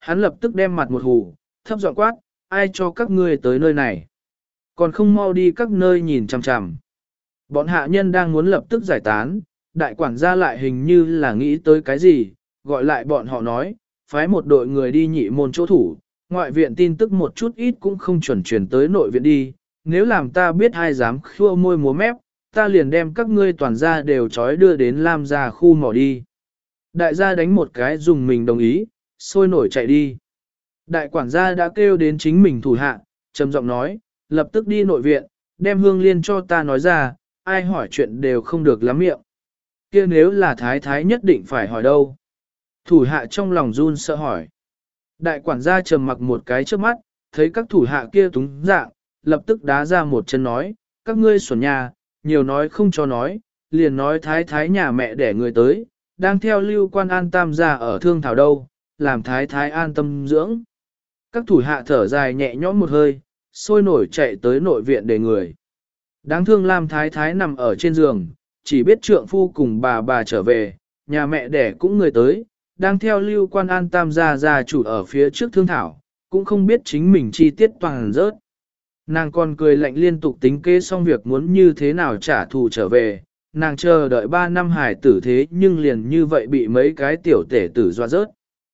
Hắn lập tức đem mặt một hù, thấp giọng quát, ai cho các ngươi tới nơi này? Còn không mau đi các nơi nhìn chằm chằm. Bọn hạ nhân đang muốn lập tức giải tán, đại quản gia lại hình như là nghĩ tới cái gì, gọi lại bọn họ nói, phái một đội người đi nhị môn chỗ thủ, ngoại viện tin tức một chút ít cũng không chuẩn truyền tới nội viện đi, nếu làm ta biết ai dám khua môi múa mép, ta liền đem các ngươi toàn gia đều trói đưa đến Lam gia khu mỏ đi. Đại gia đánh một cái dùng mình đồng ý, sôi nổi chạy đi. Đại quản gia đã kêu đến chính mình thủ hạ, trầm giọng nói, lập tức đi nội viện, đem Hương Liên cho ta nói ra, ai hỏi chuyện đều không được lắm miệng. Kia nếu là thái thái nhất định phải hỏi đâu. Thủ hạ trong lòng run sợ hỏi. Đại quản gia trầm mặc một cái trước mắt, thấy các thủ hạ kia túng dạng, lập tức đá ra một chân nói, các ngươi xuẩn nhà, nhiều nói không cho nói, liền nói thái thái nhà mẹ đẻ người tới, đang theo lưu quan an tam gia ở thương thảo đâu, làm thái thái an tâm dưỡng. Các thủ hạ thở dài nhẹ nhõm một hơi, sôi nổi chạy tới nội viện để người. Đáng thương Lam thái thái nằm ở trên giường, chỉ biết trượng phu cùng bà trở về, nhà mẹ đẻ cũng người tới, đang theo lưu quan an tam gia chủ ở phía trước thương thảo, cũng không biết chính mình chi tiết toàn rớt. Nàng còn cười lạnh liên tục tính kế xong việc muốn như thế nào trả thù trở về, nàng chờ đợi 3 năm hải tử thế nhưng liền như vậy bị mấy cái tiểu tể tử dọa rớt.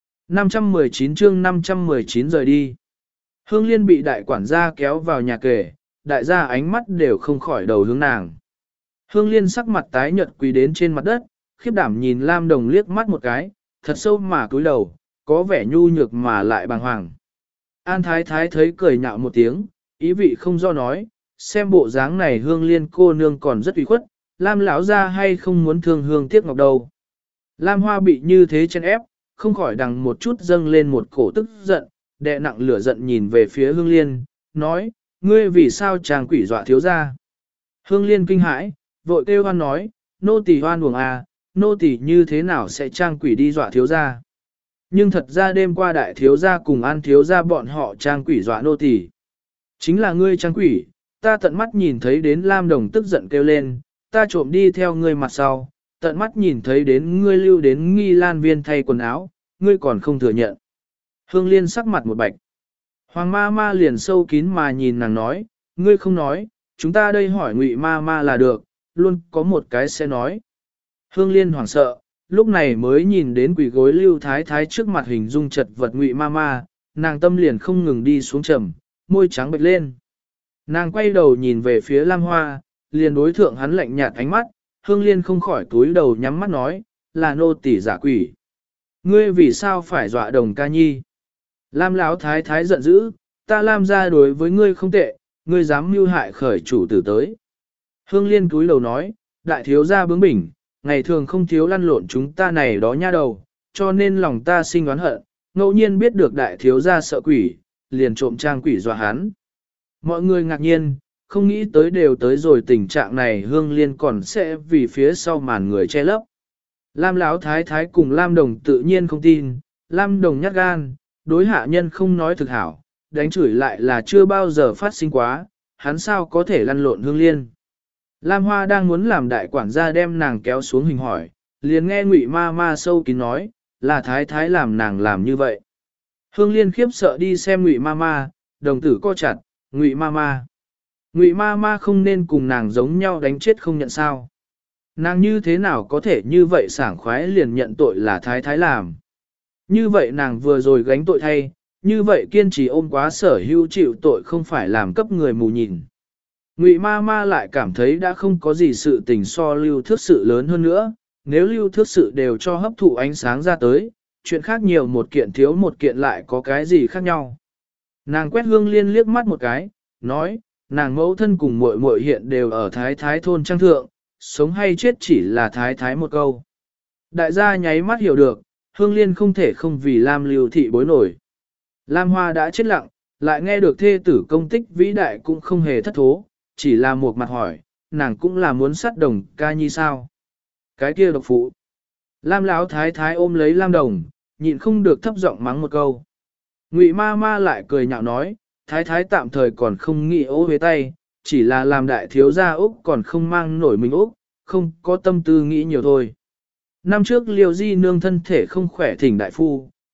519 chương 519 rời đi. Hương Liên bị đại quản gia kéo vào nhà kề, đại gia ánh mắt đều không khỏi đầu hướng nàng. Hương Liên sắc mặt tái nhợt quỳ đến trên mặt đất, khiếp đảm nhìn Lam Đồng liếc mắt một cái, thật sâu mà cúi đầu, có vẻ nhu nhược mà lại bàng hoàng. An Thái Thái thấy cười nhạo một tiếng, ý vị không do nói, xem bộ dáng này Hương Liên cô nương còn rất ủy khuất, Lam lão gia hay không muốn thương Hương tiếc ngọc đâu. Lam Hoa bị như thế chen ép, không khỏi đằng một chút dâng lên một cổ tức giận, đè nặng lửa giận nhìn về phía Hương Liên, nói, ngươi vì sao chàng quỷ dọa thiếu gia? Hương Liên kinh hãi, vội kêu hoan nói, nô tỳ hoan uổng à, nô tỳ như thế nào sẽ trang quỷ đi dọa thiếu gia? Nhưng thật ra đêm qua đại thiếu gia cùng An thiếu gia bọn họ trang quỷ dọa nô tỳ. Chính là ngươi trang quỷ, ta tận mắt nhìn thấy đến Lam Đồng tức giận kêu lên, ta trộm đi theo ngươi mặt sau, tận mắt nhìn thấy đến ngươi lưu đến Nghi Lan Viên thay quần áo, ngươi còn không thừa nhận. Hương Liên sắc mặt một bạch. Hoàng ma ma liền sâu kín mà nhìn nàng nói, ngươi không nói, chúng ta đây hỏi Ngụy ma ma là được, luôn có một cái sẽ nói. Hương Liên hoảng sợ, lúc này mới nhìn đến quỷ gối Lưu Thái Thái trước mặt hình dung chật vật Ngụy ma ma, nàng tâm liền không ngừng đi xuống trầm, môi trắng bệch lên. Nàng quay đầu nhìn về phía Lam Hoa, liền đối thượng hắn lạnh nhạt ánh mắt, Hương Liên không khỏi túi đầu nhắm mắt nói, là nô tỳ giả quỷ. Ngươi vì sao phải dọa Đồng ca nhi? Lam Lão Thái Thái giận dữ, ta Lam gia đối với ngươi không tệ, ngươi dám mưu hại khởi chủ tử tới. Hương Liên túi đầu nói, đại thiếu gia bướng bỉnh, ngày thường không thiếu lăn lộn chúng ta này đó nha đầu, cho nên lòng ta sinh oán hận, ngẫu nhiên biết được đại thiếu gia sợ quỷ, liền trộm trang quỷ dọa hắn. Mọi người ngạc nhiên, không nghĩ tới đều tới rồi tình trạng này Hương Liên còn sẽ vì phía sau màn người che lấp. Lam Lão Thái Thái cùng Lam Đồng tự nhiên không tin, Lam Đồng nhát gan, đối hạ nhân không nói thực hảo, đánh chửi lại là chưa bao giờ phát sinh quá, hắn sao có thể lăn lộn Hương Liên. Lam Hoa đang muốn làm đại quản gia đem nàng kéo xuống hình hỏi, liền nghe Ngụy ma ma sâu kín nói, là Thái Thái làm nàng làm như vậy. Hương Liên khiếp sợ đi xem Ngụy ma ma, đồng tử co chặt, Ngụy ma ma. Ngụy ma ma không nên cùng nàng giống nhau đánh chết không nhận sao. Nàng như thế nào có thể như vậy sảng khoái liền nhận tội là Thái Thái làm. Như vậy nàng vừa rồi gánh tội thay, như vậy kiên trì ôm quá sở hữu chịu tội không phải làm cấp người mù nhìn. Ngụy ma ma lại cảm thấy đã không có gì sự tình so lưu thước sự lớn hơn nữa, nếu lưu thước sự đều cho hấp thụ ánh sáng ra tới, chuyện khác nhiều một kiện thiếu một kiện lại có cái gì khác nhau. Nàng quét Hương Liên liếc mắt một cái, nói, nàng mẫu thân cùng muội muội hiện đều ở Thái Thái thôn trang thượng, sống hay chết chỉ là Thái Thái một câu. Đại gia nháy mắt hiểu được, Hương Liên không thể không vì Lam Lưu thị bối nổi. Lam Hoa đã chết lặng, lại nghe được thê tử công tích vĩ đại cũng không hề thất thố, chỉ là một mặt hỏi, nàng cũng là muốn sát Đồng ca nhi sao? Cái kia độc phụ. Lam Lão Thái Thái ôm lấy Lam Đồng, nhịn không được thấp giọng mắng một câu. Ngụy ma ma lại cười nhạo nói, Thái Thái tạm thời còn không nghĩ ố về tay, chỉ là làm đại thiếu gia Úc còn không mang nổi mình Úc, không có tâm tư nghĩ nhiều thôi. Năm trước Liêu Di nương thân thể không khỏe thỉnh đại phu,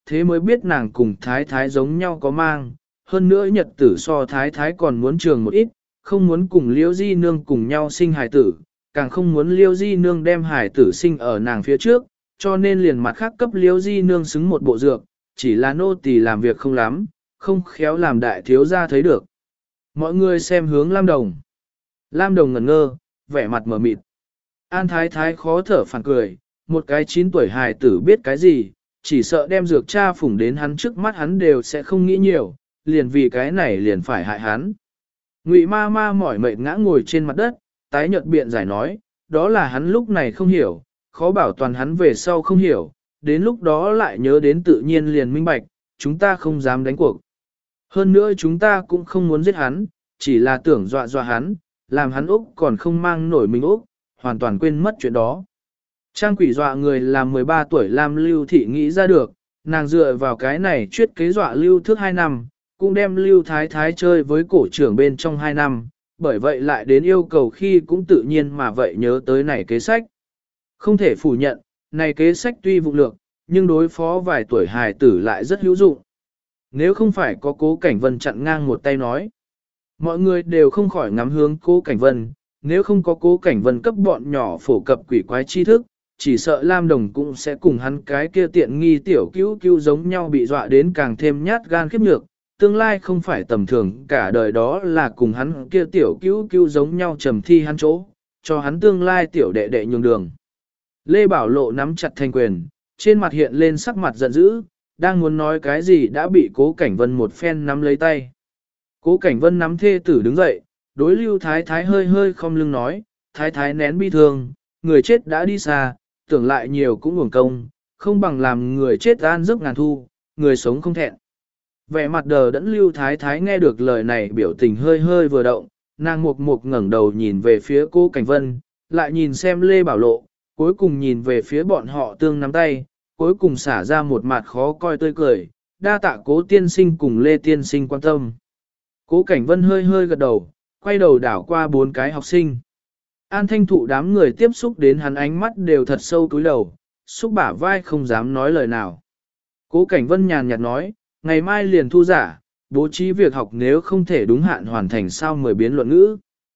thế mới biết nàng cùng thái thái giống nhau có mang, hơn nữa nhật tử so thái thái còn muốn trường một ít, không muốn cùng liễu di nương cùng nhau sinh hài tử, càng không muốn liễu di nương đem hài tử sinh ở nàng phía trước, cho nên liền mặt khác cấp liễu di nương xứng một bộ dược, chỉ là nô tỳ làm việc không lắm, không khéo làm đại thiếu gia thấy được. Mọi người xem hướng Lam Đồng. Lam Đồng ngẩn ngơ, vẻ mặt mờ mịt. An thái thái khó thở phản cười, một cái 9 tuổi hài tử biết cái gì, chỉ sợ đem dược cha phủng đến hắn trước mắt hắn đều sẽ không nghĩ nhiều, liền vì cái này liền phải hại hắn. Ngụy ma ma mỏi mệt ngã ngồi trên mặt đất, tái nhợt biện giải nói, đó là hắn lúc này không hiểu, khó bảo toàn hắn về sau không hiểu, đến lúc đó lại nhớ đến tự nhiên liền minh bạch, chúng ta không dám đánh cuộc. Hơn nữa chúng ta cũng không muốn giết hắn, chỉ là tưởng dọa dọa hắn, làm hắn Úc còn không mang nổi mình Úc, hoàn toàn quên mất chuyện đó. Trang quỷ dọa người làm 13 tuổi làm Lưu Thị nghĩ ra được, nàng dựa vào cái này chuyết kế dọa Lưu Thước 2 năm, cũng đem Lưu Thái Thái chơi với cổ trưởng bên trong 2 năm, bởi vậy lại đến yêu cầu khi cũng tự nhiên mà vậy nhớ tới này kế sách. Không thể phủ nhận, này kế sách tuy vụ lược, nhưng đối phó vài tuổi hài tử lại rất hữu dụng. Nếu không phải có Cố Cảnh Vân chặn ngang một tay nói, mọi người đều không khỏi ngắm hướng Cố Cảnh Vân, nếu không có Cố Cảnh Vân cấp bọn nhỏ phổ cập quỷ quái tri thức, chỉ sợ Lam Đồng cũng sẽ cùng hắn cái kia tiện nghi tiểu cứu cứu giống nhau bị dọa đến càng thêm nhát gan khiếp nhược, tương lai không phải tầm thường cả đời đó là cùng hắn kia tiểu cứu cứu giống nhau trầm thi hắn chỗ, cho hắn tương lai tiểu đệ đệ nhường đường. Lê Bảo Lộ nắm chặt thanh quyền, trên mặt hiện lên sắc mặt giận dữ, đang muốn nói cái gì đã bị Cố Cảnh Vân một phen nắm lấy tay. Cố Cảnh Vân nắm thê tử đứng dậy, đối Lưu Thái Thái hơi hơi không lưng nói, Thái Thái nén bi thương, người chết đã đi xa, tưởng lại nhiều cũng uổng công, không bằng làm người chết an giấc ngàn thu, người sống không thẹn. Vẻ mặt đờ đẫn Lưu Thái Thái nghe được lời này biểu tình hơi hơi vừa động, nàng mục mục ngẩng đầu nhìn về phía Cố Cảnh Vân, lại nhìn xem Lê Bảo Lộ, cuối cùng nhìn về phía bọn họ tương nắm tay, cuối cùng xả ra một mặt khó coi tươi cười, đa tạ Cố tiên sinh cùng Lê tiên sinh quan tâm. Cố Cảnh Vân hơi hơi gật đầu, quay đầu đảo qua 4 cái học sinh. An Thanh Thụ đám người tiếp xúc đến hắn ánh mắt đều thật sâu túi đầu, xúc bả vai không dám nói lời nào. Cố Cảnh Vân nhàn nhạt nói, ngày mai liền thu giả, bố trí việc học nếu không thể đúng hạn hoàn thành sao 10 biến luận ngữ.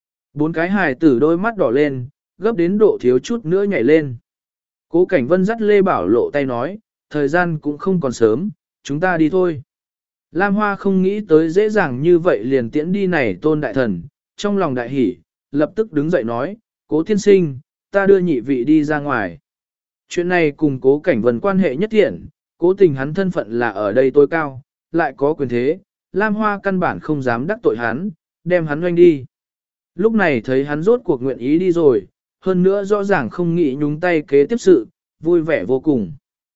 4 cái hài tử đôi mắt đỏ lên, gấp đến độ thiếu chút nữa nhảy lên. Cố Cảnh Vân dắt Lê Bảo Lộ tay nói, thời gian cũng không còn sớm, chúng ta đi thôi. Lam Hoa không nghĩ tới dễ dàng như vậy liền tiễn đi này Tôn đại thần, trong lòng đại hỉ, lập tức đứng dậy nói, Cố tiên sinh, ta đưa nhị vị đi ra ngoài. Chuyện này cùng Cố Cảnh Vân quan hệ nhất thiện, cố tình hắn thân phận là ở đây tối cao, lại có quyền thế, Lam Hoa căn bản không dám đắc tội hắn, đem hắn oanh đi. Lúc này thấy hắn rốt cuộc nguyện ý đi rồi, hơn nữa rõ ràng không nghĩ nhúng tay kế tiếp sự, vui vẻ vô cùng.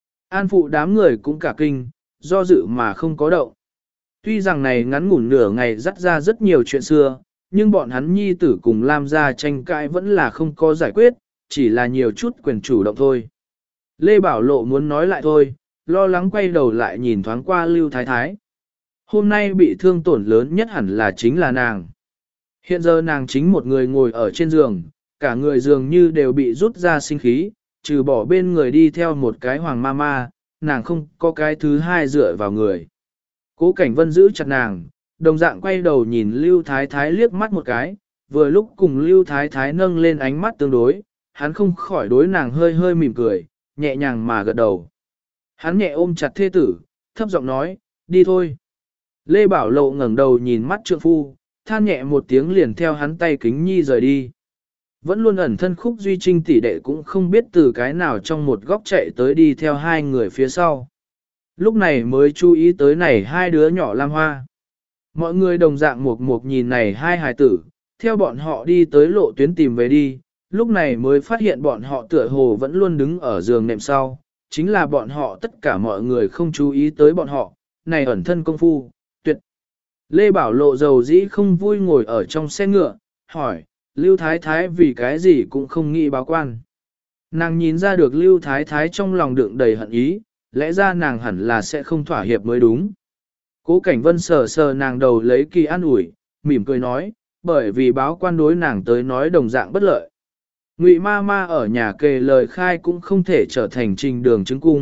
An phụ đám người cũng cả kinh, do dự mà không có động. Tuy rằng này ngắn ngủn nửa ngày dắt ra rất nhiều chuyện xưa, nhưng bọn hắn nhi tử cùng Lam gia tranh cãi vẫn là không có giải quyết, chỉ là nhiều chút quyền chủ động thôi. Lê Bảo Lộ muốn nói lại thôi, lo lắng quay đầu lại nhìn thoáng qua Lưu Thái Thái. Hôm nay bị thương tổn lớn nhất hẳn là chính là nàng. Hiện giờ nàng chính một người ngồi ở trên giường, cả người dường như đều bị rút ra sinh khí, trừ bỏ bên người đi theo một cái hoàng ma ma, nàng không có cái thứ hai dựa vào người. Cố Cảnh Vân giữ chặt nàng, đồng dạng quay đầu nhìn Lưu Thái Thái liếc mắt một cái, vừa lúc cùng Lưu Thái Thái nâng lên ánh mắt tương đối, hắn không khỏi đối nàng hơi hơi mỉm cười, nhẹ nhàng mà gật đầu. Hắn nhẹ ôm chặt thê tử, thấp giọng nói, đi thôi. Lê Bảo Lộ ngẩng đầu nhìn mắt trượng phu, than nhẹ một tiếng liền theo hắn tay kính nhi rời đi. Vẫn luôn ẩn thân Khúc Duy Trinh tỷ đệ cũng không biết từ cái nào trong một góc chạy tới đi theo hai người phía sau. Lúc này mới chú ý tới này hai đứa nhỏ Lam Hoa. Mọi người đồng dạng mục mục nhìn này hai hài tử, theo bọn họ đi tới lộ tuyến tìm về đi, lúc này mới phát hiện bọn họ tựa hồ vẫn luôn đứng ở giường nệm sau, chính là bọn họ tất cả mọi người không chú ý tới bọn họ, này ẩn thân công phu, tuyệt. Lê Bảo Lộ dầu dĩ không vui ngồi ở trong xe ngựa, hỏi, Lưu Thái Thái vì cái gì cũng không nghĩ báo quan. Nàng nhìn ra được Lưu Thái Thái trong lòng đựng đầy hận ý, lẽ ra nàng hẳn là sẽ không thỏa hiệp mới đúng. Cố Cảnh Vân sờ sờ nàng đầu lấy kỳ an ủi, mỉm cười nói, bởi vì báo quan đối nàng tới nói đồng dạng bất lợi. Ngụy ma ma ở nhà kề lời khai cũng không thể trở thành trình đường chứng cung,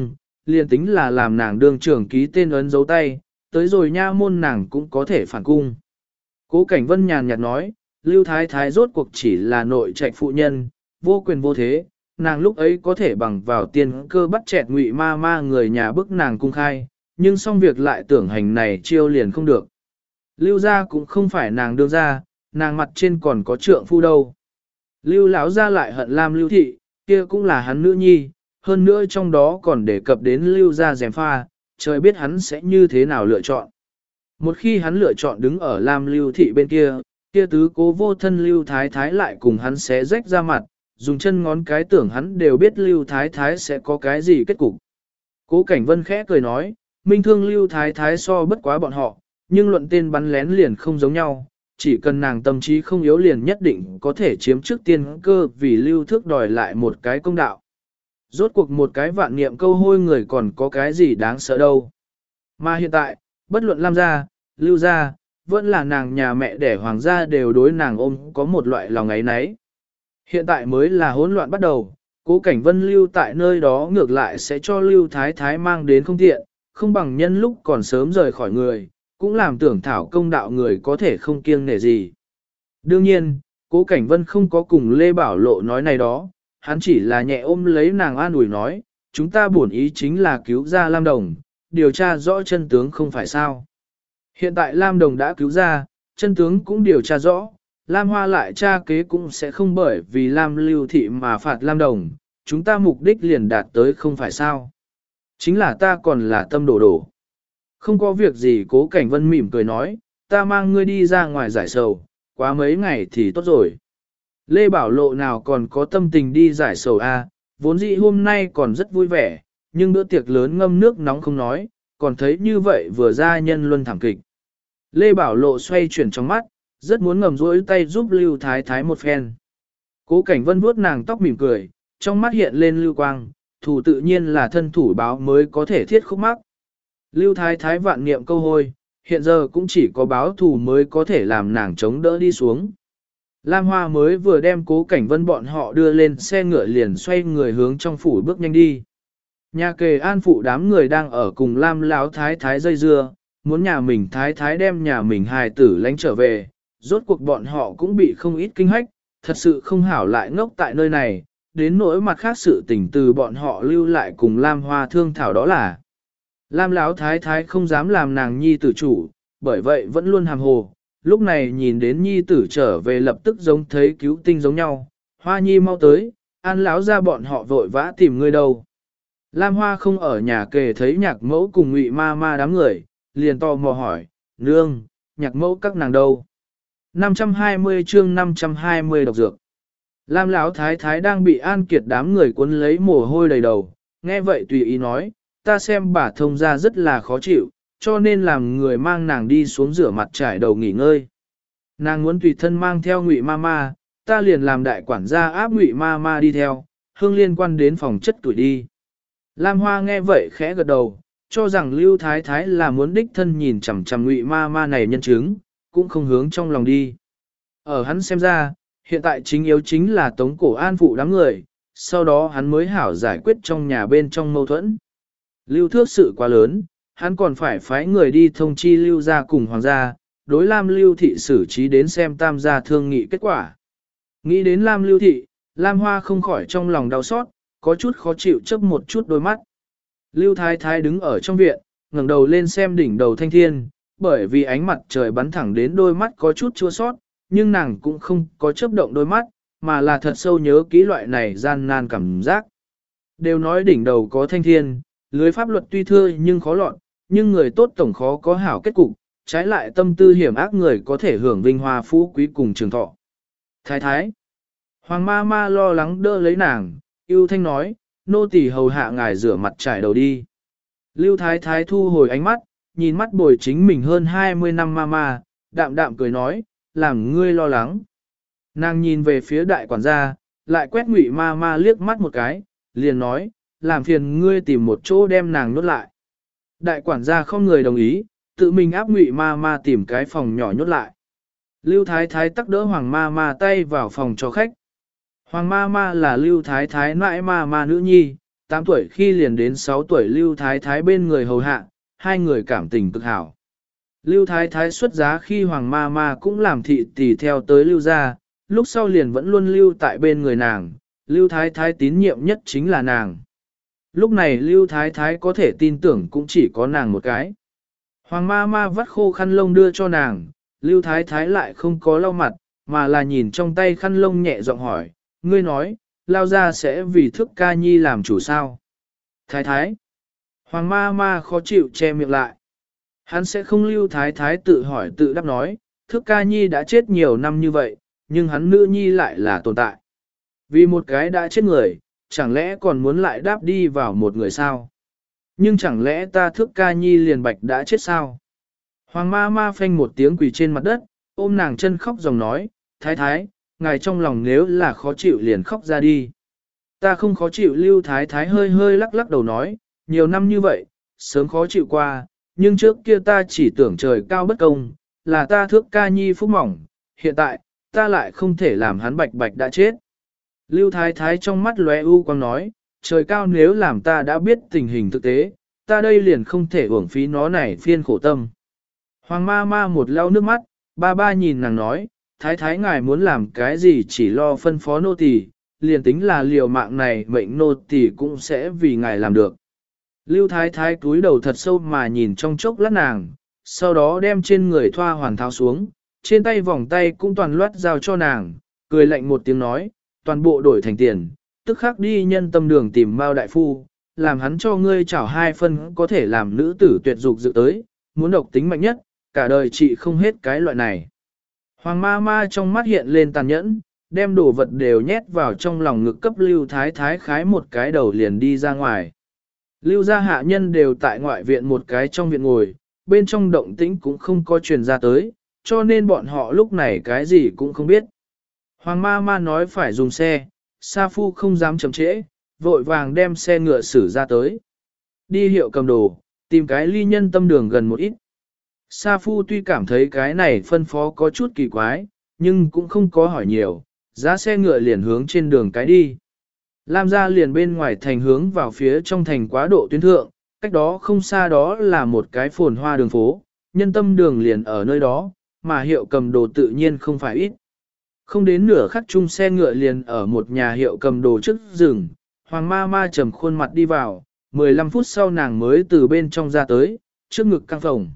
liền tính là làm nàng đương trưởng ký tên ấn dấu tay, tới rồi nha môn nàng cũng có thể phản cung. Cố Cảnh Vân nhàn nhạt nói, Lưu Thái Thái rốt cuộc chỉ là nội trạch phụ nhân, vô quyền vô thế, nàng lúc ấy có thể bằng vào tiên cơ bắt chẹt Ngụy ma ma người nhà bức nàng cung khai, nhưng xong việc lại tưởng hành này chiêu liền không được. Lưu gia cũng không phải nàng đương ra, nàng mặt trên còn có trượng phu đâu. Lưu lão gia lại hận Lam Lưu thị, kia cũng là hắn nữ nhi, hơn nữa trong đó còn đề cập đến Lưu gia gièm pha, trời biết hắn sẽ như thế nào lựa chọn. Một khi hắn lựa chọn đứng ở Lam Lưu thị bên kia, kia tứ cố vô thân Lưu Thái Thái lại cùng hắn xé rách ra mặt, dùng chân ngón cái tưởng hắn đều biết Lưu Thái Thái sẽ có cái gì kết cục. Cố Cảnh Vân khẽ cười nói, minh thương Lưu Thái Thái so bất quá bọn họ, nhưng luận tên bắn lén liền không giống nhau, chỉ cần nàng tâm trí không yếu liền nhất định có thể chiếm trước tiên cơ vì Lưu Thước đòi lại một cái công đạo. Rốt cuộc một cái vạn niệm câu hôi người còn có cái gì đáng sợ đâu. Mà hiện tại, bất luận Lam gia, Lưu gia, vẫn là nàng nhà mẹ đẻ hoàng gia đều đối nàng ôm có một loại lòng ấy nấy. Hiện tại mới là hỗn loạn bắt đầu, Cố Cảnh Vân lưu tại nơi đó ngược lại sẽ cho Lưu Thái Thái mang đến không tiện, không bằng nhân lúc còn sớm rời khỏi người, cũng làm tưởng thảo công đạo người có thể không kiêng nể gì. Đương nhiên, Cố Cảnh Vân không có cùng Lê Bảo Lộ nói này đó, hắn chỉ là nhẹ ôm lấy nàng an ủi nói, chúng ta bổn ý chính là cứu ra Lam Đồng, điều tra rõ chân tướng không phải sao. Hiện tại Lam Đồng đã cứu ra, chân tướng cũng điều tra rõ, Lam Hoa lại tra kế cũng sẽ không bởi vì Lam Lưu Thị mà phạt Lam Đồng, chúng ta mục đích liền đạt tới không phải sao. Chính là ta còn là tâm đổ đổ. Không có việc gì Cố Cảnh Vân mỉm cười nói, ta mang ngươi đi ra ngoài giải sầu, quá mấy ngày thì tốt rồi. Lê Bảo Lộ nào còn có tâm tình đi giải sầu a, vốn dĩ hôm nay còn rất vui vẻ, nhưng bữa tiệc lớn ngâm nước nóng không nói, còn thấy như vậy vừa ra nhân luân thảm kịch. Lê Bảo Lộ xoay chuyển trong mắt, rất muốn ngầm rỗi tay giúp Lưu Thái Thái một phen. Cố Cảnh Vân vuốt nàng tóc mỉm cười, trong mắt hiện lên lưu quang, thủ tự nhiên là thân thủ báo mới có thể thiết khúc mắc. Lưu Thái Thái vạn niệm câu hôi, hiện giờ cũng chỉ có báo thù mới có thể làm nàng chống đỡ đi xuống. Lam Hoa mới vừa đem Cố Cảnh Vân bọn họ đưa lên xe ngựa liền xoay người hướng trong phủ bước nhanh đi. Nhà kề an phụ đám người đang ở cùng Lam Lão Thái Thái dây dưa, muốn nhà mình Thái Thái đem nhà mình hài tử lánh trở về, rốt cuộc bọn họ cũng bị không ít kinh hách, thật sự không hảo lại ngốc tại nơi này, đến nỗi mặt khác sự tình từ bọn họ lưu lại cùng Lam Hoa thương thảo đó là. Lam Lão Thái Thái không dám làm nàng nhi tử chủ, bởi vậy vẫn luôn hàm hồ, lúc này nhìn đến nhi tử trở về lập tức giống thấy cứu tinh giống nhau, Hoa nhi mau tới, An lão ra bọn họ vội vã tìm ngươi đâu. Lam Hoa không ở nhà kề thấy nhạc mẫu cùng Ngụy ma ma đám người, liền tò mò hỏi, nương, nhạc mẫu các nàng đâu? 520 chương 520 độc dược. Lam Lão Thái Thái đang bị An Kiệt đám người cuốn lấy mồ hôi đầy đầu, nghe vậy tùy ý nói, ta xem bà thông gia rất là khó chịu, cho nên làm người mang nàng đi xuống rửa mặt trải đầu nghỉ ngơi. Nàng muốn tùy thân mang theo Ngụy ma ma, ta liền làm đại quản gia áp Ngụy ma ma đi theo, hương liên quan đến phòng chất tuổi đi. Lam Hoa nghe vậy khẽ gật đầu, cho rằng Lưu Thái Thái là muốn đích thân nhìn chằm chằm Ngụy ma ma này nhân chứng, cũng không hướng trong lòng đi. Ở hắn xem ra, hiện tại chính yếu chính là tống cổ an phụ đám người, sau đó hắn mới hảo giải quyết trong nhà bên trong mâu thuẫn. Lưu Thước sự quá lớn, hắn còn phải phái người đi thông chi Lưu gia cùng hoàng gia, đối Lam Lưu thị xử trí đến xem tam gia thương nghị kết quả. Nghĩ đến Lam Lưu thị, Lam Hoa không khỏi trong lòng đau xót, có chút khó chịu chớp một chút đôi mắt. Lưu Thái Thái đứng ở trong viện, ngẩng đầu lên xem đỉnh đầu thanh thiên, bởi vì ánh mặt trời bắn thẳng đến đôi mắt có chút chua sót, nhưng nàng cũng không có chớp động đôi mắt, mà là thật sâu nhớ kỹ loại này gian nan cảm giác. Đều nói đỉnh đầu có thanh thiên, lưới pháp luật tuy thưa nhưng khó lọt, nhưng người tốt tổng khó có hảo kết cục, trái lại tâm tư hiểm ác người có thể hưởng vinh hoa phú quý cùng trường thọ. Thái Thái, Hoàng ma ma lo lắng đỡ lấy nàng, yêu thanh nói, nô tỳ hầu hạ ngài rửa mặt trải đầu đi. Lưu Thái Thái thu hồi ánh mắt, nhìn mắt bồi chính mình hơn 20 năm ma ma, đạm đạm cười nói, làm ngươi lo lắng. Nàng nhìn về phía đại quản gia, lại quét Ngụy ma ma liếc mắt một cái, liền nói, làm phiền ngươi tìm một chỗ đem nàng nhốt lại. Đại quản gia không người đồng ý, tự mình áp Ngụy ma ma tìm cái phòng nhỏ nhốt lại. Lưu Thái Thái tắc đỡ Hoàng ma ma tay vào phòng cho khách. Hoàng ma ma là Lưu Thái Thái nãi ma ma nữ nhi, 8 tuổi khi liền đến 6 tuổi Lưu Thái Thái bên người hầu hạ, hai người cảm tình cực hảo. Lưu Thái Thái xuất giá khi Hoàng Ma Ma cũng làm thị tỷ theo tới Lưu gia, lúc sau liền vẫn luôn lưu tại bên người nàng, Lưu Thái Thái tín nhiệm nhất chính là nàng. Lúc này Lưu Thái Thái có thể tin tưởng cũng chỉ có nàng một cái. Hoàng Ma Ma vắt khô khăn lông đưa cho nàng, Lưu Thái Thái lại không có lau mặt, mà là nhìn trong tay khăn lông nhẹ giọng hỏi, ngươi nói, lao ra sẽ vì thức ca nhi làm chủ sao? Thái Thái. Hoàng Ma Ma khó chịu che miệng lại. Hắn sẽ không Lưu Thái Thái tự hỏi tự đáp nói, thức ca nhi đã chết nhiều năm như vậy, nhưng hắn nữ nhi lại là tồn tại. Vì một cái đã chết người, chẳng lẽ còn muốn lại đáp đi vào một người sao? Nhưng chẳng lẽ ta thức ca nhi liền bạch đã chết sao? Hoàng Ma Ma phanh một tiếng quỳ trên mặt đất, ôm nàng chân khóc dòng nói, Thái Thái, ngài trong lòng nếu là khó chịu liền khóc ra đi. Ta không khó chịu. Lưu Thái Thái hơi hơi lắc lắc đầu nói, nhiều năm như vậy, sớm khó chịu qua, nhưng trước kia ta chỉ tưởng trời cao bất công, là ta thước ca nhi phúc mỏng, hiện tại, ta lại không thể làm hắn bạch bạch đã chết. Lưu Thái Thái trong mắt lóe u quang nói, trời cao nếu làm ta đã biết tình hình thực tế, ta đây liền không thể uổng phí nó này phiên khổ tâm. Hoàng Ma Ma một lau nước mắt, ba ba nhìn nàng nói, Thái Thái ngài muốn làm cái gì chỉ lo phân phó nô tỳ, liền tính là liều mạng này mệnh nô tỳ cũng sẽ vì ngài làm được. Lưu Thái Thái cúi đầu thật sâu mà nhìn trong chốc lát nàng, sau đó đem trên người thoa hoàn tháo xuống, trên tay vòng tay cũng toàn loát giao cho nàng, cười lạnh một tiếng nói, toàn bộ đổi thành tiền, tức khắc đi nhân tâm đường tìm Mao đại phu, làm hắn cho ngươi chảo 2 phân có thể làm nữ tử tuyệt dục dự tới, muốn độc tính mạnh nhất, cả đời chị không hết cái loại này. Hoàng Ma Ma trong mắt hiện lên tàn nhẫn, đem đồ vật đều nhét vào trong lòng ngực cấp Lưu Thái Thái khái một cái đầu liền đi ra ngoài. Lưu gia hạ nhân đều tại ngoại viện một cái trong viện ngồi, bên trong động tĩnh cũng không có truyền ra tới, cho nên bọn họ lúc này cái gì cũng không biết. Hoàng Ma Ma nói phải dùng xe, Sa Phu không dám chậm trễ, vội vàng đem xe ngựa xử ra tới. Đi hiệu cầm đồ, tìm cái ly nhân tâm đường gần một ít. Sa Phu tuy cảm thấy cái này phân phó có chút kỳ quái, nhưng cũng không có hỏi nhiều, giá xe ngựa liền hướng trên đường cái đi. Lam gia liền bên ngoài thành hướng vào phía trong thành quá độ tuyến thượng, cách đó không xa đó là một cái phồn hoa đường phố, nhân tâm đường liền ở nơi đó, mà hiệu cầm đồ tự nhiên không phải ít. Không đến nửa khắc chung xe ngựa liền ở một nhà hiệu cầm đồ trước rừng, Hoàng Ma Ma trầm khuôn mặt đi vào, 15 phút sau nàng mới từ bên trong ra tới, trước ngực căng phồng.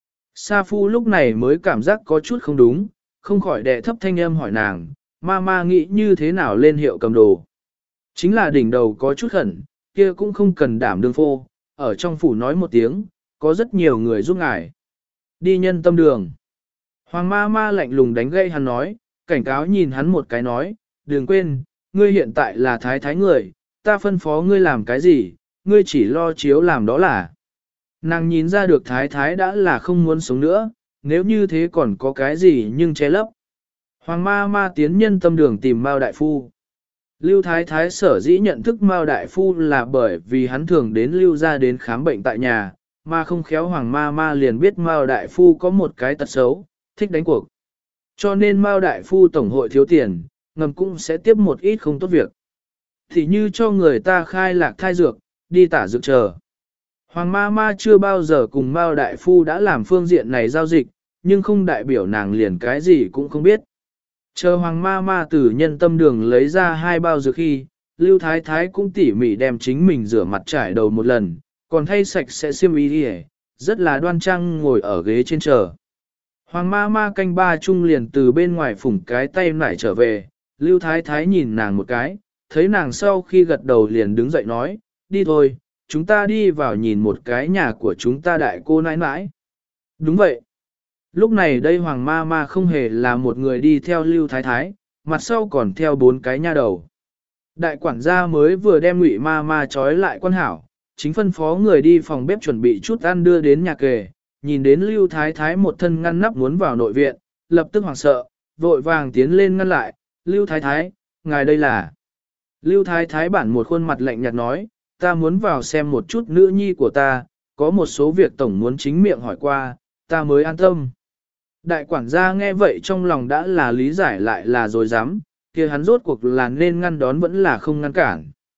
Sa Phu lúc này mới cảm giác có chút không đúng, không khỏi đè thấp thanh âm hỏi nàng, Ma Ma nghĩ như thế nào lên hiệu cầm đồ. Chính là đỉnh đầu có chút khẩn, kia cũng không cần đảm đương phô, ở trong phủ nói một tiếng, có rất nhiều người giúp ngài. Đi nhân tâm đường. Hoàng Ma Ma lạnh lùng đánh gây hắn nói, cảnh cáo nhìn hắn một cái nói, đừng quên, ngươi hiện tại là thái thái người, ta phân phó ngươi làm cái gì, ngươi chỉ lo chiếu làm đó là. Nàng nhìn ra được thái thái đã là không muốn sống nữa, nếu như thế còn có cái gì nhưng che lấp. Hoàng Ma Ma tiến nhân tâm đường tìm Mao đại phu. Lưu Thái Thái sở dĩ nhận thức Mao đại phu là bởi vì hắn thường đến Lưu gia đến khám bệnh tại nhà, mà không khéo Hoàng Ma Ma liền biết Mao đại phu có một cái tật xấu, thích đánh cuộc. Cho nên Mao đại phu tổng hội thiếu tiền, ngầm cũng sẽ tiếp một ít không tốt việc. Thì như cho người ta khai lạc thai dược, đi tả dược chờ. Hoàng Ma Ma chưa bao giờ cùng Mao đại phu đã làm phương diện này giao dịch, nhưng không đại biểu nàng liền cái gì cũng không biết. Chờ Hoàng Ma Ma từ nhân tâm đường lấy ra 2 bao dược khi, Lưu Thái Thái cũng tỉ mỉ đem chính mình rửa mặt trải đầu một lần, còn thay sạch sẽ xiêm y đi, rất là đoan trang ngồi ở ghế trên chờ. Hoàng Ma Ma canh ba chung liền từ bên ngoài phủng cái tay nải trở về, Lưu Thái Thái nhìn nàng một cái, thấy nàng sau khi gật đầu liền đứng dậy nói, đi thôi, chúng ta đi vào nhìn một cái nhà của chúng ta đại cô nãi nãi. Đúng vậy. Lúc này đây Hoàng Ma Ma không hề là một người đi theo Lưu Thái Thái, mặt sau còn theo 4 cái nha đầu. Đại quản gia mới vừa đem Ngụy Ma Ma trói lại quan hảo, chính phân phó người đi phòng bếp chuẩn bị chút ăn đưa đến nhà kề, nhìn đến Lưu Thái Thái một thân ngăn nắp muốn vào nội viện, lập tức hoảng sợ, vội vàng tiến lên ngăn lại, Lưu Thái Thái, ngài đây là. Lưu Thái Thái bản một khuôn mặt lạnh nhạt nói, ta muốn vào xem một chút nữ nhi của ta, có một số việc tổng muốn chính miệng hỏi qua, ta mới an tâm. Đại quản gia nghe vậy trong lòng đã là lý giải lại là rồi dám, kia hắn rốt cuộc là nên ngăn đón vẫn là không ngăn cản.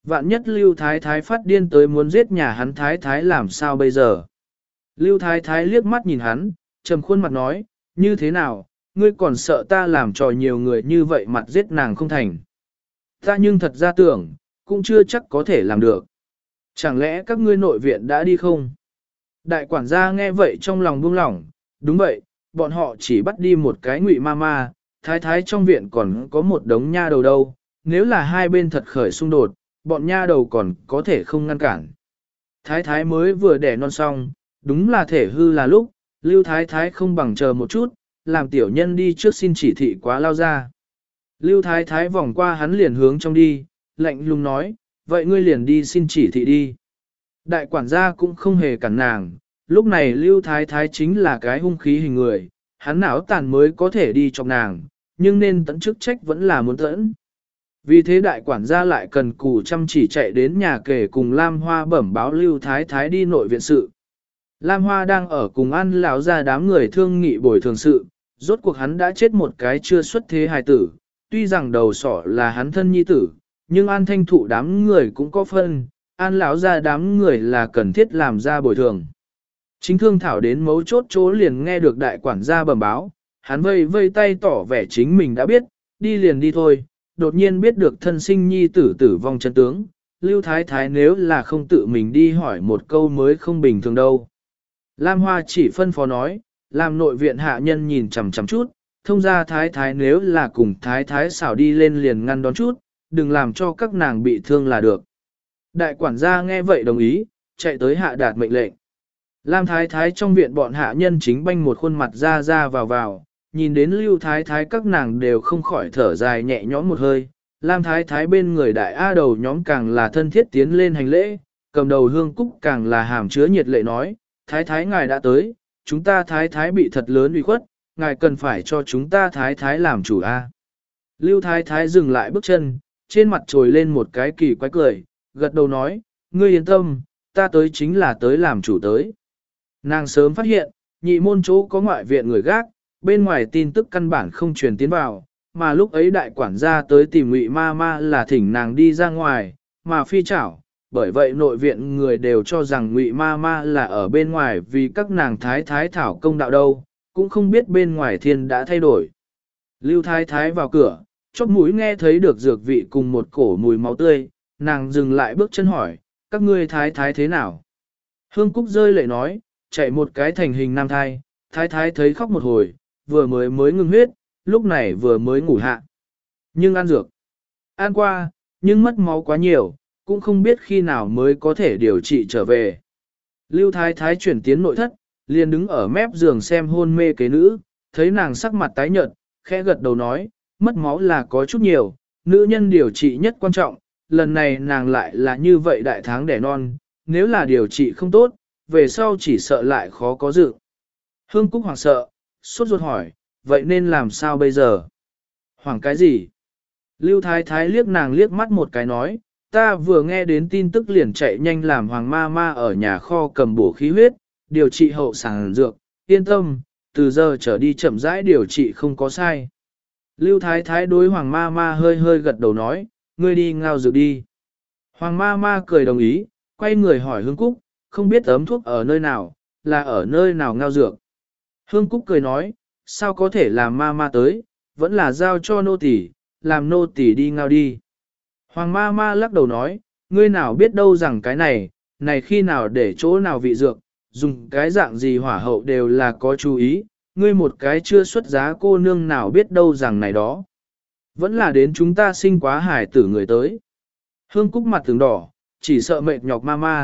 Vạn nhất Lưu Thái Thái phát điên tới muốn giết nhà hắn Thái Thái làm sao bây giờ? Lưu Thái Thái liếc mắt nhìn hắn, trầm khuôn mặt nói, như thế nào, ngươi còn sợ ta làm trò nhiều người như vậy mặt giết nàng không thành. Ta nhưng thật ra tưởng, cũng chưa chắc có thể làm được. Chẳng lẽ các ngươi nội viện đã đi không? Đại quản gia nghe vậy trong lòng buông lỏng, đúng vậy, bọn họ chỉ bắt đi một cái ngụy ma ma, Thái Thái trong viện còn có một đống nha đầu đâu, nếu là hai bên thật khởi xung đột, bọn nha đầu còn có thể không ngăn cản. Thái Thái mới vừa đẻ non xong, đúng là thể hư là lúc, Lưu Thái Thái không bằng chờ một chút, làm tiểu nhân đi trước xin chỉ thị quá lao ra. Lưu Thái Thái vòng qua hắn liền hướng trong đi, lạnh lùng nói, vậy ngươi liền đi xin chỉ thị đi. Đại quản gia cũng không hề cản nàng, lúc này Lưu Thái Thái chính là cái hung khí hình người, hắn não tàn mới có thể đi trong nàng, nhưng nên tận chức trách vẫn là muốn tận. Vì thế đại quản gia lại cần cù chăm chỉ chạy đến nhà kể cùng Lam Hoa bẩm báo Lưu Thái Thái đi nội viện sự. Lam Hoa đang ở cùng ăn lão ra đám người thương nghị bồi thường sự, rốt cuộc hắn đã chết một cái chưa xuất thế hài tử, tuy rằng đầu sỏ là hắn thân nhi tử, nhưng An Thanh Thụ đám người cũng có phân, An lão ra đám người là cần thiết làm ra bồi thường. Chính thương thảo đến mấu chốt chỗ liền nghe được đại quản gia bẩm báo, hắn vây vây tay tỏ vẻ chính mình đã biết, đi liền đi thôi, đột nhiên biết được thân sinh nhi tử tử vong chân tướng, Lưu Thái Thái nếu là không tự mình đi hỏi một câu mới không bình thường đâu. Lam Hoa chỉ phân phó nói, làm nội viện hạ nhân nhìn chằm chằm chút, thông ra Thái Thái nếu là cùng Thái Thái xảo đi lên liền ngăn đón chút, đừng làm cho các nàng bị thương là được. Đại quản gia nghe vậy đồng ý, chạy tới hạ đạt mệnh lệnh. Lam Thái Thái trong viện bọn hạ nhân chính banh một khuôn mặt ra vào, nhìn đến Lưu Thái Thái các nàng đều không khỏi thở dài nhẹ nhõm một hơi. Lam Thái Thái bên người đại A đầu nhóm càng là thân thiết tiến lên hành lễ, cầm đầu Hương Cúc càng là hàm chứa nhiệt lệ nói, Thái Thái ngài đã tới, chúng ta Thái Thái bị thật lớn uy khuất, ngài cần phải cho chúng ta Thái Thái làm chủ A. Lưu Thái Thái dừng lại bước chân, trên mặt trồi lên một cái kỳ quái cười, gật đầu nói, ngươi yên tâm, ta tới chính là tới làm chủ tới. Nàng sớm phát hiện, nhị môn chỗ có ngoại viện người gác, bên ngoài tin tức căn bản không truyền tiến vào, mà lúc ấy đại quản gia tới tìm Ngụy Ma Ma là thỉnh nàng đi ra ngoài, mà phi chảo, bởi vậy nội viện người đều cho rằng Ngụy Ma Ma là ở bên ngoài vì các nàng thái thái thảo công đạo đâu, cũng không biết bên ngoài thiên đã thay đổi. Lưu Thái Thái vào cửa, chóp mũi nghe thấy được dược vị cùng một cổ mùi máu tươi, nàng dừng lại bước chân hỏi, các ngươi Thái Thái thế nào? Hương Cúc rơi lệ nói, chạy một cái thành hình nam thai, Thái Thái thấy khóc một hồi, vừa mới ngừng huyết, lúc này vừa mới ngủ hạ. Nhưng ăn dược, ăn qua, nhưng mất máu quá nhiều, cũng không biết khi nào mới có thể điều trị trở về. Lưu Thái Thái chuyển tiến nội thất, liền đứng ở mép giường xem hôn mê kế nữ, thấy nàng sắc mặt tái nhợt, khẽ gật đầu nói, mất máu là có chút nhiều, nữ nhân điều trị nhất quan trọng, lần này nàng lại là như vậy đại tháng đẻ non, nếu là điều trị không tốt, về sau chỉ sợ lại khó có dự. Hương Cúc hoảng sợ, sốt ruột hỏi, vậy nên làm sao bây giờ? Hoảng cái gì? Lưu Thái Thái liếc nàng liếc mắt một cái nói, ta vừa nghe đến tin tức liền chạy nhanh làm Hoàng Ma Ma ở nhà kho cầm bổ khí huyết, điều trị hậu sản dược, yên tâm, từ giờ trở đi chậm rãi điều trị không có sai. Lưu Thái Thái đối Hoàng Ma Ma hơi hơi gật đầu nói, ngươi đi ngao dược đi. Hoàng Ma Ma cười đồng ý, quay người hỏi Hương Cúc, không biết ấm thuốc ở nơi nào, là ở nơi nào ngao dược. Hương Cúc cười nói, sao có thể làm Ma Ma tới, vẫn là giao cho nô tỳ, làm nô tỳ đi ngao đi. Hoàng Ma Ma lắc đầu nói, ngươi nào biết đâu rằng cái này khi nào để chỗ nào vị dược, dùng cái dạng gì hỏa hậu đều là có chú ý, ngươi một cái chưa xuất giá cô nương nào biết đâu rằng này đó. Vẫn là đến chúng ta sinh quá hải tử người tới. Hương Cúc mặt từng đỏ, chỉ sợ mệt nhọc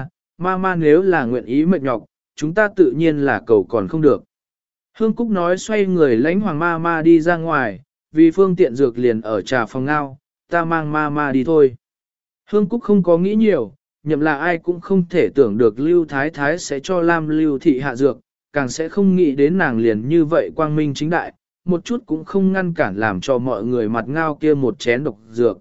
Ma Ma nếu là nguyện ý mệt nhọc, chúng ta tự nhiên là cầu còn không được. Hương Cúc nói xoay người lãnh Hoàng Ma Ma đi ra ngoài, vì phương tiện dược liền ở trà phòng ngao, ta mang Ma Ma đi thôi. Hương Cúc không có nghĩ nhiều, nhậm là ai cũng không thể tưởng được Lưu Thái Thái sẽ cho Lam Lưu Thị hạ dược, càng sẽ không nghĩ đến nàng liền như vậy quang minh chính đại, một chút cũng không ngăn cản làm cho mọi người mặt ngao kia một chén độc dược.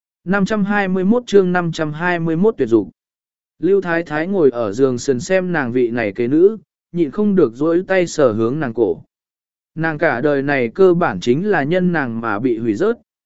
521 chương 521 tuyệt dục. Lưu Thái Thái ngồi ở giường sườn xem nàng vị này kế nữ, nhịn không được dỗi tay sờ hướng nàng cổ. Nàng cả đời này cơ bản chính là nhân nàng mà bị hủy rớt,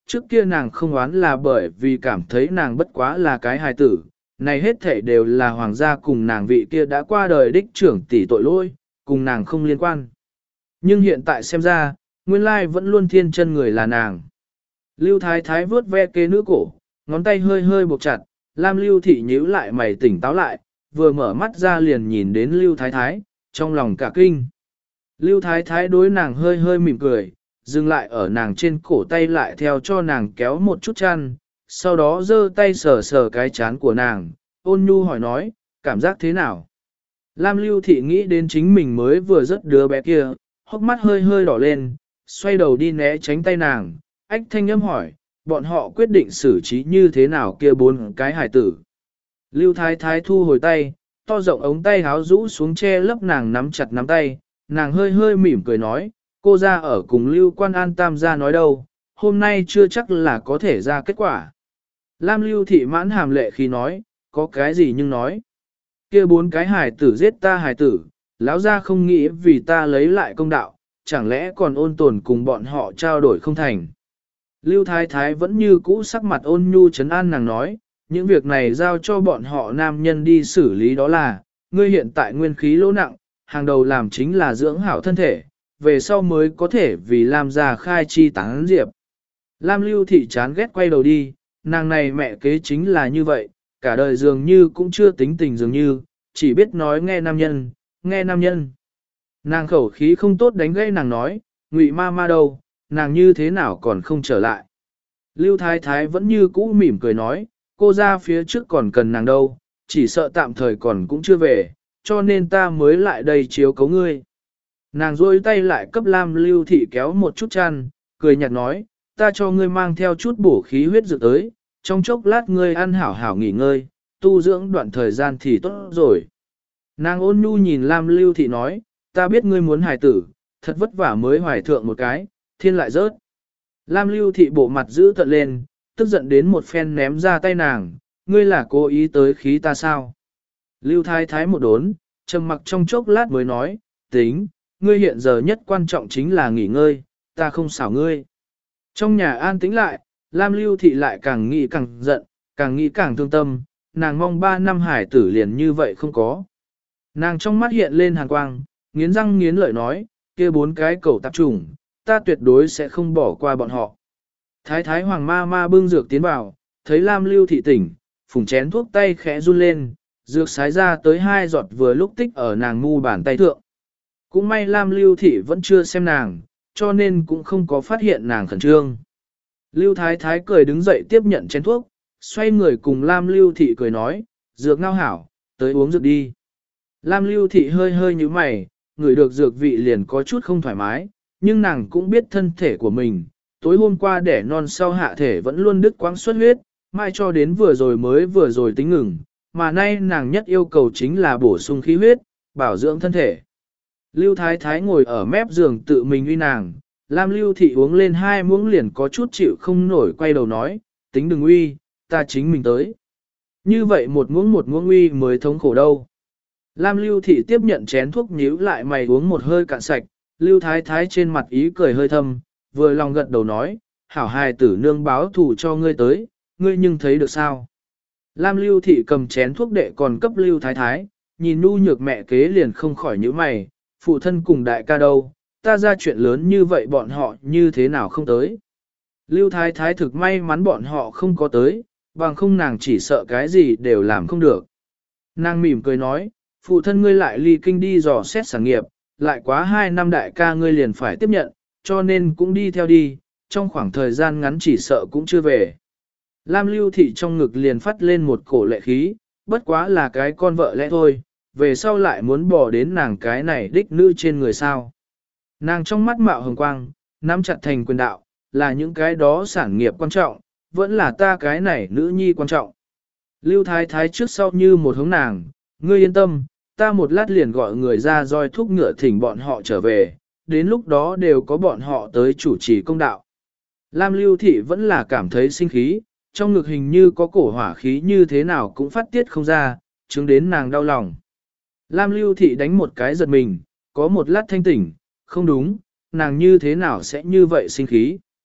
trước kia nàng không oán là bởi vì cảm thấy nàng bất quá là cái hài tử, này hết thể đều là hoàng gia cùng nàng vị kia đã qua đời đích trưởng tỷ tội lỗi, cùng nàng không liên quan. Nhưng hiện tại xem ra, nguyên lai vẫn luôn thiên chân người là nàng. Lưu Thái Thái vướt ve kế nữ cổ, ngón tay hơi hơi buộc chặt, Lam Lưu Thị nhíu lại mày tỉnh táo lại, vừa mở mắt ra liền nhìn đến Lưu Thái Thái, trong lòng cả kinh. Lưu Thái Thái đối nàng hơi hơi mỉm cười, dừng lại ở nàng trên cổ tay lại theo cho nàng kéo một chút chăn, sau đó giơ tay sờ sờ cái chán của nàng, ôn nhu hỏi nói, cảm giác thế nào? Lam Lưu Thị nghĩ đến chính mình mới vừa rớt đứa bé kia, hốc mắt hơi hơi đỏ lên, xoay đầu đi né tránh tay nàng, ách thanh âm hỏi, bọn họ quyết định xử trí như thế nào kia 4 cái hải tử. Lưu Thái Thái thu hồi tay, to rộng ống tay háo rũ xuống che lấp nàng nắm chặt nắm tay, nàng hơi hơi mỉm cười nói, cô ra ở cùng Lưu Quan An Tam gia nói đâu, hôm nay chưa chắc là có thể ra kết quả. Lam Lưu Thị mãn hàm lệ khi nói, có cái gì nhưng nói. Kia 4 cái hải tử giết ta hải tử, lão gia không nghĩ vì ta lấy lại công đạo, chẳng lẽ còn ôn tồn cùng bọn họ trao đổi không thành. Lưu Thái Thái vẫn như cũ sắc mặt ôn nhu trấn an nàng nói, những việc này giao cho bọn họ nam nhân đi xử lý đó là, ngươi hiện tại nguyên khí lỗ nặng, hàng đầu làm chính là dưỡng hảo thân thể, về sau mới có thể vì Lam gia khai chi tán diệp. Lam Lưu Thị chán ghét quay đầu đi, nàng này mẹ kế chính là như vậy, cả đời dường như cũng chưa tính tình dường như, chỉ biết nói nghe nam nhân, nghe nam nhân. Nàng khẩu khí không tốt đánh gây nàng nói, Ngụy ma ma đâu, nàng như thế nào còn không trở lại. Lưu Thái Thái vẫn như cũ mỉm cười nói, cô ra phía trước còn cần nàng đâu, chỉ sợ tạm thời còn cũng chưa về, cho nên ta mới lại đây chiếu cấu ngươi. Nàng rôi tay lại cấp Lam Lưu Thị kéo một chút chăn, cười nhạt nói, ta cho ngươi mang theo chút bổ khí huyết dược tới, trong chốc lát ngươi ăn hảo hảo nghỉ ngơi, tu dưỡng đoạn thời gian thì tốt rồi. Nàng ôn nhu nhìn Lam Lưu Thị nói, ta biết ngươi muốn hài tử, thật vất vả mới hoài thượng một cái, thiên lại rớt. Lam Lưu Thị bộ mặt giữ tận lên, tức giận đến một phen ném ra tay nàng, ngươi là cố ý tới khí ta sao? Lưu Thái Thái một đốn, trầm mặc trong chốc lát mới nói, tính, ngươi hiện giờ nhất quan trọng chính là nghỉ ngơi, ta không xảo ngươi. Trong nhà an tĩnh lại, Lam Lưu Thị lại càng nghĩ càng giận, càng nghĩ càng thương tâm, nàng mong 3 năm hải tử liền như vậy không có. Nàng trong mắt hiện lên hàn quang, nghiến răng nghiến lợi nói, kia 4 cái cẩu tạp trùng, ta tuyệt đối sẽ không bỏ qua bọn họ. Thái Thái Hoàng ma ma bưng dược tiến vào, thấy Lam Lưu Thị tỉnh, phùng chén thuốc tay khẽ run lên, dược sái ra tới 2 giọt vừa lúc tích ở nàng mu bàn tay thượng. Cũng may Lam Lưu Thị vẫn chưa xem nàng, cho nên cũng không có phát hiện nàng khẩn trương. Lưu Thái Thái cười đứng dậy tiếp nhận chén thuốc, xoay người cùng Lam Lưu Thị cười nói, dược ngao hảo, tới uống dược đi. Lam Lưu Thị hơi hơi như mày, ngửi được dược vị liền có chút không thoải mái, nhưng nàng cũng biết thân thể của mình, tối hôm qua đẻ non sau hạ thể vẫn luôn đứt quãng xuất huyết, mai cho đến vừa rồi tính ngừng, mà nay nàng nhất yêu cầu chính là bổ sung khí huyết, bảo dưỡng thân thể. Lưu Thái Thái ngồi ở mép giường tự mình uy nàng, Lam Lưu Thị uống lên 2 muỗng liền có chút chịu không nổi quay đầu nói, tính đừng uy, ta chính mình tới. Như vậy một muỗng uy mới thống khổ đâu. Lam Lưu Thị tiếp nhận chén thuốc nhíu lại mày uống một hơi cạn sạch, Lưu Thái Thái trên mặt ý cười hơi thâm, vừa lòng gật đầu nói, hảo hài tử nương báo thù cho ngươi tới, ngươi nhưng thấy được sao. Lam Lưu Thị cầm chén thuốc đệ còn cấp Lưu Thái Thái, nhìn nu nhược mẹ kế liền không khỏi nhíu mày, phụ thân cùng đại ca đâu, ta ra chuyện lớn như vậy bọn họ như thế nào không tới. Lưu Thái Thái thực may mắn bọn họ không có tới, bằng không nàng chỉ sợ cái gì đều làm không được. Nàng mỉm cười nói, phụ thân ngươi lại ly kinh đi dò xét sản nghiệp, lại quá 2 năm đại ca ngươi liền phải tiếp nhận, cho nên cũng đi theo đi, trong khoảng thời gian ngắn chỉ sợ cũng chưa về. Lam Lưu Thị trong ngực liền phát lên một cổ lệ khí, bất quá là cái con vợ lẽ thôi, về sau lại muốn bỏ đến nàng cái này đích nữ trên người sao. Nàng trong mắt mạo hồng quang, nắm chặt thành quyền đạo, là những cái đó sản nghiệp quan trọng, vẫn là ta cái này nữ nhi quan trọng. Lưu Thái Thái trước sau như một hướng nàng, ngươi yên tâm, ta một lát liền gọi người ra roi thúc ngựa thỉnh bọn họ trở về, đến lúc đó đều có bọn họ tới chủ trì công đạo. Lam Lưu Thị vẫn là cảm thấy sinh khí, trong ngực hình như có cổ hỏa khí như thế nào cũng phát tiết không ra, chứng đến nàng đau lòng. Lam Lưu Thị đánh một cái giật mình, có một lát thanh tỉnh, không đúng, nàng như thế nào sẽ như vậy sinh khí.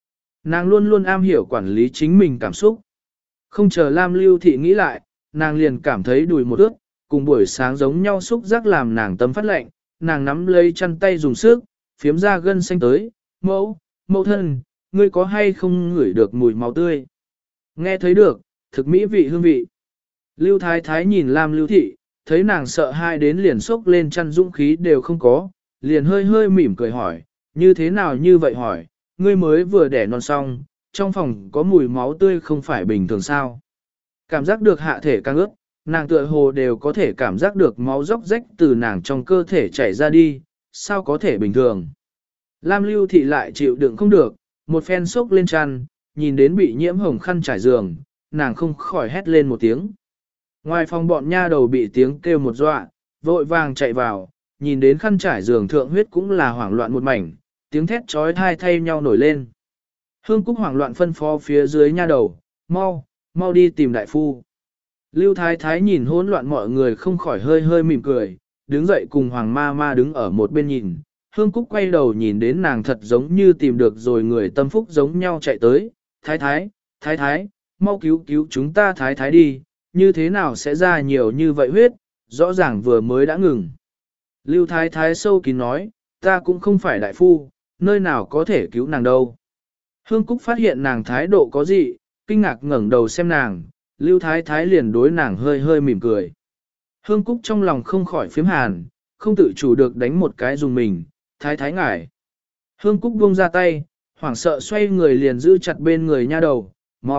Nàng luôn luôn am hiểu quản lý chính mình cảm xúc. Không chờ Lam Lưu Thị nghĩ lại, nàng liền cảm thấy đùi một ướt, cùng buổi sáng giống nhau xúc giác làm nàng tâm phát lạnh, nàng nắm lấy chăn tay dùng sức, phiếm ra gân xanh tới, mẫu thân, ngươi có hay không ngửi được mùi máu tươi? Nghe thấy được, thực mỹ vị hương vị. Lưu Thái Thái nhìn Lam Lưu Thị, thấy nàng sợ hai đến liền sốc lên chăn dũng khí đều không có, liền hơi hơi mỉm cười hỏi, như thế nào như vậy hỏi, ngươi mới vừa đẻ non xong, trong phòng có mùi máu tươi không phải bình thường sao? Cảm giác được hạ thể căng ướt, nàng tựa hồ đều có thể cảm giác được máu róc rách từ nàng trong cơ thể chảy ra đi, sao có thể bình thường? Lam Lưu Thị lại chịu đựng không được, một phen sốc lên chăn, nhìn đến bị nhiễm hồng khăn trải giường, nàng không khỏi hét lên một tiếng. Ngoài phòng bọn nha đầu bị tiếng kêu một dọa, vội vàng chạy vào, nhìn đến khăn trải giường thượng huyết cũng là hoảng loạn một mảnh, tiếng thét trói thai thay nhau nổi lên. Hương Cúc hoảng loạn phân phó phía dưới nha đầu, mau đi tìm đại phu. Lưu Thái Thái nhìn hỗn loạn mọi người không khỏi hơi hơi mỉm cười, đứng dậy cùng Hoàng Ma Ma đứng ở một bên nhìn. Hương Cúc quay đầu nhìn đến nàng thật giống như tìm được rồi người tâm phúc giống nhau chạy tới. Thái Thái, mau cứu chúng ta Thái Thái đi, như thế nào sẽ ra nhiều như vậy huyết, rõ ràng vừa mới đã ngừng. Lưu Thái Thái sâu kín nói, ta cũng không phải đại phu, nơi nào có thể cứu nàng đâu. Hương Cúc phát hiện nàng thái độ có gì, kinh ngạc ngẩng đầu xem nàng, Lưu Thái Thái liền đối nàng hơi hơi mỉm cười. Hương Cúc trong lòng không khỏi phiếm hàn, không tự chủ được đánh một cái dùng mình, Thái Thái ngải. Hương Cúc buông ra tay, hoảng sợ xoay người liền giữ chặt bên người nha đầu,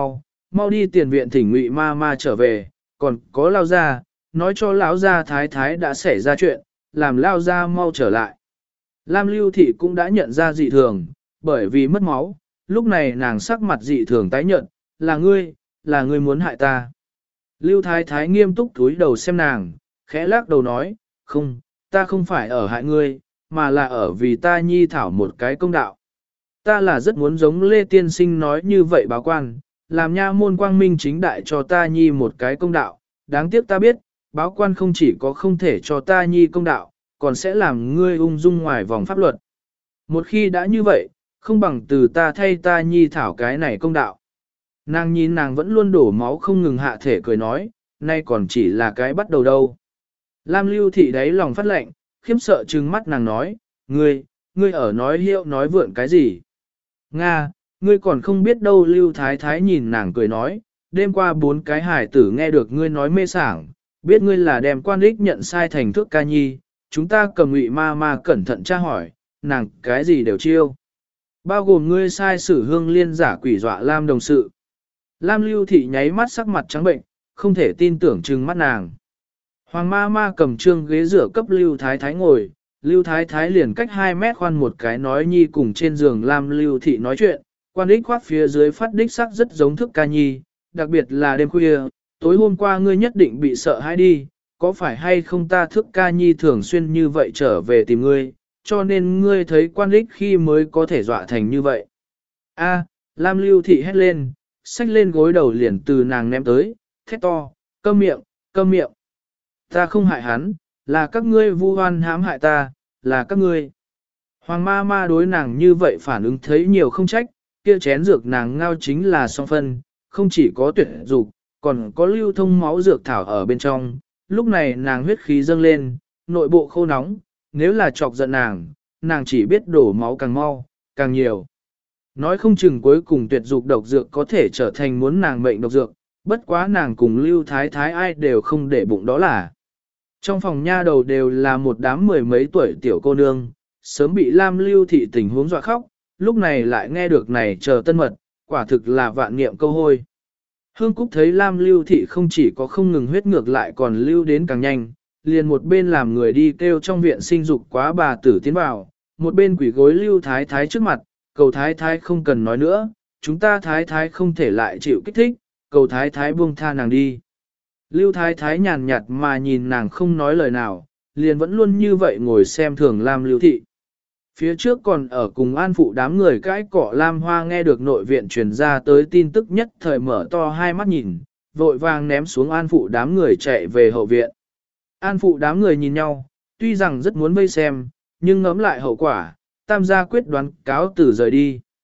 mau đi tiền viện thỉnh Ngụy Ma Ma trở về, còn có Lao Gia, nói cho lão gia Thái Thái đã xảy ra chuyện, làm Lao Gia mau trở lại. Lam Lưu Thị cũng đã nhận ra dị thường, bởi vì mất máu, lúc này nàng sắc mặt dị thường tái nhợt, là ngươi muốn hại ta. Lưu Thái Thái nghiêm túc cúi đầu xem nàng, khẽ lắc đầu nói, không, ta không phải ở hại ngươi, mà là ở vì ta nhi thảo một cái công đạo. Ta là rất muốn giống Lê Tiên Sinh nói như vậy báo quan, làm nha môn quang minh chính đại cho ta nhi một cái công đạo. Đáng tiếc ta biết, báo quan không chỉ có không thể cho ta nhi công đạo, còn sẽ làm ngươi ung dung ngoài vòng pháp luật. Một khi đã như vậy, không bằng từ ta thay ta nhi thảo cái này công đạo. Nàng nhìn nàng vẫn luôn đổ máu không ngừng hạ thể cười nói, nay còn chỉ là cái bắt đầu đâu. Lam Lưu Thị đáy lòng phát lệnh, khiếp sợ trừng mắt nàng nói, ngươi ở nói hiệu nói vượn cái gì? Nga, ngươi còn không biết đâu. Lưu Thái Thái nhìn nàng cười nói, đêm qua 4 cái hải tử nghe được ngươi nói mê sảng, biết ngươi là đem quan đích nhận sai thành thước ca nhi, chúng ta cầm Ngụy Ma Ma cẩn thận tra hỏi, nàng cái gì đều chiêu. Bao gồm ngươi sai sử Hương Liên giả quỷ dọa Lam đồng sự. Lam Lưu Thị nháy mắt sắc mặt trắng bệnh, không thể tin tưởng trừng mắt nàng. Hoàng Ma Ma cầm trương ghế rửa cấp Lưu Thái Thái ngồi, Lưu Thái Thái liền cách 2 mét khoan một cái nói nhi cùng trên giường Lam Lưu Thị nói chuyện, quan đích khoát phía dưới phát đích sắc rất giống thức ca nhi, đặc biệt là đêm khuya, tối hôm qua ngươi nhất định bị sợ hãi đi, có phải hay không ta thức ca nhi thường xuyên như vậy trở về tìm ngươi, cho nên ngươi thấy quan đích khi mới có thể dọa thành như vậy. A, Lam Lưu Thị hét lên, xách lên gối đầu liền từ nàng ném tới, thét to, câm miệng. Ta không hại hắn, là các ngươi vu oan hãm hại ta, là các ngươi. Hoàng Ma Ma đối nàng như vậy phản ứng thấy nhiều không trách, kia chén dược nàng ngao chính là song phân, không chỉ có tuyệt dục, còn có lưu thông máu dược thảo ở bên trong. Lúc này nàng huyết khí dâng lên, nội bộ khô nóng, nếu là chọc giận nàng chỉ biết đổ máu càng mau, càng nhiều. Nói không chừng cuối cùng tuyệt dục độc dược có thể trở thành muốn nàng mệnh độc dược, bất quá nàng cùng Lưu Thái Thái ai đều không để bụng đó là. Trong phòng nha đầu đều là một đám 10 mấy tuổi tiểu cô nương, sớm bị Lam Lưu Thị tình huống dọa khóc, lúc này lại nghe được này chờ tân mật, quả thực là vạn niệm câu hôi. Hương Cúc thấy Lam Lưu Thị không chỉ có không ngừng huyết ngược lại còn lưu đến càng nhanh, liền một bên làm người đi kêu trong viện sinh dục quá bà tử tiến vào, một bên quỷ gối Lưu Thái Thái trước mặt, cầu Thái Thái không cần nói nữa, chúng ta Thái Thái không thể lại chịu kích thích, cầu Thái Thái buông tha nàng đi. Lưu Thái Thái nhàn nhạt mà nhìn nàng không nói lời nào, liền vẫn luôn như vậy ngồi xem thường Lam Lưu Thị. Phía trước còn ở cùng an phụ đám người cãi cọ Lam Hoa nghe được nội viện truyền ra tới tin tức nhất thời mở to hai mắt nhìn, vội vàng ném xuống an phụ đám người chạy về hậu viện. An phụ đám người nhìn nhau, tuy rằng rất muốn vây xem, nhưng ngẫm lại hậu quả, tam gia quyết đoán cáo từ rời đi.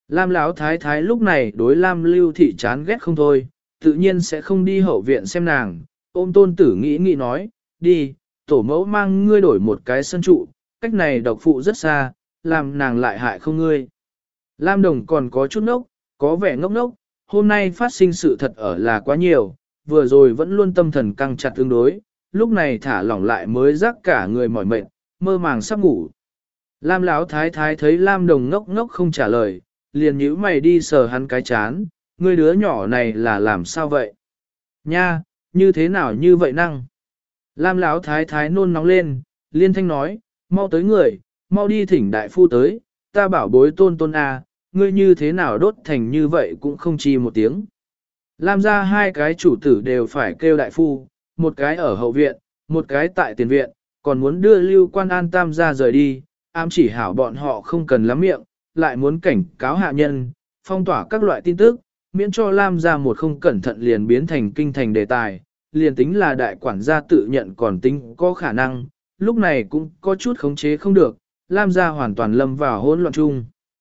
Lam Lão thái thái lúc này đối Lam Lưu Thị chán ghét không thôi, tự nhiên sẽ không đi hậu viện xem nàng, ôm tôn tử nghĩ nói, đi, tổ mẫu mang ngươi đổi một cái sân trụ, cách này độc phụ rất xa, làm nàng lại hại không ngươi. Lam Đồng còn có chút ngốc, có vẻ ngốc ngốc, hôm nay phát sinh sự thật ở là quá nhiều, vừa rồi vẫn luôn tâm thần căng chặt tương đối, lúc này thả lỏng lại mới rắc cả người mỏi mệt, mơ màng sắp ngủ. Lam Lão thái thái thấy Lam Đồng ngốc ngốc không trả lời, liền nhíu mày đi sờ hắn cái chán, ngươi đứa nhỏ này là làm sao vậy? Nha, như thế nào như vậy năng? Lam Lão thái thái nôn nóng lên, liên thanh nói, mau tới người, mau đi thỉnh đại phu tới, ta bảo bối tôn tôn à, ngươi như thế nào đốt thành như vậy cũng không chi một tiếng. Lam ra hai cái chủ tử đều phải kêu đại phu, một cái ở hậu viện, một cái tại tiền viện, còn muốn đưa Lưu Quan An Tam ra rời đi, ám chỉ hảo bọn họ không cần lắm miệng, lại muốn cảnh cáo hạ nhân, phong tỏa các loại tin tức, miễn cho Lam ra một không cẩn thận liền biến thành kinh thành đề tài, liền tính là đại quản gia tự nhận còn tính có khả năng, lúc này cũng có chút khống chế không được, Lam ra hoàn toàn lâm vào hỗn loạn chung.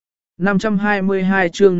522 chương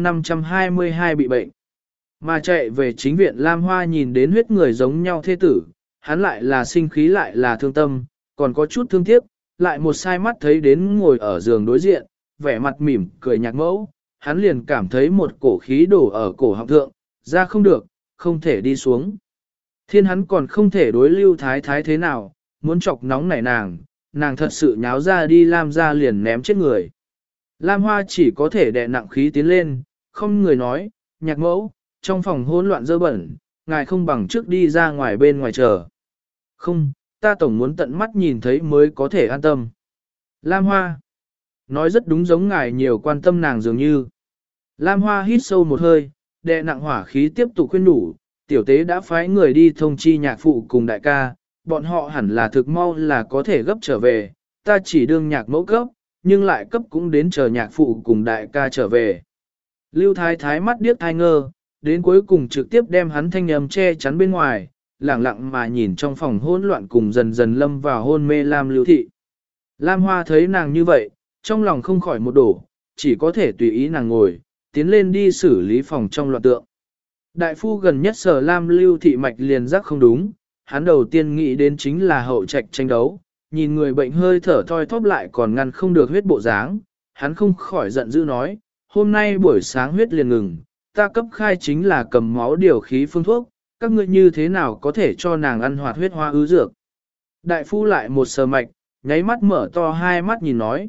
522 bị bệnh. Mà chạy về chính viện Lam Hoa nhìn đến huyết người giống nhau thê tử, hắn lại là sinh khí lại là thương tâm, còn có chút thương tiếc, lại một sai mắt thấy đến ngồi ở giường đối diện, vẻ mặt mỉm cười nhạc mẫu, hắn liền cảm thấy một cổ khí đổ ở cổ họng thượng, ra không được, không thể đi xuống. Thiên hắn còn không thể đối Lưu Thái Thái thế nào, muốn chọc nóng nảy nàng thật sự nháo ra đi Lam ra liền ném chết người. Lam Hoa chỉ có thể đè nặng khí tiến lên, không người nói, nhạc mẫu, trong phòng hỗn loạn dơ bẩn, ngài không bằng trước đi ra ngoài bên ngoài chờ. Không, ta tổng muốn tận mắt nhìn thấy mới có thể an tâm. Lam Hoa, nói rất đúng giống ngài nhiều quan tâm nàng dường như. Lam Hoa hít sâu một hơi, đè nặng hỏa khí tiếp tục khuyên đủ, tiểu tế đã phái người đi thông chi nhạc phụ cùng đại ca, bọn họ hẳn là thực mau là có thể gấp trở về, ta chỉ đương nhạc mẫu cấp, nhưng lại cấp cũng đến chờ nhạc phụ cùng đại ca trở về. Lưu Thái Thái mắt điếc thai ngơ, đến cuối cùng trực tiếp đem hắn thanh âm che chắn bên ngoài, lẳng lặng mà nhìn trong phòng hỗn loạn cùng dần dần lâm vào hôn mê Lam Lưu Thị. Lam Hoa thấy nàng như vậy, trong lòng không khỏi một đổ, chỉ có thể tùy ý nàng ngồi, tiến lên đi xử lý phòng trong loạn tượng. Đại phu gần nhất sở Lam Lưu Thị mạch liền giác không đúng, hắn đầu tiên nghĩ đến chính là hậu trạch tranh đấu, nhìn người bệnh hơi thở thoi thóp lại còn ngăn không được huyết bộ dáng, hắn không khỏi giận dữ nói, hôm nay buổi sáng huyết liền ngừng, ta cấp khai chính là cầm máu điều khí phương thuốc, các ngươi như thế nào có thể cho nàng ăn hoạt huyết hoa ứ dược. Đại phu lại một sờ mạch, nháy mắt mở to hai mắt nhìn nói,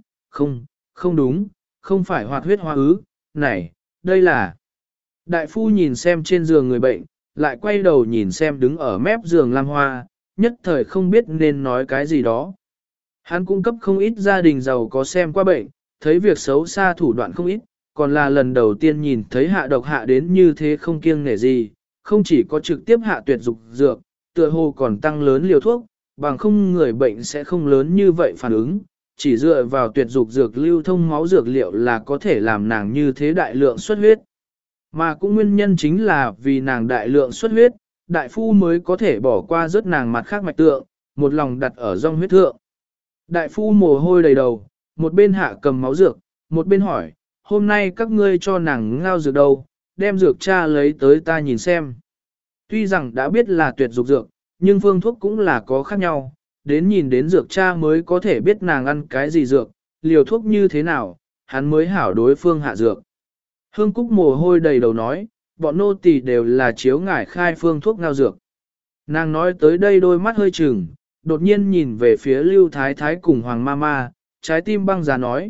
không đúng, không phải hoạt huyết hoa ứ, này, đây là... Đại phu nhìn xem trên giường người bệnh, lại quay đầu nhìn xem đứng ở mép giường Lam Hoa, nhất thời không biết nên nói cái gì đó. Hắn cung cấp không ít gia đình giàu có xem qua bệnh, thấy việc xấu xa thủ đoạn không ít, còn là lần đầu tiên nhìn thấy hạ độc hạ đến như thế không kiêng nể gì, không chỉ có trực tiếp hạ tuyệt dục dược, tựa hồ còn tăng lớn liều thuốc, bằng không người bệnh sẽ không lớn như vậy phản ứng, chỉ dựa vào tuyệt dục dược lưu thông máu dược liệu là có thể làm nàng như thế đại lượng xuất huyết. Mà cũng nguyên nhân chính là vì nàng đại lượng xuất huyết, đại phu mới có thể bỏ qua rớt nàng mặt khác mạch tượng, một lòng đặt ở rong huyết thượng. Đại phu mồ hôi đầy đầu, một bên hạ cầm máu dược, một bên hỏi, hôm nay các ngươi cho nàng ngao dược đâu, đem dược cha lấy tới ta nhìn xem. Tuy rằng đã biết là tuyệt dục dược, nhưng phương thuốc cũng là có khác nhau, đến nhìn đến dược cha mới có thể biết nàng ăn cái gì dược, liều thuốc như thế nào, hắn mới hảo đối phương hạ dược. Hương Cúc mồ hôi đầy đầu nói, bọn nô tỳ đều là chiếu ngải khai phương thuốc ngao dược. Nàng nói tới đây đôi mắt hơi chừng, đột nhiên nhìn về phía Lưu Thái Thái cùng Hoàng Ma Ma, trái tim băng giá nói,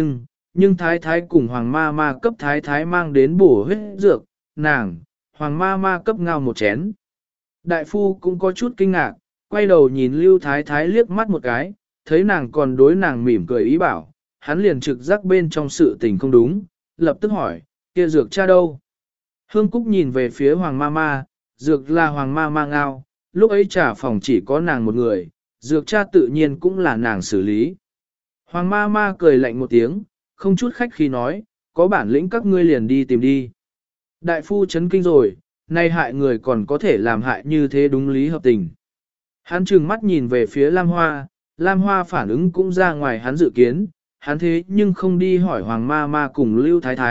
nhưng Thái Thái cùng Hoàng Ma Ma cấp Thái Thái mang đến bổ huyết dược, nàng, Hoàng Ma Ma cấp ngao một chén. Đại phu cũng có chút kinh ngạc, quay đầu nhìn Lưu Thái Thái liếc mắt một cái, thấy nàng còn đối nàng mỉm cười ý bảo, hắn liền trực giác bên trong sự tình không đúng, lập tức hỏi, kia dược cha đâu? Hương Cúc nhìn về phía Hoàng Ma Ma, dược là Hoàng Ma Ma ngao, lúc ấy trả phòng chỉ có nàng một người, dược cha tự nhiên cũng là nàng xử lý. Hoàng Ma Ma cười lạnh một tiếng, không chút khách khí nói, có bản lĩnh các ngươi liền đi tìm đi. Đại phu chấn kinh rồi, nay hại người còn có thể làm hại như thế đúng lý hợp tình. Hắn trừng mắt nhìn về phía Lam Hoa phản ứng cũng ra ngoài hắn dự kiến, hắn thế nhưng không đi hỏi Hoàng Ma Ma cùng Lưu Thái Thái,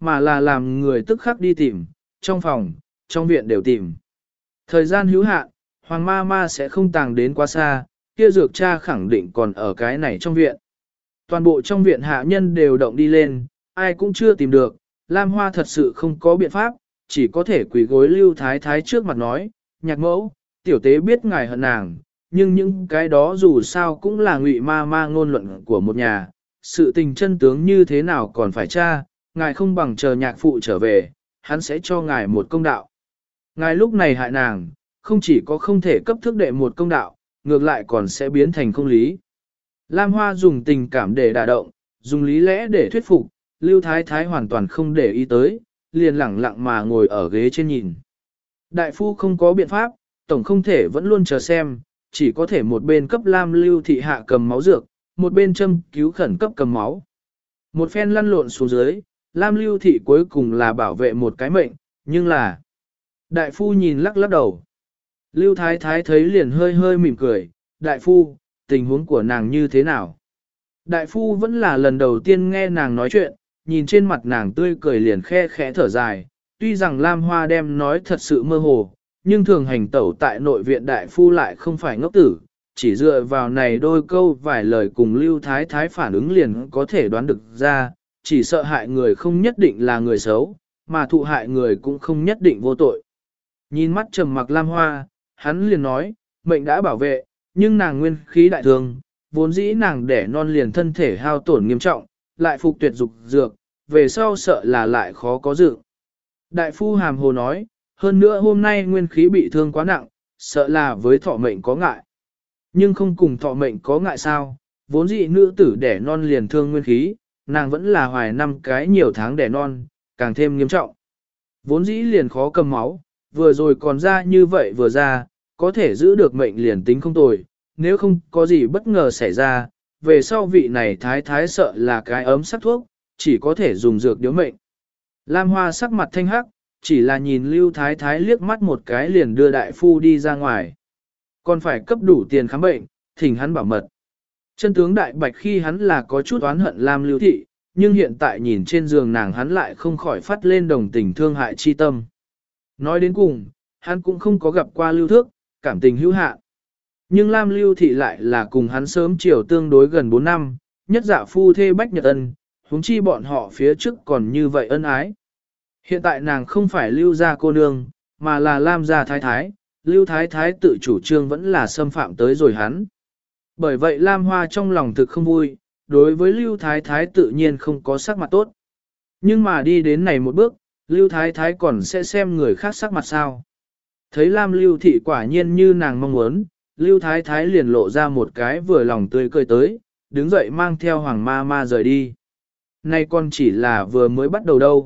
mà là làm người tức khắc đi tìm, trong phòng, trong viện đều tìm. Thời gian hữu hạn, Hoàng ma ma sẽ không tàng đến quá xa, kia dược cha khẳng định còn ở cái này trong viện. Toàn bộ trong viện hạ nhân đều động đi lên, ai cũng chưa tìm được, Lam Hoa thật sự không có biện pháp, chỉ có thể quỳ gối Lưu Thái Thái trước mặt nói, nhạc mẫu, tiểu tế biết ngài hận nàng, nhưng những cái đó dù sao cũng là ngụy ma ma ngôn luận của một nhà, sự tình chân tướng như thế nào còn phải tra, ngài không bằng chờ nhạc phụ trở về, hắn sẽ cho ngài một công đạo. Ngài lúc này hại nàng, không chỉ có không thể cấp thức đệ một công đạo, ngược lại còn sẽ biến thành không lý. Lam Hoa dùng tình cảm để đả động, dùng lý lẽ để thuyết phục, Lưu Thái Thái hoàn toàn không để ý tới, liền lẳng lặng mà ngồi ở ghế trên nhìn. Đại phu không có biện pháp, tổng không thể vẫn luôn chờ xem, chỉ có thể một bên cấp Lam Lưu thị hạ cầm máu dược, một bên châm cứu khẩn cấp cầm máu. Một phen lăn lộn xuống dưới, Lam Lưu thị cuối cùng là bảo vệ một cái mệnh, nhưng là... Đại phu nhìn lắc lắc đầu. Lưu Thái Thái thấy liền hơi hơi mỉm cười, đại phu, tình huống của nàng như thế nào? Đại phu vẫn là lần đầu tiên nghe nàng nói chuyện, nhìn trên mặt nàng tươi cười liền khe khẽ thở dài, tuy rằng Lam Hoa đem nói thật sự mơ hồ, nhưng thường hành tẩu tại nội viện đại phu lại không phải ngốc tử, chỉ dựa vào này đôi câu vài lời cùng Lưu Thái Thái phản ứng liền có thể đoán được ra, chỉ sợ hại người không nhất định là người xấu, mà thụ hại người cũng không nhất định vô tội. Nhìn mắt trầm mặc Lam Hoa, hắn liền nói, mệnh đã bảo vệ, nhưng nàng nguyên khí đại thương, vốn dĩ nàng đẻ non liền thân thể hao tổn nghiêm trọng, lại phục tuyệt dục dược, về sau sợ là lại khó có dự. Đại phu hàm hồ nói, hơn nữa hôm nay nguyên khí bị thương quá nặng, sợ là với thọ mệnh có ngại. Nhưng không cùng thọ mệnh có ngại sao, vốn dĩ nữ tử đẻ non liền thương nguyên khí, nàng vẫn là hoài 5 cái nhiều tháng đẻ non, càng thêm nghiêm trọng. Vốn dĩ liền khó cầm máu, vừa rồi còn ra như vậy vừa ra, có thể giữ được mệnh liền tính không tồi, nếu không có gì bất ngờ xảy ra, về sau vị này thái thái sợ là cái ấm sắc thuốc, chỉ có thể dùng dược điếu mệnh. Lam Hoa sắc mặt thanh hắc, chỉ là nhìn Lưu Thái Thái liếc mắt một cái liền đưa đại phu đi ra ngoài. Còn phải cấp đủ tiền khám bệnh, thỉnh hắn bảo mật. Chân tướng đại bạch khi hắn là có chút oán hận Lam Lưu Thị, nhưng hiện tại nhìn trên giường nàng hắn lại không khỏi phát lên đồng tình thương hại chi tâm. Nói đến cùng, hắn cũng không có gặp qua Lưu Thước, cảm tình hữu hạn. Nhưng Lam Lưu Thị lại là cùng hắn sớm chiều tương đối gần 4 năm, nhất dạ phu thê bách nhật ân, huống chi bọn họ phía trước còn như vậy ân ái. Hiện tại nàng không phải Lưu gia cô nương, mà là Lam gia thái thái, Lưu thái thái tự chủ trương vẫn là xâm phạm tới rồi hắn. Bởi vậy Lam Hoa trong lòng thực không vui, đối với Lưu thái thái tự nhiên không có sắc mặt tốt. Nhưng mà đi đến này một bước, Lưu thái thái còn sẽ xem người khác sắc mặt sao. Thấy Lam Lưu thị quả nhiên như nàng mong muốn, Lưu thái thái liền lộ ra một cái vừa lòng tươi cười tới, đứng dậy mang theo Hoàng ma ma rời đi. Nay còn chỉ là vừa mới bắt đầu đâu.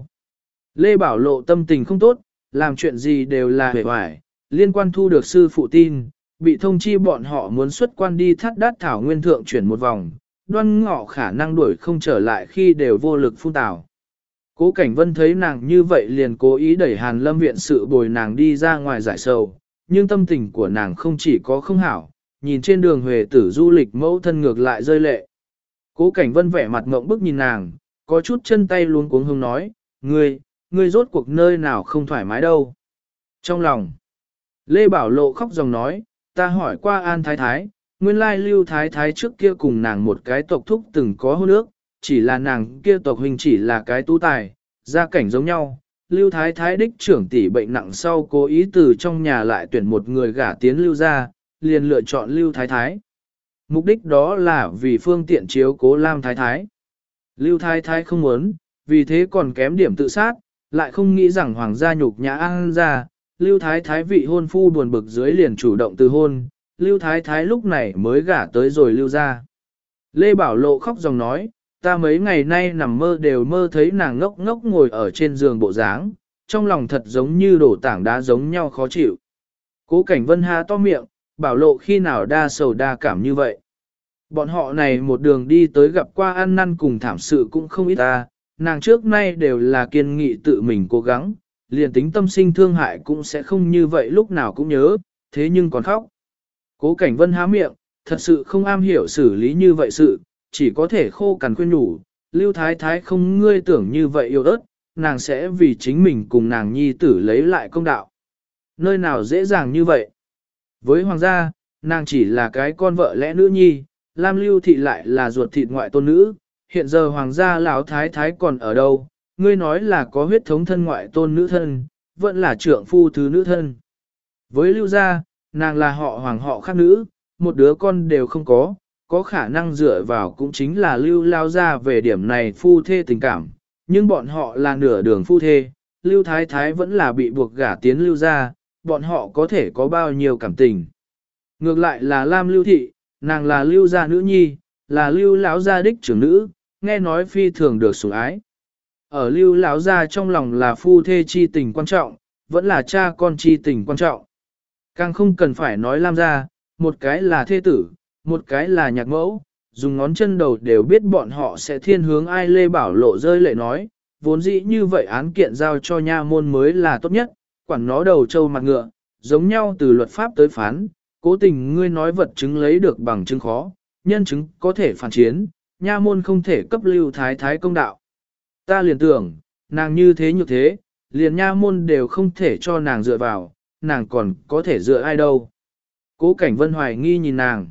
Lê Bảo Lộ tâm tình không tốt, làm chuyện gì đều là hề hoài, liên quan thu được sư phụ tin, bị thông chi bọn họ muốn xuất quan đi thắt đát thảo nguyên thượng chuyển một vòng, Đoan Ngọ khả năng đuổi không trở lại khi đều vô lực phun tảo. Cố Cảnh Vân thấy nàng như vậy liền cố ý đẩy Hàn Lâm viện sự bồi nàng đi ra ngoài giải sầu, nhưng tâm tình của nàng không chỉ có không hảo, nhìn trên đường Huệ tử du lịch mẫu thân ngược lại rơi lệ. Cố Cảnh Vân vẻ mặt ngộng bức nhìn nàng, có chút chân tay luống cuống hông nói, ngươi rốt cuộc nơi nào không thoải mái đâu. Trong lòng, Lê Bảo Lộ khóc dòng nói, ta hỏi qua An Thái Thái, nguyên lai Lưu Thái Thái trước kia cùng nàng một cái tộc thúc từng có hôn ước, chỉ là nàng kia tộc huynh chỉ là cái tú tài, gia cảnh giống nhau. Lưu Thái Thái đích trưởng tỷ bệnh nặng sau cố ý từ trong nhà lại tuyển một người gả tiến Lưu gia, liền lựa chọn Lưu Thái Thái. Mục đích đó là vì phương tiện chiếu cố Lam Thái Thái. Lưu Thái Thái không muốn, vì thế còn kém điểm tự sát, lại không nghĩ rằng hoàng gia nhục nhã An gia, Lưu Thái Thái vị hôn phu buồn bực dưới liền chủ động từ hôn, Lưu Thái Thái lúc này mới gả tới rồi Lưu gia. Lê Bảo Lộ khóc dòng nói, ta mấy ngày nay nằm mơ đều mơ thấy nàng ngốc ngốc ngồi ở trên giường bộ dáng, trong lòng thật giống như đổ tảng đá giống nhau khó chịu. Cố Cảnh Vân há to miệng, Bảo Lộ khi nào đa sầu đa cảm như vậy. Bọn họ này một đường đi tới gặp qua ăn năn cùng thảm sự cũng không ít ta, nàng trước nay đều là kiên nghị tự mình cố gắng, liền tính tâm sinh thương hại cũng sẽ không như vậy lúc nào cũng nhớ, thế nhưng còn khóc. Cố Cảnh Vân há miệng, thật sự không am hiểu xử lý như vậy sự, chỉ có thể khô cằn khuyên nhủ, Lưu Thái Thái không ngươi tưởng như vậy yêu ớt, nàng sẽ vì chính mình cùng nàng nhi tử lấy lại công đạo. Nơi nào dễ dàng như vậy? Với hoàng gia, nàng chỉ là cái con vợ lẽ nữ nhi, Lam Lưu Thị lại là ruột thịt ngoại tôn nữ, hiện giờ hoàng gia lão thái thái còn ở đâu, ngươi nói là có huyết thống thân ngoại tôn nữ thân, vẫn là trượng phu thứ nữ thân. Với Lưu gia, nàng là họ hoàng họ khác nữ, một đứa con đều không có khả năng dựa vào cũng chính là Lưu lao gia về điểm này phu thê tình cảm, nhưng bọn họ là nửa đường phu thê, Lưu thái thái vẫn là bị buộc gả tiến Lưu gia, bọn họ có thể có bao nhiêu cảm tình. Ngược lại là Lam Lưu Thị, nàng là Lưu gia nữ nhi, là Lưu lão gia đích trưởng nữ, nghe nói phi thường được sủng ái. Ở Lưu lão gia trong lòng là phu thê chi tình quan trọng, vẫn là cha con chi tình quan trọng. Càng không cần phải nói Lam gia, một cái là thê tử, một cái là nhạc mẫu, dùng ngón chân đầu đều biết bọn họ sẽ thiên hướng ai. Lê Bảo Lộ rơi lệ nói, vốn dĩ như vậy án kiện giao cho nha môn mới là tốt nhất, quản nó đầu trâu mặt ngựa, giống nhau từ luật pháp tới phán, cố tình ngươi nói vật chứng lấy được bằng chứng khó, nhân chứng có thể phản chiến, nha môn không thể cấp Lưu thái thái công đạo. Ta liền tưởng, nàng như thế như thế, liền nha môn đều không thể cho nàng dựa vào, nàng còn có thể dựa ai đâu. Cố Cảnh Vân hoài nghi nhìn nàng.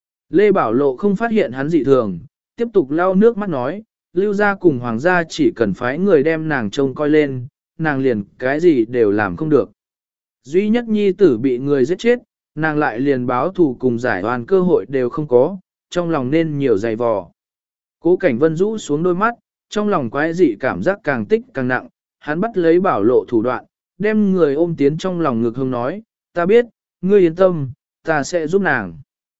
Lê Bảo Lộ không phát hiện hắn dị thường, tiếp tục lau nước mắt nói, Lưu gia cùng hoàng gia chỉ cần phái người đem nàng trông coi lên, nàng liền cái gì đều làm không được. Duy nhất nhi tử bị người giết chết, nàng lại liền báo thù cùng giải oan cơ hội đều không có, trong lòng nên nhiều dày vò. Cố Cảnh Vân rũ xuống đôi mắt, trong lòng quái dị cảm giác càng tích càng nặng, hắn bắt lấy Bảo Lộ thủ đoạn, đem người ôm tiến trong lòng ngực hông nói, ta biết, ngươi yên tâm, ta sẽ giúp nàng.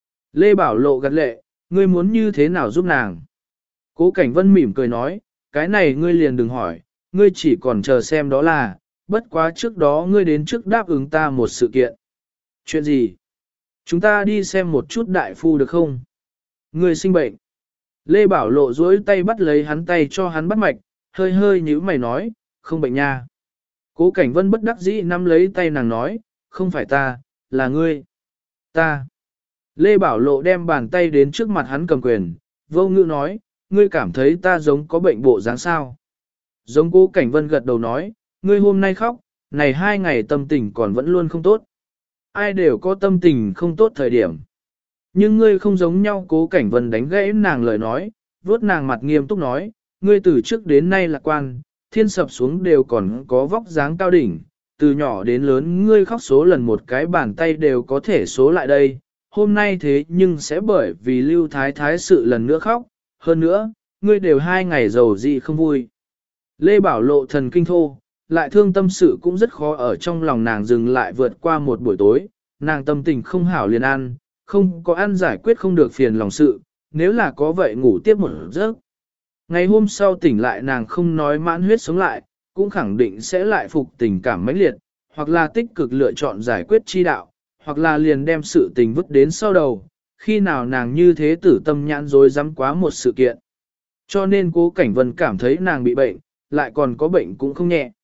Lê Bảo Lộ gật lệ, ngươi muốn như thế nào giúp nàng? Cố Cảnh Vân mỉm cười nói, cái này ngươi liền đừng hỏi, ngươi chỉ còn chờ xem đó là, bất quá trước đó ngươi đến trước đáp ứng ta một sự kiện. Chuyện gì? Chúng ta đi xem một chút đại phu được không? Ngươi sinh bệnh. Lê Bảo Lộ duỗi tay bắt lấy hắn tay cho hắn bắt mạch, hơi hơi nhíu mày nói, không bệnh nha. Cố Cảnh Vân bất đắc dĩ nắm lấy tay nàng nói, không phải ta, là ngươi. Ta. Lê Bảo Lộ đem bàn tay đến trước mặt hắn cầm quyền, vô ngữ nói, ngươi cảm thấy ta giống có bệnh bộ dáng sao. Giống Cố Cảnh Vân gật đầu nói, ngươi hôm nay khóc, này 2 ngày tâm tình còn vẫn luôn không tốt. Ai đều có tâm tình không tốt thời điểm. Nhưng ngươi không giống nhau. Cố Cảnh Vân đánh gãy nàng lời nói, vuốt nàng mặt nghiêm túc nói, ngươi từ trước đến nay lạc quan, thiên sập xuống đều còn có vóc dáng cao đỉnh, từ nhỏ đến lớn ngươi khóc số lần một cái bàn tay đều có thể số lại đây, hôm nay thế nhưng sẽ bởi vì Lưu Thái Thái sự lần nữa khóc, hơn nữa, ngươi đều 2 ngày giàu dị không vui. Lê Bảo Lộ thần kinh thô, lại thương tâm sự cũng rất khó ở trong lòng nàng dừng lại vượt qua một buổi tối, nàng tâm tình không hảo liền ăn, không có ăn giải quyết không được phiền lòng sự, nếu là có vậy ngủ tiếp một giấc. Ngày hôm sau tỉnh lại nàng không nói mãn huyết sống lại, cũng khẳng định sẽ lại phục tình cảm mãnh liệt, hoặc là tích cực lựa chọn giải quyết chi đạo, hoặc là liền đem sự tình vứt đến sau đầu, khi nào nàng như thế tử tâm nhãn dối dám quá một sự kiện. Cho nên Cố Cảnh Vân cảm thấy nàng bị bệnh, lại còn có bệnh cũng không nhẹ.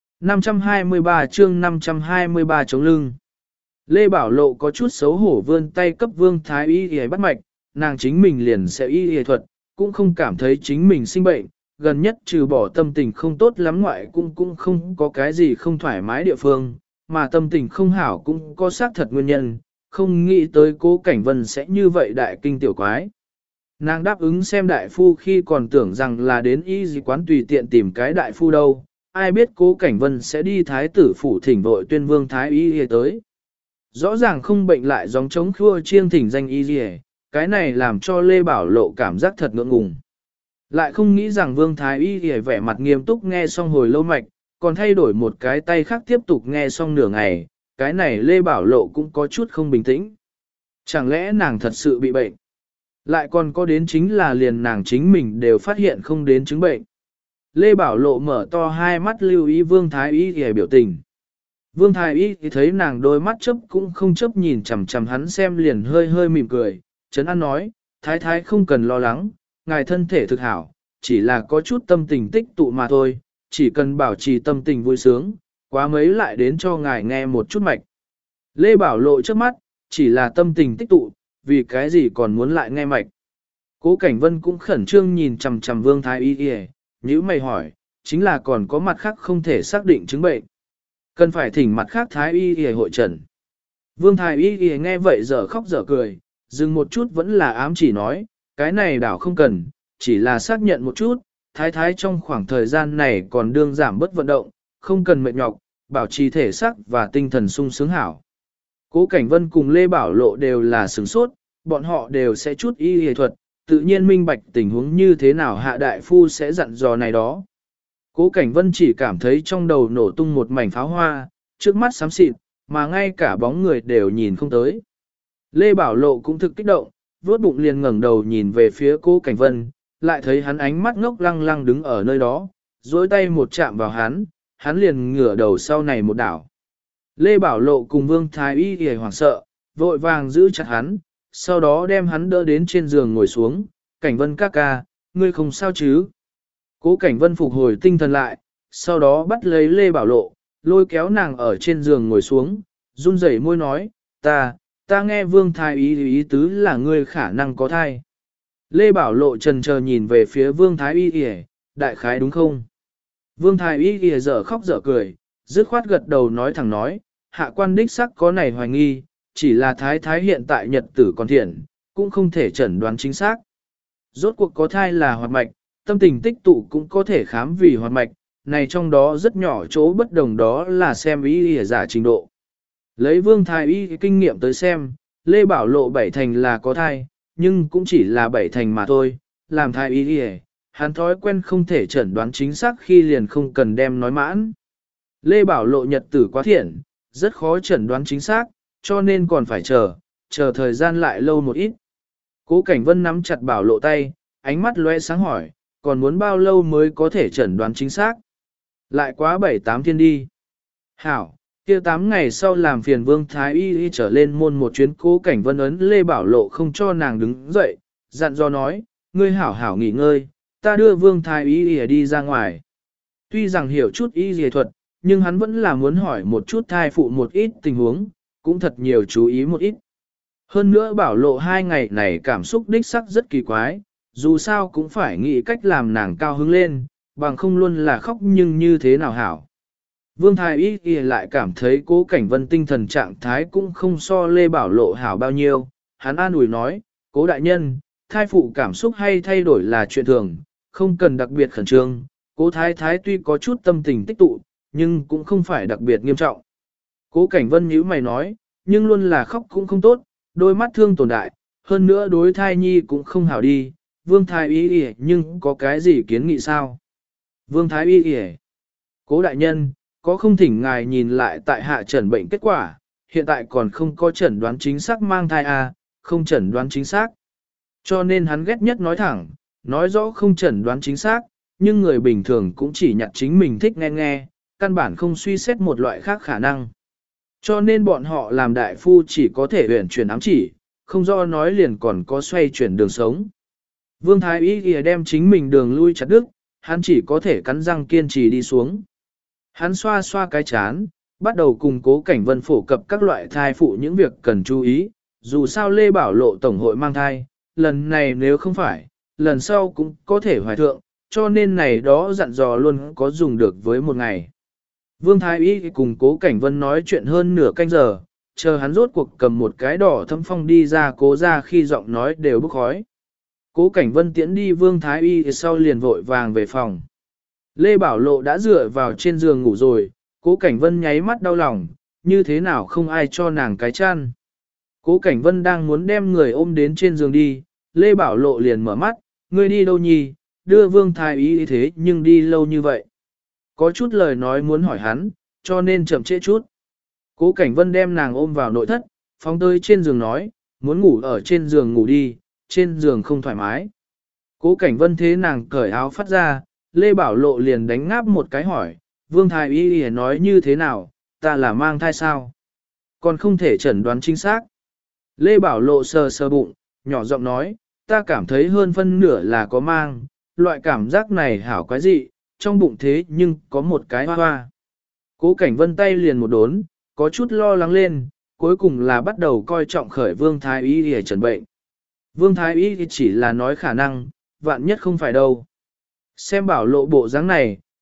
523 chương 523 chống lưng. Lê Bảo Lộ có chút xấu hổ vươn tay cấp Vương Thái Y y bắt mạch, nàng chính mình liền sẽ y thuật, cũng không cảm thấy chính mình sinh bệnh, gần nhất trừ bỏ tâm tình không tốt lắm ngoại cũng không có cái gì không thoải mái địa phương, mà tâm tình không hảo cũng có xác thật nguyên nhân, không nghĩ tới Cố Cảnh Vân sẽ như vậy đại kinh tiểu quái. Nàng đáp ứng xem đại phu khi còn tưởng rằng là đến y gì quán tùy tiện tìm cái đại phu đâu, ai biết Cố Cảnh Vân sẽ đi thái tử phủ thỉnh vội tuyên Vương Thái Y tới. Rõ ràng không bệnh lại gióng trống khua chiêng thỉnh danh y gì, cái này làm cho Lê Bảo Lộ cảm giác thật ngượng ngùng. Lại không nghĩ rằng Vương Thái Y gì vẻ mặt nghiêm túc nghe xong hồi lâu mạch, còn thay đổi một cái tay khác tiếp tục nghe xong nửa ngày, cái này Lê Bảo Lộ cũng có chút không bình tĩnh. Chẳng lẽ nàng thật sự bị bệnh? Lại còn có đến chính là liền nàng chính mình đều phát hiện không đến chứng bệnh. Lê Bảo Lộ mở to hai mắt lưu ý Vương Thái Y thì biểu tình. Vương Thái Y thì thấy nàng đôi mắt chớp cũng không chớp nhìn chằm chằm hắn xem liền hơi hơi mỉm cười, trấn an nói, Thái Thái không cần lo lắng, ngài thân thể thực hảo, chỉ là có chút tâm tình tích tụ mà thôi, chỉ cần bảo trì tâm tình vui sướng, quá mấy lại đến cho ngài nghe một chút mạch. Lê Bảo Lộ trước mắt, chỉ là tâm tình tích tụ, vì cái gì còn muốn lại nghe mạch. Cố Cảnh Vân cũng khẩn trương nhìn chằm chằm Vương Thái Y, nhíu mày hỏi, chính là còn có mặt khác không thể xác định chứng bệnh. Cần phải thỉnh mặt khác thái y y hội trần. Vương thái y y nghe vậy dở khóc dở cười, dừng một chút vẫn là ám chỉ nói, cái này đảo không cần, chỉ là xác nhận một chút, thái thái trong khoảng thời gian này còn đương giảm bớt vận động, không cần mệt nhọc, bảo trì thể xác và tinh thần sung sướng hảo. Cố Cảnh Vân cùng Lê Bảo Lộ đều là sửng sốt, bọn họ đều sẽ chút y y thuật, tự nhiên minh bạch tình huống như thế nào hạ đại phu sẽ dặn dò này đó. Cố Cảnh Vân chỉ cảm thấy trong đầu nổ tung một mảnh pháo hoa, trước mắt xám xịt, mà ngay cả bóng người đều nhìn không tới. Lê Bảo Lộ cũng thực kích động, vuốt bụng liền ngẩng đầu nhìn về phía Cố Cảnh Vân, lại thấy hắn ánh mắt ngốc lăng lăng đứng ở nơi đó, duỗi tay một chạm vào hắn liền ngửa đầu sau này một đảo. Lê Bảo Lộ cùng Vương Thái Y hề hoảng sợ, vội vàng giữ chặt hắn, sau đó đem hắn đỡ đến trên giường ngồi xuống, Cảnh Vân ca ca, ngươi không sao chứ? Cố Cảnh Vân phục hồi tinh thần lại, sau đó bắt lấy Lê Bảo Lộ, lôi kéo nàng ở trên giường ngồi xuống, run rẩy môi nói, ta nghe Vương Thái Y ý tứ là ngươi khả năng có thai. Lê Bảo Lộ trần chờ nhìn về phía Vương Thái Y kìa, đại khái đúng không? Vương Thái Y kìa dở khóc dở cười, dứt khoát gật đầu nói thẳng nói, hạ quan đích sắc có này hoài nghi, chỉ là thái thái hiện tại nhật tử còn thiện, cũng không thể chẩn đoán chính xác. Rốt cuộc có thai là hoạt mạch, tâm tình tích tụ cũng có thể khám vì hoạt mạch, này trong đó rất nhỏ chỗ bất đồng đó là xem y y giả trình độ. Lấy Vương Thái Y kinh nghiệm tới xem, Lê Bảo Lộ 7 thành là có thai, nhưng cũng chỉ là 7 thành mà thôi, làm Thái Y y, hắn thói quen không thể chẩn đoán chính xác khi liền không cần đem nói mãn. Lê Bảo Lộ nhật tử quá thiện, rất khó chẩn đoán chính xác, cho nên còn phải chờ thời gian lại lâu một ít. Cố Cảnh Vân nắm chặt Bảo Lộ tay, ánh mắt lóe sáng hỏi, còn muốn bao lâu mới có thể chẩn đoán chính xác? Lại quá 7-8 thiên đi. Hảo, kia 8 ngày sau làm phiền Vương Thái Y trở lên môn một chuyến. Cố Cảnh Vân ấn Lê Bảo Lộ không cho nàng đứng dậy, dặn dò nói, ngươi hảo hảo nghỉ ngơi, ta đưa Vương Thái Y đi ra ngoài. Tuy rằng hiểu chút y y thuật, nhưng hắn vẫn là muốn hỏi một chút thai phụ một ít tình huống, cũng thật nhiều chú ý một ít. Hơn nữa Bảo Lộ 2 ngày này cảm xúc đích sắc rất kỳ quái, dù sao cũng phải nghĩ cách làm nàng cao hứng lên, bằng không luôn là khóc nhưng như thế nào hảo. Vương Thái Y Y lại cảm thấy Cố Cảnh Vân tinh thần trạng thái cũng không so Lê Bảo Lộ hảo bao nhiêu, hắn an ủi nói, Cố đại nhân, thai phụ cảm xúc hay thay đổi là chuyện thường, không cần đặc biệt khẩn trương, Cố thái thái tuy có chút tâm tình tích tụ, nhưng cũng không phải đặc biệt nghiêm trọng. Cố Cảnh Vân nhíu mày nói, nhưng luôn là khóc cũng không tốt, đôi mắt thương tổn đại, hơn nữa đối thai nhi cũng không hảo đi, Vương Thái Y Y nhưng có cái gì kiến nghị sao? Vương Thái Y Y, Cố đại nhân, có không thỉnh ngài nhìn lại tại hạ chẩn bệnh kết quả, hiện tại còn không có chẩn đoán chính xác mang thai à, không chẩn đoán chính xác. Cho nên hắn ghét nhất nói thẳng, nói rõ không chẩn đoán chính xác, nhưng người bình thường cũng chỉ nhặt chính mình thích nghe, căn bản không suy xét một loại khác khả năng. Cho nên bọn họ làm đại phu chỉ có thể huyển chuyển ám chỉ, không do nói liền còn có xoay chuyển đường sống. Vương Thái Y kìa đem chính mình đường lui chặt đứt, hắn chỉ có thể cắn răng kiên trì đi xuống. Hắn xoa xoa cái chán, bắt đầu cùng Cố Cảnh Vân phổ cập các loại thai phụ những việc cần chú ý, dù sao Lê Bảo Lộ tổng hội mang thai, lần này nếu không phải, lần sau cũng có thể hoài thượng, cho nên này đó dặn dò luôn có dùng được với một ngày. Vương Thái Y cùng Cố Cảnh Vân nói chuyện hơn nửa canh giờ, chờ hắn rốt cuộc cầm một cái đỏ thâm phong đi ra Cố ra khi giọng nói đều bốc khói. Cố Cảnh Vân tiễn đi Vương Thái Y sau liền vội vàng về phòng. Lê Bảo Lộ đã dựa vào trên giường ngủ rồi, Cố Cảnh Vân nháy mắt đau lòng, như thế nào không ai cho nàng cái chăn. Cố Cảnh Vân đang muốn đem người ôm đến trên giường đi, Lê Bảo Lộ liền mở mắt, ngươi đi đâu nhỉ, đưa Vương Thái Y thế nhưng đi lâu như vậy. Có chút lời nói muốn hỏi hắn, cho nên chậm trễ chút. Cố Cảnh Vân đem nàng ôm vào nội thất, phóng tới trên giường nói, muốn ngủ ở trên giường ngủ đi, trên giường không thoải mái. Cố Cảnh Vân thế nàng cởi áo phát ra, Lê Bảo Lộ liền đánh ngáp một cái hỏi, Vương Thái Y nói như thế nào, ta là mang thai sao? Còn không thể chẩn đoán chính xác. Lê Bảo Lộ sờ sờ bụng, nhỏ giọng nói, ta cảm thấy hơn phân nửa là có mang, loại cảm giác này hảo quái dị, trong bụng thế nhưng có một cái hoa hoa. Cố Cảnh Vân tay liền một đốn, có chút lo lắng lên, cuối cùng là bắt đầu coi trọng khởi Vương Thái Y để chẩn bệnh. Vương Thái Y chỉ là nói khả năng, vạn nhất không phải đâu. Xem Bảo Lộ bộ dáng này,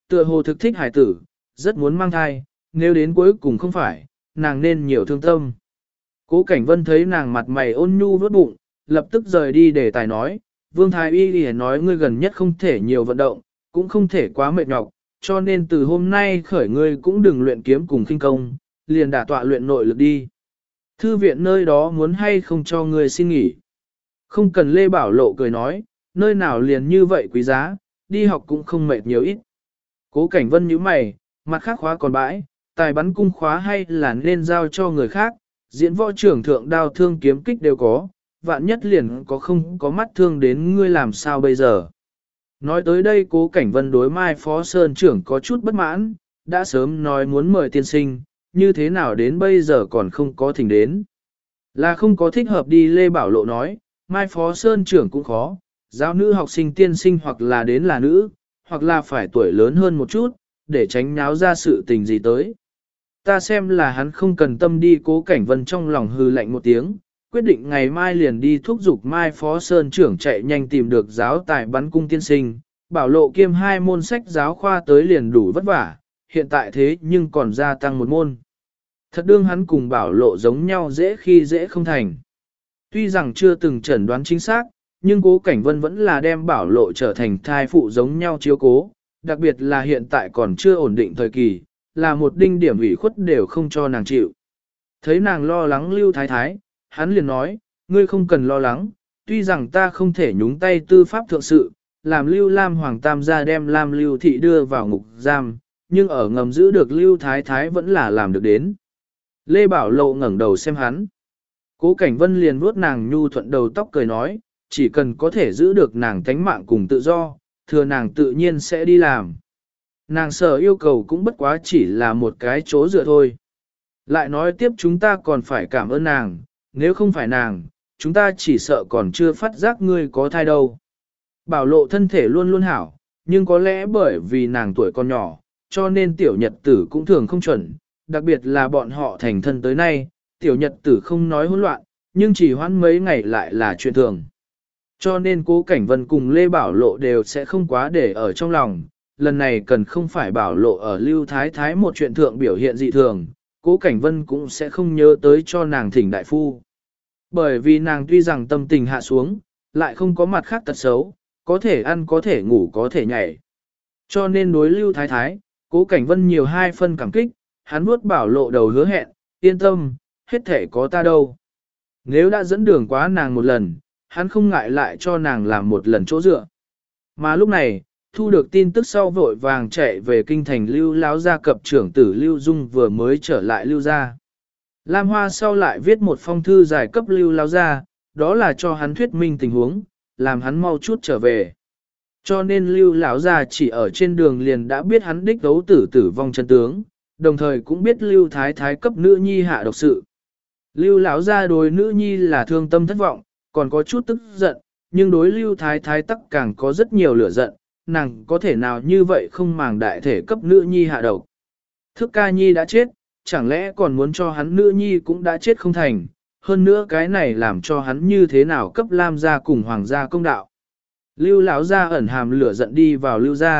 Tựa hồ thực thích hải tử, rất muốn mang thai, nếu đến cuối cùng không phải, nàng nên nhiều thương tâm. Cố Cảnh Vân thấy nàng mặt mày ôn nhu vớt bụng, lập tức rời đi để tài nói, Vương Thái Y liền nói ngươi gần nhất không thể nhiều vận động, cũng không thể quá mệt nhọc, cho nên từ hôm nay khởi ngươi cũng đừng luyện kiếm cùng khinh công, liền đả tọa luyện nội lực đi. Thư viện nơi đó muốn hay không cho ngươi xin nghỉ. Không cần Lê Bảo Lộ cười nói, nơi nào liền như vậy quý giá, đi học cũng không mệt nhiều ít. Cố Cảnh Vân nhíu mày, mặt khác khóa còn bãi, tài bắn cung khóa hay là nên giao cho người khác, diễn võ trưởng thượng đao thương kiếm kích đều có, vạn nhất liền có không có mắt thương đến ngươi làm sao bây giờ. Nói tới đây Cố Cảnh Vân đối Mai Phó Sơn trưởng có chút bất mãn, đã sớm nói muốn mời tiên sinh, như thế nào đến bây giờ còn không có thỉnh đến. Là không có thích hợp đi Lê Bảo Lộ nói, Mai Phó Sơn trưởng cũng khó, giáo nữ học sinh tiên sinh hoặc là đến là nữ, hoặc là phải tuổi lớn hơn một chút, để tránh nháo ra sự tình gì tới. Ta xem là hắn không cần tâm đi. Cố Cảnh Vân trong lòng hư lạnh một tiếng, quyết định ngày mai liền đi thúc giục Mai Phó Sơn trưởng chạy nhanh tìm được giáo tài bắn cung tiên sinh, Bảo Lộ kiêm 2 môn sách giáo khoa tới liền đủ vất vả, hiện tại thế nhưng còn gia tăng 1 môn. Thật đương hắn cùng Bảo Lộ giống nhau dễ khi dễ không thành. Tuy rằng chưa từng chẩn đoán chính xác, nhưng Cố Cảnh Vân vẫn là đem Bảo Lộ trở thành thai phụ giống nhau chiếu cố, đặc biệt là hiện tại còn chưa ổn định thời kỳ, là một đinh điểm ủy khuất đều không cho nàng chịu. Thấy nàng lo lắng Lưu Thái Thái, hắn liền nói, ngươi không cần lo lắng, tuy rằng ta không thể nhúng tay tư pháp thượng sự, làm Lưu Lam Hoàng Tam gia đem Lam Lưu Thị đưa vào ngục giam, nhưng ở ngầm giữ được Lưu Thái Thái vẫn là làm được đến. Lê Bảo Lộ ngẩng đầu xem hắn. Cố Cảnh Vân liền vuốt nàng nhu thuận đầu tóc cười nói, chỉ cần có thể giữ được nàng tánh mạng cùng tự do, thừa nàng tự nhiên sẽ đi làm. Nàng sở yêu cầu cũng bất quá chỉ là một cái chỗ dựa thôi. Lại nói tiếp chúng ta còn phải cảm ơn nàng, nếu không phải nàng, chúng ta chỉ sợ còn chưa phát giác ngươi có thai đâu. Bảo Lộ thân thể luôn luôn hảo, nhưng có lẽ bởi vì nàng tuổi còn nhỏ, cho nên tiểu nhật tử cũng thường không chuẩn, đặc biệt là bọn họ thành thân tới nay, tiểu nhật tử không nói hỗn loạn, nhưng chỉ hoãn mấy ngày lại là chuyện thường. Cho nên Cố Cảnh Vân cùng Lê Bảo Lộ đều sẽ không quá để ở trong lòng, lần này cần không phải Bảo Lộ ở Lưu Thái Thái một chuyện thượng biểu hiện dị thường, Cố Cảnh Vân cũng sẽ không nhớ tới cho nàng thỉnh đại phu. Bởi vì nàng tuy rằng tâm tình hạ xuống, lại không có mặt khác tật xấu, có thể ăn có thể ngủ có thể nhảy. Cho nên đối Lưu Thái Thái, Cố Cảnh Vân nhiều 2 phân cảm kích, hắn vuốt Bảo Lộ đầu hứa hẹn, yên tâm, hết thể có ta đâu. Nếu đã dẫn đường quá nàng một lần, hắn không ngại lại cho nàng làm một lần chỗ dựa. Mà lúc này, thu được tin tức sau vội vàng chạy về kinh thành Lưu Láo gia cập trưởng tử Lưu Dung vừa mới trở lại Lưu gia. Lam Hoa sau lại viết một phong thư giải cấp Lưu Láo gia, đó là cho hắn thuyết minh tình huống, làm hắn mau chút trở về. Cho nên Lưu Láo gia chỉ ở trên đường liền đã biết hắn đích đấu tử tử vong chân tướng, đồng thời cũng biết Lưu Thái Thái cấp nữ nhi hạ độc sự. Lưu Láo gia đối nữ nhi là thương tâm thất vọng, còn có chút tức giận, nhưng đối Lưu Thái Thái tắc càng có rất nhiều lửa giận, nàng có thể nào như vậy không màng đại thể cấp nữ nhi hạ độc. Thức ca nhi đã chết, chẳng lẽ còn muốn cho hắn nữ nhi cũng đã chết không thành, hơn nữa cái này làm cho hắn như thế nào cấp Lam gia cùng Hoàng gia công đạo. Lưu Lão gia ẩn hàm lửa giận đi vào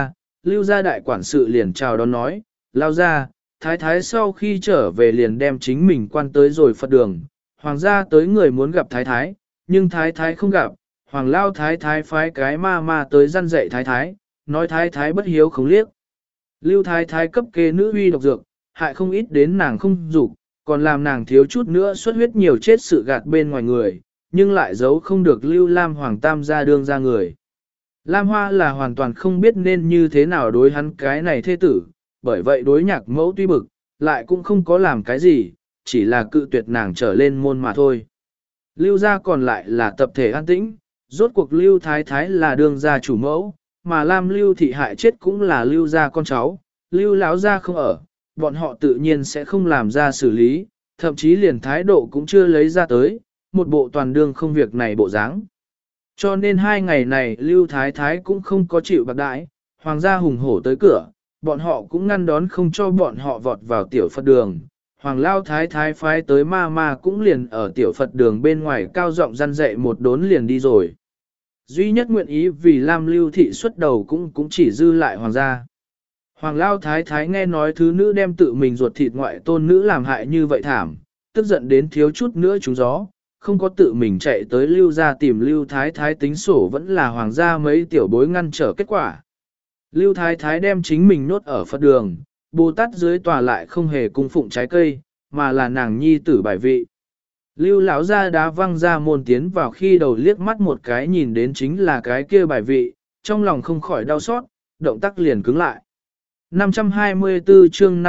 Lưu gia đại quản sự liền chào đón nói, Lão gia, Thái Thái sau khi trở về liền đem chính mình quan tới rồi Phật đường, Hoàng gia tới người muốn gặp Thái Thái, nhưng Thái Thái không gặp, Hoàng Lao Thái Thái phái cái ma tới răn dạy Thái Thái, nói Thái Thái bất hiếu không liếc. Lưu Thái Thái cấp kê nữ huy độc dược, hại không ít đến nàng không dục, còn làm nàng thiếu chút nữa xuất huyết nhiều chết sự gạt bên ngoài người, nhưng lại giấu không được Lưu Lam Hoàng Tam gia đương ra người. Lam Hoa là hoàn toàn không biết nên như thế nào đối hắn cái này thê tử, bởi vậy đối nhạc mẫu tuy bực, lại cũng không có làm cái gì, chỉ là cự tuyệt nàng trở lên môn mà thôi. Lưu gia còn lại là tập thể an tĩnh, rốt cuộc Lưu Thái Thái là đương gia chủ mẫu, mà Lam Lưu thị hại chết cũng là Lưu gia con cháu, Lưu lão gia không ở, bọn họ tự nhiên sẽ không làm ra xử lý, thậm chí liền thái độ cũng chưa lấy ra tới, một bộ toàn đương không việc này bộ dáng. Cho nên 2 ngày này Lưu Thái Thái cũng không có chịu bạc đãi, hoàng gia hùng hổ tới cửa, bọn họ cũng ngăn đón không cho bọn họ vọt vào tiểu Phật đường. Hoàng Lao Thái Thái phái tới ma cũng liền ở tiểu Phật đường bên ngoài cao giọng răn dạy một đốn liền đi rồi. Duy nhất nguyện ý vì Lam Lưu thị xuất đầu cũng chỉ dư lại hoàng gia. Hoàng Lao Thái Thái nghe nói thứ nữ đem tự mình ruột thịt ngoại tôn nữ làm hại như vậy thảm, tức giận đến thiếu chút nữa trúng gió, không có tự mình chạy tới Lưu gia tìm Lưu Thái Thái tính sổ vẫn là hoàng gia mấy tiểu bối ngăn trở kết quả. Lưu Thái Thái đem chính mình nốt ở Phật đường, Bồ Tát dưới tòa lại không hề cung phụng trái cây, mà là nàng nhi tử bài vị. Lưu lão gia đá văng ra môn tiến vào khi đầu liếc mắt một cái nhìn đến chính là cái kia bài vị, trong lòng không khỏi đau xót, động tác liền cứng lại. 524 chương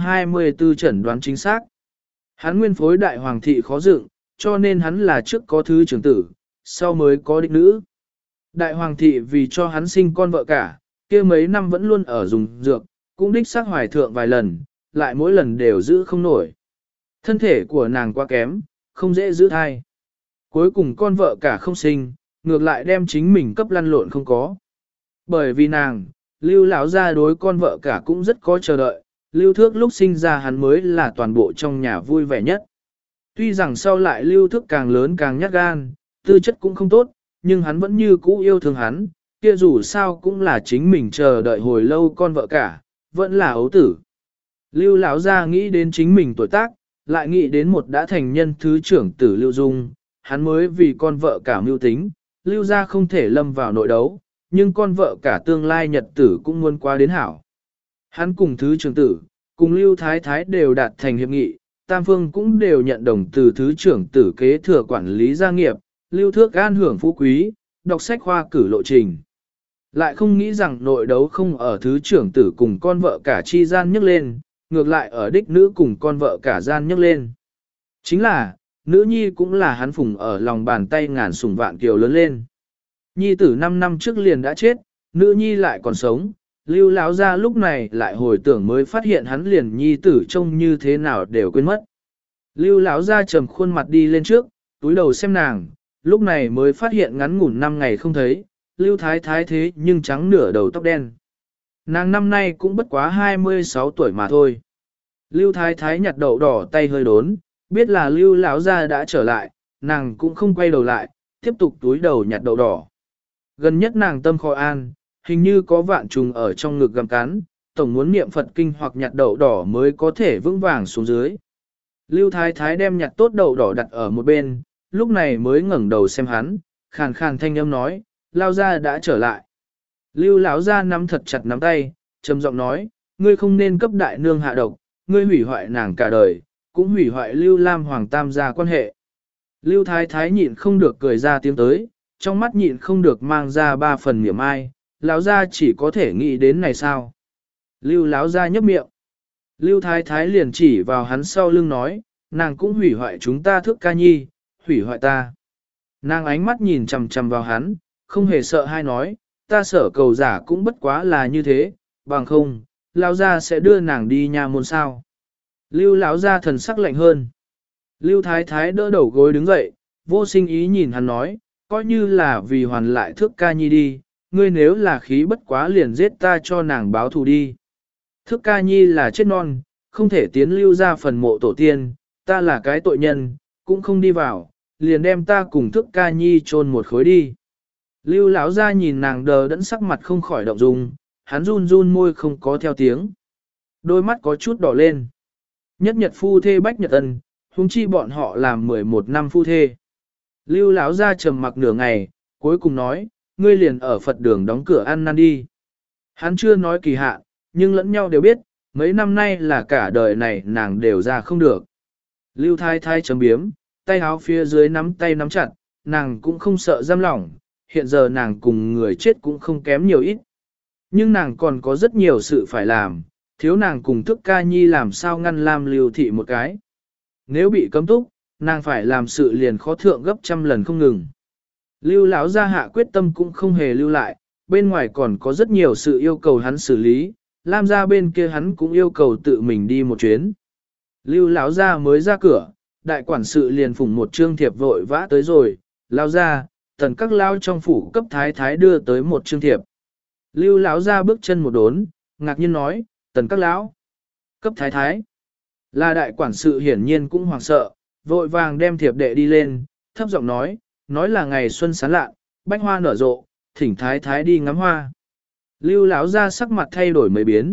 524 chẩn đoán chính xác. Hắn nguyên phối đại hoàng thị khó dựng, cho nên hắn là trước có thứ trưởng tử, sau mới có đích nữ. Đại hoàng thị vì cho hắn sinh con vợ cả, kia mấy năm vẫn luôn ở dùng dược, cũng đích xác hoài thượng vài lần, lại mỗi lần đều giữ không nổi. Thân thể của nàng quá kém, không dễ giữ thai. Cuối cùng con vợ cả không sinh, ngược lại đem chính mình cấp lăn lộn không có. Bởi vì nàng, Lưu lão gia đối con vợ cả cũng rất có chờ đợi, Lưu Thước lúc sinh ra hắn mới là toàn bộ trong nhà vui vẻ nhất. Tuy rằng sau lại Lưu Thước càng lớn càng nhát gan, tư chất cũng không tốt, nhưng hắn vẫn như cũ yêu thương hắn, kia dù sao cũng là chính mình chờ đợi hồi lâu con vợ cả, vẫn là ấu tử. Lưu lão gia nghĩ đến chính mình tuổi tác, lại nghĩ đến một đã thành nhân thứ trưởng tử Lưu Dung, hắn mới vì con vợ cả mưu tính, Lưu gia không thể lâm vào nội đấu, nhưng con vợ cả tương lai nhật tử cũng muốn qua đến hảo. Hắn cùng thứ trưởng tử, cùng Lưu Thái Thái đều đạt thành hiệp nghị, Tam Phương cũng đều nhận đồng từ thứ trưởng tử kế thừa quản lý gia nghiệp, Lưu Thước an hưởng phú quý, đọc sách khoa cử lộ trình. Lại không nghĩ rằng nội đấu không ở thứ trưởng tử cùng con vợ cả chi gian nhấc lên, ngược lại ở đích nữ cùng con vợ cả gian nhấc lên. Chính là, nữ nhi cũng là hắn phùng ở lòng bàn tay ngàn sủng vạn kiều lớn lên. Nhi tử 5 năm trước liền đã chết, nữ nhi lại còn sống, Lưu lão gia lúc này lại hồi tưởng mới phát hiện hắn liền nhi tử trông như thế nào đều quên mất. Lưu lão gia trầm khuôn mặt đi lên trước, túi đầu xem nàng, lúc này mới phát hiện ngắn ngủn 5 ngày không thấy, Lưu Thái Thái thế nhưng trắng nửa đầu tóc đen. Nàng năm nay cũng bất quá 26 tuổi mà thôi. Lưu Thái Thái nhặt đậu đỏ tay hơi đốn, biết là Lưu lão gia đã trở lại, nàng cũng không quay đầu lại, tiếp tục túi đầu nhặt đậu đỏ. Gần nhất nàng tâm khó an, hình như có vạn trùng ở trong ngực gặm cắn, tổng muốn niệm Phật kinh hoặc nhặt đậu đỏ mới có thể vững vàng xuống dưới. Lưu Thái Thái đem nhặt tốt đậu đỏ đặt ở một bên, lúc này mới ngẩng đầu xem hắn, khàn khàn thanh âm nói, lao gia đã trở lại. Lưu lão gia nắm thật chặt nắm tay, trầm giọng nói, ngươi không nên cấp đại nương hạ độc, ngươi hủy hoại nàng cả đời, cũng hủy hoại Lưu Lam Hoàng Tam gia quan hệ. Lưu Thái Thái nhịn không được cười ra tiếng tới, trong mắt nhịn không được mang ra 3 phần niệm ai, lão gia chỉ có thể nghĩ đến này sao. Lưu lão gia nhấp miệng. Lưu Thái Thái liền chỉ vào hắn sau lưng nói, nàng cũng hủy hoại chúng ta Thước ca nhi, hủy hoại ta. Nàng ánh mắt nhìn chằm chằm vào hắn, không hề sợ hai nói, ta sở cầu giả cũng bất quá là như thế, bằng không, lão gia sẽ đưa nàng đi nhà môn sao. Lưu lão gia thần sắc lạnh hơn. Lưu Thái Thái đỡ đầu gối đứng dậy, vô sinh ý nhìn hắn nói, coi như là vì hoàn lại Thước ca nhi đi, ngươi nếu là khí bất quá liền giết ta cho nàng báo thù đi. Thước ca nhi là chết non, không thể tiến lưu ra phần mộ tổ tiên, ta là cái tội nhân, cũng không đi vào, liền đem ta cùng Thước ca nhi chôn một khối đi. Lưu lão ra nhìn nàng đờ đẫn sắc mặt không khỏi động dung, hắn run run môi không có theo tiếng. Đôi mắt có chút đỏ lên. Nhất nhật phu thê bách nhật ân, huống chi bọn họ làm 11 năm phu thê. Lưu lão ra trầm mặc nửa ngày, cuối cùng nói, ngươi liền ở Phật đường đóng cửa ăn năn đi. Hắn chưa nói kỳ hạn, nhưng lẫn nhau đều biết, mấy năm nay là cả đời này nàng đều ra không được. Lưu Thái Thái chấm biếm, tay áo phía dưới nắm tay nắm chặt, nàng cũng không sợ giam lỏng, hiện giờ nàng cùng người chết cũng không kém nhiều ít. Nhưng nàng còn có rất nhiều sự phải làm, thiếu nàng cùng Thước ca nhi làm sao ngăn Lam Lưu thị một cái. Nếu bị cấm túc, nàng phải làm sự liền khó thượng gấp trăm lần không ngừng. Lưu lão gia hạ quyết tâm cũng không hề lưu lại, bên ngoài còn có rất nhiều sự yêu cầu hắn xử lý, Lam gia bên kia hắn cũng yêu cầu tự mình đi một chuyến. Lưu lão gia mới ra cửa, đại quản sự liền phủng một trương thiệp vội vã tới rồi, lao ra, tần các lao trong phủ cấp thái thái đưa tới một trương thiệp. Lưu lão gia bước chân một đốn, ngạc nhiên nói, tần các lão, cấp thái thái. Là đại quản sự hiển nhiên cũng hoảng sợ, vội vàng đem thiệp đệ đi lên, thấp giọng nói là ngày xuân sáng lạ, bách hoa nở rộ, thỉnh thái thái đi ngắm hoa. Lưu lão ra sắc mặt thay đổi mấy biến,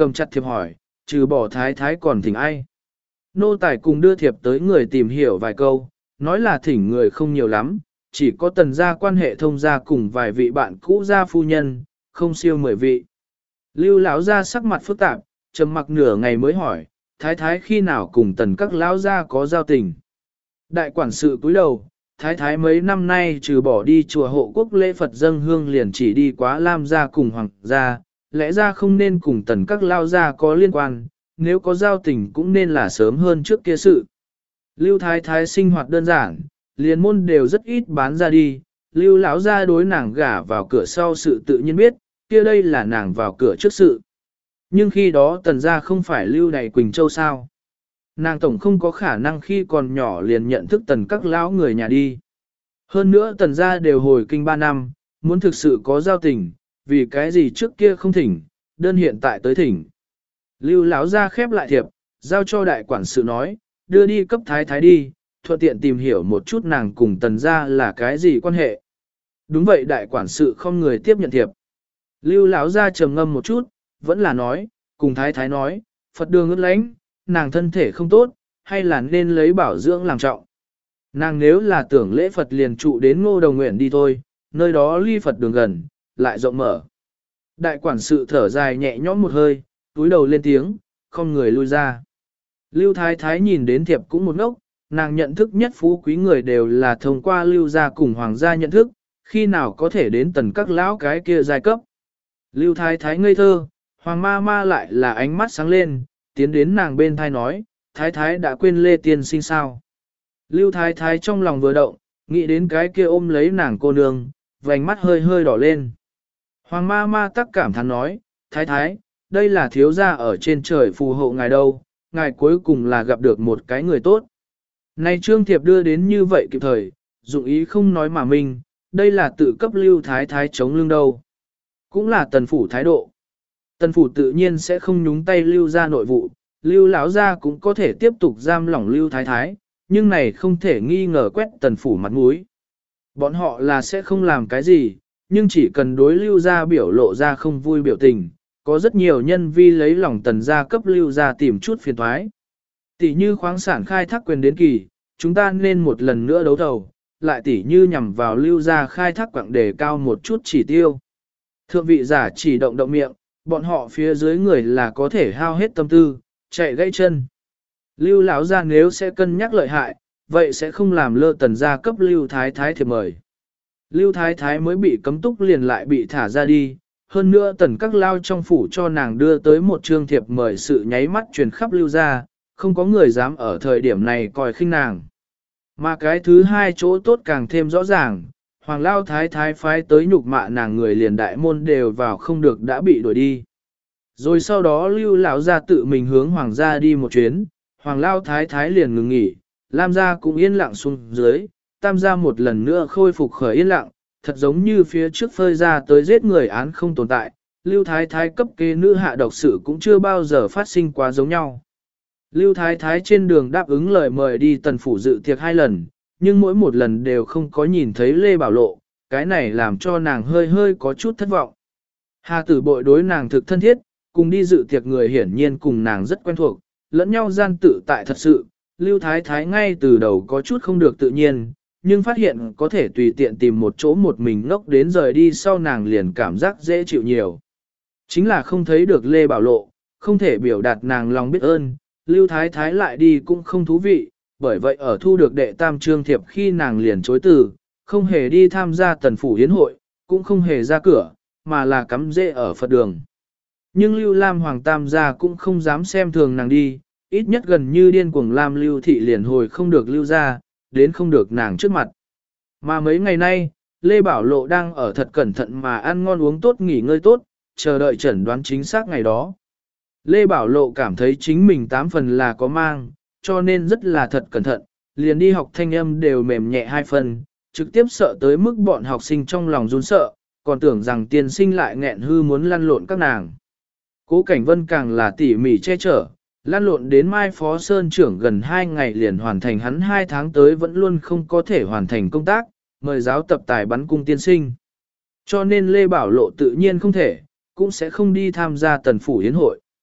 cầm chặt thiệp hỏi, trừ bỏ thái thái còn thỉnh ai. Nô tài cùng đưa thiệp tới người tìm hiểu vài câu, nói là thỉnh người không nhiều lắm, chỉ có tần gia quan hệ thông gia cùng vài vị bạn cũ gia phu nhân, không siêu 10 vị. Lưu lão gia sắc mặt phức tạp, trầm mặc nửa ngày mới hỏi, thái thái khi nào cùng tần các lão gia có giao tình. Đại quản sự cúi đầu, thái thái mấy năm nay trừ bỏ đi chùa hộ quốc lễ Phật dâng hương liền chỉ đi quá Lam gia cùng Hoàng gia, lẽ ra không nên cùng tần các lao gia có liên quan, nếu có giao tình cũng nên là sớm hơn trước kia sự. Lưu thái thái sinh hoạt đơn giản, liền môn đều rất ít bán ra đi, Lưu lão gia đối nàng gả vào cửa sau sự tự nhiên biết, kia đây là nàng vào cửa trước sự. Nhưng khi đó tần gia không phải Lưu Đại Quỳnh Châu sao? Nàng tổng không có khả năng khi còn nhỏ liền nhận thức tần các lão người nhà đi. Hơn nữa tần gia đều hồi kinh 3 năm, muốn thực sự có giao tình, vì cái gì trước kia không thỉnh, đơn hiện tại tới thỉnh. Lưu lão gia khép lại thiệp, giao cho đại quản sự nói, đưa đi cấp thái thái đi, thuận tiện tìm hiểu một chút nàng cùng tần gia là cái gì quan hệ. Đúng vậy, đại quản sự không người tiếp nhận thiệp. Lưu lão gia trầm ngâm một chút, vẫn là nói, cùng thái thái nói, Phật đường ướt lánh, nàng thân thể không tốt, hay là nên lấy bảo dưỡng làm trọng. Nàng nếu là tưởng lễ Phật liền trụ đến Ngô Đồng Nguyện đi thôi, nơi đó ly Phật đường gần, lại rộng mở. Đại quản sự thở dài nhẹ nhõm một hơi, túi đầu lên tiếng, không người lui ra. Lưu thái thái nhìn đến thiệp cũng một ngốc, nàng nhận thức nhất phú quý người đều là thông qua lưu gia cùng hoàng gia nhận thức, khi nào có thể đến tần các lão cái kia giai cấp. Lưu thái thái ngây thơ, hoàng ma ma lại là ánh mắt sáng lên, tiến đến nàng bên thai nói, thái thái đã quên Lê Tiên Sinh sao. Lưu thái thái trong lòng vừa động, nghĩ đến cái kia ôm lấy nàng cô nương, vành mắt hơi hơi đỏ lên. Hoàng ma ma tắc cảm thán nói, thái thái, đây là thiếu gia ở trên trời phù hộ ngài đâu, ngài cuối cùng là gặp được một cái người tốt. Này trương thiệp đưa đến như vậy kịp thời, dụng ý không nói mà mình, đây là tự cấp lưu thái thái chống lưng đâu. Cũng là tần phủ thái độ. Tần phủ tự nhiên sẽ không nhúng tay lưu ra nội vụ, lưu lão gia cũng có thể tiếp tục giam lỏng lưu thái thái, nhưng này không thể nghi ngờ quét tần phủ mặt mũi. Bọn họ là sẽ không làm cái gì, nhưng chỉ cần đối lưu ra biểu lộ ra không vui biểu tình, có rất nhiều nhân vi lấy lòng tần gia cấp lưu ra tìm chút phiền thoái. Tỷ như khoáng sản khai thác quyền đến kỳ, chúng ta nên một lần nữa đấu thầu, lại tỷ như nhằm vào lưu ra khai thác quặng đề cao một chút chỉ tiêu. Thượng vị giả chỉ động động miệng, bọn họ phía dưới người là có thể hao hết tâm tư, chạy gãy chân. Lưu lão gia nếu sẽ cân nhắc lợi hại, vậy sẽ không làm lơ tần gia cấp lưu thái thái thiệp mời. Lưu thái thái mới bị cấm túc liền lại bị thả ra đi, hơn nữa tần các lao trong phủ cho nàng đưa tới một trương thiệp mời sự nháy mắt truyền khắp lưu gia, không có người dám ở thời điểm này coi khinh nàng. Mà cái thứ hai chỗ tốt càng thêm rõ ràng, hoàng lao thái thái phái tới nhục mạ nàng người liền đại môn đều vào không được đã bị đuổi đi. Rồi sau đó lưu lão gia tự mình hướng hoàng gia đi một chuyến, hoàng lao thái thái liền ngừng nghỉ, lam gia cũng yên lặng xuống dưới, tam gia một lần nữa khôi phục khởi yên lặng, thật giống như phía trước phơi ra tới giết người án không tồn tại, lưu thái thái cấp kế nữ hạ độc sự cũng chưa bao giờ phát sinh quá giống nhau. Lưu thái thái trên đường đáp ứng lời mời đi tần phủ dự tiệc 2 lần, nhưng mỗi một lần đều không có nhìn thấy Lê Bảo Lộ, cái này làm cho nàng hơi hơi có chút thất vọng. Hà tử bội đối nàng thực thân thiết, cùng đi dự tiệc người hiển nhiên cùng nàng rất quen thuộc, lẫn nhau gian tự tại thật sự, Lưu thái thái ngay từ đầu có chút không được tự nhiên, nhưng phát hiện có thể tùy tiện tìm một chỗ một mình ngốc đến rời đi sau nàng liền cảm giác dễ chịu nhiều. Chính là không thấy được Lê Bảo Lộ, không thể biểu đạt nàng lòng biết ơn, Lưu Thái Thái lại đi cũng không thú vị, bởi vậy ở thu được đệ tam trương thiệp khi nàng liền chối từ, không hề đi tham gia tần phủ hiến hội, cũng không hề ra cửa, mà là cắm rễ ở Phật đường. Nhưng Lưu Lam Hoàng Tam gia cũng không dám xem thường nàng đi, ít nhất gần như điên cuồng Lam Lưu Thị liền hồi không được Lưu ra, đến không được nàng trước mặt. Mà mấy ngày nay, Lê Bảo Lộ đang ở thật cẩn thận mà ăn ngon uống tốt nghỉ ngơi tốt, chờ đợi chẩn đoán chính xác ngày đó. Lê Bảo Lộ cảm thấy chính mình 8 phần là có mang, cho nên rất là thật cẩn thận, liền đi học thanh âm đều mềm nhẹ 2 phần, trực tiếp sợ tới mức bọn học sinh trong lòng run sợ, còn tưởng rằng tiên sinh lại nghẹn hư muốn lăn lộn các nàng. Cố Cảnh Vân càng là tỉ mỉ che chở, lăn lộn đến Mai Phó Sơn trưởng gần 2 ngày liền hoàn thành hắn 2 tháng tới vẫn luôn không có thể hoàn thành công tác, mời giáo tập tài bắn cung tiên sinh. Cho nên Lê Bảo Lộ tự nhiên không thể, cũng sẽ không đi tham gia tần phủ yến hội.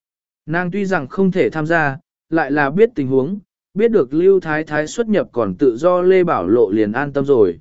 Nàng tuy rằng không thể tham gia, lại là biết tình huống, biết được Lưu Thái Thái xuất nhập còn tự do Lê Bảo Lộ liền an tâm rồi.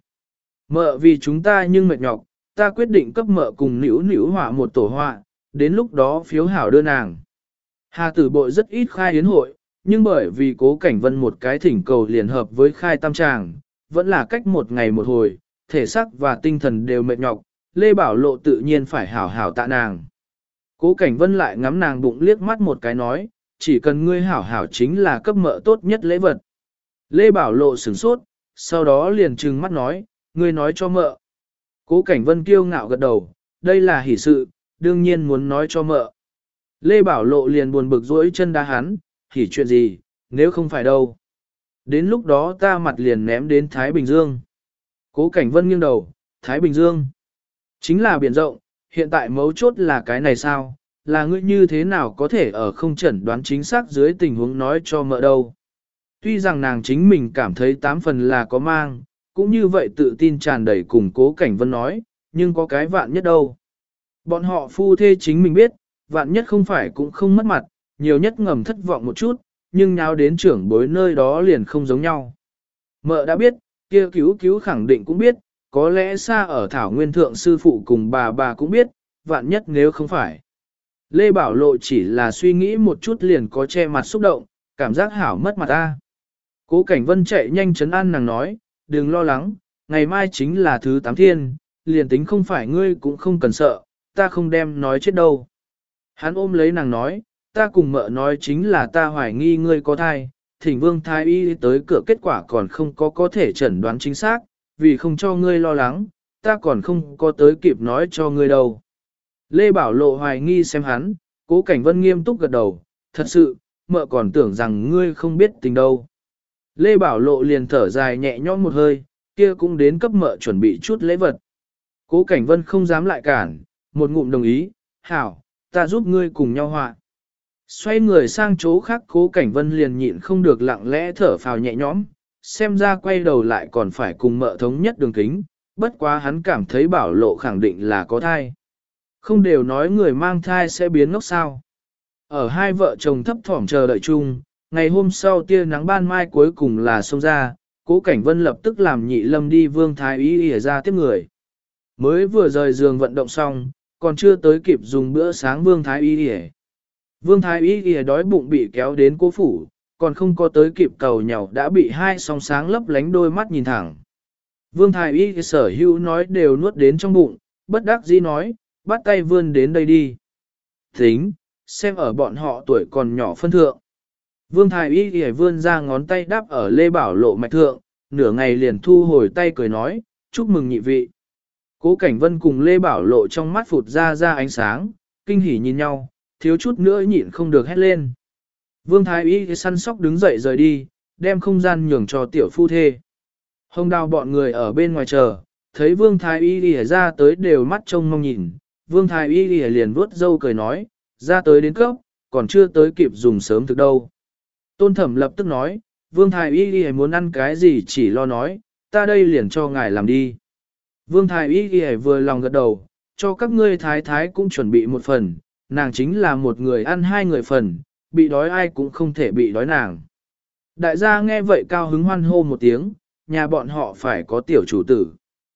Mợ vì chúng ta nhưng mệt nhọc, ta quyết định cấp mợ cùng nữu nữu họa một tổ họa, đến lúc đó phiếu hảo đưa nàng. Hà Tử Bội rất ít khai yến hội, nhưng bởi vì Cố Cảnh Vân một cái thỉnh cầu liền hợp với khai tam tràng, vẫn là cách một ngày một hồi, thể xác và tinh thần đều mệt nhọc, Lê Bảo Lộ tự nhiên phải hảo hảo tạ nàng. Cố Cảnh Vân lại ngắm nàng bụng liếc mắt một cái nói, chỉ cần ngươi hảo hảo chính là cấp mợ tốt nhất lễ vật. Lê Bảo Lộ sửng sốt, sau đó liền trừng mắt nói, ngươi nói cho mợ. Cố Cảnh Vân kiêu ngạo gật đầu, đây là hỷ sự, đương nhiên muốn nói cho mợ. Lê Bảo Lộ liền buồn bực rỗi chân đá hắn, hỉ chuyện gì, nếu không phải đâu. Đến lúc đó ta mặt liền ném đến Thái Bình Dương. Cố Cảnh Vân nghiêng đầu, Thái Bình Dương. Chính là biển rộng, hiện tại mấu chốt là cái này sao, là ngươi như thế nào có thể ở không chẩn đoán chính xác dưới tình huống nói cho mợ đâu. Tuy rằng nàng chính mình cảm thấy 8 phần là có mang, cũng như vậy tự tin tràn đầy cùng Cố Cảnh Vân nói, nhưng có cái vạn nhất đâu. Bọn họ phu thê chính mình biết, vạn nhất không phải cũng không mất mặt, nhiều nhất ngầm thất vọng một chút, nhưng nháo đến trưởng bối nơi đó liền không giống nhau. Mợ đã biết, kia cứu cứu khẳng định cũng biết, có lẽ xa ở Thảo Nguyên Thượng sư phụ cùng bà cũng biết, vạn nhất nếu không phải. Lê Bảo Lộ chỉ là suy nghĩ một chút liền có che mặt xúc động, cảm giác hảo mất mặt ta. Cố Cảnh Vân chạy nhanh trấn an nàng nói, đừng lo lắng, ngày mai chính là thứ 8 thiên, liền tính không phải ngươi cũng không cần sợ, ta không đem nói chết đâu. Hắn ôm lấy nàng nói, ta cùng mợ nói chính là ta hoài nghi ngươi có thai, thỉnh Vương Thái Y tới cửa kết quả còn không có thể chẩn đoán chính xác, vì không cho ngươi lo lắng, ta còn không có tới kịp nói cho ngươi đâu. Lê Bảo Lộ hoài nghi xem hắn, Cố Cảnh Vân nghiêm túc gật đầu, thật sự, mợ còn tưởng rằng ngươi không biết tình đâu. Lê Bảo Lộ liền thở dài nhẹ nhõm một hơi, kia cũng đến cấp mợ chuẩn bị chút lễ vật. Cố Cảnh Vân không dám lại cản, một ngụm đồng ý, hảo, ta giúp ngươi cùng nhau họa. Xoay người sang chỗ khác Cố Cảnh Vân liền nhịn không được lặng lẽ thở phào nhẹ nhõm, xem ra quay đầu lại còn phải cùng mợ thống nhất đường kính, bất quá hắn cảm thấy Bảo Lộ khẳng định là có thai. Không đều nói người mang thai sẽ biến ngốc sao. Ở hai vợ chồng thấp thỏm chờ đợi chung, ngày hôm sau tia nắng ban mai cuối cùng là xông ra, Cố Cảnh Vân lập tức làm Nhị Lâm đi Vương Thái Y ỉa ra tiếp người. Mới vừa rời giường vận động xong, còn chưa tới kịp dùng bữa sáng Vương Thái Y ỉa. Vương Thái Y ỉa đói bụng bị kéo đến cố phủ, còn không có tới kịp cầu nhàu đã bị hai song sáng lấp lánh đôi mắt nhìn thẳng. Vương Thái Y sở hữu nói đều nuốt đến trong bụng, bất đắc dĩ nói, bắt tay vươn đến đây đi. Tính, xem ở bọn họ tuổi còn nhỏ phân thượng. Vương Thái Y ghề vươn ra ngón tay đáp ở Lê Bảo Lộ mạch thượng, nửa ngày liền thu hồi tay cười nói, chúc mừng nhị vị. Cố Cảnh Vân cùng Lê Bảo Lộ trong mắt phụt ra ánh sáng, kinh hỉ nhìn nhau, thiếu chút nữa nhịn không được hét lên. Vương Thái Y săn sóc đứng dậy rời đi, đem không gian nhường cho tiểu phu thê. Hồng Đào bọn người ở bên ngoài chờ, thấy Vương Thái Y ghề ra tới đều mắt trông mong nhìn, Vương Thái Y ghề liền vuốt râu cười nói, ra tới đến cấp, còn chưa tới kịp dùng sớm thực đâu. Tôn Thẩm lập tức nói, Vương Thái Y muốn ăn cái gì chỉ lo nói, ta đây liền cho ngài làm đi. Vương Thái Y vừa lòng gật đầu, cho các ngươi thái thái cũng chuẩn bị một phần, nàng chính là một người ăn hai người phần, bị đói ai cũng không thể bị đói nàng. Đại gia nghe vậy cao hứng hoan hô một tiếng, nhà bọn họ phải có tiểu chủ tử.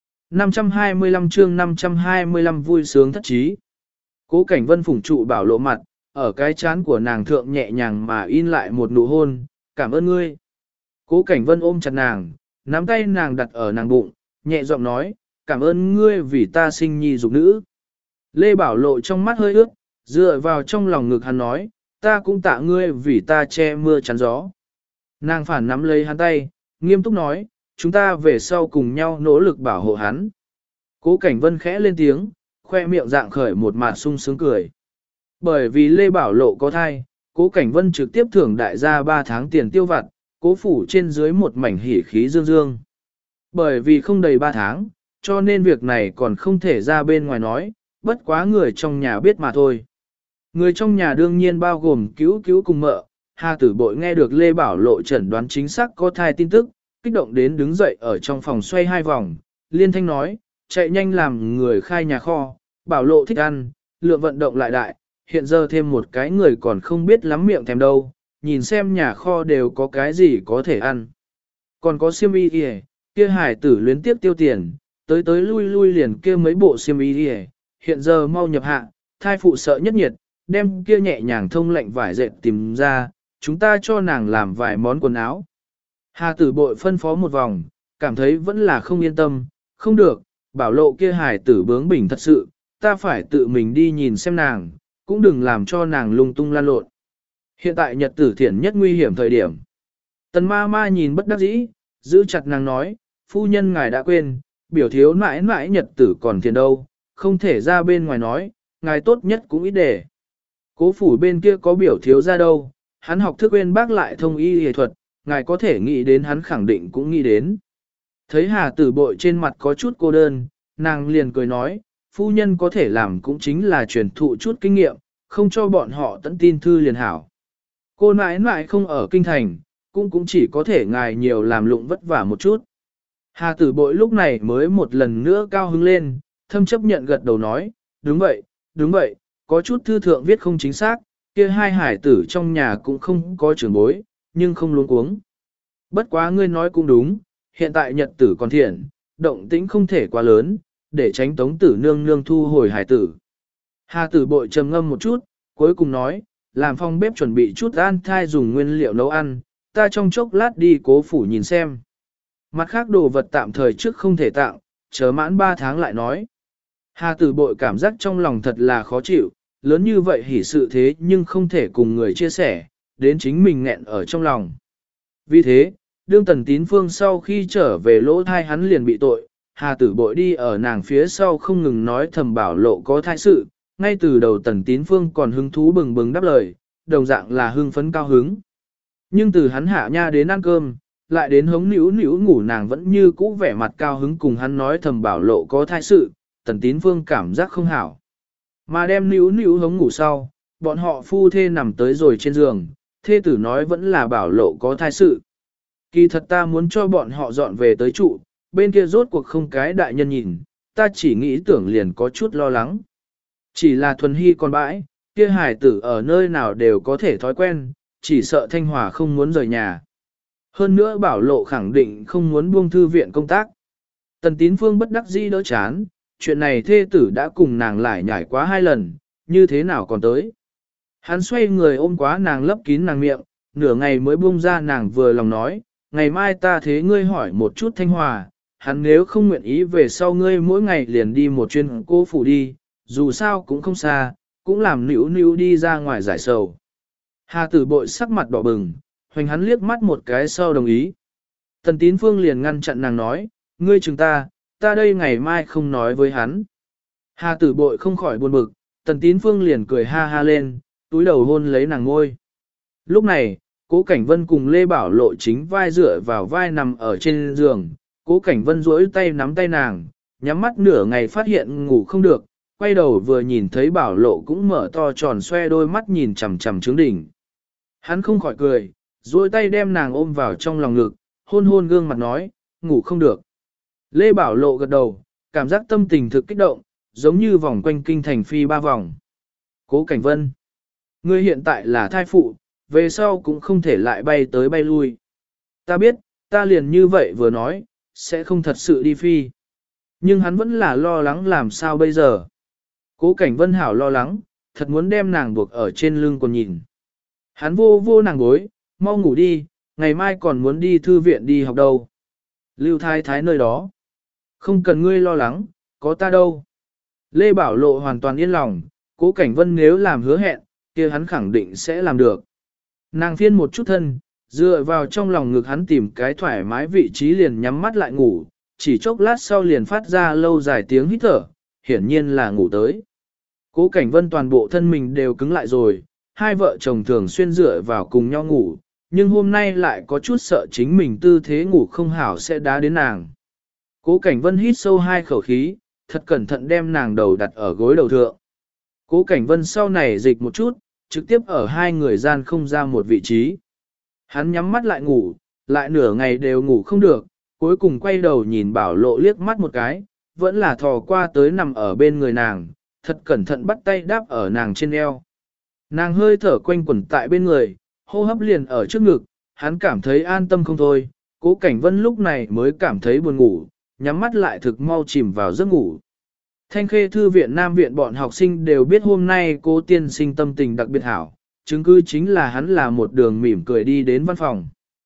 525 chương 525 vui sướng thất trí. Cố Cảnh Vân phủng trụ Bảo Lộ mặt, ở cái chán của nàng thượng nhẹ nhàng mà in lại một nụ hôn, cảm ơn ngươi. Cố Cảnh Vân ôm chặt nàng, nắm tay nàng đặt ở nàng bụng, nhẹ giọng nói, cảm ơn ngươi vì ta sinh nhi dục nữ. Lê Bảo Lộ trong mắt hơi ướt, dựa vào trong lòng ngực hắn nói, ta cũng tạ ngươi vì ta che mưa chắn gió. Nàng phản nắm lấy hắn tay, nghiêm túc nói, chúng ta về sau cùng nhau nỗ lực bảo hộ hắn. Cố Cảnh Vân khẽ lên tiếng, khoe miệng dạng khởi một mạt sung sướng cười. Bởi vì Lê Bảo Lộ có thai, Cố Cảnh Vân trực tiếp thưởng đại gia 3 tháng tiền tiêu vặt, Cố phủ trên dưới một mảnh hỉ khí dương dương. Bởi vì không đầy 3 tháng, cho nên việc này còn không thể ra bên ngoài nói, bất quá người trong nhà biết mà thôi. Người trong nhà đương nhiên bao gồm cứu cứu cùng mợ, Hà Tử Bội nghe được Lê Bảo Lộ chẩn đoán chính xác có thai tin tức, kích động đến đứng dậy ở trong phòng xoay 2 vòng, liên thanh nói, chạy nhanh làm người khai nhà kho, Bảo Lộ thích ăn, lượng vận động lại đại, hiện giờ thêm một cái người còn không biết lắm miệng thèm đâu, nhìn xem nhà kho đều có cái gì có thể ăn. Còn có xiêm y kìa, kia hải tử luyến tiếp tiêu tiền, tới tới lui lui liền kia mấy bộ xiêm y kìa, hiện giờ mau nhập hạ, thai phụ sợ nhất nhiệt, đem kia nhẹ nhàng thông lạnh vải dệt tìm ra, chúng ta cho nàng làm vài món quần áo. Hà tử bội phân phó một vòng, cảm thấy vẫn là không yên tâm, không được, bảo lộ kia hải tử bướng bỉnh thật sự, ta phải tự mình đi nhìn xem nàng, cũng đừng làm cho nàng lung tung lan lộn. Hiện tại nhật tử thiển nhất nguy hiểm thời điểm. Tần ma ma nhìn bất đắc dĩ, giữ chặt nàng nói, phu nhân ngài đã quên, biểu thiếu mãi mãi nhật tử còn thiền đâu, không thể ra bên ngoài nói, ngài tốt nhất cũng ít để. Cố phủ bên kia có biểu thiếu ra đâu, hắn học thức bên bác lại thông y y thuật, ngài có thể nghĩ đến hắn khẳng định cũng nghĩ đến. Thấy Hà Tử Bội trên mặt có chút cô đơn, nàng liền cười nói, phu nhân có thể làm cũng chính là truyền thụ chút kinh nghiệm, không cho bọn họ tận tin thư liền hảo. Cô nãi nãi không ở kinh thành, cũng chỉ có thể ngài nhiều làm lụng vất vả một chút. Hà Tử Bội lúc này mới một lần nữa cao hứng lên, thâm chấp nhận gật đầu nói, đúng vậy, có chút thư thượng viết không chính xác, kia hai hải tử trong nhà cũng không có trưởng bối, nhưng không luống cuống. Bất quá ngươi nói cũng đúng, hiện tại nhật tử còn thiện, động tĩnh không thể quá lớn, để tránh tống tử nương nương thu hồi hải tử. Hà Tử Bội trầm ngâm một chút, cuối cùng nói, làm phòng bếp chuẩn bị chút an thai dùng nguyên liệu nấu ăn, ta trong chốc lát đi cố phủ nhìn xem. Mặt khác đồ vật tạm thời trước không thể tặng, chờ mãn 3 tháng lại nói. Hà Tử Bội cảm giác trong lòng thật là khó chịu, lớn như vậy hỉ sự thế nhưng không thể cùng người chia sẻ, đến chính mình nghẹn ở trong lòng. Vì thế, đương Tần Tín Phương sau khi trở về lỗ thai hắn liền bị tội, Hà Tử Bội đi ở nàng phía sau không ngừng nói thầm bảo lộ có thai sự, ngay từ đầu Tần Tín Phương còn hứng thú bừng bừng đáp lời, đồng dạng là hưng phấn cao hứng. Nhưng từ hắn hạ nha đến ăn cơm, lại đến hống nữu nữu ngủ nàng vẫn như cũ vẻ mặt cao hứng cùng hắn nói thầm bảo lộ có thai sự, Tần Tín Phương cảm giác không hảo. Mà đem nữu nữu hống ngủ sau, bọn họ phu thê nằm tới rồi trên giường, thê tử nói vẫn là bảo lộ có thai sự. Kỳ thật ta muốn cho bọn họ dọn về tới trụ, bên kia rốt cuộc không cái đại nhân nhìn, ta chỉ nghĩ tưởng liền có chút lo lắng. Chỉ là thuần hy con bãi, kia hài tử ở nơi nào đều có thể thói quen, chỉ sợ Thanh Hòa không muốn rời nhà. Hơn nữa bảo lộ khẳng định không muốn buông thư viện công tác. Tần Tín Phương bất đắc dĩ đỡ chán, chuyện này thê tử đã cùng nàng lại nhảy quá 2 lần, như thế nào còn tới. Hắn xoay người ôm quá nàng lấp kín nàng miệng, nửa ngày mới buông ra nàng vừa lòng nói, ngày mai ta thế ngươi hỏi một chút Thanh Hòa, hắn nếu không nguyện ý về sau ngươi mỗi ngày liền đi một chuyến cô phủ đi, dù sao cũng không xa, cũng làm nữu nữu đi ra ngoài giải sầu. Hà Tử Bội sắc mặt đỏ bừng, hoành hắn liếc mắt một cái sau đồng ý. Tần Tín Phương liền ngăn chặn nàng nói, ngươi chừng ta đây ngày mai không nói với hắn. Hà Tử Bội không khỏi buồn bực, Tần Tín Phương liền cười ha ha lên, túi đầu hôn lấy nàng ngôi. Lúc này, Cố Cảnh Vân cùng Lê Bảo Lộ chính vai dựa vào vai nằm ở trên giường, Cố Cảnh Vân duỗi tay nắm tay nàng, nhắm mắt nửa ngày phát hiện ngủ không được, quay đầu vừa nhìn thấy Bảo Lộ cũng mở to tròn xoe đôi mắt nhìn chằm chằm trướng đỉnh. Hắn không khỏi cười, duỗi tay đem nàng ôm vào trong lòng ngực, hôn hôn gương mặt nói, ngủ không được. Lê Bảo Lộ gật đầu, cảm giác tâm tình thực kích động, giống như vòng quanh kinh thành phi 3 vòng. Cố Cảnh Vân, ngươi hiện tại là thai phụ, về sau cũng không thể lại bay tới bay lui. Ta biết, ta liền như vậy vừa nói, sẽ không thật sự đi phi. Nhưng hắn vẫn là lo lắng làm sao bây giờ. Cố Cảnh Vân hảo lo lắng, thật muốn đem nàng buộc ở trên lưng còn nhìn. Hắn vô vô nàng gối, mau ngủ đi, ngày mai còn muốn đi thư viện đi học đâu. Lưu Thái Thái nơi đó. Không cần ngươi lo lắng, có ta đâu. Lê Bảo Lộ hoàn toàn yên lòng, Cố Cảnh Vân nếu làm hứa hẹn, kia hắn khẳng định sẽ làm được. Nàng phiên một chút thân, dựa vào trong lòng ngực hắn tìm cái thoải mái vị trí liền nhắm mắt lại ngủ, chỉ chốc lát sau liền phát ra lâu dài tiếng hít thở, hiển nhiên là ngủ tới. Cố Cảnh Vân toàn bộ thân mình đều cứng lại rồi, hai vợ chồng thường xuyên dựa vào cùng nhau ngủ, nhưng hôm nay lại có chút sợ chính mình tư thế ngủ không hảo sẽ đá đến nàng. Cố Cảnh Vân hít sâu 2 khẩu khí, thật cẩn thận đem nàng đầu đặt ở gối đầu thượng. Cố Cảnh Vân sau này dịch một chút, trực tiếp ở hai người gian không ra một vị trí. Hắn nhắm mắt lại ngủ, lại nửa ngày đều ngủ không được, cuối cùng quay đầu nhìn Bảo Lộ liếc mắt một cái, vẫn là thò qua tới nằm ở bên người nàng, thật cẩn thận bắt tay đáp ở nàng trên eo. Nàng hơi thở quanh quẩn tại bên người, hô hấp liền ở trước ngực, hắn cảm thấy an tâm không thôi, Cố Cảnh Vân lúc này mới cảm thấy buồn ngủ, nhắm mắt lại thực mau chìm vào giấc ngủ. Thanh Khê Thư viện Nam viện bọn học sinh đều biết hôm nay Cố tiên sinh tâm tình đặc biệt hảo, chứng cứ chính là hắn là một đường mỉm cười đi đến văn phòng.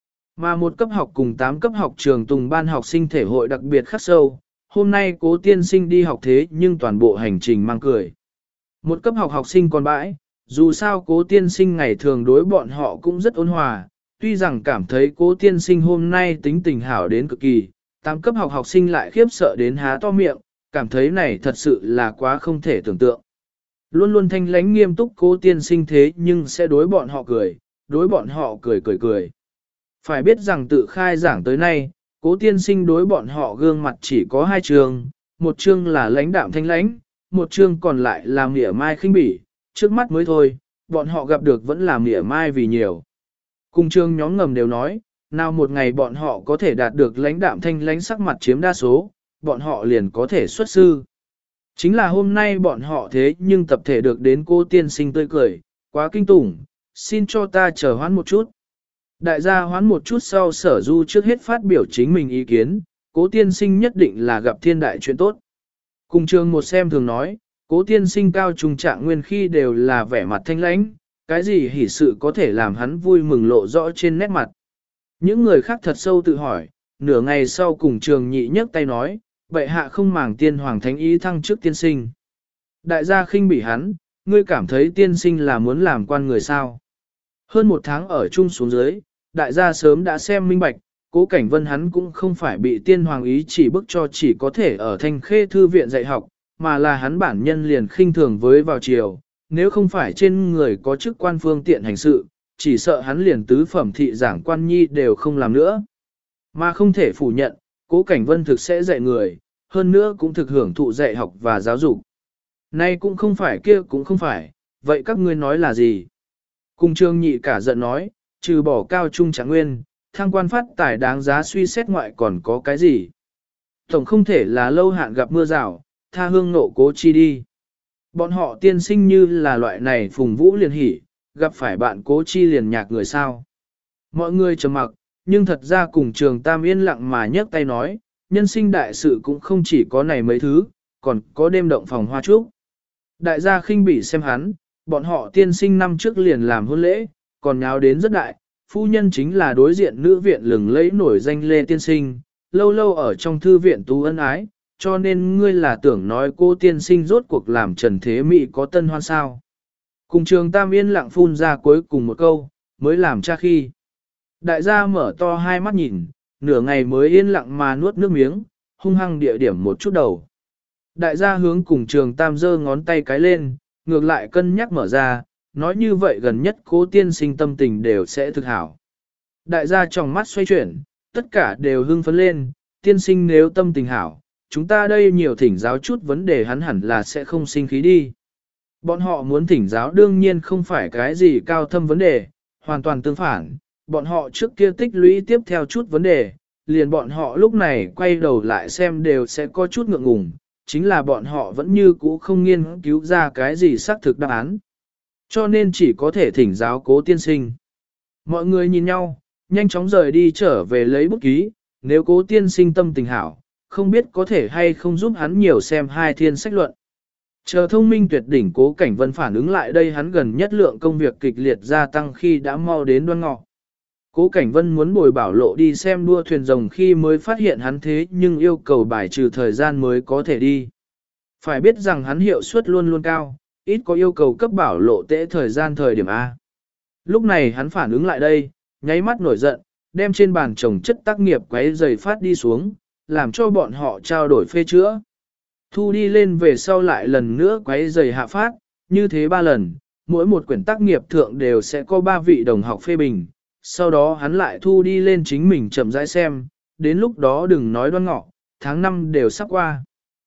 Mà một cấp học cùng 8 cấp học trường Tùng ban học sinh thể hội đặc biệt khắc sâu, hôm nay Cố tiên sinh đi học thế nhưng toàn bộ hành trình mang cười. Một cấp học học sinh còn bãi, dù sao Cố tiên sinh ngày thường đối bọn họ cũng rất ôn hòa, tuy rằng cảm thấy Cố tiên sinh hôm nay tính tình hảo đến cực kỳ, 8 cấp học học sinh lại khiếp sợ đến há to miệng, cảm thấy này thật sự là quá không thể tưởng tượng. Luôn luôn thanh lãnh nghiêm túc Cố tiên sinh thế nhưng sẽ đối bọn họ cười, đối bọn họ cười. Phải biết rằng tự khai giảng tới nay, Cố tiên sinh đối bọn họ gương mặt chỉ có 2 trường, một chương là lãnh đạm thanh lãnh, một chương còn lại là mỉa mai khinh bỉ, trước mắt mới thôi, bọn họ gặp được vẫn là mỉa mai vì nhiều. Cùng chương nhóm ngầm đều nói, nào một ngày bọn họ có thể đạt được lãnh đạm thanh lãnh sắc mặt chiếm đa số, bọn họ liền có thể xuất sư. Chính là hôm nay bọn họ thế nhưng tập thể được đến Cố tiên sinh tươi cười, quá kinh tủng, xin cho ta chờ hoãn một chút. Đại gia hoãn một chút sau Sở Du trước hết phát biểu chính mình ý kiến, Cố tiên sinh nhất định là gặp thiên đại chuyện tốt. Cùng trường một xem thường nói, Cố tiên sinh cao trung trạng nguyên khi đều là vẻ mặt thanh lãnh, cái gì hỉ sự có thể làm hắn vui mừng lộ rõ trên nét mặt. Những người khác thật sâu tự hỏi, nửa ngày sau cùng trường nhị nhấc tay nói, bệ hạ không màng tiên hoàng thánh ý thăng trước tiên sinh. Đại gia khinh bỉ hắn, ngươi cảm thấy tiên sinh là muốn làm quan người sao. Hơn một tháng ở chung xuống dưới, đại gia sớm đã xem minh bạch, Cố Cảnh Vân hắn cũng không phải bị tiên hoàng ý chỉ bức cho chỉ có thể ở Thanh Khê Thư viện dạy học, mà là hắn bản nhân liền khinh thường với vào chiều, nếu không phải trên người có chức quan phương tiện hành sự, chỉ sợ hắn liền tứ phẩm thị giảng quan nhi đều không làm nữa. Mà không thể phủ nhận, Cố Cảnh Vân thực sẽ dạy người, hơn nữa cũng thực hưởng thụ dạy học và giáo dục. Nay cũng không phải kia cũng không phải, vậy các ngươi nói là gì? Cùng Trương Nhị cả giận nói, trừ bỏ cao trung trạng nguyên, thăng quan phát tài đáng giá suy xét ngoại còn có cái gì? Tổng không thể là lâu hạn gặp mưa rào, tha hương nộ Cố chi đi. Bọn họ tiên sinh như là loại này phùng vũ liền hỉ, gặp phải bạn Cố chi liền nhạc người sao. Mọi người trầm mặc, nhưng thật ra cùng Trường Tam yên lặng mà nhấc tay nói, nhân sinh đại sự cũng không chỉ có này mấy thứ, còn có đêm động phòng hoa trúc. Đại gia khinh bỉ xem hắn, bọn họ tiên sinh năm trước liền làm hôn lễ, còn nháo đến rất đại, phu nhân chính là đối diện nữ viện lừng lẫy nổi danh Lê tiên sinh, lâu lâu ở trong thư viện tú ân ái, cho nên ngươi là tưởng nói cô tiên sinh rốt cuộc làm Trần Thế Mỹ có tân hoan sao. Cùng Trường Tam yên lặng phun ra cuối cùng một câu, mới làm cha khi. Đại gia mở to hai mắt nhìn, nửa ngày mới yên lặng mà nuốt nước miếng, hung hăng địa điểm một chút đầu. Đại gia hướng cùng Trường Tam giơ ngón tay cái lên, ngược lại cân nhắc mở ra, nói như vậy gần nhất Cố tiên sinh tâm tình đều sẽ thực hảo. Đại gia trong mắt xoay chuyển, tất cả đều hưng phấn lên, tiên sinh nếu tâm tình hảo, chúng ta đây nhiều thỉnh giáo chút vấn đề hắn hẳn là sẽ không sinh khí đi. Bọn họ muốn thỉnh giáo đương nhiên không phải cái gì cao thâm vấn đề, hoàn toàn tương phản, bọn họ trước kia tích lũy tiếp theo chút vấn đề, liền bọn họ lúc này quay đầu lại xem đều sẽ có chút ngượng ngùng, chính là bọn họ vẫn như cũ không nghiên cứu ra cái gì xác thực đáp án. Cho nên chỉ có thể thỉnh giáo Cố tiên sinh. Mọi người nhìn nhau, nhanh chóng rời đi trở về lấy bút ký, nếu Cố tiên sinh tâm tình hảo, không biết có thể hay không giúp hắn nhiều xem hai thiên sách luận. Chờ thông minh tuyệt đỉnh Cố Cảnh Vân phản ứng lại đây hắn gần nhất lượng công việc kịch liệt gia tăng khi đã mau đến Đoan Ngọ. Cố Cảnh Vân muốn bồi Bảo Lộ đi xem đua thuyền rồng khi mới phát hiện hắn thế nhưng yêu cầu bài trừ thời gian mới có thể đi. Phải biết rằng hắn hiệu suất luôn luôn cao, ít có yêu cầu cấp Bảo Lộ tễ thời gian thời điểm A. Lúc này hắn phản ứng lại đây, nháy mắt nổi giận, đem trên bàn chồng chất tác nghiệp quấy giày phát đi xuống, làm cho bọn họ trao đổi phê chữa. Thu đi lên về sau lại lần nữa quấy giày hạ phát, như thế 3 lần, mỗi một quyển tác nghiệp thượng đều sẽ có 3 vị đồng học phê bình. Sau đó hắn lại thu đi lên chính mình chậm rãi xem, đến lúc đó đừng nói Đoan Ngọ, tháng 5 đều sắp qua.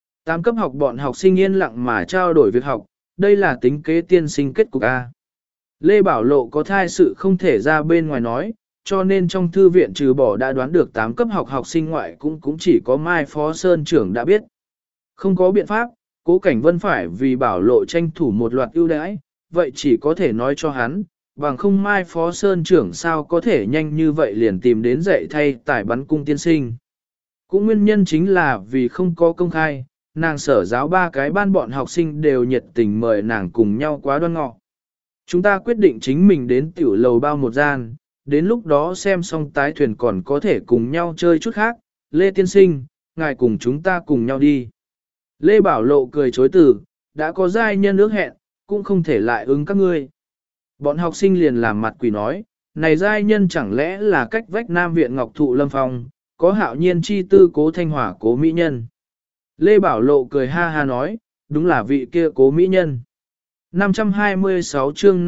8 cấp học bọn học sinh yên lặng mà trao đổi việc học, đây là tính kế tiên sinh kết cục A. Lê Bảo Lộ có thai sự không thể ra bên ngoài nói, cho nên trong thư viện trừ bỏ đã đoán được 8 cấp học học sinh ngoại cũng chỉ có Mai Phó Sơn trưởng đã biết. Không có biện pháp, Cố Cảnh Vân phải vì Bảo Lộ tranh thủ một loạt ưu đãi, vậy chỉ có thể nói cho hắn, bằng không mai phó sơn trưởng sao có thể nhanh như vậy liền tìm đến dạy thay tải bắn cung tiên sinh. Cũng nguyên nhân chính là vì không có công khai, nàng sở giáo 3 cái ban bọn học sinh đều nhiệt tình mời nàng cùng nhau quá Đoan Ngọ. Chúng ta quyết định chính mình đến tiểu lầu bao một gian, đến lúc đó xem xong tái thuyền còn có thể cùng nhau chơi chút khác. Lê tiên sinh, ngài cùng chúng ta cùng nhau đi. Lê Bảo Lộ cười chối từ, đã có giai nhân ước hẹn, cũng không thể lại ứng các ngươi. Bọn học sinh liền làm mặt quỷ nói, này giai nhân chẳng lẽ là cách vách Nam Viện Ngọc Thụ Lâm Phong, có hạo nhiên chi tư Cố Thanh Hỏa Cố Mỹ Nhân. Lê Bảo Lộ cười ha ha nói, đúng là vị kia Cố Mỹ Nhân. 526 chương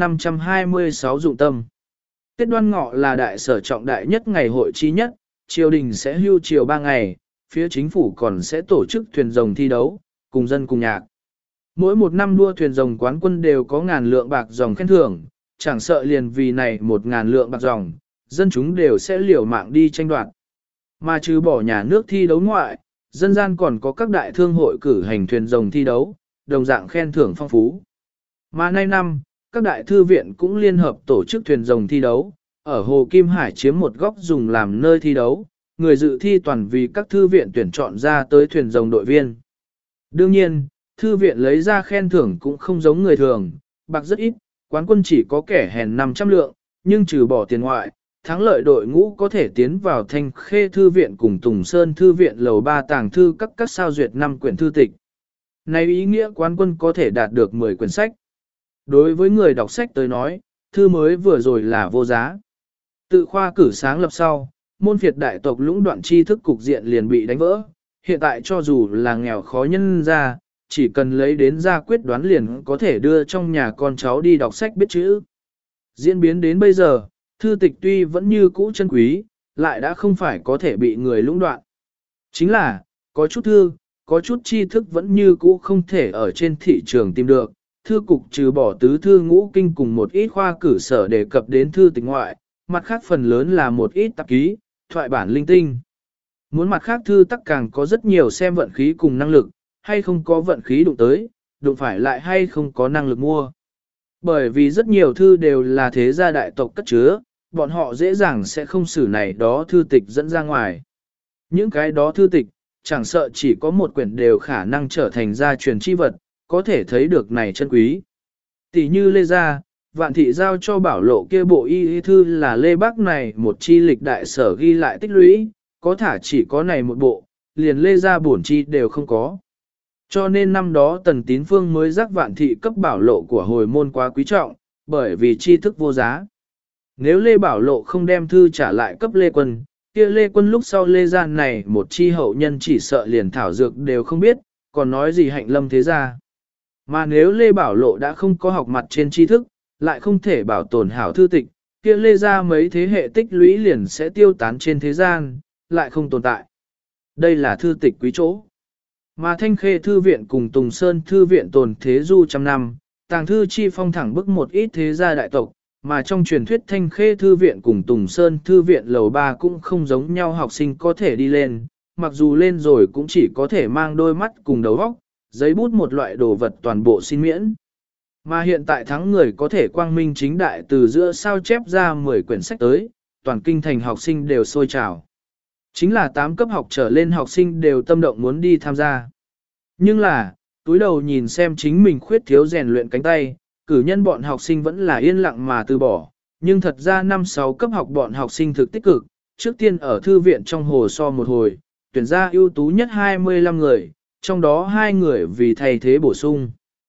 526 dụng tâm. Tết Đoan Ngọ là đại sở trọng đại nhất ngày hội chi nhất, triều đình sẽ hưu triều 3 ngày, phía chính phủ còn sẽ tổ chức thuyền rồng thi đấu, cùng dân cùng nhạc. Mỗi một năm đua thuyền rồng quán quân đều có ngàn lượng bạc ròng khen thưởng, chẳng sợ liền vì này 1.000 lượng bạc ròng, dân chúng đều sẽ liều mạng đi tranh đoạt. Mà trừ bỏ nhà nước thi đấu ngoại, dân gian còn có các đại thương hội cử hành thuyền rồng thi đấu, đồng dạng khen thưởng phong phú. Mà nay năm, các đại thư viện cũng liên hợp tổ chức thuyền rồng thi đấu, ở Hồ Kim Hải chiếm một góc dùng làm nơi thi đấu, người dự thi toàn vì các thư viện tuyển chọn ra tới thuyền rồng đội viên. Đương nhiên, thư viện lấy ra khen thưởng cũng không giống người thường, bạc rất ít, quán quân chỉ có kẻ hèn 500 lượng, nhưng trừ bỏ tiền ngoại, thắng lợi đội ngũ có thể tiến vào Thanh Khê Thư viện cùng Tùng Sơn Thư viện lầu 3 tàng thư các sao duyệt 5 quyển thư tịch. Này ý nghĩa quán quân có thể đạt được 10 quyển sách. Đối với người đọc sách tới nói, thư mới vừa rồi là vô giá. Tự khoa cử sáng lập sau, môn phiệt đại tộc lũng đoạn tri thức cục diện liền bị đánh vỡ. Hiện tại cho dù là nghèo khó nhân ra, chỉ cần lấy đến ra quyết đoán liền có thể đưa trong nhà con cháu đi đọc sách biết chữ. Diễn biến đến bây giờ, thư tịch tuy vẫn như cũ chân quý, lại đã không phải có thể bị người lũng đoạn. Chính là, có chút thư, có chút tri thức vẫn như cũ không thể ở trên thị trường tìm được. Thư cục trừ bỏ tứ thư ngũ kinh cùng một ít khoa cử sở đề cập đến thư tịch ngoại, mặt khác phần lớn là một ít tạp ký, thoại bản linh tinh. Muốn mặt khác thư tắc càng có rất nhiều xem vận khí cùng năng lực, hay không có vận khí đụng tới, đụng phải lại hay không có năng lực mua. Bởi vì rất nhiều thư đều là thế gia đại tộc cất chứa, bọn họ dễ dàng sẽ không xử này đó thư tịch dẫn ra ngoài. Những cái đó thư tịch, chẳng sợ chỉ có một quyển đều khả năng trở thành gia truyền chi vật, có thể thấy được này chân quý. Tỷ như Lê Gia, Vạn Thị giao cho Bảo Lộ kia bộ y thư là Lê Bắc này một chi lịch đại sở ghi lại tích lũy, có thả chỉ có này một bộ, liền Lê Gia bổn chi đều không có. Cho nên năm đó Tần Tín Phương mới rắc Vạn Thị cấp Bảo Lộ của hồi môn quá quý trọng, bởi vì tri thức vô giá. Nếu Lê Bảo Lộ không đem thư trả lại cấp Lê Quân, kia Lê Quân lúc sau Lê Gia này một chi hậu nhân chỉ sợ liền thảo dược đều không biết, còn nói gì hạnh lâm thế gia. Mà nếu Lê Bảo Lộ đã không có học mặt trên tri thức, lại không thể bảo tồn hảo thư tịch, kia Lê Gia mấy thế hệ tích lũy liền sẽ tiêu tán trên thế gian, lại không tồn tại. Đây là thư tịch quý chỗ. Mà Thanh Khê Thư viện cùng Tùng Sơn Thư viện tồn thế du trăm năm, tàng thư chi phong thẳng bức một ít thế gia đại tộc, mà trong truyền thuyết Thanh Khê Thư viện cùng Tùng Sơn Thư viện lầu 3 cũng không giống nhau học sinh có thể đi lên, mặc dù lên rồi cũng chỉ có thể mang đôi mắt cùng đầu óc, giấy bút một loại đồ vật toàn bộ xin miễn. Mà hiện tại thắng người có thể quang minh chính đại từ giữa sao chép ra 10 quyển sách tới, toàn kinh thành học sinh đều sôi trào. Chính là 8 cấp học trở lên học sinh đều tâm động muốn đi tham gia. Nhưng là, túi đầu nhìn xem chính mình khuyết thiếu rèn luyện cánh tay, cử nhân bọn học sinh vẫn là yên lặng mà từ bỏ. Nhưng thật ra 5-6 cấp học bọn học sinh thực tích cực, trước tiên ở thư viện trong hồ so một hồi, tuyển ra ưu tú nhất 25 người, trong đó 2 người vì thay thế bổ sung.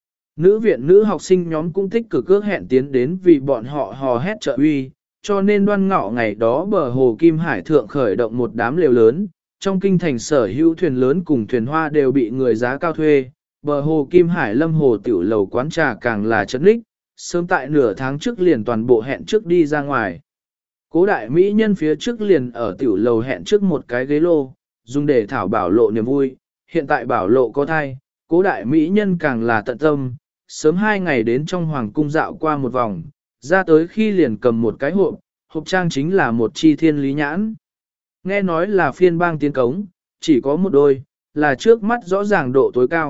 Nữ viện nữ học sinh nhóm cũng tích cực ước hẹn tiến đến vì bọn họ hò hét trợ uy, cho nên Đoan Ngọ ngày đó bờ hồ Kim Hải thượng khởi động một đám lều lớn, trong kinh thành sở hữu thuyền lớn cùng thuyền hoa đều bị người giá cao thuê, bờ hồ Kim Hải lâm hồ tiểu lầu quán trà càng là chấn lích, sớm tại nửa tháng trước liền toàn bộ hẹn trước đi ra ngoài. Cố đại mỹ nhân phía trước liền ở tiểu lầu hẹn trước một cái ghế lô, dùng để thảo Bảo Lộ niềm vui, hiện tại Bảo Lộ có thai, cố đại mỹ nhân càng là tận tâm, sớm 2 ngày đến trong hoàng cung dạo qua một vòng, ra tới khi liền cầm một cái hộp, hộp trang chính là một chi thiên lý nhãn. Nghe nói là phiên bang tiến cống, chỉ có một đôi, là trước mắt rõ ràng độ tối cao,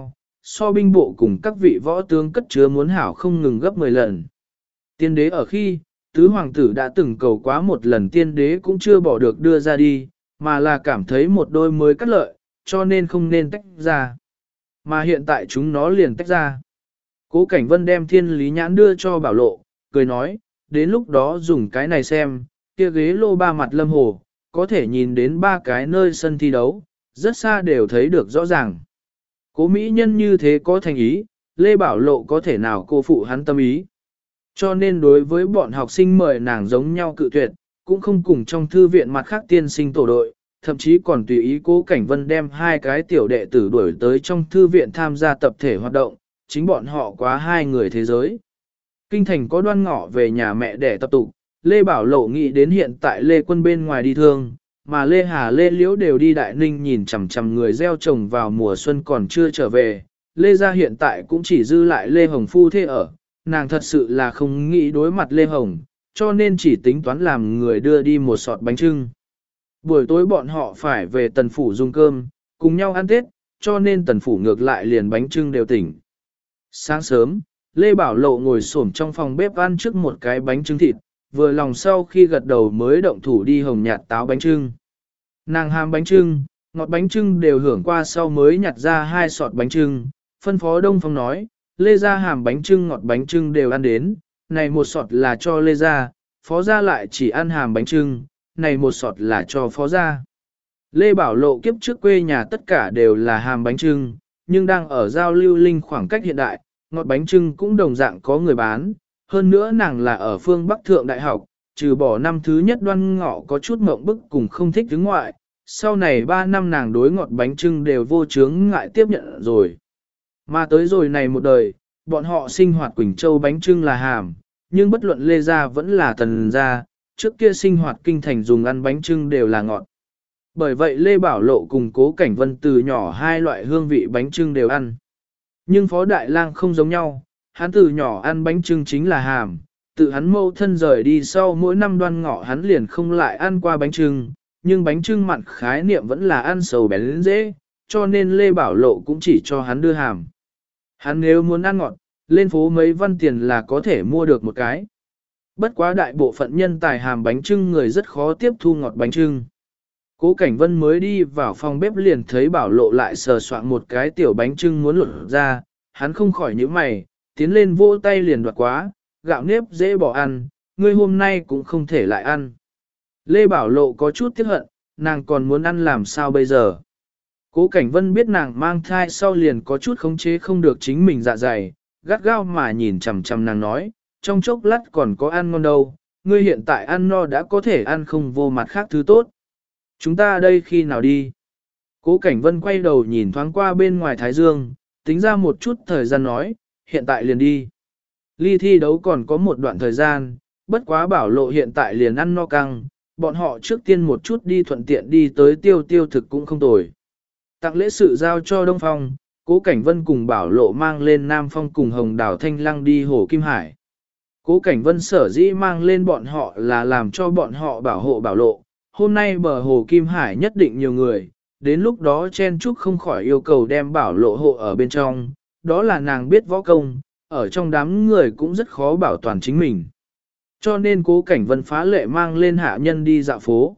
so binh bộ cùng các vị võ tướng cất chứa muốn hảo không ngừng gấp 10 lần. Tiên đế ở khi, tứ hoàng tử đã từng cầu quá một lần tiên đế cũng chưa bỏ được đưa ra đi, mà là cảm thấy một đôi mới cắt lợi, cho nên không nên tách ra. Mà hiện tại chúng nó liền tách ra. Cố Cảnh Vân đem thiên lý nhãn đưa cho Bảo Lộ, cười nói, đến lúc đó dùng cái này xem, kia ghế lô ba mặt lâm hồ, có thể nhìn đến ba cái nơi sân thi đấu, rất xa đều thấy được rõ ràng. Cố mỹ nhân như thế có thành ý, Lê Bảo Lộ có thể nào cô phụ hắn tâm ý. Cho nên đối với bọn học sinh mời nàng giống nhau cự tuyệt, cũng không cùng trong thư viện mặt khác tiên sinh tổ đội, thậm chí còn tùy ý Cố Cảnh Vân đem hai cái tiểu đệ tử đuổi tới trong thư viện tham gia tập thể hoạt động, chính bọn họ quá hai người thế giới. Kinh thành có Đoan Ngọ về nhà mẹ để tập tụ, Lê Bảo Lộ nghĩ đến hiện tại Lê Quân bên ngoài đi thương, mà Lê Hà Lê Liễu đều đi Đại Ninh nhìn chằm chằm người gieo trồng vào mùa xuân còn chưa trở về. Lê gia hiện tại cũng chỉ dư lại Lê Hồng phu thế ở, nàng thật sự là không nghĩ đối mặt Lê Hồng, cho nên chỉ tính toán làm người đưa đi một sọt bánh trưng. Buổi tối bọn họ phải về Tần Phủ dùng cơm, cùng nhau ăn Tết, cho nên Tần Phủ ngược lại liền bánh trưng đều tỉnh. Sáng sớm, Lê Bảo Lộ ngồi xổm trong phòng bếp ăn trước một cái bánh trưng thịt, vừa lòng sau khi gật đầu mới động thủ đi hồng nhạt táo bánh trưng. Nàng ham bánh trưng, ngọt bánh trưng đều hưởng qua sau mới nhặt ra hai sọt bánh trưng, phân phó Đông Phong nói, Lê gia hàm bánh trưng ngọt bánh trưng đều ăn đến, này một sọt là cho Lê gia, Phó gia lại chỉ ăn hàm bánh trưng, này một sọt là cho Phó gia. Lê Bảo Lộ kiếp trước quê nhà tất cả đều là hàm bánh trưng, nhưng đang ở giao lưu linh khoảng cách hiện đại, ngọt bánh trưng cũng đồng dạng có người bán, hơn nữa nàng là ở phương Bắc Thượng Đại học, trừ bỏ năm thứ nhất Đoan Ngọ có chút mộng bức cùng không thích đứng ngoại, sau này 3 năm nàng đối ngọt bánh trưng đều vô chướng ngại tiếp nhận rồi. Mà tới rồi này một đời, bọn họ sinh hoạt Quỳnh Châu bánh trưng là hàm, nhưng bất luận Lê gia vẫn là Tần gia, trước kia sinh hoạt kinh thành dùng ăn bánh trưng đều là ngọt. Bởi vậy Lê Bảo Lộ cùng Cố Cảnh Vân từ nhỏ hai loại hương vị bánh trưng đều ăn. Nhưng Phó Đại Lang không giống nhau, hắn từ nhỏ ăn bánh trưng chính là hàm, tự hắn mâu thân rời đi sau mỗi năm Đoan Ngọ hắn liền không lại ăn qua bánh trưng, nhưng bánh trưng mặn khái niệm vẫn là ăn sầu bén dễ, cho nên Lê Bảo Lộ cũng chỉ cho hắn đưa hàm. Hắn nếu muốn ăn ngọt, lên phố mấy văn tiền là có thể mua được một cái. Bất quá đại bộ phận nhân tài hàm bánh trưng người rất khó tiếp thu ngọt bánh trưng. Cố Cảnh Vân mới đi vào phòng bếp liền thấy Bảo Lộ lại sờ soạn một cái tiểu bánh trưng muốn lột ra, hắn không khỏi nhíu mày, tiến lên vỗ tay liền đoạt quá, gạo nếp dễ bỏ ăn, ngươi hôm nay cũng không thể lại ăn. Lê Bảo Lộ có chút tiếc hận, nàng còn muốn ăn làm sao bây giờ. Cố Cảnh Vân biết nàng mang thai sau liền có chút khống chế không được chính mình dạ dày, gắt gao mà nhìn chằm chằm nàng nói, trong chốc lát còn có ăn ngon đâu, ngươi hiện tại ăn no đã có thể ăn không vô mặt khác thứ tốt. Chúng ta đây khi nào đi? Cố Cảnh Vân quay đầu nhìn thoáng qua bên ngoài Thái Dương, tính ra một chút thời gian nói, hiện tại liền đi. Ly thi đấu còn có một đoạn thời gian, bất quá Bảo Lộ hiện tại liền ăn no căng, bọn họ trước tiên một chút đi thuận tiện đi tới tiêu thực cũng không tồi. Tặng lễ sự giao cho Đông Phong, Cố Cảnh Vân cùng Bảo Lộ mang lên Nam Phong cùng Hồng Đào Thanh Lăng đi Hồ Kim Hải. Cố Cảnh Vân sở dĩ mang lên bọn họ là làm cho bọn họ bảo hộ Bảo Lộ. Hôm nay bờ Hồ Kim Hải nhất định nhiều người, đến lúc đó chen chúc không khỏi yêu cầu đem Bảo Lộ hộ ở bên trong, đó là nàng biết võ công, ở trong đám người cũng rất khó bảo toàn chính mình. Cho nên Cố Cảnh Vân phá lệ mang lên hạ nhân đi dạo phố.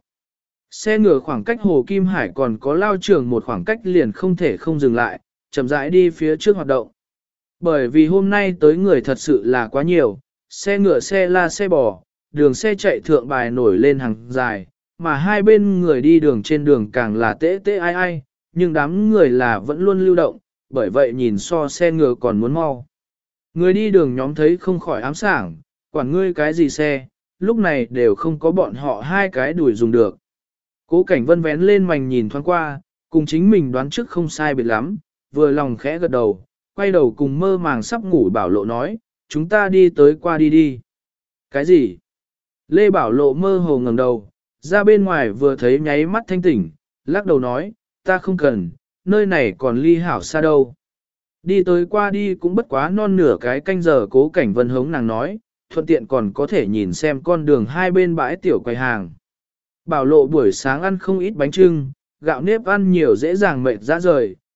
Xe ngựa khoảng cách Hồ Kim Hải còn có lao trường một khoảng cách liền không thể không dừng lại, chậm rãi đi phía trước hoạt động. Bởi vì hôm nay tới người thật sự là quá nhiều, xe ngựa xe la xe bò, đường xe chạy thượng bài nổi lên hàng dài, mà hai bên người đi đường trên đường càng là tễ tễ ai ai, nhưng đám người là vẫn luôn lưu động, bởi vậy nhìn so xe ngựa còn muốn mau. Người đi đường nhóm thấy không khỏi ám sảng, quản ngươi cái gì xe, lúc này đều không có bọn họ hai cái đuổi dùng được. Cố Cảnh Vân vén lên mành nhìn thoáng qua, cùng chính mình đoán trước không sai biệt lắm, vừa lòng khẽ gật đầu, quay đầu cùng mơ màng sắp ngủ Bảo Lộ nói, chúng ta đi tới qua đi đi. Cái gì? Lê Bảo Lộ mơ hồ ngẩng đầu, ra bên ngoài vừa thấy nháy mắt thanh tỉnh, lắc đầu nói, ta không cần, nơi này còn ly hảo xa đâu. Đi tới qua đi cũng bất quá non nửa cái canh giờ. Cố Cảnh Vân hống nàng nói, thuận tiện còn có thể nhìn xem con đường hai bên bãi tiểu quầy hàng. Bảo Lộ buổi sáng ăn không ít bánh trưng, gạo nếp ăn nhiều dễ dàng mệt ra rời,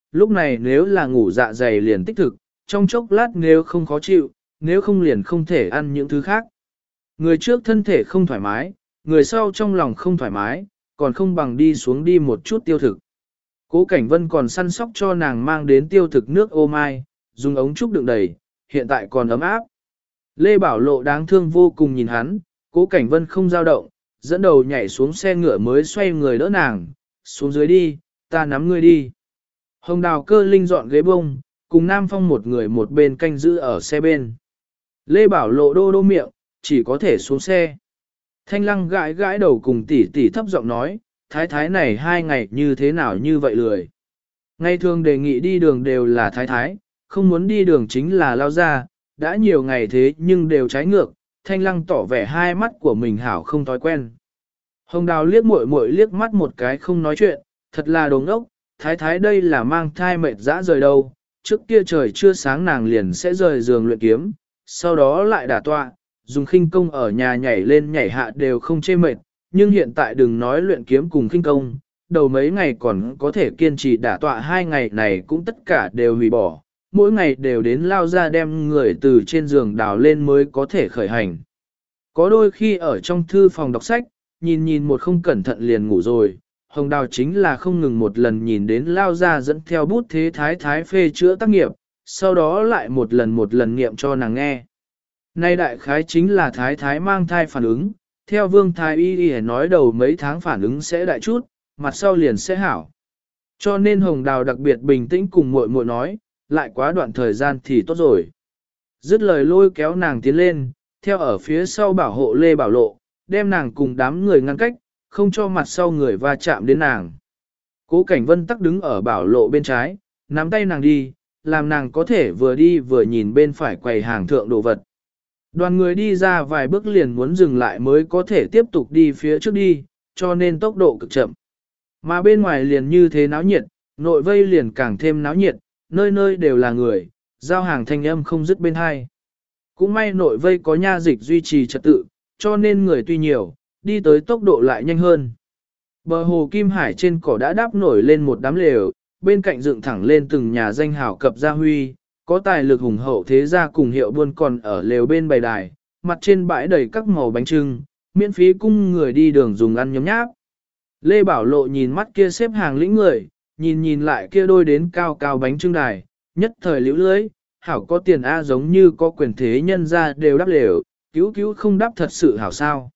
lúc này nếu là ngủ dạ dày liền tích thực, trong chốc lát nếu không khó chịu, nếu không liền không thể ăn những thứ khác. Người trước thân thể không thoải mái, người sau trong lòng không thoải mái, còn không bằng đi xuống đi một chút tiêu thực. Cố Cảnh Vân còn săn sóc cho nàng mang đến tiêu thực nước ô mai, dùng ống trúc đựng đầy, hiện tại còn ấm áp. Lê Bảo Lộ đáng thương vô cùng nhìn hắn, Cố Cảnh Vân không dao động, dẫn đầu nhảy xuống xe ngựa mới xoay người đỡ nàng, xuống dưới đi, ta nắm ngươi đi. Hồng Đào Cơ Linh dọn ghế bông, cùng Nam Phong một người một bên canh giữ ở xe bên. Lê Bảo Lộ đô đô miệng, chỉ có thể xuống xe. Thanh Lăng gãi gãi đầu cùng tỷ tỷ thấp giọng nói, thái thái này 2 ngày như thế nào như vậy lười. Ngày thường đề nghị đi đường đều là thái thái, không muốn đi đường chính là lao ra, đã nhiều ngày thế nhưng đều trái ngược, Thanh Lăng tỏ vẻ hai mắt của mình hảo không thói quen. Hồng Đào liếc muội muội liếc mắt một cái không nói chuyện, thật là đồ ngốc, thái thái đây là mang thai mệt dã rời đâu, trước kia trời chưa sáng nàng liền sẽ rời giường luyện kiếm, sau đó lại đả tọa, dùng khinh công ở nhà nhảy lên nhảy hạ đều không chê mệt, nhưng hiện tại đừng nói luyện kiếm cùng khinh công, đầu mấy ngày còn có thể kiên trì đả tọa 2 ngày này cũng tất cả đều hủy bỏ, mỗi ngày đều đến lao ra đem người từ trên giường đào lên mới có thể khởi hành. Có đôi khi ở trong thư phòng đọc sách, nhìn một không cẩn thận liền ngủ rồi, Hồng Đào chính là không ngừng một lần nhìn đến lao ra dẫn theo bút thế thái thái phê chữa tác nghiệp, sau đó lại một lần niệm cho nàng nghe. Nay đại khái chính là thái thái mang thai phản ứng, theo vương thái y nói đầu mấy tháng phản ứng sẽ đại chút, mặt sau liền sẽ hảo. Cho nên Hồng Đào đặc biệt bình tĩnh cùng muội muội nói, lại quá đoạn thời gian thì tốt rồi. Dứt lời lôi kéo nàng tiến lên, theo ở phía sau bảo hộ Lê Bảo Lộ, đem nàng cùng đám người ngăn cách, không cho mặt sau người va chạm đến nàng. Cố Cảnh Vân tắc đứng ở Bảo Lộ bên trái, nắm tay nàng đi, làm nàng có thể vừa đi vừa nhìn bên phải quầy hàng thượng đồ vật. Đoàn người đi ra vài bước liền muốn dừng lại mới có thể tiếp tục đi phía trước đi, cho nên tốc độ cực chậm. Mà bên ngoài liền như thế náo nhiệt, nội vây liền càng thêm náo nhiệt, nơi nơi đều là người, giao hàng thanh âm không dứt bên hai. Cũng may nội vây có nha dịch duy trì trật tự, cho nên người tuy nhiều, đi tới tốc độ lại nhanh hơn. Bờ hồ Kim Hải trên cỏ đã đáp nổi lên một đám lều, bên cạnh dựng thẳng lên từng nhà danh hảo cập gia huy, có tài lực hùng hậu thế gia cùng hiệu buôn còn ở lều bên bày đài, mặt trên bãi đầy các màu bánh trưng, miễn phí cung người đi đường dùng ăn nhấm nháp. Lê Bảo Lộ nhìn mắt kia xếp hàng lĩnh người, nhìn lại kia đôi đến cao cao bánh trưng đài, nhất thời liễu lưới, hảo có tiền A giống như có quyền thế nhân ra đều đáp lều, cứu không đáp thật sự hảo sao.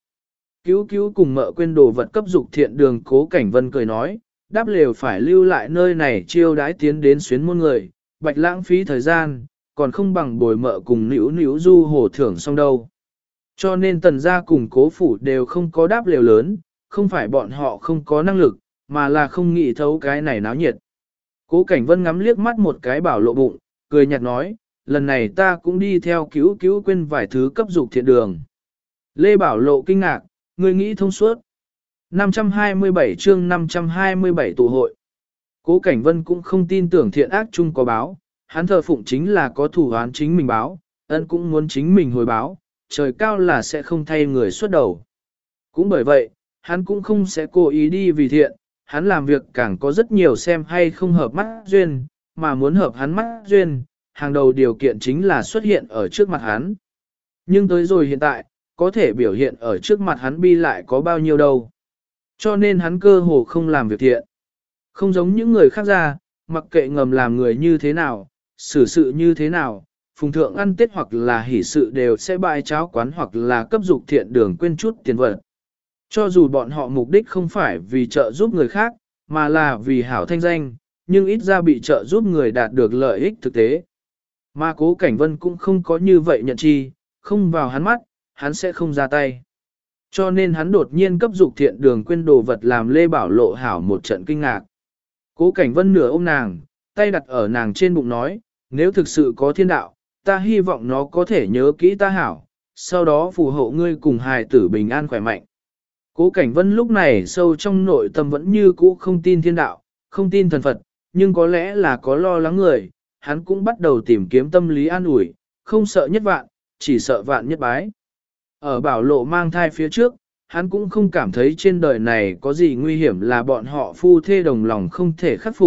Cứu cùng mợ quên đồ vật cấp dục thiện đường Cố Cảnh Vân cười nói, đáp lều phải lưu lại nơi này chiêu đãi tiến đến xuyến môn người, bạch lãng phí thời gian, còn không bằng bồi mợ cùng nữu du hồ thưởng xong đâu. Cho nên tần gia cùng Cố phủ đều không có đáp lều lớn, không phải bọn họ không có năng lực, mà là không nghĩ thấu cái này náo nhiệt. Cố Cảnh Vân ngắm liếc mắt một cái Bảo Lộ bụng, cười nhạt nói, lần này ta cũng đi theo cứu quên vài thứ cấp dục thiện đường. Lê Bảo Lộ kinh ngạc, người nghĩ thông suốt. 527 chương 527 tụ hội. Cố Cảnh Vân cũng không tin tưởng thiện ác chung có báo, hắn thờ phụng chính là có thủ án chính mình báo, ân cũng muốn chính mình hồi báo, trời cao là sẽ không thay người xuất đầu. Cũng bởi vậy, hắn cũng không sẽ cố ý đi vì thiện, hắn làm việc càng có rất nhiều xem hay không hợp mắt duyên, mà muốn hợp hắn mắt duyên, hàng đầu điều kiện chính là xuất hiện ở trước mặt hắn. Nhưng tới rồi hiện tại, có thể biểu hiện ở trước mặt hắn bi lại có bao nhiêu đâu. Cho nên hắn cơ hồ không làm việc thiện. Không giống những người khác ra, mặc kệ ngầm làm người như thế nào, xử sự như thế nào, phùng thượng ăn tết hoặc là hỷ sự đều sẽ bại cháo quán hoặc là cấp dục thiện đường quên chút tiền vật. Cho dù bọn họ mục đích không phải vì trợ giúp người khác, mà là vì hảo thanh danh, nhưng ít ra bị trợ giúp người đạt được lợi ích thực tế. Mà Cố Cảnh Vân cũng không có như vậy nhận chi, không vào hắn mắt, hắn sẽ không ra tay. Cho nên hắn đột nhiên cấp dục thiện đường quên đồ vật làm Lê Bảo Lộ hảo một trận kinh ngạc. Cố Cảnh Vân nửa ôm nàng, tay đặt ở nàng trên bụng nói, nếu thực sự có thiên đạo, ta hy vọng nó có thể nhớ kỹ ta hảo, sau đó phù hộ ngươi cùng hài tử bình an khỏe mạnh. Cố Cảnh Vân lúc này sâu trong nội tâm vẫn như cũ không tin thiên đạo, không tin thần Phật, nhưng có lẽ là có lo lắng người, hắn cũng bắt đầu tìm kiếm tâm lý an ủi, không sợ nhất vạn, chỉ sợ vạn nhất bái. Ở Bảo Lộ mang thai phía trước, hắn cũng không cảm thấy trên đời này có gì nguy hiểm là bọn họ phu thê đồng lòng không thể khắc phục,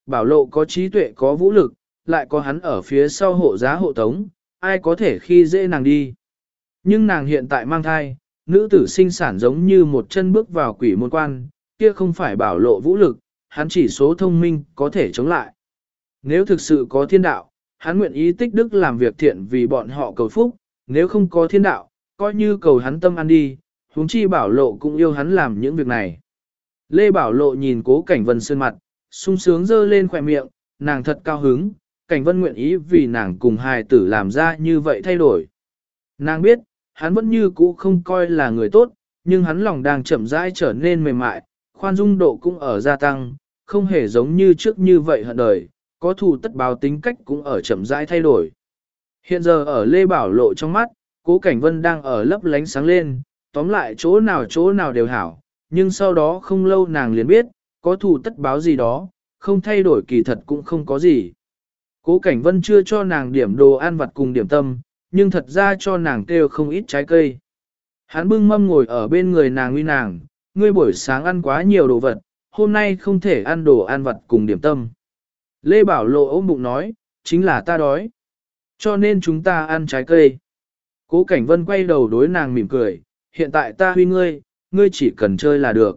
Bảo Lộ có trí tuệ có vũ lực, lại có hắn ở phía sau hộ giá hộ tống, ai có thể khi dễ nàng đi. Nhưng nàng hiện tại mang thai, nữ tử sinh sản giống như một chân bước vào quỷ môn quan, kia không phải Bảo Lộ vũ lực, hắn chỉ số thông minh có thể chống lại. Nếu thực sự có thiên đạo, hắn nguyện ý tích đức làm việc thiện vì bọn họ cầu phúc, nếu không có thiên đạo, coi như cầu hắn tâm ăn đi, huống chi Bảo Lộ cũng yêu hắn làm những việc này. Lê Bảo Lộ nhìn Cố Cảnh Vân sơn mặt, sung sướng dơ lên khỏe miệng, nàng thật cao hứng, Cảnh Vân nguyện ý vì nàng cùng hài tử làm ra như vậy thay đổi. Nàng biết, hắn vẫn như cũ không coi là người tốt, nhưng hắn lòng đang chậm rãi trở nên mềm mại, khoan dung độ cũng ở gia tăng, không hề giống như trước như vậy hận đời, có thù tất báo tính cách cũng ở chậm rãi thay đổi. Hiện giờ ở Lê Bảo Lộ trong mắt, Cố Cảnh Vân đang ở lấp lánh sáng lên, tóm lại chỗ nào đều hảo, nhưng sau đó không lâu nàng liền biết, có thù tất báo gì đó, không thay đổi kỳ thật cũng không có gì. Cố Cảnh Vân chưa cho nàng điểm đồ ăn vặt cùng điểm tâm, nhưng thật ra cho nàng kêu không ít trái cây. Hắn bưng mâm ngồi ở bên người nàng uy nàng, ngươi buổi sáng ăn quá nhiều đồ vật, hôm nay không thể ăn đồ ăn vặt cùng điểm tâm. Lê Bảo Lộ ôm bụng nói, chính là ta đói. Cho nên chúng ta ăn trái cây. Cố Cảnh Vân quay đầu đối nàng mỉm cười, hiện tại ta huy ngươi, ngươi chỉ cần chơi là được.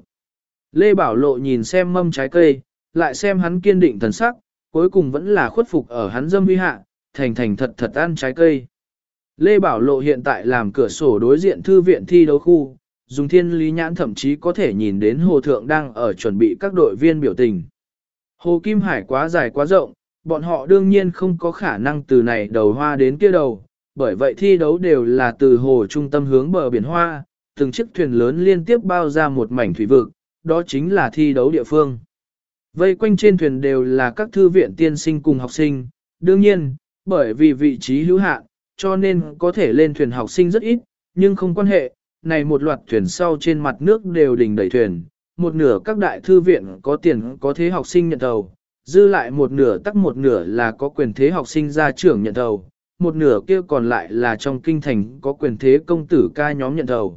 Lê Bảo Lộ nhìn xem mâm trái cây, lại xem hắn kiên định thần sắc, cuối cùng vẫn là khuất phục ở hắn dâm huy hạ, thành thật ăn trái cây. Lê Bảo Lộ hiện tại làm cửa sổ đối diện thư viện thi đấu khu, dùng thiên lý nhãn thậm chí có thể nhìn đến hồ thượng đang ở chuẩn bị các đội viên biểu tình. Hồ Kim Hải quá dài quá rộng, bọn họ đương nhiên không có khả năng từ này đầu hoa đến kia đầu, bởi vậy thi đấu đều là từ hồ trung tâm hướng bờ biển hoa, từng chiếc thuyền lớn liên tiếp bao ra một mảnh thủy vực, đó chính là thi đấu địa phương. Vây quanh trên thuyền đều là các thư viện tiên sinh cùng học sinh, đương nhiên, bởi vì vị trí hữu hạn, cho nên có thể lên thuyền học sinh rất ít, nhưng không quan hệ, này một loạt thuyền sau trên mặt nước đều đình đẩy thuyền, một nửa các đại thư viện có tiền có thế học sinh nhận thầu, dư lại một nửa là có quyền thế học sinh gia trưởng nhận thầu, một nửa kia còn lại là trong kinh thành có quyền thế công tử ca nhóm nhận thầu.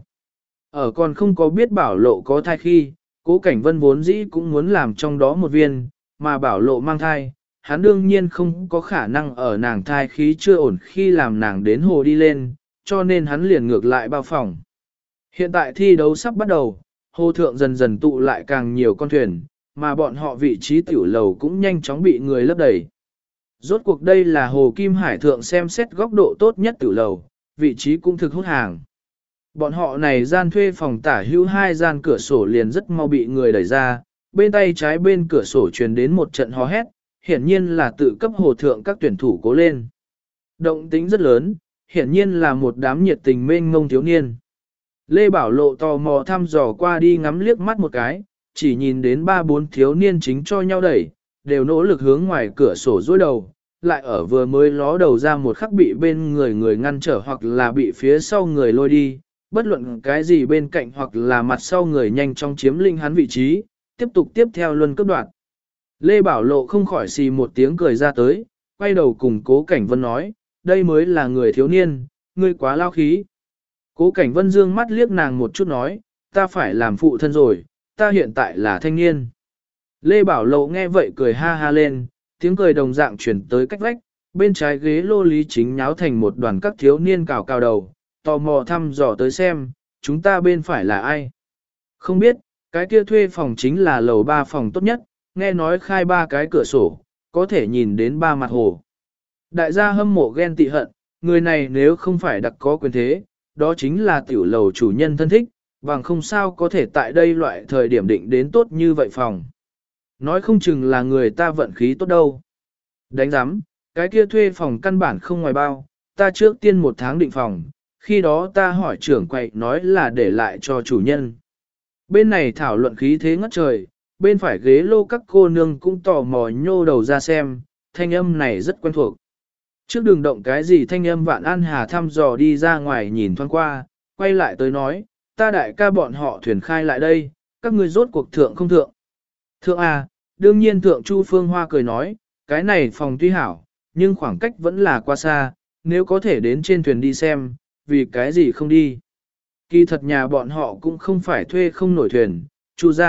Ở còn không có biết Bảo Lộ có thai khi, Cố Cảnh Vân vốn dĩ cũng muốn làm trong đó một viên, mà Bảo Lộ mang thai, hắn đương nhiên không có khả năng ở nàng thai khí chưa ổn khi làm nàng đến hồ đi lên, cho nên hắn liền ngược lại bao phòng. Hiện tại thi đấu sắp bắt đầu, hồ thượng dần dần tụ lại càng nhiều con thuyền, mà bọn họ vị trí tiểu lầu cũng nhanh chóng bị người lấp đầy. Rốt cuộc đây là hồ Kim Hải thượng xem xét góc độ tốt nhất tiểu lầu, vị trí cũng thực hút hàng. Bọn họ này gian thuê phòng tả hữu 2 gian cửa sổ liền rất mau bị người đẩy ra, bên tay trái bên cửa sổ truyền đến một trận hò hét, hiển nhiên là tự cấp hồ thượng các tuyển thủ cố lên. Động tính rất lớn, hiển nhiên là một đám nhiệt tình mênh mông thiếu niên. Lê Bảo Lộ tò mò thăm dò qua đi ngắm liếc mắt một cái, chỉ nhìn đến 3-4 thiếu niên chính cho nhau đẩy, đều nỗ lực hướng ngoài cửa sổ dối đầu, lại ở vừa mới ló đầu ra một khắc bị bên người ngăn trở hoặc là bị phía sau người lôi đi, bất luận cái gì bên cạnh hoặc là mặt sau người nhanh chóng chiếm lĩnh hắn vị trí, tiếp theo luân cấp đoạn. Lê Bảo Lộ không khỏi xì một tiếng cười ra tới, quay đầu cùng Cố Cảnh Vân nói, đây mới là người thiếu niên, ngươi quá lao khí. Cố Cảnh Vân dương mắt liếc nàng một chút nói, ta phải làm phụ thân rồi, ta hiện tại là thanh niên. Lê Bảo Lộ nghe vậy cười ha ha lên, tiếng cười đồng dạng chuyển tới cách vách, bên trái ghế lô lý chính nháo thành một đoàn các thiếu niên cào cào đầu, tò mò thăm dò tới xem, chúng ta bên phải là ai. Không biết, cái kia thuê phòng chính là lầu 3 phòng tốt nhất, nghe nói khai 3 cái cửa sổ, có thể nhìn đến 3 mặt hồ. Đại gia hâm mộ ghen tị hận, người này nếu không phải đặc có quyền thế, đó chính là tiểu lầu chủ nhân thân thích, bằng không sao có thể tại đây loại thời điểm định đến tốt như vậy phòng. Nói không chừng là người ta vận khí tốt đâu. Đánh giám, cái kia thuê phòng căn bản không ngoài bao, ta trước tiên 1 tháng định phòng, khi đó ta hỏi trưởng quầy nói là để lại cho chủ nhân. Bên này thảo luận khí thế ngất trời, bên phải ghế lô các cô nương cũng tò mò nhô đầu ra xem, thanh âm này rất quen thuộc. Trước đường động cái gì thanh âm Vạn An Hà thăm dò đi ra ngoài nhìn thoáng qua, quay lại tới nói, ta đại ca bọn họ thuyền khai lại đây, các ngươi rốt cuộc thượng không thượng. Thượng à, đương nhiên thượng Chu Phương Hoa cười nói, cái này phòng tuy hảo, nhưng khoảng cách vẫn là quá xa, nếu có thể đến trên thuyền đi xem, vì cái gì không đi. Kỳ thật nhà bọn họ cũng không phải thuê không nổi thuyền, Chu ra,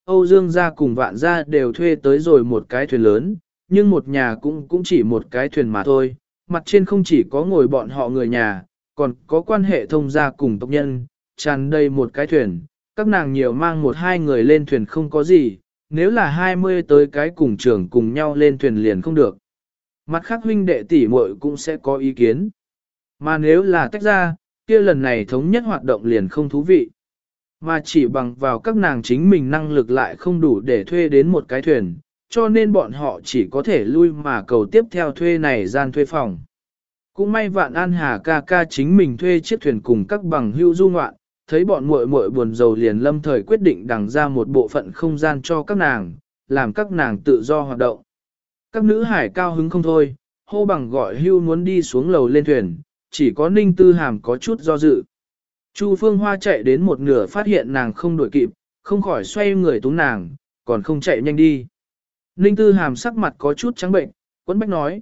Âu Dương gia cùng Vạn gia đều thuê tới rồi một cái thuyền lớn, nhưng một nhà cũng chỉ một cái thuyền mà thôi, mặt trên không chỉ có ngồi bọn họ người nhà, còn có quan hệ thông gia cùng tộc nhân, tràn đầy một cái thuyền, các nàng nhiều mang một hai người lên thuyền không có gì, nếu là 20 tới cái cùng trường cùng nhau lên thuyền liền không được. Mặt khác huynh đệ tỷ muội cũng sẽ có ý kiến. Mà nếu là tách ra, kia lần này thống nhất hoạt động liền không thú vị. Mà chỉ bằng vào các nàng chính mình năng lực lại không đủ để thuê đến một cái thuyền, cho nên bọn họ chỉ có thể lui mà cầu tiếp theo thuê này gian thuê phòng. Cũng may Vạn An Hà ca ca chính mình thuê chiếc thuyền cùng các bằng hữu du ngoạn, thấy bọn muội muội buồn rầu liền lâm thời quyết định đằng ra một bộ phận không gian cho các nàng, làm các nàng tự do hoạt động. Các nữ hải cao hứng không thôi, hô bằng gọi hưu muốn đi xuống lầu lên thuyền, chỉ có Ninh Tư Hàm có chút do dự. Chu Phương Hoa chạy đến một nửa phát hiện nàng không đuổi kịp, không khỏi xoay người túm nàng, còn không chạy nhanh đi. Ninh Tư Hàm sắc mặt có chút trắng bệnh, quấn bách nói,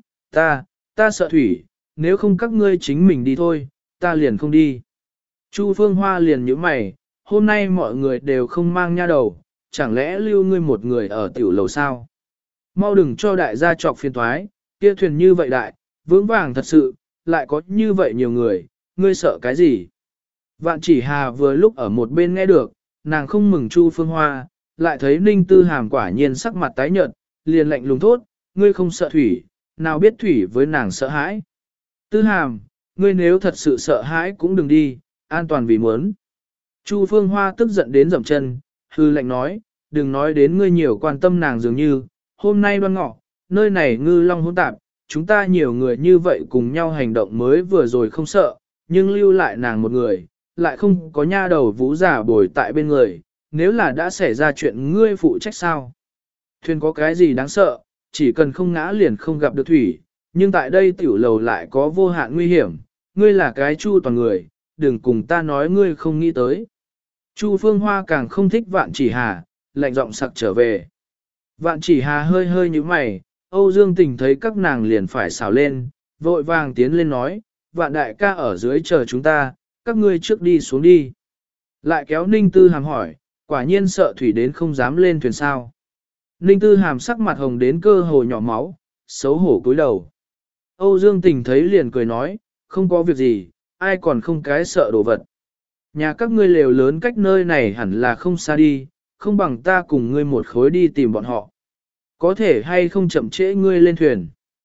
ta sợ thủy, nếu không các ngươi chính mình đi thôi, ta liền không đi. Chu Phương Hoa liền nhíu mày, hôm nay mọi người đều không mang nha đầu, chẳng lẽ lưu ngươi một người ở tiểu lầu sao? Mau đừng cho đại gia trọc phiền toái, kia thuyền như vậy đại, vững vàng thật sự, lại có như vậy nhiều người, ngươi sợ cái gì? Vạn Chỉ Hà vừa lúc ở một bên nghe được, nàng không mừng Chu Phương Hoa, lại thấy Ninh Tư Hàm quả nhiên sắc mặt tái nhợt, liền lạnh lùng thốt, ngươi không sợ thủy, nào biết thủy với nàng sợ hãi. Tư Hàm, ngươi nếu thật sự sợ hãi cũng đừng đi, an toàn vì muốn. Chu Phương Hoa tức giận đến dậm chân, hư lạnh nói, đừng nói đến ngươi nhiều quan tâm nàng dường như, hôm nay Đoan Ngọ, nơi này ngư long hỗn tạp, chúng ta nhiều người như vậy cùng nhau hành động mới vừa rồi không sợ, nhưng lưu lại nàng một người, lại không có nha đầu vũ giả bồi tại bên người, nếu là đã xảy ra chuyện ngươi phụ trách sao? Thuyền có cái gì đáng sợ, chỉ cần không ngã liền không gặp được thủy, nhưng tại đây tiểu lầu lại có vô hạn nguy hiểm, ngươi là cái Chu toàn người, đừng cùng ta nói ngươi không nghĩ tới. Chu Phương Hoa càng không thích Vạn Chỉ Hà, lạnh giọng sặc trở về. Vạn Chỉ Hà hơi hơi như mày, Âu Dương Tình thấy các nàng liền phải xào lên, vội vàng tiến lên nói, Vạn đại ca ở dưới chờ chúng ta, các ngươi trước đi xuống đi. Lại kéo Ninh Tư Hàm hỏi, quả nhiên sợ thủy đến không dám lên thuyền sao. Ninh Tư Hàm sắc mặt hồng đến cơ hồ nhỏ máu, xấu hổ cúi đầu. Âu Dương Tình thấy liền cười nói, không có việc gì, ai còn không cái sợ đồ vật. Nhà các ngươi lều lớn cách nơi này hẳn là không xa đi, không bằng ta cùng ngươi một khối đi tìm bọn họ. Có thể hay không chậm trễ ngươi lên thuyền.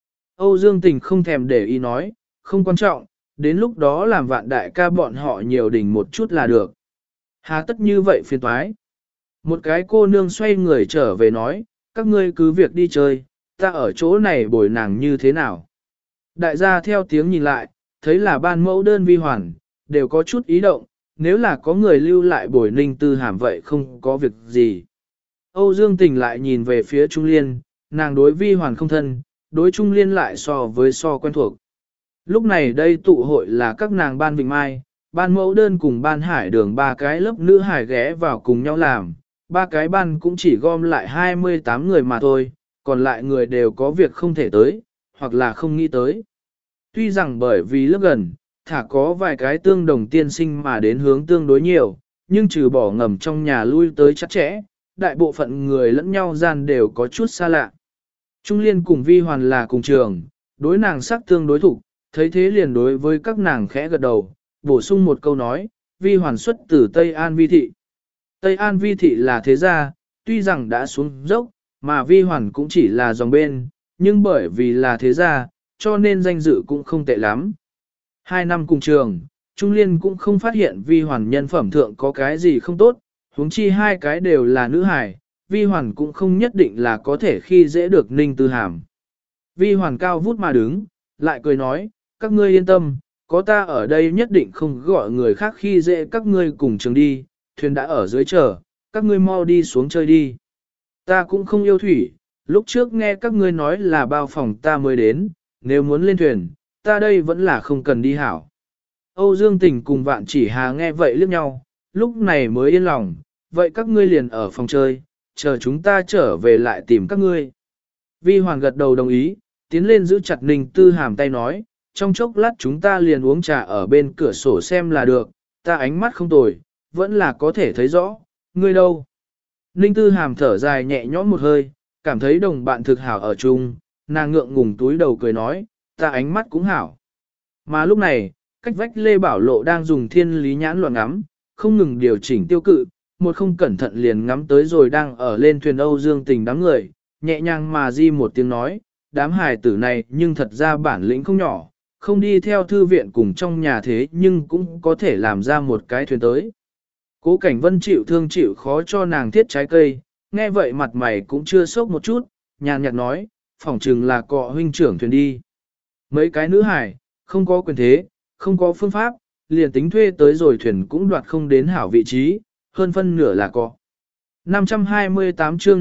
Âu Dương Tình không thèm để ý nói, không quan trọng, đến lúc đó làm Vạn đại ca bọn họ nhiều đỉnh một chút là được. Hà tất như vậy phiền toái. Một cái cô nương xoay người trở về nói, các ngươi cứ việc đi chơi, ta ở chỗ này bồi nàng như thế nào. Đại gia theo tiếng nhìn lại, thấy là ban mẫu đơn Vi Hoàn, đều có chút ý động, nếu là có người lưu lại bồi Ninh Tư Hàm vậy không có việc gì. Âu Dương Tình lại nhìn về phía Trung Liên, nàng đối Vi Hoàn không thân, đối Trung Liên lại so quen thuộc. Lúc này đây tụ hội là các nàng ban Vịnh Mai, ban mẫu đơn cùng ban hải đường ba cái lớp nữ hải ghé vào cùng nhau làm, ba cái ban cũng chỉ gom lại 28 người mà thôi, còn lại người đều có việc không thể tới, hoặc là không nghĩ tới. Tuy rằng bởi vì lớp gần, thả có vài cái tương đồng tiên sinh mà đến hướng tương đối nhiều, nhưng trừ bỏ ngầm trong nhà lui tới chắc chẽ, đại bộ phận người lẫn nhau gian đều có chút xa lạ. Trung Liên cùng Vi Hoàn là cùng trường, đối nàng sắc tương đối thủ, thấy thế liền đối với các nàng khẽ gật đầu, bổ sung một câu nói, Vi Hoàn xuất từ Tây An Vi Thị. Tây An Vi Thị là thế gia, tuy rằng đã xuống dốc, mà Vi Hoàn cũng chỉ là dòng bên, nhưng bởi vì là thế gia, cho nên danh dự cũng không tệ lắm. 2 năm cùng trường, Trung Liên cũng không phát hiện Vi Hoàn nhân phẩm thượng có cái gì không tốt, huống chi hai cái đều là nữ hài, Vi Hoàn cũng không nhất định là có thể khi dễ được Ninh Tư Hàm. Vi Hoàn cao vút mà đứng, lại cười nói, các ngươi yên tâm, có ta ở đây nhất định không gọi người khác khi dễ các ngươi cùng trường đi, thuyền đã ở dưới chờ, các ngươi mau đi xuống chơi đi. Ta cũng không yêu thủy, lúc trước nghe các ngươi nói là bao phòng ta mới đến, nếu muốn lên thuyền, ta đây vẫn là không cần đi hảo. Âu Dương Tình cùng Vạn Chỉ Hà nghe vậy liếc nhau, lúc này mới yên lòng, vậy các ngươi liền ở phòng chơi, chờ chúng ta trở về lại tìm các ngươi. Vi Hoàng gật đầu đồng ý, tiến lên giữ chặt Ninh Tư Hàm tay nói, trong chốc lát chúng ta liền uống trà ở bên cửa sổ xem là được, ta ánh mắt không tồi, vẫn là có thể thấy rõ, ngươi đâu. Ninh Tư Hàm thở dài nhẹ nhõm một hơi, cảm thấy đồng bạn thực hảo ở chung, nàng ngượng ngùng túi đầu cười nói, ta ánh mắt cũng hảo. Mà lúc này, cách vách Lê Bảo Lộ đang dùng thiên lý nhãn loạn ngắm, không ngừng điều chỉnh tiêu cự, một không cẩn thận liền ngắm tới rồi đang ở lên thuyền Âu Dương Tình đám người, nhẹ nhàng mà di một tiếng nói, đám hài tử này nhưng thật ra bản lĩnh không nhỏ, không đi theo thư viện cùng trong nhà thế nhưng cũng có thể làm ra một cái thuyền tới. Cố Cảnh Vân chịu thương chịu khó cho nàng thiết trái cây, nghe vậy mặt mày cũng chưa sốc một chút, nhàn nhạt nói, phỏng chừng là cọ huynh trưởng thuyền đi. Mấy cái nữ hải, không có quyền thế, không có phương pháp, liền tính thuê tới rồi thuyền cũng đoạt không đến hảo vị trí, hơn phân nửa là cọ. 528 chương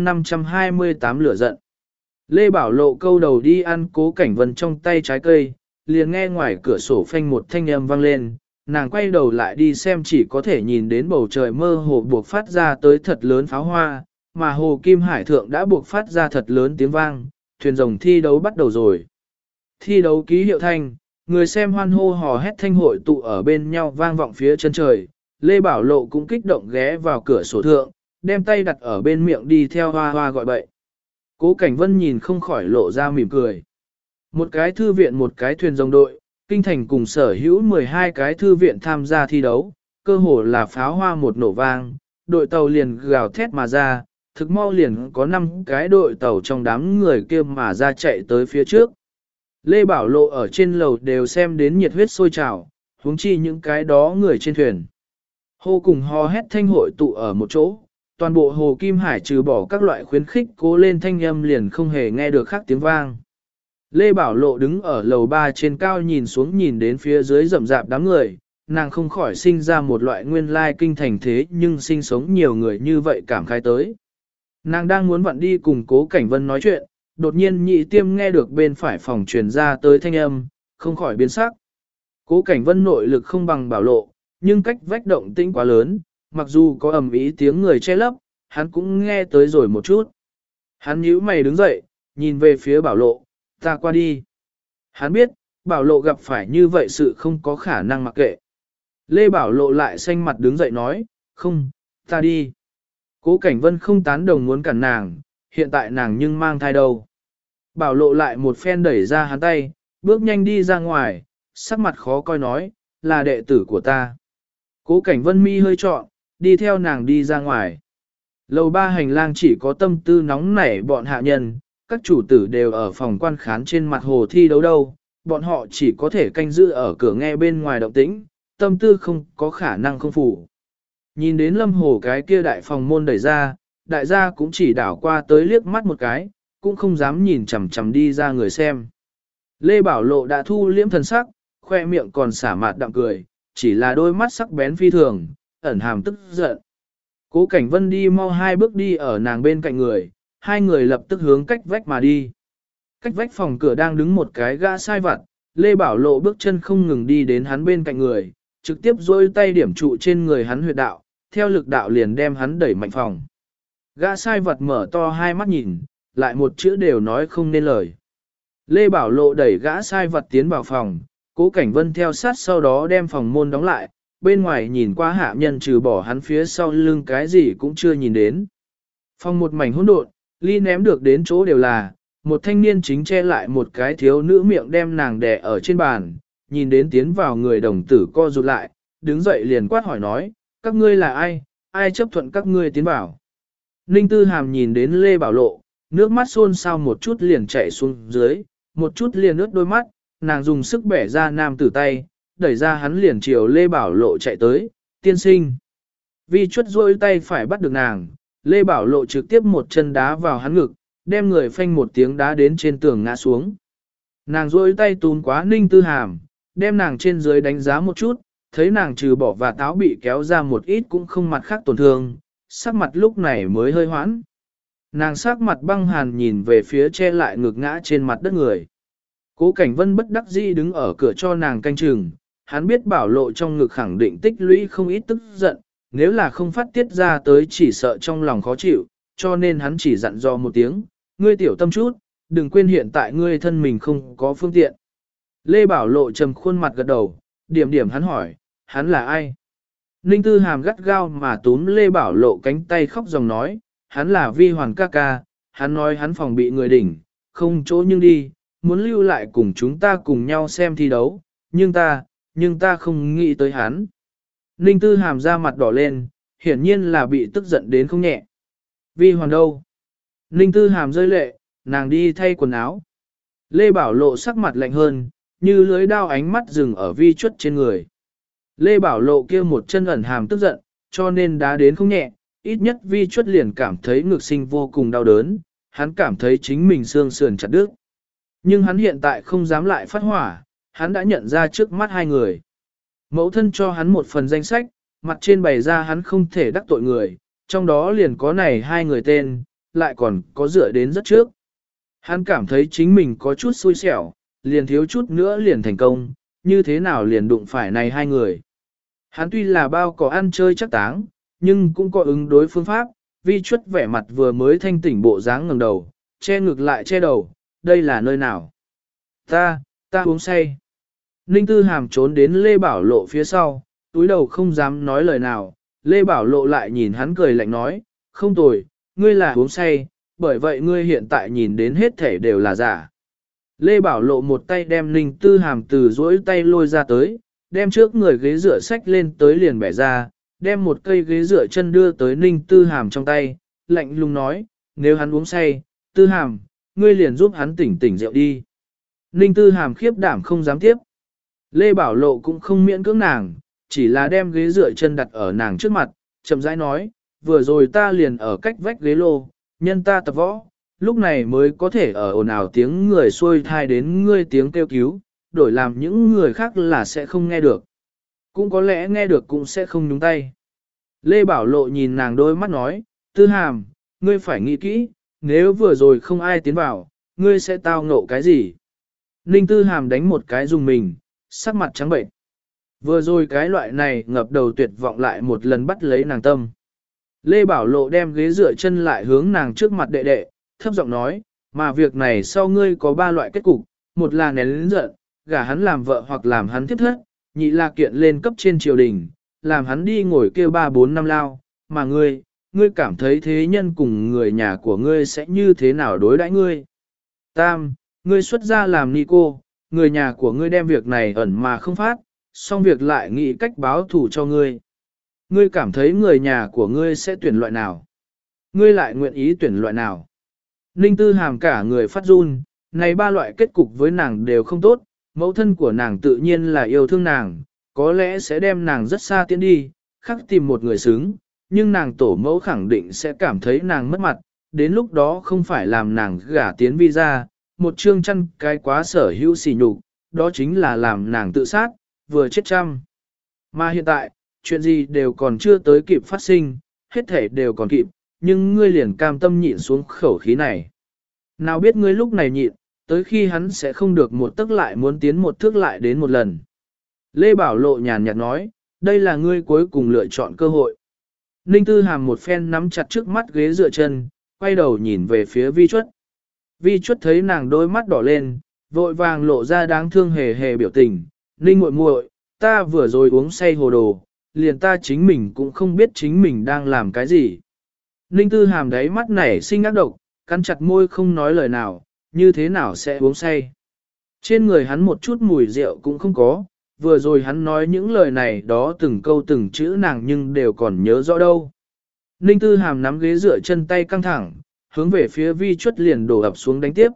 528 lửa giận. Lê Bảo Lộ câu đầu đi ăn Cố Cảnh Vân trong tay trái cây, liền nghe ngoài cửa sổ phanh một thanh âm vang lên, nàng quay đầu lại đi xem chỉ có thể nhìn đến bầu trời mơ hồ buộc phát ra tới thật lớn pháo hoa, mà hồ Kim Hải Thượng đã buộc phát ra thật lớn tiếng vang, thuyền rồng thi đấu bắt đầu rồi. Thi đấu ký hiệu thanh, người xem hoan hô hò hét thanh hội tụ ở bên nhau vang vọng phía chân trời, Lê Bảo Lộ cũng kích động ghé vào cửa sổ thượng, đem tay đặt ở bên miệng đi theo hoa hoa gọi bậy. Cố Cảnh Vân nhìn không khỏi lộ ra mỉm cười. Một cái thư viện một cái thuyền rồng đội, kinh thành cùng sở hữu 12 cái thư viện tham gia thi đấu, cơ hồ là pháo hoa một nổ vang, đội tàu liền gào thét mà ra, thực mau liền có 5 cái đội tàu trong đám người kia mà ra chạy tới phía trước. Lê Bảo Lộ ở trên lầu đều xem đến nhiệt huyết sôi trào, huống chi những cái đó người trên thuyền. Hô cùng hò hét thanh hội tụ ở một chỗ, toàn bộ hồ Kim Hải trừ bỏ các loại khuyến khích cố lên thanh âm liền không hề nghe được khác tiếng vang. Lê Bảo Lộ đứng ở lầu 3 trên cao nhìn xuống nhìn đến phía dưới rậm rạp đám người, nàng không khỏi sinh ra một loại nguyên lai kinh thành thế nhưng sinh sống nhiều người như vậy cảm khai tới. Nàng đang muốn vặn đi cùng Cố Cảnh Vân nói chuyện, đột nhiên nhị tiêm nghe được bên phải phòng truyền ra tới thanh âm, không khỏi biến sắc. Cố Cảnh Vân nội lực không bằng Bảo Lộ, nhưng cách vách động tĩnh quá lớn, mặc dù có ầm ĩ tiếng người che lấp, hắn cũng nghe tới rồi một chút. Hắn nhíu mày đứng dậy, nhìn về phía Bảo Lộ, ta qua đi. Hắn biết, Bảo Lộ gặp phải như vậy sự không có khả năng mặc kệ. Lê Bảo Lộ lại xanh mặt đứng dậy nói, không, ta đi. Cố Cảnh Vân không tán đồng muốn cản nàng, hiện tại nàng nhưng mang thai đâu. Bảo Lộ lại một phen đẩy ra hắn tay, bước nhanh đi ra ngoài, sắc mặt khó coi nói, là đệ tử của ta. Cố Cảnh Vân mi hơi trọn, đi theo nàng đi ra ngoài. Lầu 3 hành lang chỉ có tâm tư nóng nảy bọn hạ nhân, các chủ tử đều ở phòng quan khán trên mặt hồ thi đấu đâu, bọn họ chỉ có thể canh giữ ở cửa nghe bên ngoài động tĩnh, tâm tư không có khả năng không phủ. Nhìn đến lâm hồ cái kia đại phòng môn đẩy ra, đại gia cũng chỉ đảo qua tới liếc mắt một cái, cũng không dám nhìn chằm chằm đi ra người xem. Lê Bảo Lộ đã thu liễm thần sắc, khoe miệng còn xả mạt đạm cười, chỉ là đôi mắt sắc bén phi thường, ẩn hàm tức giận. Cố Cảnh Vân đi mau 2 bước đi ở nàng bên cạnh người, hai người lập tức hướng cách vách mà đi. Cách vách phòng cửa đang đứng một cái gã sai vặt, Lê Bảo Lộ bước chân không ngừng đi đến hắn bên cạnh người, trực tiếp dôi tay điểm trụ trên người hắn huyệt đạo, theo lực đạo liền đem hắn đẩy mạnh phòng. Gã sai vặt mở to hai mắt nhìn, lại một chữ đều nói không nên lời. Lê Bảo Lộ đẩy gã sai vặt tiến vào phòng, Cố Cảnh Vân theo sát sau đó đem phòng môn đóng lại, bên ngoài nhìn qua hạ nhân trừ bỏ hắn phía sau lưng cái gì cũng chưa nhìn đến. Phòng một mảnh hỗn độn, ly ném được đến chỗ đều là, một thanh niên chính che lại một cái thiếu nữ miệng đem nàng đè ở trên bàn, nhìn đến tiến vào người đồng tử co rụt lại, đứng dậy liền quát hỏi nói, các ngươi là ai, ai chấp thuận các ngươi tiến vào. Ninh Tư Hàm nhìn đến Lê Bảo Lộ, nước mắt xôn xao một chút liền chảy xuống dưới, một chút liền ướt đôi mắt, nàng dùng sức bẻ ra nam tử tay, đẩy ra hắn liền chiều Lê Bảo Lộ chạy tới, tiên sinh. Vi chuất rôi tay phải bắt được nàng, Lê Bảo Lộ trực tiếp một chân đá vào hắn ngực, đem người phanh một tiếng đá đến trên tường ngã xuống. Nàng rôi tay túm quá Ninh Tư Hàm, đem nàng trên dưới đánh giá một chút, thấy nàng trừ bỏ và táo bị kéo ra một ít cũng không mặt khác tổn thương, sắc mặt lúc này mới hơi hoãn. Nàng sắc mặt băng hàn nhìn về phía che lại ngực ngã trên mặt đất người. Cố Cảnh Vân bất đắc dĩ đứng ở cửa cho nàng canh chừng, hắn biết Bảo Lộ trong ngực khẳng định tích lũy không ít tức giận, nếu là không phát tiết ra tới chỉ sợ trong lòng khó chịu, cho nên hắn chỉ dặn dò một tiếng, ngươi tiểu tâm chút, đừng quên hiện tại ngươi thân mình không có phương tiện. Lê Bảo Lộ trầm khuôn mặt gật đầu, điểm điểm hắn hỏi, hắn là ai? Ninh Tư Hàm gắt gao mà túm Lê Bảo Lộ cánh tay khóc dòng nói, hắn là Vi Hoàn ca ca, hắn nói hắn phòng bị người đỉnh, không chỗ nhưng đi, muốn lưu lại cùng chúng ta cùng nhau xem thi đấu, nhưng ta không nghĩ tới hắn. Ninh Tư Hàm ra mặt đỏ lên, hiển nhiên là bị tức giận đến không nhẹ. Vi Hoàn đâu? Ninh Tư Hàm rơi lệ, nàng đi thay quần áo. Lê Bảo Lộ sắc mặt lạnh hơn, như lưới đao ánh mắt dừng ở Vi Chuất trên người. Lê Bảo Lộ kia một chân ẩn hàm tức giận, cho nên đá đến không nhẹ, ít nhất Vi Chuất liền cảm thấy ngực sinh vô cùng đau đớn, hắn cảm thấy chính mình xương sườn chặt đứt. Nhưng hắn hiện tại không dám lại phát hỏa, hắn đã nhận ra trước mắt hai người. Mẫu thân cho hắn một phần danh sách, mặt trên bày ra hắn không thể đắc tội người, trong đó liền có này hai người tên, lại còn có dựa đến rất trước. Hắn cảm thấy chính mình có chút xui xẻo, liền thiếu chút nữa liền thành công, như thế nào liền đụng phải này hai người. Hắn tuy là bao có ăn chơi chắc táng, nhưng cũng có ứng đối phương pháp, Vi Chuất vẻ mặt vừa mới thanh tỉnh bộ dáng ngẩng đầu, che ngực lại che đầu, đây là nơi nào? Ta uống say. Ninh Tư Hàm trốn đến Lê Bảo Lộ phía sau, túi đầu không dám nói lời nào, Lê Bảo Lộ lại nhìn hắn cười lạnh nói, không tồi, ngươi là uống say, bởi vậy ngươi hiện tại nhìn đến hết thể đều là giả. Lê Bảo Lộ một tay đem Ninh Tư Hàm từ duỗi tay lôi ra tới, đem trước người ghế dựa sách lên tới liền bẻ ra, đem một cây ghế dựa chân đưa tới Ninh Tư Hàm trong tay, lạnh lùng nói, nếu hắn uống say, Tư Hàm, ngươi liền giúp hắn tỉnh tỉnh rượu đi. Ninh Tư Hàm khiếp đảm không dám tiếp. Lê Bảo Lộ cũng không miễn cưỡng nàng, chỉ là đem ghế dựa chân đặt ở nàng trước mặt, chậm rãi nói, vừa rồi ta liền ở cách vách ghế lô, nhân ta tập võ, lúc này mới có thể ở ồn ào tiếng người xuôi thai đến ngươi tiếng kêu cứu, đổi làm những người khác là sẽ không nghe được. Cũng có lẽ nghe được cũng sẽ không nhúng tay. Lê Bảo Lộ nhìn nàng đôi mắt nói, Tư Hàm, ngươi phải nghĩ kỹ, nếu vừa rồi không ai tiến vào, ngươi sẽ tao ngộ cái gì? Ninh Tư Hàm đánh một cái dùng mình, sắc mặt trắng bệnh. Vừa rồi cái loại này ngập đầu tuyệt vọng lại một lần bắt lấy nàng tâm. Lê Bảo Lộ đem ghế dựa chân lại hướng nàng trước mặt đệ đệ, thấp giọng nói, mà việc này sau ngươi có ba loại kết cục, một là nén lớn giận, gả hắn làm vợ hoặc làm hắn tiếp thất, nhị là kiện lên cấp trên triều đình, làm hắn đi ngồi kêu 3-4 năm lao, mà ngươi cảm thấy thế nhân cùng người nhà của ngươi sẽ như thế nào đối đãi ngươi. Tam, ngươi xuất gia làm ni cô, người nhà của ngươi đem việc này ẩn mà không phát, xong việc lại nghĩ cách báo thù cho ngươi. Ngươi cảm thấy người nhà của ngươi sẽ tuyển loại nào? Ngươi lại nguyện ý tuyển loại nào? Ninh Tư Hàm cả người phát run, này ba loại kết cục với nàng đều không tốt, mẫu thân của nàng tự nhiên là yêu thương nàng, có lẽ sẽ đem nàng rất xa tiến đi, khắc tìm một người xứng, nhưng nàng tổ mẫu khẳng định sẽ cảm thấy nàng mất mặt, đến lúc đó không phải làm nàng gả tiến vi ra, một chương chăn cái quá sở hữu sỉ nhục, đó chính là làm nàng tự sát, vừa chết trăm. Mà hiện tại, chuyện gì đều còn chưa tới kịp phát sinh, hết thể đều còn kịp, nhưng ngươi liền cam tâm nhịn xuống khẩu khí này. Nào biết ngươi lúc này nhịn, tới khi hắn sẽ không được một tức lại muốn tiến một thước lại đến một lần. Lê Bảo Lộ nhàn nhạt nói, đây là ngươi cuối cùng lựa chọn cơ hội. Ninh Tư Hàm một phen nắm chặt trước mắt ghế dựa chân, quay đầu nhìn về phía Vi Chuất. Vi Chuất thấy nàng đôi mắt đỏ lên, vội vàng lộ ra đáng thương hề hề biểu tình. Ninh muội muội, ta vừa rồi uống say hồ đồ, liền ta chính mình cũng không biết chính mình đang làm cái gì. Ninh Tư Hàm đáy mắt nảy sinh ác độc, cắn chặt môi không nói lời nào, như thế nào sẽ uống say. Trên người hắn một chút mùi rượu cũng không có, vừa rồi hắn nói những lời này đó từng câu từng chữ nàng nhưng đều còn nhớ rõ đâu. Ninh Tư Hàm nắm ghế dựa chân tay căng thẳng, hướng về phía Vi Chuất liền đổ ập xuống đánh tiếp.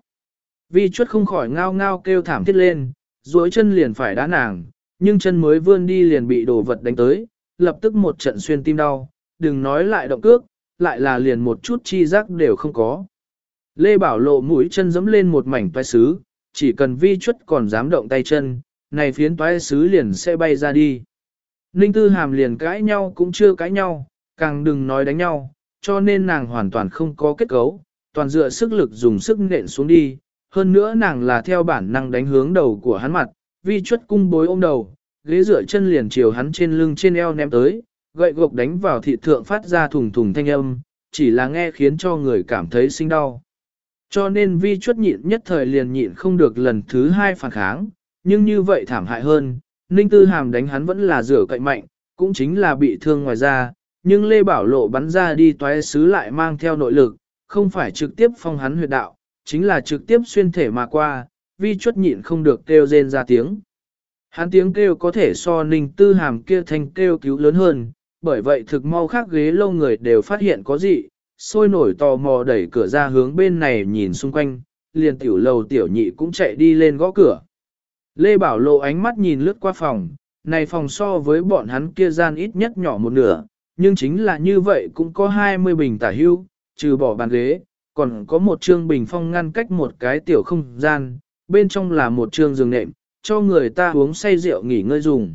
Vi Chuất không khỏi ngao ngao kêu thảm thiết lên, duỗi chân liền phải đá nàng, nhưng chân mới vươn đi liền bị đồ vật đánh tới, lập tức một trận xuyên tim đau, đừng nói lại động cước, lại là liền một chút chi giác đều không có. Lê Bảo Lộ mũi chân dẫm lên một mảnh toái sứ, chỉ cần Vi Chuất còn dám động tay chân, này phiến toái sứ liền sẽ bay ra đi. Ninh Tư Hàm liền cãi nhau cũng chưa cãi nhau, càng đừng nói đánh nhau, cho nên nàng hoàn toàn không có kết cấu, toàn dựa sức lực dùng sức nện xuống đi, hơn nữa nàng là theo bản năng đánh hướng đầu của hắn mặt, Vi Chuất cung bối ôm đầu, ghế dựa chân liền chiều hắn trên lưng trên eo ném tới, gậy gộc đánh vào thịt thượng phát ra thùng thùng thanh âm, chỉ là nghe khiến cho người cảm thấy sinh đau. Cho nên Vi Chuất nhịn nhất thời liền nhịn không được lần thứ hai phản kháng, nhưng như vậy thảm hại hơn, Ninh Tư Hàm đánh hắn vẫn là rửa cậy mạnh, cũng chính là bị thương ngoài da, nhưng Lê Bảo Lộ bắn ra đi toái sứ lại mang theo nội lực, không phải trực tiếp phong hắn huyệt đạo, chính là trực tiếp xuyên thể mà qua, vi chuất nhịn không được kêu rên ra tiếng. Hắn tiếng kêu có thể so Ninh Tư Hàm kia thanh kêu cứu lớn hơn, bởi vậy thực mau khác ghế lâu người đều phát hiện có gì, sôi nổi tò mò đẩy cửa ra hướng bên này nhìn xung quanh, liền tiểu lầu tiểu nhị cũng chạy đi lên gõ cửa. Lê Bảo Lộ ánh mắt nhìn lướt qua phòng, này phòng so với bọn hắn kia gian ít nhất nhỏ một nửa, nhưng chính là như vậy cũng có 20 bình tả hưu, trừ bỏ bàn ghế, còn có một trương bình phong ngăn cách một cái tiểu không gian, bên trong là một trương giường nệm, cho người ta uống say rượu nghỉ ngơi dùng.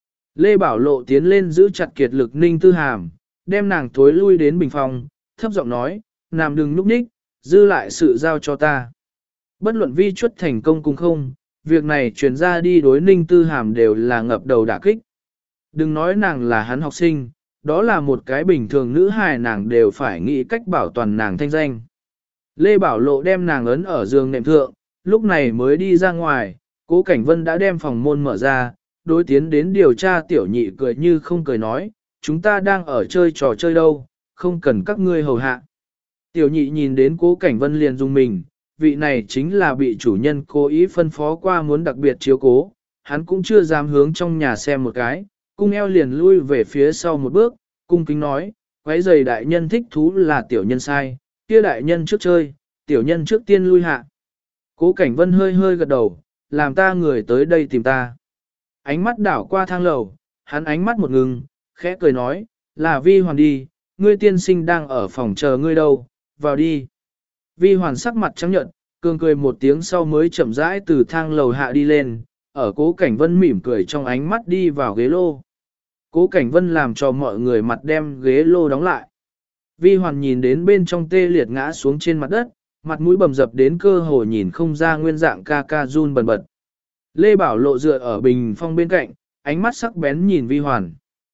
Lê Bảo Lộ tiến lên giữ chặt kiệt lực Ninh Tư Hàm, đem nàng thối lui đến bình phòng, thấp giọng nói, nằm đừng núp ních, dư lại sự giao cho ta. Bất luận vi chuất thành công cùng không, việc này truyền ra đi đối Ninh Tư Hàm đều là ngập đầu đả kích. Đừng nói nàng là hắn học sinh, đó là một cái bình thường nữ hài nàng đều phải nghĩ cách bảo toàn nàng thanh danh. Lê Bảo Lộ đem nàng ấn ở giường nệm thượng, lúc này mới đi ra ngoài, Cố Cảnh Vân đã đem phòng môn mở ra, đối tiến đến điều tra tiểu nhị cười như không cười nói, chúng ta đang ở chơi trò chơi đâu, không cần các ngươi hầu hạ. Tiểu nhị nhìn đến Cố Cảnh Vân liền dùng mình, vị này chính là bị chủ nhân cố ý phân phó qua muốn đặc biệt chiếu cố, hắn cũng chưa dám hướng trong nhà xem một cái, cung eo liền lui về phía sau một bước, cung kính nói, quấy giày đại nhân thích thú là tiểu nhân sai, kia đại nhân trước chơi, tiểu nhân trước tiên lui hạ. Cố Cảnh Vân hơi hơi gật đầu, làm ta người tới đây tìm ta. Ánh mắt đảo qua thang lầu, hắn ánh mắt một ngừng, khẽ cười nói, là Vi Hoàn đi, ngươi tiên sinh đang ở phòng chờ ngươi đâu, vào đi. Vi Hoàn sắc mặt trắng nhợt, cường cười một tiếng sau mới chậm rãi từ thang lầu hạ đi lên, ở Cố Cảnh Vân mỉm cười trong ánh mắt đi vào ghế lô. Cố Cảnh Vân làm cho mọi người mặt đem ghế lô đóng lại. Vi Hoàn nhìn đến bên trong tê liệt ngã xuống trên mặt đất, mặt mũi bầm dập đến cơ hồ nhìn không ra nguyên dạng ca ca run bần bật. Lê Bảo Lộ dựa ở bình phong bên cạnh, ánh mắt sắc bén nhìn Vi Hoàn.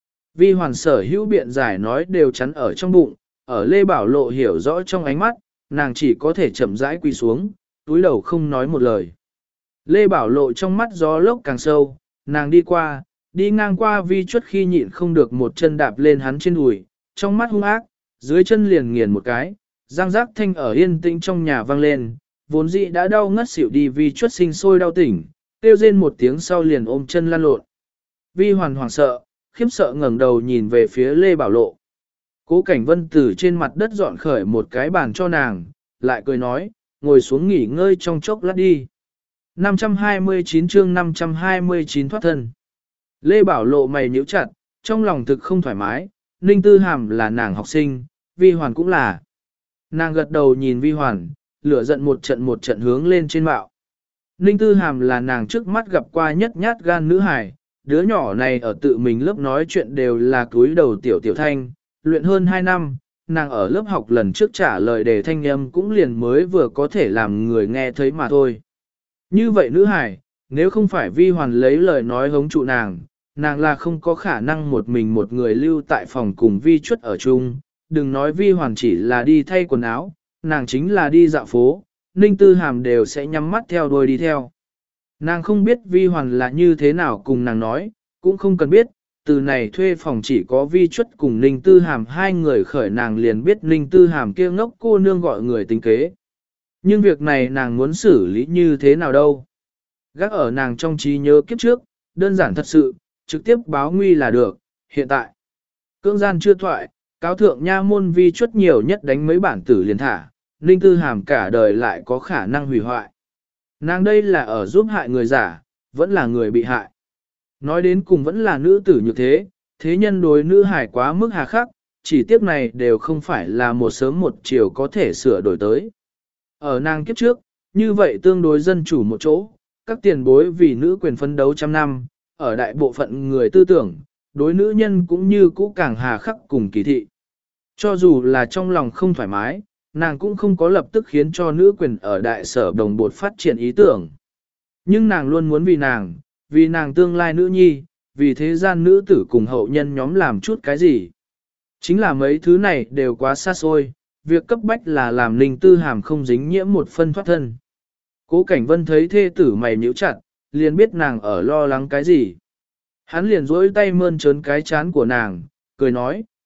Vi Hoàn sở hữu biện giải nói đều chắn ở trong bụng, ở Lê Bảo Lộ hiểu rõ trong ánh mắt, nàng chỉ có thể chậm rãi quỳ xuống, túi đầu không nói một lời. Lê Bảo Lộ trong mắt gió lốc càng sâu, nàng đi ngang qua Vi Chuất khi nhịn không được một chân đạp lên hắn trên đùi, trong mắt hung ác, dưới chân liền nghiền một cái, răng rác thanh ở yên tĩnh trong nhà vang lên, vốn dĩ đã đau ngất xỉu đi Vi Chuất sinh sôi đau tỉnh, kêu rên một tiếng sau liền ôm chân lăn lộn. Vi Hoàn hoảng sợ, khiếp sợ ngẩng đầu nhìn về phía Lê Bảo Lộ. Cố Cảnh Vân từ trên mặt đất dọn khởi một cái bàn cho nàng, lại cười nói, ngồi xuống nghỉ ngơi trong chốc lát đi. 529 chương 529 thoát thân. Lê Bảo Lộ mày nhíu chặt, trong lòng thực không thoải mái, Ninh Tư Hàm là nàng học sinh, Vi Hoàn cũng là. Nàng gật đầu nhìn Vi Hoàn, lửa giận một trận hướng lên trên mạo. Ninh Tư Hàm là nàng trước mắt gặp qua nhất nhát gan nữ hài, đứa nhỏ này ở tự mình lớp nói chuyện đều là cúi đầu tiểu thanh, luyện hơn 2 năm, nàng ở lớp học lần trước trả lời đề thanh âm cũng liền mới vừa có thể làm người nghe thấy mà thôi. Như vậy nữ hài, nếu không phải Vi Hoàn lấy lời nói hống trụ nàng là không có khả năng một mình một người lưu tại phòng cùng Vi Chuất ở chung, đừng nói Vi Hoàn chỉ là đi thay quần áo, nàng chính là đi dạo phố, Ninh Tư Hàm đều sẽ nhắm mắt theo đuôi đi theo. Nàng không biết Vi Hoàn là như thế nào cùng nàng nói, cũng không cần biết, từ này thuê phòng chỉ có Vi Chuất cùng Ninh Tư Hàm hai người khởi nàng liền biết Ninh Tư Hàm kia ngốc cô nương gọi người tính kế. Nhưng việc này nàng muốn xử lý như thế nào đâu. Gác ở nàng trong trí nhớ kiếp trước, đơn giản thật sự, trực tiếp báo nguy là được, hiện tại. Cưỡng gian chưa thoại, cáo thượng nha môn Vi Chuất nhiều nhất đánh mấy bản tử liền thả, Ninh Tư Hàm cả đời lại có khả năng hủy hoại. Nàng đây là ở giúp hại người giả, vẫn là người bị hại. Nói đến cùng vẫn là nữ tử như thế, thế nhân đối nữ hải quá mức hà khắc, chỉ tiếc này đều không phải là một sớm một chiều có thể sửa đổi tới. Ở nàng kiếp trước, như vậy tương đối dân chủ một chỗ, các tiền bối vì nữ quyền phấn đấu trăm năm, ở đại bộ phận người tư tưởng, đối nữ nhân cũng như cũ càng hà khắc cùng kỳ thị. Cho dù là trong lòng không thoải mái, nàng cũng không có lập tức khiến cho nữ quyền ở đại sở đồng bột phát triển ý tưởng. Nhưng nàng luôn muốn vì nàng tương lai nữ nhi, vì thế gian nữ tử cùng hậu nhân nhóm làm chút cái gì. Chính là mấy thứ này đều quá xa xôi, việc cấp bách là làm Ninh Tư Hàm không dính nhiễm một phân thoát thân. Cố Cảnh Vân thấy thê tử mày nhíu chặt, liền biết nàng ở lo lắng cái gì. Hắn liền duỗi tay mơn trớn cái chán của nàng, cười nói,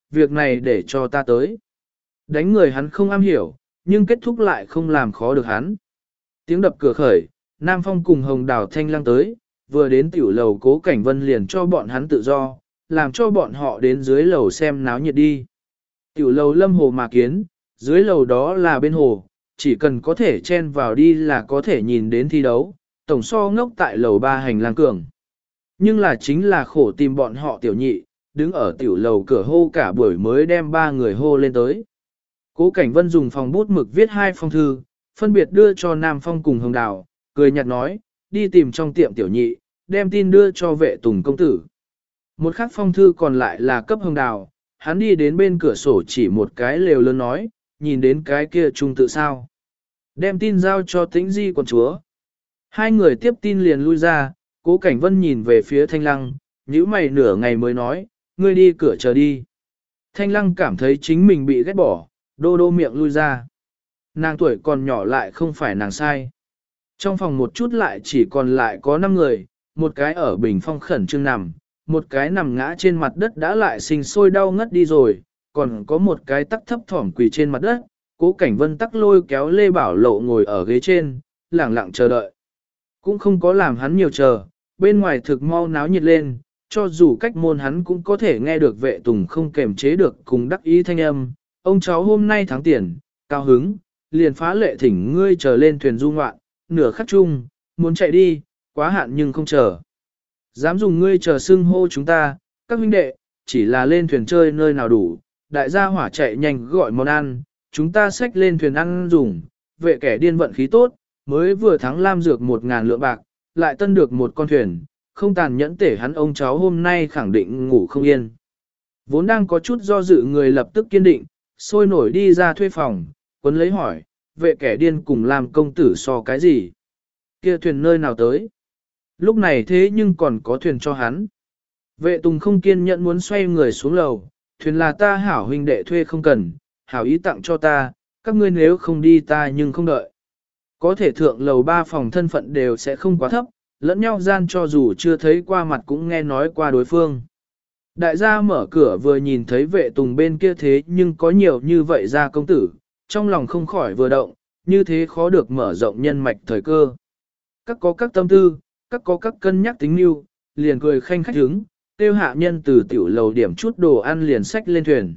việc này để cho ta tới. Đánh người hắn không am hiểu, nhưng kết thúc lại không làm khó được hắn. Tiếng đập cửa khởi, Nam Phong cùng Hồng Đào Thanh Lăng tới, vừa đến tiểu lầu Cố Cảnh Vân liền cho bọn hắn tự do, làm cho bọn họ đến dưới lầu xem náo nhiệt đi. Tiểu lầu Lâm Hồ mà kiến, dưới lầu đó là bên hồ, chỉ cần có thể chen vào đi là có thể nhìn đến thi đấu, tổng so ngốc tại lầu 3 hành lang cường. Nhưng là chính là khổ tìm bọn họ tiểu nhị, đứng ở tiểu lầu cửa hô cả buổi mới đem 3 người hô lên tới. Cố Cảnh Vân dùng phòng bút mực viết 2 phong thư, phân biệt đưa cho Nam Phong cùng Hồng Đào, cười nhạt nói, đi tìm trong tiệm tiểu nhị, đem tin đưa cho vệ tùng công tử. Một khắc phong thư còn lại là cấp Hồng Đào, hắn đi đến bên cửa sổ chỉ một cái lều lớn nói, nhìn đến cái kia trung tự sao. Đem tin giao cho Tĩnh Di quận chúa. Hai người tiếp tin liền lui ra, Cố Cảnh Vân nhìn về phía Thanh Lăng, nhíu mày nửa ngày mới nói, ngươi đi cửa chờ đi. Thanh Lăng cảm thấy chính mình bị ghét bỏ, đô đô miệng lui ra. Nàng tuổi còn nhỏ lại không phải nàng sai. Trong phòng một chút lại chỉ còn lại có 5 người, một cái ở bình phong khẩn trương nằm, một cái nằm ngã trên mặt đất đã lại sinh sôi đau ngất đi rồi, còn có một cái tắc thấp thỏm quỳ trên mặt đất. Cố Cảnh Vân tắc lôi kéo Lê Bảo Lộ ngồi ở ghế trên, lẳng lặng chờ đợi. Cũng không có làm hắn nhiều chờ, bên ngoài thực mau náo nhiệt lên, cho dù cách môn hắn cũng có thể nghe được vệ tùng không kềm chế được cùng đắc ý thanh âm. Ông cháu hôm nay thắng tiền, cao hứng, liền phá lệ thỉnh ngươi chờ lên thuyền du ngoạn, nửa khắc chung, muốn chạy đi, quá hạn nhưng không chờ. Dám dùng ngươi chờ xưng hô chúng ta, các huynh đệ, chỉ là lên thuyền chơi nơi nào đủ, đại gia hỏa chạy nhanh gọi món ăn, chúng ta xách lên thuyền ăn dùng, vệ kẻ điên vận khí tốt, mới vừa thắng lam dược 1.000 lượng bạc, lại tân được một con thuyền, không tàn nhẫn tể hắn ông cháu hôm nay khẳng định ngủ không yên. Vốn đang có chút do dự người lập tức kiên định, sôi nổi đi ra thuê phòng, quấn lấy hỏi, vệ kẻ điên cùng làm công tử so cái gì? Kia thuyền nơi nào tới? Lúc này thế nhưng còn có thuyền cho hắn. Vệ tùng không kiên nhẫn muốn xoay người xuống lầu, thuyền là ta hảo huynh đệ thuê không cần, hảo ý tặng cho ta, các ngươi nếu không đi ta nhưng không đợi. Có thể thượng lầu 3 phòng thân phận đều sẽ không quá thấp, lẫn nhau gian cho dù chưa thấy qua mặt cũng nghe nói qua đối phương. Đại gia mở cửa vừa nhìn thấy vệ tùng bên kia thế nhưng có nhiều như vậy ra công tử, trong lòng không khỏi vừa động, như thế khó được mở rộng nhân mạch thời cơ. Các có các tâm tư, các có các cân nhắc tính mưu, liền cười khanh khách hứng, tiêu hạ nhân từ tiểu lầu điểm chút đồ ăn liền xách lên thuyền.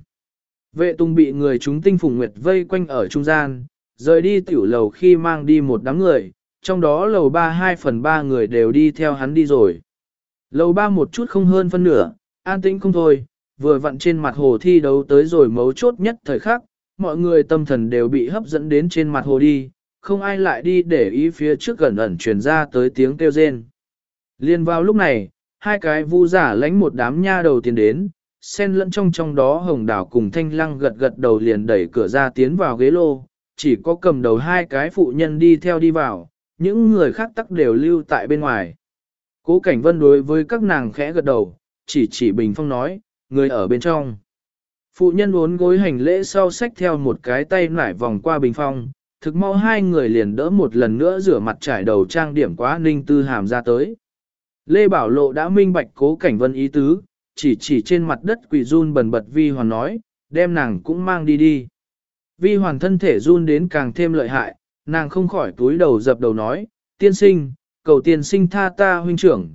Vệ tùng bị người chúng tinh phùng nguyệt vây quanh ở trung gian, rời đi tiểu lầu khi mang đi một đám người, trong đó lầu 3 2/3 người đều đi theo hắn đi rồi. Lầu 3 một chút không hơn phân nửa, an tĩnh không thôi, vừa vặn trên mặt hồ thi đấu tới rồi mấu chốt nhất thời khắc, mọi người tâm thần đều bị hấp dẫn đến trên mặt hồ đi, không ai lại đi để ý phía trước gần ẩn truyền ra tới tiếng kêu rên. Liên vào lúc này, hai cái vu giả lãnh một đám nha đầu tiến đến, xen lẫn trong đó Hồng Đào cùng Thanh Lăng gật gật đầu liền đẩy cửa ra tiến vào ghế lô, chỉ có cầm đầu hai cái phụ nhân đi theo đi vào, những người khác tắc đều lưu tại bên ngoài. Cố Cảnh Vân đối với các nàng khẽ gật đầu, chỉ bình phong nói, người ở bên trong. Phụ nhân uốn gối hành lễ sau xách theo một cái tay nải vòng qua bình phong, thực mau hai người liền đỡ một lần nữa rửa mặt trải đầu trang điểm quá ninh tư hàm ra tới. Lê Bảo Lộ đã minh bạch Cố Cảnh Vân ý tứ, chỉ trên mặt đất quỳ run bần bật Vi Hoàn nói, đem nàng cũng mang đi đi. Vi Hoàn thân thể run đến càng thêm lợi hại, nàng không khỏi túi đầu dập đầu nói, tiên sinh, cầu tiên sinh tha ta huynh trưởng,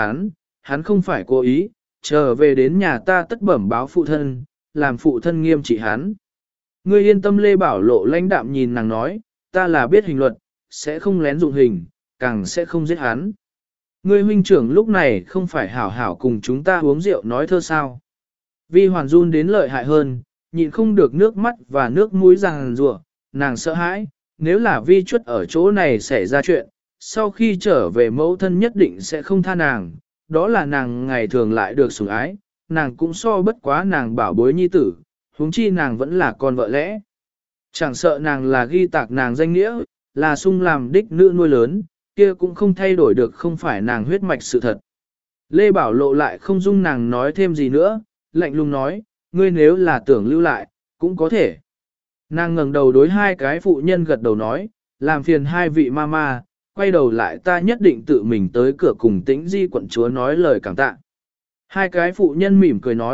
hắn không phải cố ý, trở về đến nhà ta tất bẩm báo phụ thân, làm phụ thân nghiêm trị hắn. Ngươi yên tâm. Lê Bảo Lộ lãnh đạm nhìn nàng nói, ta là biết hình luật, sẽ không lén dụng hình, càng sẽ không giết hắn. Ngươi huynh trưởng lúc này không phải hảo hảo cùng chúng ta uống rượu nói thơ sao. Vi Hoàn run đến lợi hại hơn, nhịn không được nước mắt và nước mũi ràng rùa, nàng sợ hãi, nếu là Vi Chuất ở chỗ này xảy ra chuyện, sau khi trở về mẫu thân nhất định sẽ không tha nàng, đó là nàng ngày thường lại được sủng ái, nàng cũng so bất quá nàng bảo bối nhi tử, huống chi nàng vẫn là con vợ lẽ. Chẳng sợ nàng là ghi tạc nàng danh nghĩa, là sung làm đích nữ nuôi lớn, kia cũng không thay đổi được không phải nàng huyết mạch sự thật. Lê Bảo Lộ lại không dung nàng nói thêm gì nữa, lạnh lùng nói, ngươi nếu là tưởng lưu lại, cũng có thể. Nàng ngẩng đầu đối hai cái phụ nhân gật đầu nói, làm phiền hai vị mama, quay đầu lại ta nhất định tự mình tới cửa cùng Tĩnh Di quận chúa nói lời cảm tạ. Hai cái phụ nhân mỉm cười nói,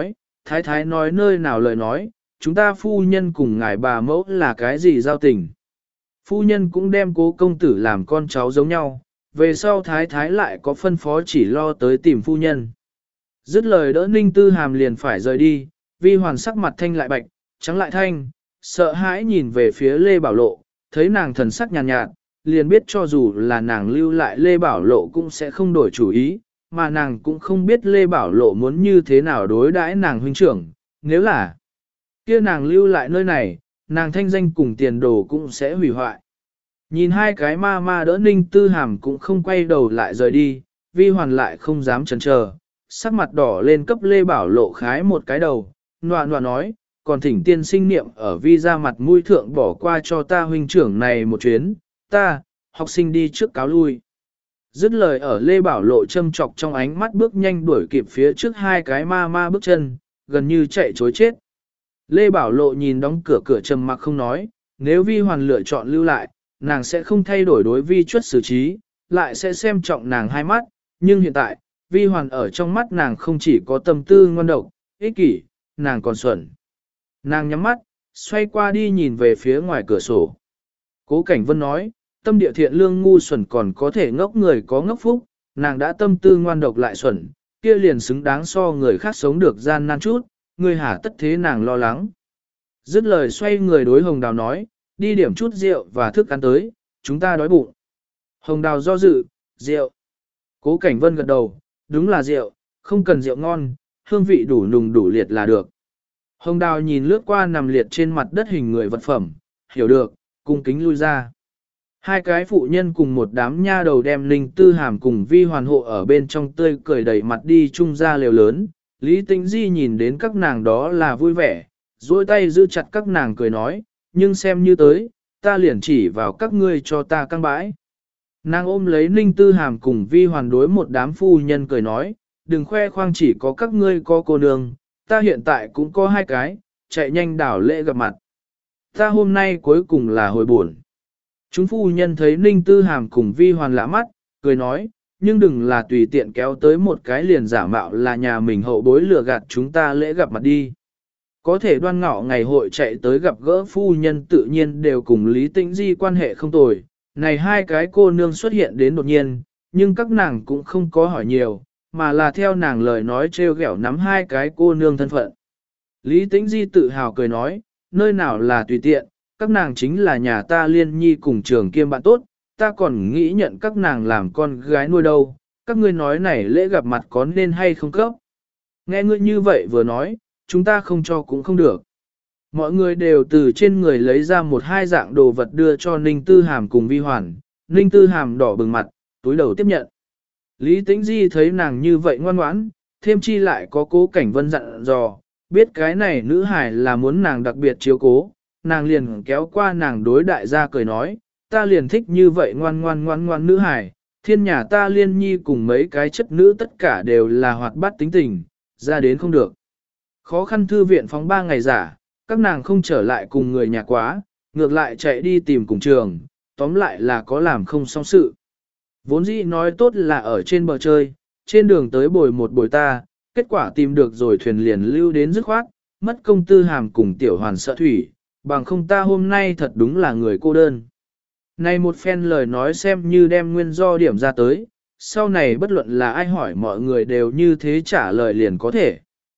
thái thái nói nơi nào lời nói, chúng ta phu nhân cùng ngài bà mẫu là cái gì giao tình. Phu nhân cũng đem cố công tử làm con cháu giống nhau, về sau thái thái lại có phân phó chỉ lo tới tìm phu nhân. Dứt lời đỡ Ninh Tư Hàm liền phải rời đi, Vi Hoàn sắc mặt thanh lại bạch, trắng lại thanh, sợ hãi nhìn về phía Lê Bảo Lộ, thấy nàng thần sắc nhàn nhạt, liền biết cho dù là nàng lưu lại Lê Bảo Lộ cũng sẽ không đổi chủ ý, mà nàng cũng không biết Lê Bảo Lộ muốn như thế nào đối đãi nàng huynh trưởng, nếu là kia nàng lưu lại nơi này, nàng thanh danh cùng tiền đồ cũng sẽ hủy hoại. Nhìn hai cái ma ma đỡ Ninh Tư Hàm cũng không quay đầu lại rời đi, Vi Hoàn lại không dám chần chờ, sắc mặt đỏ lên cấp Lê Bảo Lộ khái một cái đầu, nọa nọa nói, còn thỉnh tiên sinh niệm ở Vi ra mặt mũi thượng bỏ qua cho ta huynh trưởng này một chuyến, ta, học sinh đi trước cáo lui. Dứt lời ở Lê Bảo Lộ châm chọc trong ánh mắt bước nhanh đuổi kịp phía trước hai cái ma ma bước chân, gần như chạy chối chết. Lê Bảo Lộ nhìn đóng cửa cửa trầm mặc không nói, nếu Vi Hoàn lựa chọn lưu lại, nàng sẽ không thay đổi đối Vi Chuất xử trí, lại sẽ xem trọng nàng hai mắt, nhưng hiện tại, Vi Hoàn ở trong mắt nàng không chỉ có tâm tư ngoan độc, ích kỷ, nàng còn xuẩn. Nàng nhắm mắt, xoay qua đi nhìn về phía ngoài cửa sổ. Cố Cảnh Vân nói, tâm địa thiện lương ngu xuẩn còn có thể ngốc người có ngốc phúc, nàng đã tâm tư ngoan độc lại xuẩn, kia liền xứng đáng so người khác sống được gian nan chút, người hả tất thế nàng lo lắng. Dứt lời xoay người đối Hồng Đào nói, đi điểm chút rượu và thức ăn tới, chúng ta đói bụng. Hồng Đào do dự, rượu. Cố Cảnh Vân gật đầu, đúng là rượu, không cần rượu ngon, hương vị đủ nùng đủ liệt là được. Hồng Đào nhìn lướt qua nằm liệt trên mặt đất hình người vật phẩm, hiểu được, cung kính lui ra. Hai cái phụ nhân cùng một đám nha đầu đem Ninh Tư Hàm cùng Vi Hoàn hộ ở bên trong tươi cười đầy mặt đi chung ra lều lớn. Lý Tĩnh Di nhìn đến các nàng đó là vui vẻ, duỗi tay giữ chặt các nàng cười nói, nhưng xem như tới, ta liền chỉ vào các ngươi cho ta căng bãi. Nàng ôm lấy Ninh Tư Hàm cùng Vi Hoàn đối một đám phu nhân cười nói, đừng khoe khoang chỉ có các ngươi có cô nương, ta hiện tại cũng có hai cái, chạy nhanh đảo lễ gặp mặt. Ta hôm nay cuối cùng là hồi buồn. Chúng phu nhân thấy Ninh Tư Hàm cùng Vi Hoàn lạ mắt, cười nói, nhưng đừng là tùy tiện kéo tới một cái liền giả mạo là nhà mình hậu bối lừa gạt chúng ta lễ gặp mặt đi. Có thể Đoan Ngọ ngày hội chạy tới gặp gỡ phu nhân tự nhiên đều cùng Lý Tĩnh Di quan hệ không tồi. Này hai cái cô nương xuất hiện đến đột nhiên, nhưng các nàng cũng không có hỏi nhiều, mà là theo nàng lời nói trêu ghẹo nắm hai cái cô nương thân phận. Lý Tĩnh Di tự hào cười nói, nơi nào là tùy tiện, các nàng chính là nhà ta Liên Nhi cùng trường kiêm bạn tốt, ta còn nghĩ nhận các nàng làm con gái nuôi đâu, các ngươi nói này lễ gặp mặt có nên hay không cấp. Nghe ngươi như vậy vừa nói, chúng ta không cho cũng không được. Mọi người đều từ trên người lấy ra một hai dạng đồ vật đưa cho Ninh Tư Hàm cùng Vi Hoàn, Ninh Tư Hàm đỏ bừng mặt, túi đầu tiếp nhận. Lý Tĩnh Di thấy nàng như vậy ngoan ngoãn, thêm chi lại có Cố Cảnh Vân dặn dò, biết cái này nữ hải là muốn nàng đặc biệt chiếu cố, nàng liền kéo qua nàng đối đại gia cười nói, ta liền thích như vậy ngoan ngoan nữ hải, thiên nhà ta Liên Nhi cùng mấy cái chất nữ tất cả đều là hoạt bát tính tình, ra đến không được. Khó khăn thư viện phóng 3 ngày giả, các nàng không trở lại cùng người nhà quá, ngược lại chạy đi tìm cùng trường, tóm lại là có làm không xong sự. Vốn dĩ nói tốt là ở trên bờ chơi, trên đường tới bồi một bồi ta, kết quả tìm được rồi thuyền liền lưu đến dứt khoát, mất công Tư Hàm cùng tiểu hoàn sợ thủy, bằng không ta hôm nay thật đúng là người cô đơn. Này một phen lời nói xem như đem nguyên do điểm ra tới, sau này bất luận là ai hỏi mọi người đều như thế trả lời liền có thể.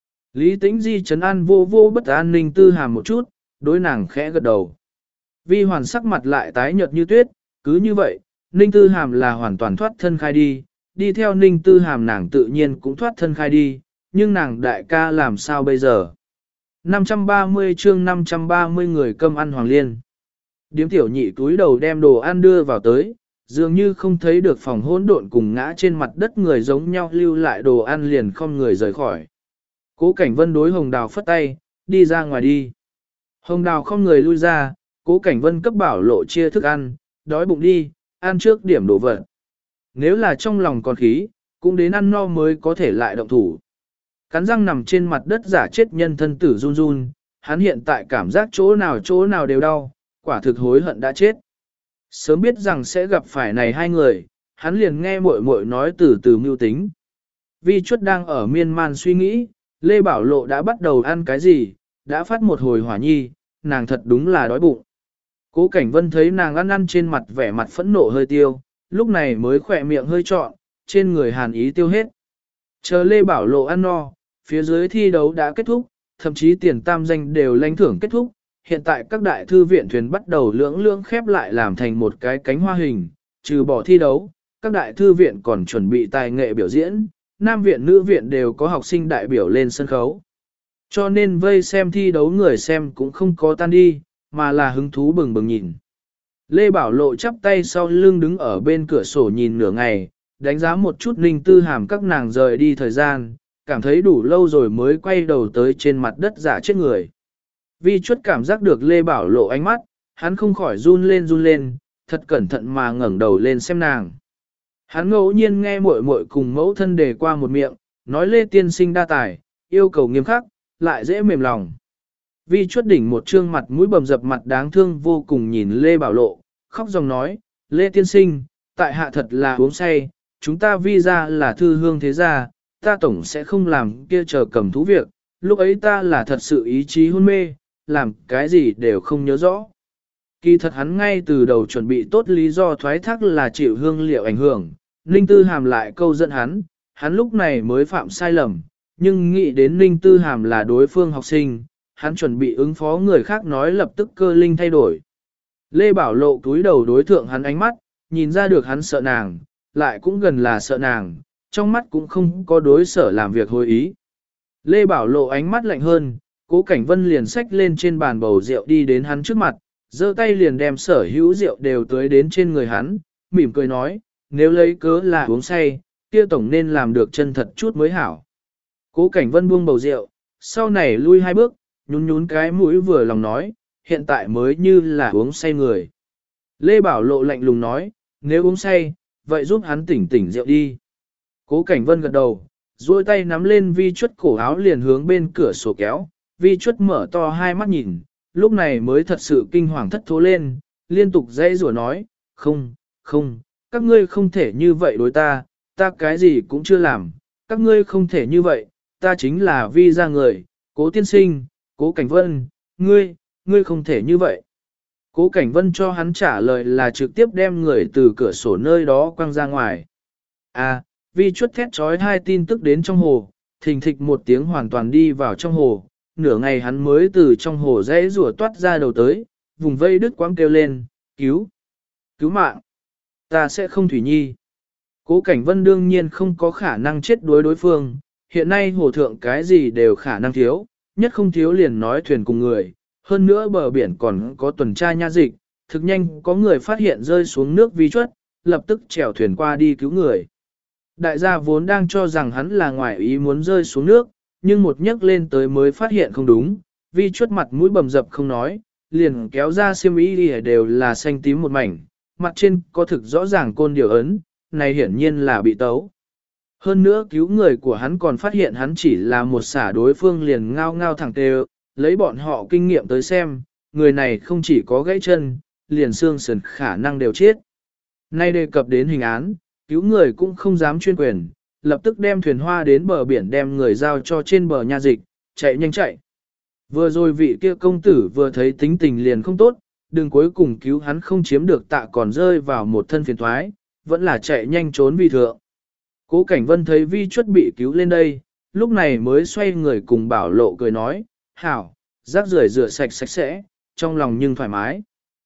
Lý Tĩnh Di trấn an vô vô bất an Ninh Tư Hàm một chút, đối nàng khẽ gật đầu. Vi Hoàn sắc mặt lại tái nhợt như tuyết, cứ như vậy, Ninh Tư Hàm là hoàn toàn thoát thân khai đi theo Ninh Tư Hàm nàng tự nhiên cũng thoát thân khai đi, nhưng nàng đại ca làm sao bây giờ? 530 chương 530 người cơm ăn Hoàng Liên. Điếm tiểu nhị túi đầu đem đồ ăn đưa vào tới, dường như không thấy được phòng hỗn độn cùng ngã trên mặt đất người giống nhau lưu lại đồ ăn liền không người rời khỏi. Cố Cảnh Vân đối Hồng Đào phất tay, đi ra ngoài đi. Hồng Đào không người lui ra, Cố Cảnh Vân cấp Bảo Lộ chia thức ăn, đói bụng đi, ăn trước điểm đồ vật. Nếu là trong lòng còn khí, cũng đến ăn no mới có thể lại động thủ. Cắn răng nằm trên mặt đất giả chết nhân thân tử run run, hắn hiện tại cảm giác chỗ nào đều đau, quả thực hối hận đã chết. Sớm biết rằng sẽ gặp phải này hai người, hắn liền nghe muội muội nói từ từ mưu tính. Vi Chuất đang ở miên man suy nghĩ, Lê Bảo Lộ đã bắt đầu ăn cái gì, đã phát một hồi hỏa nhi, nàng thật đúng là đói bụng. Cố Cảnh Vân thấy nàng ăn trên mặt vẻ mặt phẫn nộ hơi tiêu, lúc này mới khỏe miệng hơi trọn, trên người hàn ý tiêu hết. Chờ Lê Bảo Lộ ăn no, phía dưới thi đấu đã kết thúc, thậm chí tiền tam danh đều lãnh thưởng kết thúc. Hiện tại các đại thư viện thuyền bắt đầu lưỡng lưỡng khép lại làm thành một cái cánh hoa hình, trừ bỏ thi đấu, các đại thư viện còn chuẩn bị tài nghệ biểu diễn, nam viện nữ viện đều có học sinh đại biểu lên sân khấu. Cho nên vây xem thi đấu người xem cũng không có tan đi, mà là hứng thú bừng bừng nhìn. Lê Bảo Lộ chắp tay sau lưng đứng ở bên cửa sổ nhìn nửa ngày, đánh giá một chút Ninh Tư Hàm các nàng rời đi thời gian, cảm thấy đủ lâu rồi mới quay đầu tới trên mặt đất giả chết người. Vi Chuất cảm giác được Lê Bảo Lộ ánh mắt, hắn không khỏi run lên, thật cẩn thận mà ngẩng đầu lên xem nàng. Hắn ngẫu nhiên nghe muội muội cùng mẫu thân đề qua một miệng, nói Lê tiên sinh đa tài, yêu cầu nghiêm khắc, lại dễ mềm lòng. Vi Chuất đỉnh một trương mặt mũi bầm dập mặt đáng thương vô cùng nhìn Lê Bảo Lộ, khóc dòng nói, Lê tiên sinh, tại hạ thật là uống say, chúng ta Vi ra là thư hương thế gia, ta tổng sẽ không làm kia chờ cầm thú việc, lúc ấy ta là thật sự ý chí hôn mê, làm cái gì đều không nhớ rõ. Kỳ thật hắn ngay từ đầu chuẩn bị tốt lý do thoái thác là chịu hương liệu ảnh hưởng, Ninh Tư Hàm lại câu dẫn hắn lúc này mới phạm sai lầm, nhưng nghĩ đến Ninh Tư Hàm là đối phương học sinh, hắn chuẩn bị ứng phó người khác nói lập tức cơ linh thay đổi. Lê Bảo Lộ túi đầu đối thượng hắn ánh mắt, nhìn ra được hắn sợ nàng, lại cũng gần là sợ nàng, trong mắt cũng không có đối sở làm việc hồi ý. Lê Bảo Lộ ánh mắt lạnh hơn, Cố Cảnh Vân liền xách lên trên bàn bầu rượu đi đến hắn trước mặt, giơ tay liền đem sở hữu rượu đều tưới đến trên người hắn, mỉm cười nói, nếu lấy cớ là uống say, kia tổng nên làm được chân thật chút mới hảo. Cố Cảnh Vân buông bầu rượu, sau này lui hai bước, nhún cái mũi vừa lòng nói, hiện tại mới như là uống say người. Lê Bảo Lộ lạnh lùng nói, nếu uống say, vậy giúp hắn tỉnh rượu đi. Cố Cảnh Vân gật đầu, duỗi tay nắm lên Vi Chuất cổ áo liền hướng bên cửa sổ kéo, Vi Chuất mở to hai mắt nhìn, lúc này mới thật sự kinh hoàng thất thố lên, liên tục dãy rủa nói, không, các ngươi không thể như vậy đối ta cái gì cũng chưa làm, các ngươi không thể như vậy, ta chính là Vi ra người, Cố tiên sinh, Cố Cảnh Vân, ngươi không thể như vậy. Cố Cảnh Vân cho hắn trả lời là trực tiếp đem người từ cửa sổ nơi đó quăng ra ngoài. Vi Chuất thét trói hai tin tức đến trong hồ, thình thịch một tiếng hoàn toàn đi vào trong hồ, nửa ngày hắn mới từ trong hồ rẽ rủa toát ra đầu tới, vùng vây đứt quãng kêu lên, cứu mạng, ta sẽ không thủy nhi. Cố Cảnh Vân đương nhiên không có khả năng chết đối phương, hiện nay hồ thượng cái gì đều khả năng thiếu, nhất không thiếu liền nói thuyền cùng người, hơn nữa bờ biển còn có tuần tra nha dịch, thực nhanh có người phát hiện rơi xuống nước Vi Chuất, lập tức chèo thuyền qua đi cứu người. Đại gia vốn đang cho rằng hắn là ngoại ý muốn rơi xuống nước, nhưng một nhấc lên tới mới phát hiện không đúng, Vi Chuất mặt mũi bầm dập không nói, liền kéo ra xiêm y đều là xanh tím một mảnh, mặt trên có thực rõ ràng côn điều ấn, này hiển nhiên là bị tấu. Hơn nữa cứu người của hắn còn phát hiện hắn chỉ là một xả đối phương liền ngao thẳng tê, lấy bọn họ kinh nghiệm tới xem, người này không chỉ có gãy chân, liền xương sườn khả năng đều chết. Nay đề cập đến hình án, cứu người cũng không dám chuyên quyền, lập tức đem thuyền hoa đến bờ biển đem người giao cho trên bờ nha dịch, chạy nhanh chạy. Vừa rồi vị kia công tử vừa thấy tính tình liền không tốt, đừng cuối cùng cứu hắn không chiếm được tạ còn rơi vào một thân phiền thoái, vẫn là chạy nhanh trốn vì thượng. Cố Cảnh Vân thấy Vi Chuất bị cứu lên đây, lúc này mới xoay người cùng Bảo Lộ cười nói, hảo, rác rưởi rửa sạch sẽ, trong lòng nhưng thoải mái.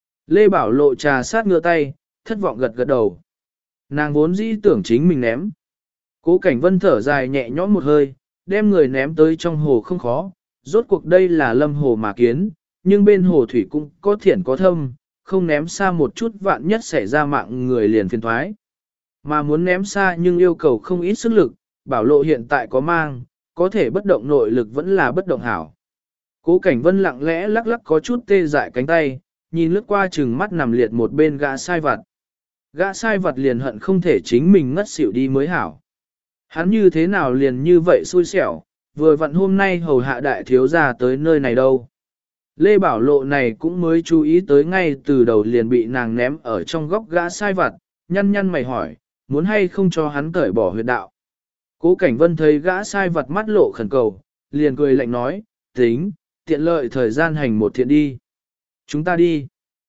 Lê Bảo Lộ trà sát ngửa tay, thất vọng gật đầu. Nàng vốn dĩ tưởng chính mình ném. Cố Cảnh Vân thở dài nhẹ nhõm một hơi, đem người ném tới trong hồ không khó, rốt cuộc đây là lâm hồ mà kiến, nhưng bên hồ thủy cũng có thiển có thâm, không ném xa một chút vạn nhất xảy ra mạng người liền phiền thoái. Mà muốn ném xa nhưng yêu cầu không ít sức lực, Bảo Lộ hiện tại có mang, có thể bất động nội lực vẫn là bất động hảo. Cố Cảnh Vân lặng lẽ lắc lắc có chút tê dại cánh tay, nhìn lướt qua chừng mắt nằm liệt một bên gã sai vặt. Gã sai vặt liền hận không thể chính mình ngất xỉu đi mới hảo. Hắn như thế nào liền như vậy xui xẻo, vừa vặn hôm nay hầu hạ đại thiếu gia tới nơi này đâu. Lê Bảo Lộ này cũng mới chú ý tới ngay từ đầu liền bị nàng ném ở trong góc gã sai vặt, nhăn mày hỏi, muốn hay không cho hắn cởi bỏ huyệt đạo. Cố Cảnh Vân thấy gã sai vặt mắt lộ khẩn cầu, liền cười lạnh nói, tính, tiện lợi thời gian hành một thiện đi. Chúng ta đi.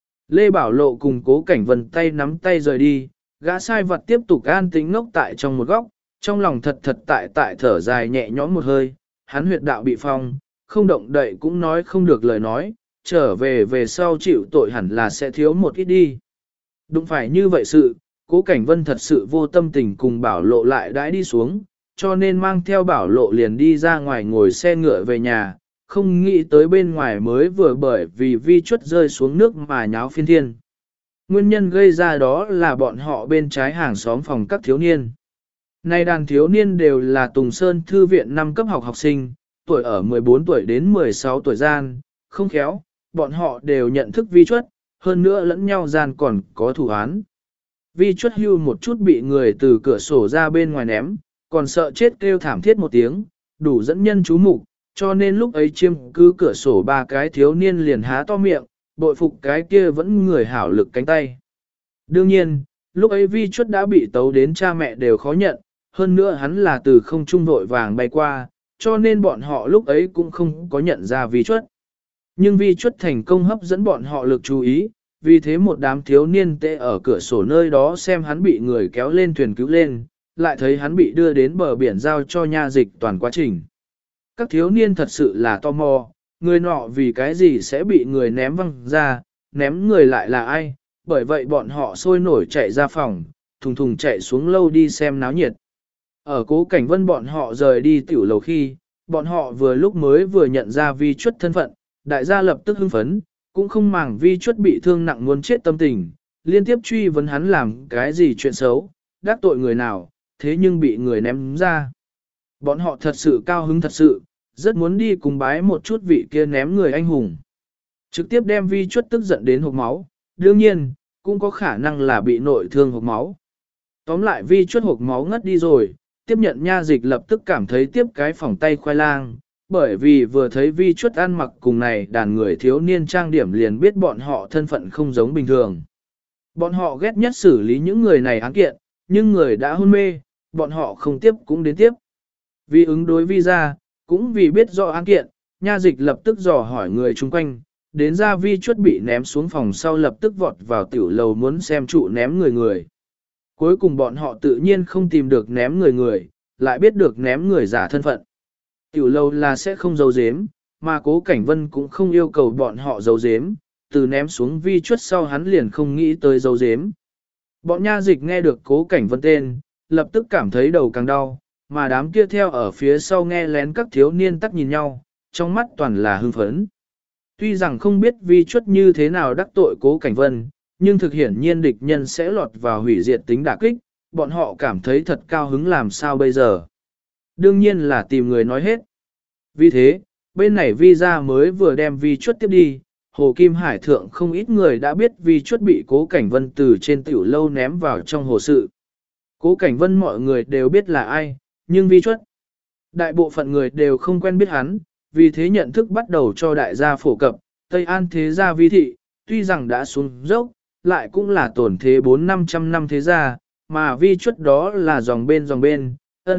Lê Bảo Lộ cùng Cố Cảnh Vân tay nắm tay rời đi, gã sai vật tiếp tục an tĩnh ngốc tại trong một góc, trong lòng thật thật tại thở dài nhẹ nhõm một hơi, hắn huyệt đạo bị phong, không động đậy cũng nói không được lời nói, trở về sau chịu tội hẳn là sẽ thiếu một ít đi. Đúng phải như vậy sự, Cố Cảnh Vân thật sự vô tâm tình cùng Bảo Lộ lại đãi đi xuống, cho nên mang theo Bảo Lộ liền đi ra ngoài ngồi xe ngựa về nhà, không nghĩ tới bên ngoài mới vừa bởi vì vi chuất rơi xuống nước mà nháo phiên thiên. Nguyên nhân gây ra đó là bọn họ bên trái hàng xóm phòng các thiếu niên. Nay đàn thiếu niên đều là Tùng Sơn Thư viện 5 cấp học sinh, tuổi ở 14 tuổi đến 16 tuổi gian, không khéo, bọn họ đều nhận thức vi chuất, hơn nữa lẫn nhau gian còn có thủ án. Vi chuất hưu một chút bị người từ cửa sổ ra bên ngoài ném, còn sợ chết kêu thảm thiết một tiếng, đủ dẫn nhân chú mục, cho nên lúc ấy chiêm cứ cửa sổ ba cái thiếu niên liền há to miệng, bội phục cái kia vẫn người hảo lực cánh tay. Đương nhiên, lúc ấy vi chuất đã bị tấu đến cha mẹ đều khó nhận, hơn nữa hắn là từ không trung vội vàng bay qua, cho nên bọn họ lúc ấy cũng không có nhận ra vi chuất. Nhưng vi chuất thành công hấp dẫn bọn họ lực chú ý, vì thế một đám thiếu niên tệ ở cửa sổ nơi đó xem hắn bị người kéo lên thuyền cứu lên, lại thấy hắn bị đưa đến bờ biển giao cho nha dịch toàn quá trình. Các thiếu niên thật sự là tò mò, người nọ vì cái gì sẽ bị người ném văng ra, ném người lại là ai, bởi vậy bọn họ sôi nổi chạy ra phòng, thùng thùng chạy xuống lâu đi xem náo nhiệt. Ở Cố Cảnh Vân bọn họ rời đi tiểu lầu khi, bọn họ lúc mới vừa nhận ra vi chuất thân phận, đại gia lập tức hưng phấn, cũng không màng vi chuất bị thương nặng muốn chết tâm tình, liên tiếp truy vấn hắn làm cái gì chuyện xấu, đắc tội người nào, thế nhưng bị người ném ra. Bọn họ thật sự cao hứng thật sự, rất muốn đi cùng bái một chút vị kia ném người anh hùng. Trực tiếp đem vi chuất tức giận đến hộc máu, đương nhiên, cũng có khả năng là bị nội thương hộc máu. Tóm lại vi chuất hộc máu ngất đi rồi, tiếp nhận nha dịch lập tức cảm thấy tiếp cái phòng tay khoai lang, bởi vì vừa thấy vi chuất ăn mặc cùng này đàn người thiếu niên trang điểm liền biết bọn họ thân phận không giống bình thường. Bọn họ ghét nhất xử lý những người này án kiện, nhưng người đã hôn mê, bọn họ không tiếp cũng đến tiếp. Vì ứng đối visa, cũng vì biết rõ án kiện, nha dịch lập tức dò hỏi người chung quanh, đến ra vi chuất bị ném xuống phòng sau lập tức vọt vào tiểu lầu muốn xem trụ ném người. Cuối cùng bọn họ tự nhiên không tìm được ném người, lại biết được ném người giả thân phận. Tiểu lầu là sẽ không giấu giếm, mà Cố Cảnh Vân cũng không yêu cầu bọn họ giấu giếm, từ ném xuống vi chuất sau hắn liền không nghĩ tới giấu giếm. Bọn nha dịch nghe được Cố Cảnh Vân tên, lập tức cảm thấy đầu càng đau, mà đám kia theo ở phía sau nghe lén các thiếu niên tắc nhìn nhau, trong mắt toàn là hưng phấn. Tuy rằng không biết vi chuất như thế nào đắc tội Cố Cảnh Vân, nhưng thực hiển nhiên địch nhân sẽ lọt vào hủy diệt tính đả kích, bọn họ cảm thấy thật cao hứng làm sao bây giờ. Đương nhiên là tìm người nói hết. Vì thế, bên này visa mới vừa đem vi chuất tiếp đi, Hồ Kim Hải thượng không ít người đã biết vi chuất bị Cố Cảnh Vân từ trên tiểu lâu ném vào trong hồ sự. Cố Cảnh Vân mọi người đều biết là ai, nhưng vi chuất, đại bộ phận người đều không quen biết hắn, vì thế nhận thức bắt đầu cho đại gia phổ cập, Tây An thế gia vi thị, tuy rằng đã xuống dốc, lại cũng là tổn thế 400-500 năm thế gia, mà vi chuất đó là dòng bên,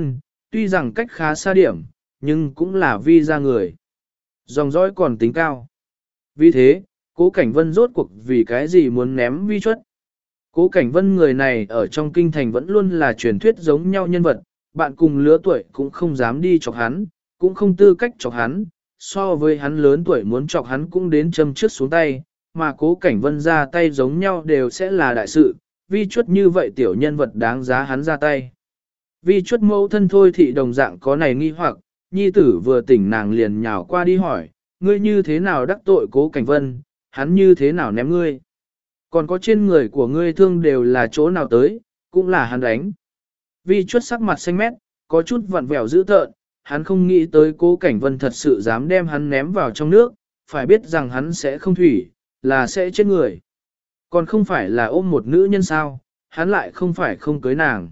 tuy rằng cách khá xa điểm, nhưng cũng là vi gia người. Dòng dõi còn tính cao. Vì thế, Cố Cảnh Vân rốt cuộc vì cái gì muốn ném vi chuất. Cố Cảnh Vân người này ở trong kinh thành vẫn luôn là truyền thuyết giống nhau nhân vật, bạn cùng lứa tuổi cũng không dám đi chọc hắn, cũng không tư cách chọc hắn, so với hắn lớn tuổi muốn chọc hắn cũng đến châm trước xuống tay, mà Cố Cảnh Vân ra tay giống nhau đều sẽ là đại sự, vi chuất như vậy tiểu nhân vật đáng giá hắn ra tay. Vi chuất mẫu thân thôi thị đồng dạng có này nghi hoặc, nhi tử vừa tỉnh nàng liền nhào qua đi hỏi, ngươi như thế nào đắc tội Cố Cảnh Vân, hắn như thế nào ném ngươi. Còn có trên người của ngươi thương đều là chỗ nào tới, cũng là hắn đánh. Vi chuất sắc mặt xanh mét, có chút vặn vẹo dữ tợn, hắn không nghĩ tới Cố Cảnh Vân thật sự dám đem hắn ném vào trong nước, phải biết rằng hắn sẽ không thủy, là sẽ chết người. Còn không phải là ôm một nữ nhân sao, hắn lại không phải không cưới nàng.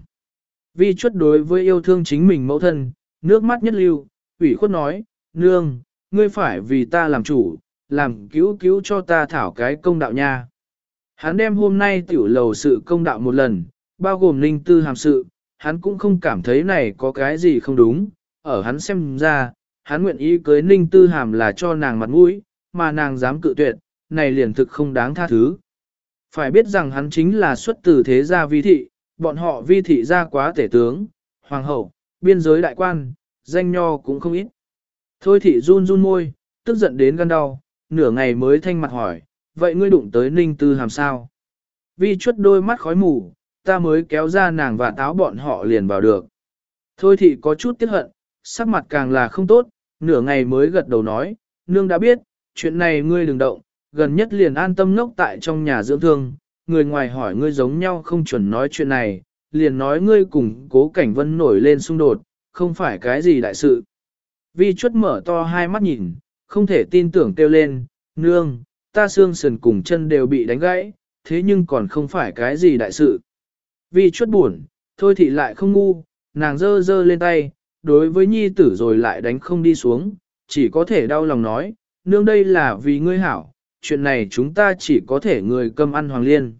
Vi chuất đối với yêu thương chính mình mẫu thân, nước mắt nhất lưu, ủy khuất nói, nương, ngươi phải vì ta làm chủ, làm cứu cho ta thảo cái công đạo nha. Hắn đem hôm nay tiểu lầu sự công đạo một lần, bao gồm Ninh Tư hàm sự, hắn cũng không cảm thấy này có cái gì không đúng, ở hắn xem ra, hắn nguyện ý cưới Ninh Tư Hàm là cho nàng mặt mũi, mà nàng dám cự tuyệt, này liền thực không đáng tha thứ. Phải biết rằng hắn chính là xuất từ thế gia vi thị, bọn họ vi thị gia quá tể tướng, hoàng hậu, biên giới đại quan, danh nho cũng không ít. Thôi thị run run môi, tức giận đến gan đau, nửa ngày mới thanh mặt hỏi, vậy ngươi đụng tới Ninh Tư Hàm sao? Vi chuất đôi mắt khói mù, ta mới kéo ra nàng và táo bọn họ liền vào được. Thôi thị có chút tiếc hận, sắc mặt càng là không tốt, nửa ngày mới gật đầu nói, nương đã biết, chuyện này ngươi đừng động, gần nhất liền an tâm ngốc tại trong nhà dưỡng thương, người ngoài hỏi ngươi giống nhau không chuẩn nói chuyện này, liền nói ngươi cùng Cố Cảnh Vân nổi lên xung đột, không phải cái gì đại sự. Vi chuất mở to hai mắt nhìn, không thể tin tưởng kêu lên, nương, ta xương sườn cùng chân đều bị đánh gãy, thế nhưng còn không phải cái gì đại sự. Vi chuất buồn, thôi thị lại không ngu, nàng giơ giơ lên tay, đối với nhi tử rồi lại đánh không đi xuống, chỉ có thể đau lòng nói, nương đây là vì ngươi hảo, chuyện này chúng ta chỉ có thể người cơm ăn hoàng liên.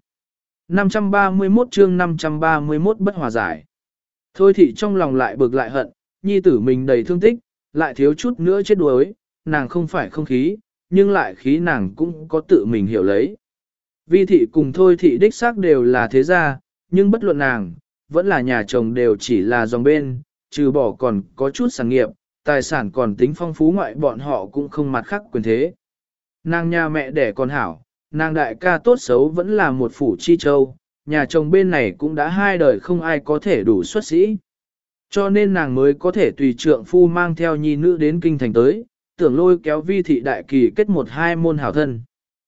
531 chương 531 bất hòa giải. Thôi thị trong lòng lại bực lại hận, nhi tử mình đầy thương tích, lại thiếu chút nữa chết đuối, nàng không phải không khí, nhưng lại khí nàng cũng có tự mình hiểu lấy. Vi thị cùng thôi thị đích xác đều là thế gia, nhưng bất luận nàng, vẫn là nhà chồng đều chỉ là dòng bên, trừ bỏ còn có chút sản nghiệp, tài sản còn tính phong phú ngoại bọn họ cũng không mặt khác quyền thế. Nàng nhà mẹ đẻ còn hảo, nàng đại ca tốt xấu vẫn là một phủ chi châu, nhà chồng bên này cũng đã hai đời không ai có thể đủ xuất sĩ. Cho nên nàng mới có thể tùy trượng phu mang theo nhi nữ đến kinh thành tới, tưởng lôi kéo Vi thị đại kỳ kết một hai môn hảo thân.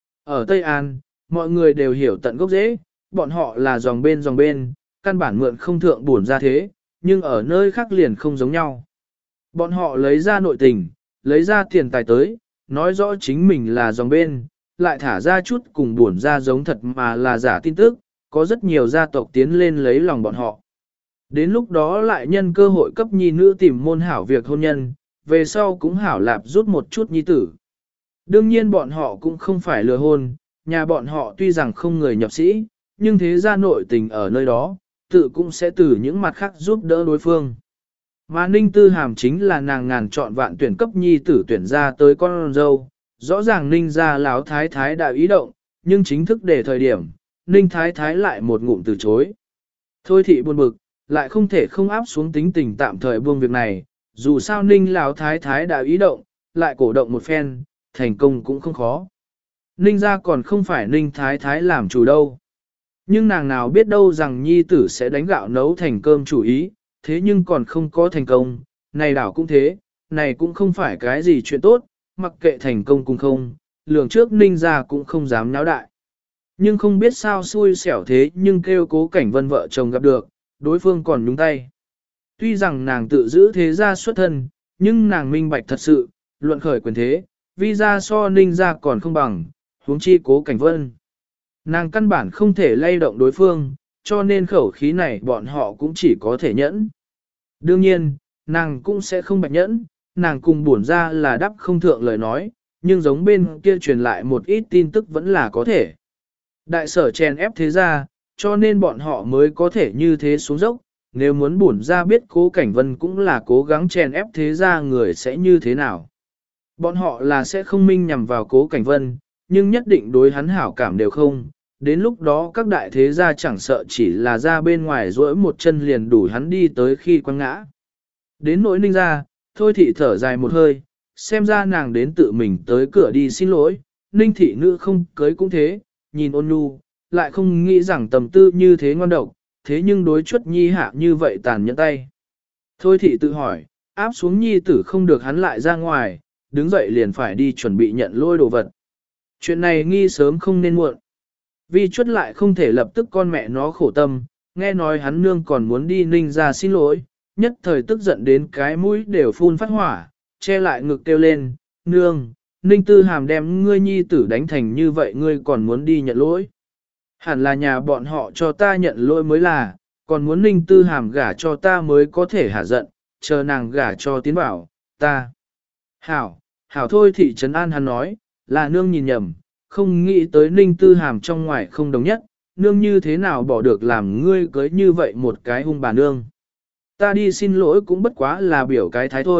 Ở Tây An, mọi người đều hiểu tận gốc rễ, bọn họ là dòng bên, căn bản mượn không thượng buồn ra thế, nhưng ở nơi khác liền không giống nhau. Bọn họ lấy ra nội tình, lấy ra tiền tài tới, nói rõ chính mình là dòng bên, lại thả ra chút cùng buồn ra giống thật mà là giả tin tức, có rất nhiều gia tộc tiến lên lấy lòng bọn họ. Đến lúc đó lại nhân cơ hội cấp nhi nữ tìm môn hảo việc hôn nhân, về sau cũng hảo lạp rút một chút nhi tử. Đương nhiên bọn họ cũng không phải lừa hôn, nhà bọn họ tuy rằng không người nhập sĩ, nhưng thế gia nội tình ở nơi đó, tự cũng sẽ từ những mặt khác giúp đỡ đối phương. Mà Ninh Tư Hàm chính là nàng ngàn chọn vạn tuyển cấp nhi tử tuyển ra tới con dâu, rõ ràng Ninh gia láo thái thái đã ý động, nhưng chính thức để thời điểm, Ninh thái thái lại một ngụm từ chối. Thôi thị buồn bực, lại không thể không áp xuống tính tình tạm thời buông việc này, dù sao Ninh láo thái thái đã ý động, lại cổ động một phen, thành công cũng không khó. Ninh gia còn không phải Ninh thái thái làm chủ đâu. Nhưng nàng nào biết đâu rằng nhi tử sẽ đánh gạo nấu thành cơm chủ ý, thế nhưng còn không có thành công, này đảo cũng thế, này cũng không phải cái gì chuyện tốt, mặc kệ thành công cũng không, lường trước Ninh gia cũng không dám náo đại. Nhưng không biết sao xui xẻo thế nhưng kêu Cố Cảnh Vân vợ chồng gặp được, đối phương còn nhúng tay. Tuy rằng nàng tự giữ thế gia xuất thân, nhưng nàng minh bạch thật sự, luận khởi quyền thế, vi gia so Ninh gia còn không bằng, huống chi Cố Cảnh Vân. Nàng căn bản không thể lay động đối phương, cho nên khẩu khí này bọn họ cũng chỉ có thể nhẫn. Đương nhiên, nàng cũng sẽ không bạch nhẫn, nàng cùng buồn ra là đắp không thượng lời nói, nhưng giống bên kia truyền lại một ít tin tức vẫn là có thể. Đại sở chèn ép thế ra, cho nên bọn họ mới có thể như thế xuống dốc, nếu muốn buồn ra biết Cố Cảnh Vân cũng là cố gắng chèn ép thế ra người sẽ như thế nào. Bọn họ là sẽ không minh nhằm vào Cố Cảnh Vân, nhưng nhất định đối hắn hảo cảm đều không. Đến lúc đó các đại thế gia chẳng sợ chỉ là ra bên ngoài rỗi một chân liền đủ hắn đi tới khi quăng ngã. Đến nỗi Ninh gia, thôi thị thở dài một hơi, xem ra nàng đến tự mình tới cửa đi xin lỗi, Ninh thị nữ không cưới cũng thế, nhìn ôn nhu, lại không nghĩ rằng tầm tư như thế ngon độc, thế nhưng đối chuất nhi hạ như vậy tàn nhẫn tay. Thôi thị tự hỏi, áp xuống nhi tử không được hắn lại ra ngoài, đứng dậy liền phải đi chuẩn bị nhận lôi đồ vật. Chuyện này nghi sớm không nên muộn. Vi chuất lại không thể lập tức con mẹ nó khổ tâm, nghe nói hắn nương còn muốn đi Ninh ra xin lỗi, nhất thời tức giận đến cái mũi đều phun phát hỏa, che lại ngực kêu lên, nương, Ninh Tư Hàm đem ngươi nhi tử đánh thành như vậy ngươi còn muốn đi nhận lỗi. Hẳn là nhà bọn họ cho ta nhận lỗi mới là, còn muốn Ninh Tư Hàm gả cho ta mới có thể hả giận, chờ nàng gả cho tiến bảo, ta. Hảo, hảo thôi thị trấn an hắn nói, là nương nhìn nhầm, không nghĩ tới Ninh Tư Hàm trong ngoài không đồng nhất, nương như thế nào bỏ được làm ngươi cưới như vậy một cái hung bà nương. Ta đi xin lỗi cũng bất quá là biểu cái thái thôi,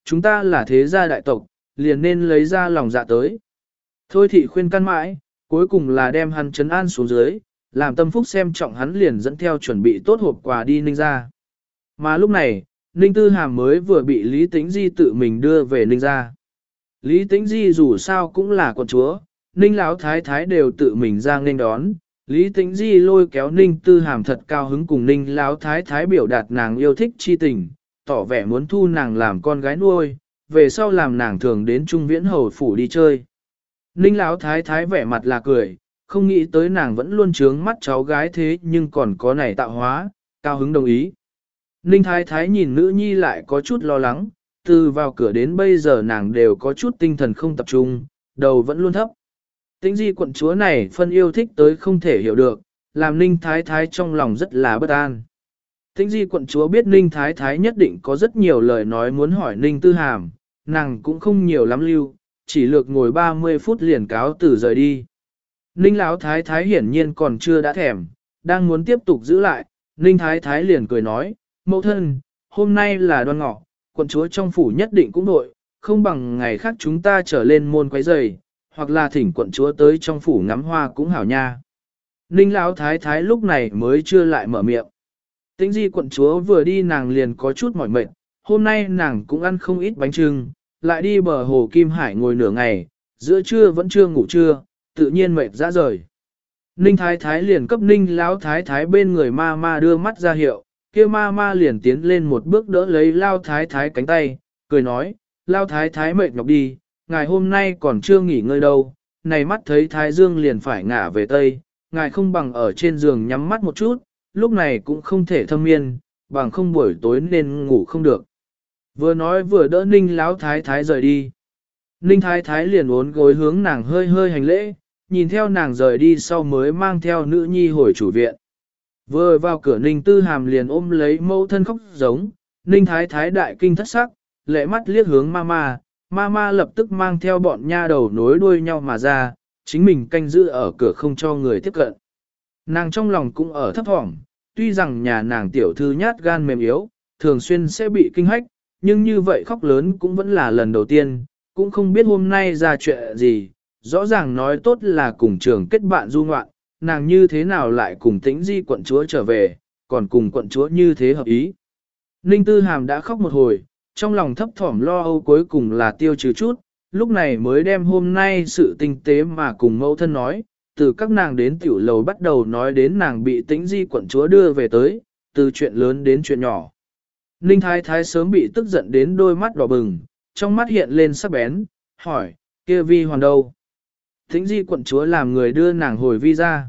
chúng ta là thế gia đại tộc, liền nên lấy ra lòng dạ tới. Thôi thị khuyên can mãi, cuối cùng là đem hắn trấn an xuống dưới, làm tâm phúc xem trọng hắn liền dẫn theo chuẩn bị tốt hộp quà đi Ninh ra. Mà lúc này, Ninh Tư Hàm mới vừa bị Lý Tĩnh Di tự mình đưa về Ninh ra. Lý Tĩnh Di dù sao cũng là con chúa, Ninh Lão Thái Thái đều tự mình ra nghênh đón. Lý Tĩnh Di lôi kéo Ninh Tư Hàm thật cao hứng cùng Ninh Lão Thái Thái biểu đạt nàng yêu thích chi tình, tỏ vẻ muốn thu nàng làm con gái nuôi, về sau làm nàng thường đến Trung Viễn Hầu phủ đi chơi. Ninh Lão Thái Thái vẻ mặt là cười, không nghĩ tới nàng vẫn luôn trướng mắt cháu gái thế nhưng còn có này tạo hóa, cao hứng đồng ý. Ninh Thái Thái nhìn nữ nhi lại có chút lo lắng, từ vào cửa đến bây giờ nàng đều có chút tinh thần không tập trung, đầu vẫn luôn thấp. Tĩnh Di quận chúa này phân yêu thích tới không thể hiểu được, làm Ninh Thái Thái trong lòng rất là bất an. Tĩnh Di quận chúa biết Ninh Thái Thái nhất định có rất nhiều lời nói muốn hỏi Ninh Tư Hàm, nàng cũng không nhiều lắm lưu, chỉ lược ngồi 30 phút liền cáo từ rời đi. Ninh Lão Thái Thái hiển nhiên còn chưa đã thèm, đang muốn tiếp tục giữ lại, Ninh Thái Thái liền cười nói, mẫu thân, hôm nay là Đoan Ngọ, quận chúa trong phủ nhất định cũng đội, không bằng ngày khác chúng ta trở lên môn quấy giày, hoặc là thỉnh quận chúa tới trong phủ ngắm hoa cũng hảo nha. Ninh Lão Thái Thái lúc này mới chưa lại mở miệng. Tĩnh Di quận chúa vừa đi nàng liền có chút mỏi mệt, hôm nay nàng cũng ăn không ít bánh trưng, lại đi bờ hồ Kim Hải ngồi nửa ngày, giữa trưa vẫn chưa ngủ trưa, tự nhiên mệt ra rời. Ninh Thái Thái liền cấp Ninh Lão Thái Thái bên người ma ma đưa mắt ra hiệu, kia ma ma liền tiến lên một bước đỡ lấy Lao Thái Thái cánh tay, cười nói, Lao Thái Thái mệt nhọc đi, ngài hôm nay còn chưa nghỉ ngơi đâu, này mắt thấy Thái Dương liền phải ngả về Tây, ngài không bằng ở trên giường nhắm mắt một chút, lúc này cũng không thể thâm miên, bằng không buổi tối nên ngủ không được. Vừa nói vừa đỡ Ninh Lão Thái Thái rời đi. Ninh Thái Thái liền uốn gối hướng nàng hơi hơi hành lễ, nhìn theo nàng rời đi sau mới mang theo nữ nhi hồi chủ viện. Vừa vào cửa Ninh Tư Hàm liền ôm lấy mẫu thân khóc giống, Ninh Thái Thái đại kinh thất sắc, lệ mắt liếc hướng mama, mama lập tức mang theo bọn nha đầu nối đuôi nhau mà ra, chính mình canh giữ ở cửa không cho người tiếp cận. Nàng trong lòng cũng ở thấp thỏm, tuy rằng nhà nàng tiểu thư nhát gan mềm yếu, thường xuyên sẽ bị kinh hách, nhưng như vậy khóc lớn cũng vẫn là lần đầu tiên, cũng không biết hôm nay ra chuyện gì, rõ ràng nói tốt là cùng trường kết bạn du ngoạn, nàng như thế nào lại cùng Tĩnh Di quận chúa trở về, còn cùng quận chúa như thế hợp ý. Ninh Tư Hàm đã khóc một hồi, trong lòng thấp thỏm lo âu cuối cùng là tiêu trừ chút, lúc này mới đem hôm nay sự tinh tế mà cùng mẫu thân nói, từ các nàng đến tiểu lầu bắt đầu nói đến nàng bị Tĩnh Di quận chúa đưa về tới, từ chuyện lớn đến chuyện nhỏ. Ninh Thái Thái sớm bị tức giận đến đôi mắt đỏ bừng, trong mắt hiện lên sắc bén, hỏi, kia vi hoàn đâu? Tĩnh Di quận chúa làm người đưa nàng hồi vi ra.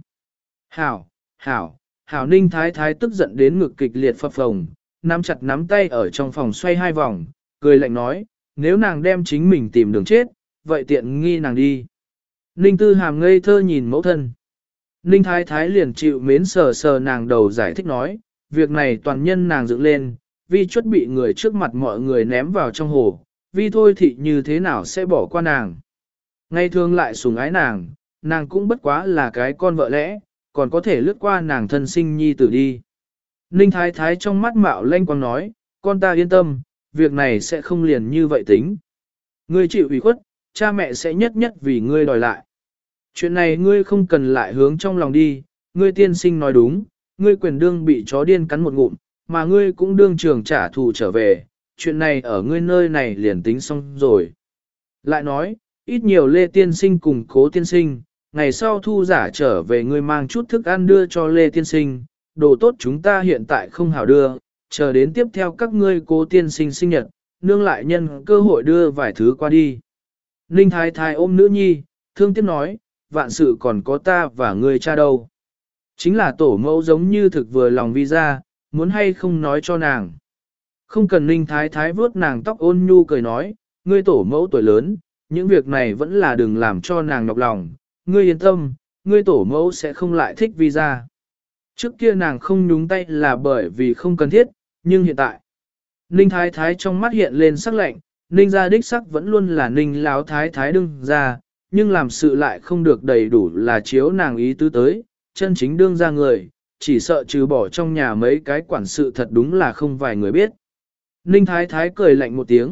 Hảo Ninh Thái Thái tức giận đến ngực kịch liệt phập phồng, nắm chặt nắm tay ở trong phòng xoay hai vòng, cười lạnh nói, nếu nàng đem chính mình tìm đường chết, vậy tiện nghi nàng đi. Ninh Tư Hàm ngây thơ nhìn mẫu thân. Ninh Thái Thái liền chịu mến sờ sờ nàng đầu giải thích nói, việc này toàn nhân nàng dựng lên, vi chuất bị người trước mặt mọi người ném vào trong hồ, vi thôi thì như thế nào sẽ bỏ qua nàng. Ngày thường lại sủng ái nàng, nàng cũng bất quá là cái con vợ lẽ, còn có thể lướt qua nàng thân sinh nhi tử đi. Ninh Thái Thái trong mắt mạo lanh quang nói, con ta yên tâm, việc này sẽ không liền như vậy tính. Ngươi chịu ủy khuất, cha mẹ sẽ nhất nhất vì ngươi đòi lại. Chuyện này ngươi không cần lại hướng trong lòng đi, ngươi tiên sinh nói đúng, ngươi quyền đương bị chó điên cắn một ngụm, mà ngươi cũng đương trường trả thù trở về, chuyện này ở ngươi nơi này liền tính xong rồi. Lại nói, ít nhiều Lê tiên sinh cùng Cố tiên sinh, ngày sau thu giả trở về ngươi mang chút thức ăn đưa cho Lê tiên sinh, đồ tốt chúng ta hiện tại không hảo đưa, chờ đến tiếp theo các ngươi Cố tiên sinh sinh nhật, nương lại nhân cơ hội đưa vài thứ qua đi. Ninh Thái Thái ôm nữ nhi, thương tiếc nói, vạn sự còn có ta và ngươi cha đâu. Chính là tổ mẫu giống như thực vừa lòng vi ra, muốn hay không nói cho nàng. Không cần Ninh Thái Thái vuốt nàng tóc ôn nhu cười nói, ngươi tổ mẫu tuổi lớn, những việc này vẫn là đừng làm cho nàng nhọc lòng, ngươi yên tâm, ngươi tổ mẫu sẽ không lại thích vi ra. Trước kia nàng không nhúng tay là bởi vì không cần thiết, nhưng hiện tại, Ninh Thái Thái trong mắt hiện lên sắc lạnh, Ninh gia đích sắc vẫn luôn là Ninh Láo Thái Thái đương ra, nhưng làm sự lại không được đầy đủ là chiếu nàng ý tứ tới, chân chính đương ra người, chỉ sợ trừ bỏ trong nhà mấy cái quản sự thật đúng là không vài người biết. Ninh Thái Thái cười lạnh một tiếng,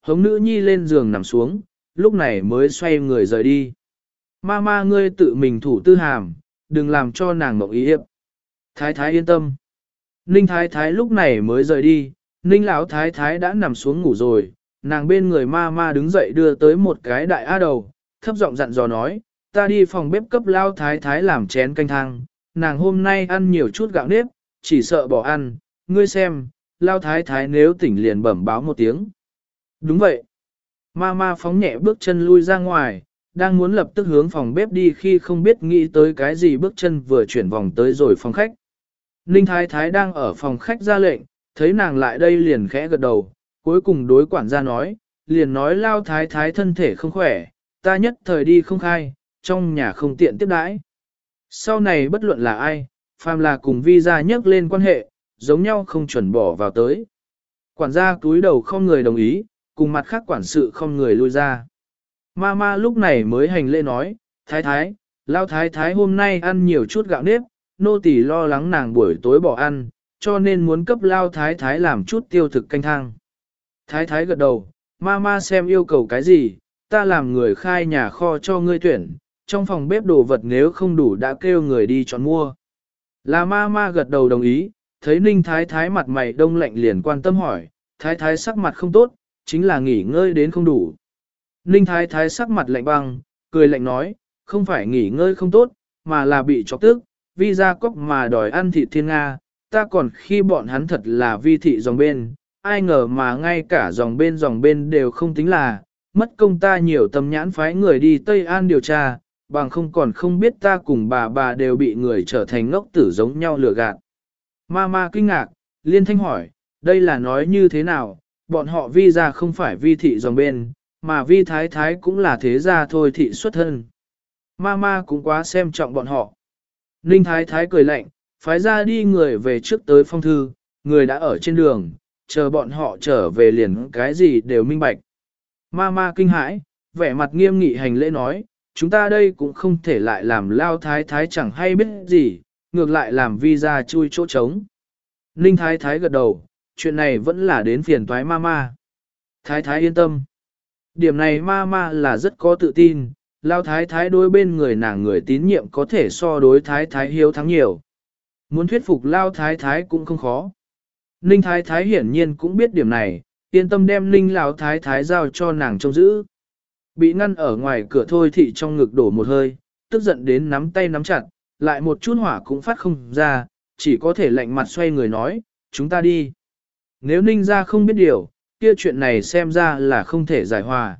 hống nữ nhi lên giường nằm xuống, lúc này mới xoay người rời đi. Mama ngươi tự mình thủ tư hàm, đừng làm cho nàng mộng ý hiệp. Thái thái yên tâm. Ninh thái thái lúc này mới rời đi, Ninh lão thái thái đã nằm xuống ngủ rồi, nàng bên người Mama đứng dậy đưa tới một cái đại á đầu, thấp giọng dặn dò nói, ta đi phòng bếp cấp lao thái thái làm chén canh thang, nàng hôm nay ăn nhiều chút gạo nếp, chỉ sợ bỏ ăn, ngươi xem, lao thái thái nếu tỉnh liền bẩm báo một tiếng. Đúng vậy. Mama phóng nhẹ bước chân lui ra ngoài, đang muốn lập tức hướng phòng bếp đi khi không biết nghĩ tới cái gì bước chân vừa chuyển vòng tới rồi phòng khách. Ninh thái thái đang ở phòng khách ra lệnh, thấy nàng lại đây liền khẽ gật đầu, cuối cùng đối quản gia nói, liền nói lao thái thái thân thể không khỏe, ta nhất thời đi không khai, trong nhà không tiện tiếp đãi. Sau này bất luận là ai, phàm là cùng vi gia nhắc lên quan hệ, giống nhau không chuẩn bỏ vào tới. Quản gia túi đầu không người đồng ý, cùng mặt khác quản sự không người lui ra. Mama lúc này mới hành lễ nói, thái thái, lao thái thái hôm nay ăn nhiều chút gạo nếp, nô tỳ lo lắng nàng buổi tối bỏ ăn, cho nên muốn cấp lao thái thái làm chút tiêu thực canh thang. Thái thái gật đầu, Mama xem yêu cầu cái gì, ta làm người khai nhà kho cho ngươi tuyển, trong phòng bếp đồ vật nếu không đủ đã kêu người đi chọn mua. Là Mama gật đầu đồng ý, thấy Ninh thái thái mặt mày đông lạnh liền quan tâm hỏi, thái thái sắc mặt không tốt, chính là nghỉ ngơi đến không đủ. Ninh thái thái sắc mặt lạnh băng, cười lạnh nói, không phải nghỉ ngơi không tốt, mà là bị chọc tức, vi ra cóc mà đòi ăn thịt thiên Nga, ta còn khi bọn hắn thật là vi thị dòng bên, ai ngờ mà ngay cả dòng bên đều không tính là, mất công ta nhiều tâm nhãn phái người đi Tây An điều tra, bằng không còn không biết ta cùng bà đều bị người trở thành ngốc tử giống nhau lừa gạt. Mama kinh ngạc, liên thanh hỏi, đây là nói như thế nào, bọn họ vi ra không phải vi thị dòng bên, mà vi thái thái cũng là thế gia thôi thị xuất thân. Mama cũng quá xem trọng bọn họ. Ninh thái thái cười lạnh, phái ra đi người về trước tới phong thư, người đã ở trên đường, chờ bọn họ trở về liền cái gì đều minh bạch. Mama kinh hãi, vẻ mặt nghiêm nghị hành lễ nói, chúng ta đây cũng không thể lại làm lao thái thái chẳng hay biết gì, ngược lại làm vi ra chui chỗ trống. Ninh thái thái gật đầu, chuyện này vẫn là đến phiền toái Mama. Thái thái yên tâm. Điểm này Mama là rất có tự tin, lao thái thái đối bên người nàng người tín nhiệm có thể so đối thái thái hiếu thắng nhiều. Muốn thuyết phục lao thái thái cũng không khó. Ninh thái thái hiển nhiên cũng biết điểm này, yên tâm đem Ninh lão thái thái giao cho nàng trông giữ. Bị ngăn ở ngoài cửa thôi thị trong ngực đổ một hơi, tức giận đến nắm tay nắm chặt, lại một chút hỏa cũng phát không ra, chỉ có thể lạnh mặt xoay người nói, chúng ta đi. Nếu Ninh ra không biết điều, kia chuyện này xem ra là không thể giải hòa.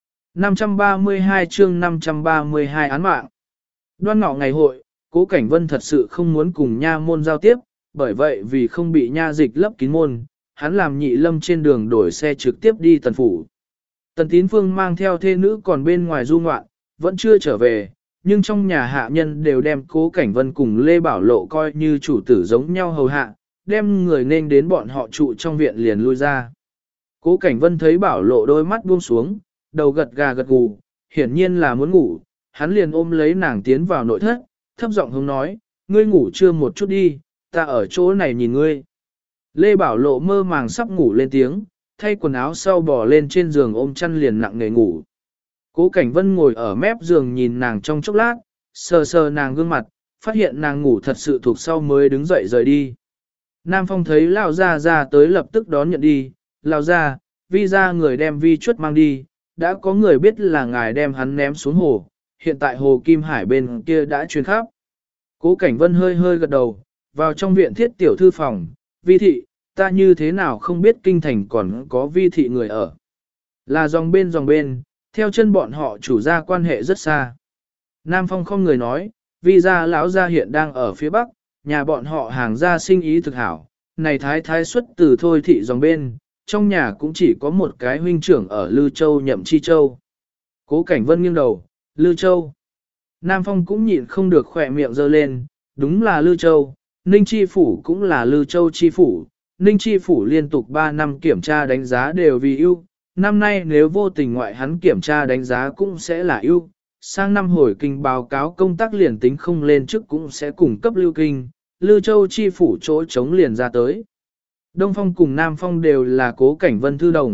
532 chương 532 án mạng. Đoan ngọ ngày hội, Cố Cảnh Vân thật sự không muốn cùng nha môn giao tiếp, bởi vậy vì không bị nha dịch lấp kín môn, hắn làm Nhị Lâm trên đường đổi xe trực tiếp đi Tần Phủ. Tần Tín Phương mang theo thê nữ còn bên ngoài du ngoạn, vẫn chưa trở về, nhưng trong nhà hạ nhân đều đem Cố Cảnh Vân cùng Lê Bảo Lộ coi như chủ tử giống nhau hầu hạ, đem người nên đến bọn họ trụ trong viện liền lui ra. Cố Cảnh Vân thấy Bảo Lộ đôi mắt buông xuống, đầu gật gà gật gù, hiển nhiên là muốn ngủ, hắn liền ôm lấy nàng tiến vào nội thất, thấp giọng hướng nói, ngươi ngủ chưa một chút đi, ta ở chỗ này nhìn ngươi. Lê Bảo Lộ mơ màng sắp ngủ lên tiếng, thay quần áo sau bò lên trên giường ôm chăn liền nặng nề ngủ. Cố Cảnh Vân ngồi ở mép giường nhìn nàng trong chốc lát, sờ sờ nàng gương mặt, phát hiện nàng ngủ thật sự thuộc sau mới đứng dậy rời đi. Nam Phong thấy Lão Gia ra tới lập tức đón nhận đi, Lão Gia, vi ra người đem vi chuất mang đi, đã có người biết là ngài đem hắn ném xuống hồ, hiện tại hồ Kim Hải bên kia đã truyền khắp. Cố Cảnh Vân hơi hơi gật đầu, vào trong viện thiết tiểu thư phòng, vi thị, ta như thế nào không biết kinh thành còn có vi thị người ở. Là dòng bên, theo chân bọn họ chủ gia quan hệ rất xa. Nam Phong không người nói, vi gia lão gia hiện đang ở phía bắc, nhà bọn họ hàng gia sinh ý thực hảo, này thái thái xuất từ thôi thị dòng bên, trong nhà cũng chỉ có một cái huynh trưởng ở Lư Châu Nhậm Chi Châu. Cố Cảnh Vân nghiêng đầu, Lư Châu. Nam Phong cũng nhịn không được khỏe miệng giơ lên, đúng là Lư Châu, Ninh Chi Phủ cũng là Lư Châu Chi Phủ. Ninh Chi Phủ liên tục 3 năm kiểm tra đánh giá đều vì ưu, năm nay nếu vô tình ngoại hắn kiểm tra đánh giá cũng sẽ là ưu, sang năm hồi kinh báo cáo công tác liền tính không lên chức cũng sẽ cung cấp lưu kinh, Lư Châu Chi Phủ chỗ chống liền ra tới. Đông Phong cùng Nam Phong đều là Cố Cảnh Vân thư đồng,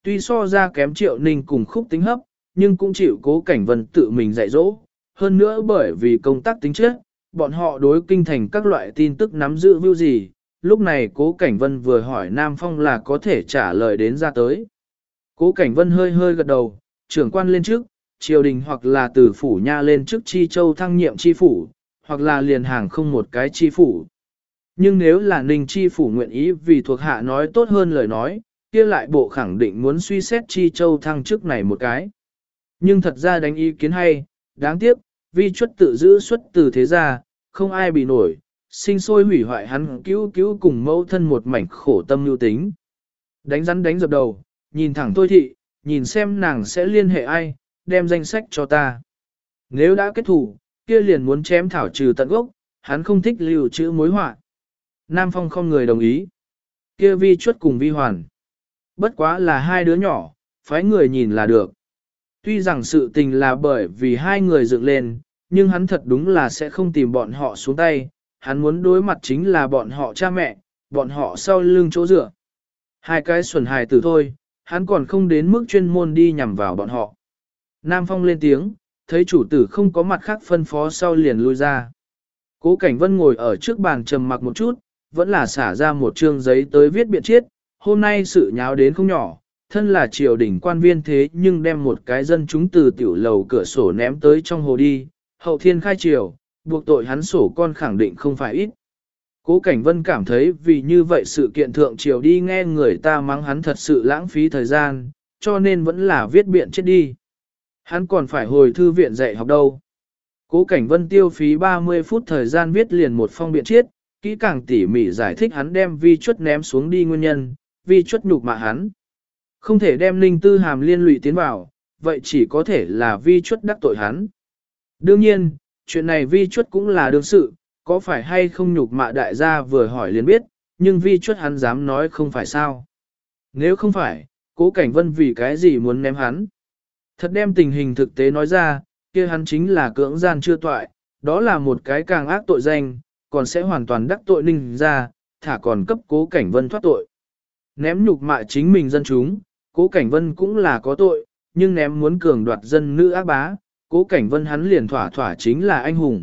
Tuy so ra kém Triệu Ninh cùng Khúc Tính Hấp, nhưng cũng chịu Cố Cảnh Vân tự mình dạy dỗ. Hơn nữa bởi vì công tác tính chất, bọn họ đối kinh thành các loại tin tức nắm giữ view gì, lúc này Cố Cảnh Vân vừa hỏi Nam Phong là có thể trả lời đến ra tới. Cố Cảnh Vân hơi hơi gật đầu, trưởng quan lên trước, triều đình hoặc là từ phủ nha lên trước chi châu thăng nhiệm chi phủ, hoặc là liền hàng không một cái chi phủ. Nhưng nếu là Ninh chi phủ nguyện ý vì thuộc hạ nói tốt hơn lời nói, kia lại bộ khẳng định muốn suy xét chi châu thăng chức này một cái. Nhưng thật ra đánh ý kiến hay, đáng tiếc, vi chuất tự giữ xuất từ thế gia, không ai bị nổi, sinh sôi hủy hoại hắn cứu cứu cùng mẫu thân một mảnh khổ tâm lưu tính. Đánh rắn đánh dập đầu, nhìn thẳng Thôi Thị, nhìn xem nàng sẽ liên hệ ai, đem danh sách cho ta. Nếu đã kết thủ, kia liền muốn chém thảo trừ tận gốc, hắn không thích lưu trữ mối họa. Nam Phong không người đồng ý. Kia vi chuất cùng vi hoàn. Bất quá là hai đứa nhỏ, phái người nhìn là được. Tuy rằng sự tình là bởi vì hai người dựng lên, nhưng hắn thật đúng là sẽ không tìm bọn họ xuống tay, hắn muốn đối mặt chính là bọn họ cha mẹ, bọn họ sau lưng chỗ dựa. Hai cái xuẩn hài tử thôi, hắn còn không đến mức chuyên môn đi nhằm vào bọn họ. Nam Phong lên tiếng, thấy chủ tử không có mặt khác phân phó sau liền lui ra. Cố Cảnh Vân ngồi ở trước bàn trầm mặc một chút, vẫn là xả ra một trương giấy tới viết biện chiết, hôm nay sự nháo đến không nhỏ, thân là triều đình quan viên thế nhưng đem một cái dân chúng từ tiểu lầu cửa sổ ném tới trong hồ đi, hậu thiên khai triều, buộc tội hắn sổ con khẳng định không phải ít. Cố Cảnh Vân cảm thấy vì như vậy sự kiện thượng triều đi nghe người ta mắng hắn thật sự lãng phí thời gian, cho nên vẫn là viết biện chết đi. Hắn còn phải hồi thư viện dạy học đâu. Cố Cảnh Vân tiêu phí 30 phút thời gian viết liền một phong biện chiết, kỹ càng tỉ mỉ giải thích hắn đem vi chuất ném xuống đi nguyên nhân, vi chuất nhục mạ hắn. Không thể đem Ninh Tư Hàm liên lụy tiến vào, vậy chỉ có thể là vi chuất đắc tội hắn. Đương nhiên, chuyện này vi chuất cũng là đương sự, có phải hay không nhục mạ đại gia vừa hỏi liền biết, nhưng vi chuất hắn dám nói không phải sao. Nếu không phải, Cố Cảnh Vân vì cái gì muốn ném hắn? Thật đem tình hình thực tế nói ra, kia hắn chính là cưỡng gian chưa toại, đó là một cái càng ác tội danh, còn sẽ hoàn toàn đắc tội Ninh ra, thả còn cấp Cố Cảnh Vân thoát tội. Ném nhục mạ chính mình dân chúng, Cố Cảnh Vân cũng là có tội, nhưng ném muốn cường đoạt dân nữ ác bá, Cố Cảnh Vân hắn liền thỏa thỏa chính là anh hùng.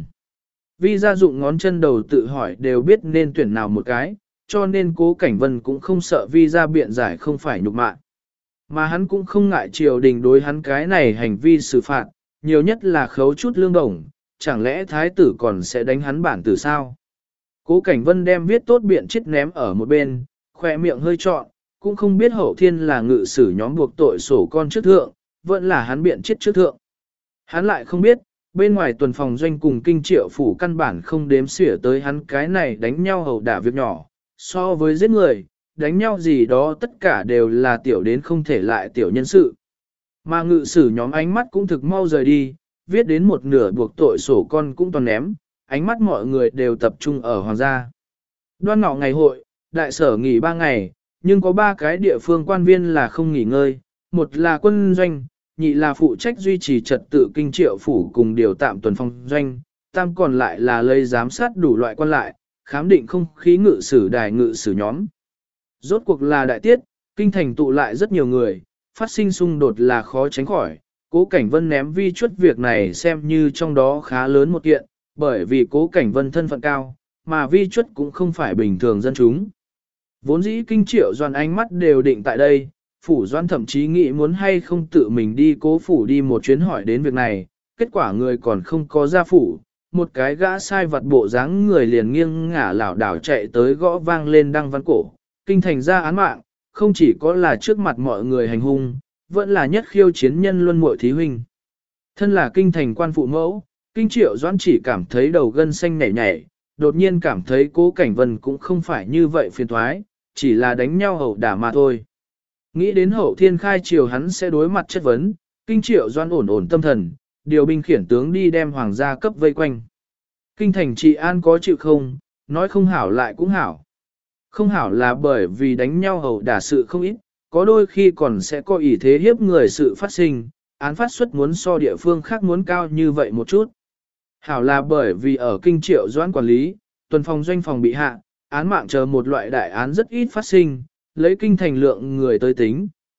Vi gia dụng ngón chân đầu tự hỏi đều biết nên tuyển nào một cái, cho nên Cố Cảnh Vân cũng không sợ vi gia biện giải không phải nhục mạ. Mà hắn cũng không ngại triều đình đối hắn cái này hành vi xử phạt, nhiều nhất là khấu chút lương đồng, chẳng lẽ thái tử còn sẽ đánh hắn bản tử sao? Cố Cảnh Vân đem viết tốt biện chết ném ở một bên, khoe miệng hơi trọn, cũng không biết hậu thiên là ngự sử nhóm buộc tội sổ con trước thượng, vẫn là hắn biện chết trước thượng. Hắn lại không biết, bên ngoài tuần phòng doanh cùng kinh triệu phủ căn bản không đếm xỉa tới hắn cái này đánh nhau hầu đả việc nhỏ, so với giết người, đánh nhau gì đó tất cả đều là tiểu đến không thể lại tiểu nhân sự. Mà ngự sử nhóm ánh mắt cũng thực mau rời đi, viết đến một nửa buộc tội sổ con cũng toàn ném, ánh mắt mọi người đều tập trung ở hoàng gia. Đoan ngọ ngày hội, đại sở nghỉ 3 ngày, nhưng có 3 cái địa phương quan viên là không nghỉ ngơi, một là quân doanh, nhị là phụ trách duy trì trật tự kinh triệu phủ cùng điều tạm tuần phòng doanh, tam còn lại là lấy giám sát đủ loại quan lại, khám định không khí ngự sử đài ngự sử nhóm. Rốt cuộc là đại tiết, kinh thành tụ lại rất nhiều người, phát sinh xung đột là khó tránh khỏi. Cố Cảnh Vân ném vi chuất việc này xem như trong đó khá lớn một kiện, bởi vì Cố Cảnh Vân thân phận cao, mà vi chuất cũng không phải bình thường dân chúng. Vốn dĩ kinh triệu doan ánh mắt đều định tại đây, phủ doan thậm chí nghĩ muốn hay không tự mình đi Cố phủ đi một chuyến hỏi đến việc này, kết quả người còn không có ra phủ, một cái gã sai vặt bộ dáng người liền nghiêng ngả lảo đảo chạy tới gõ vang lên đăng văn cổ, kinh thành ra án mạng, không chỉ có là trước mặt mọi người hành hung, vẫn là nhất khiêu chiến nhân luân muội thí huynh. Thân là kinh thành quan phụ mẫu, kinh triệu doãn chỉ cảm thấy đầu gân xanh nhảy nhảy, đột nhiên cảm thấy Cố Cảnh Vân cũng không phải như vậy phiền thoái, chỉ là đánh nhau hậu đả mà thôi. Nghĩ đến hậu thiên khai triều hắn sẽ đối mặt chất vấn, kinh triệu doãn ổn ổn tâm thần, điều binh khiển tướng đi đem hoàng gia cấp vây quanh. Kinh thành trị an có chịu không, nói không hảo lại cũng hảo. Không hảo là bởi vì đánh nhau hầu đả sự không ít, có đôi khi còn sẽ có ý thế hiếp người sự phát sinh, án phát suất muốn so địa phương khác muốn cao như vậy một chút. Hảo là bởi vì ở kinh triệu doãn quản lý, tuần phòng doanh phòng bị hạ, án mạng chờ một loại đại án rất ít phát sinh, lấy kinh thành lượng người tới tính,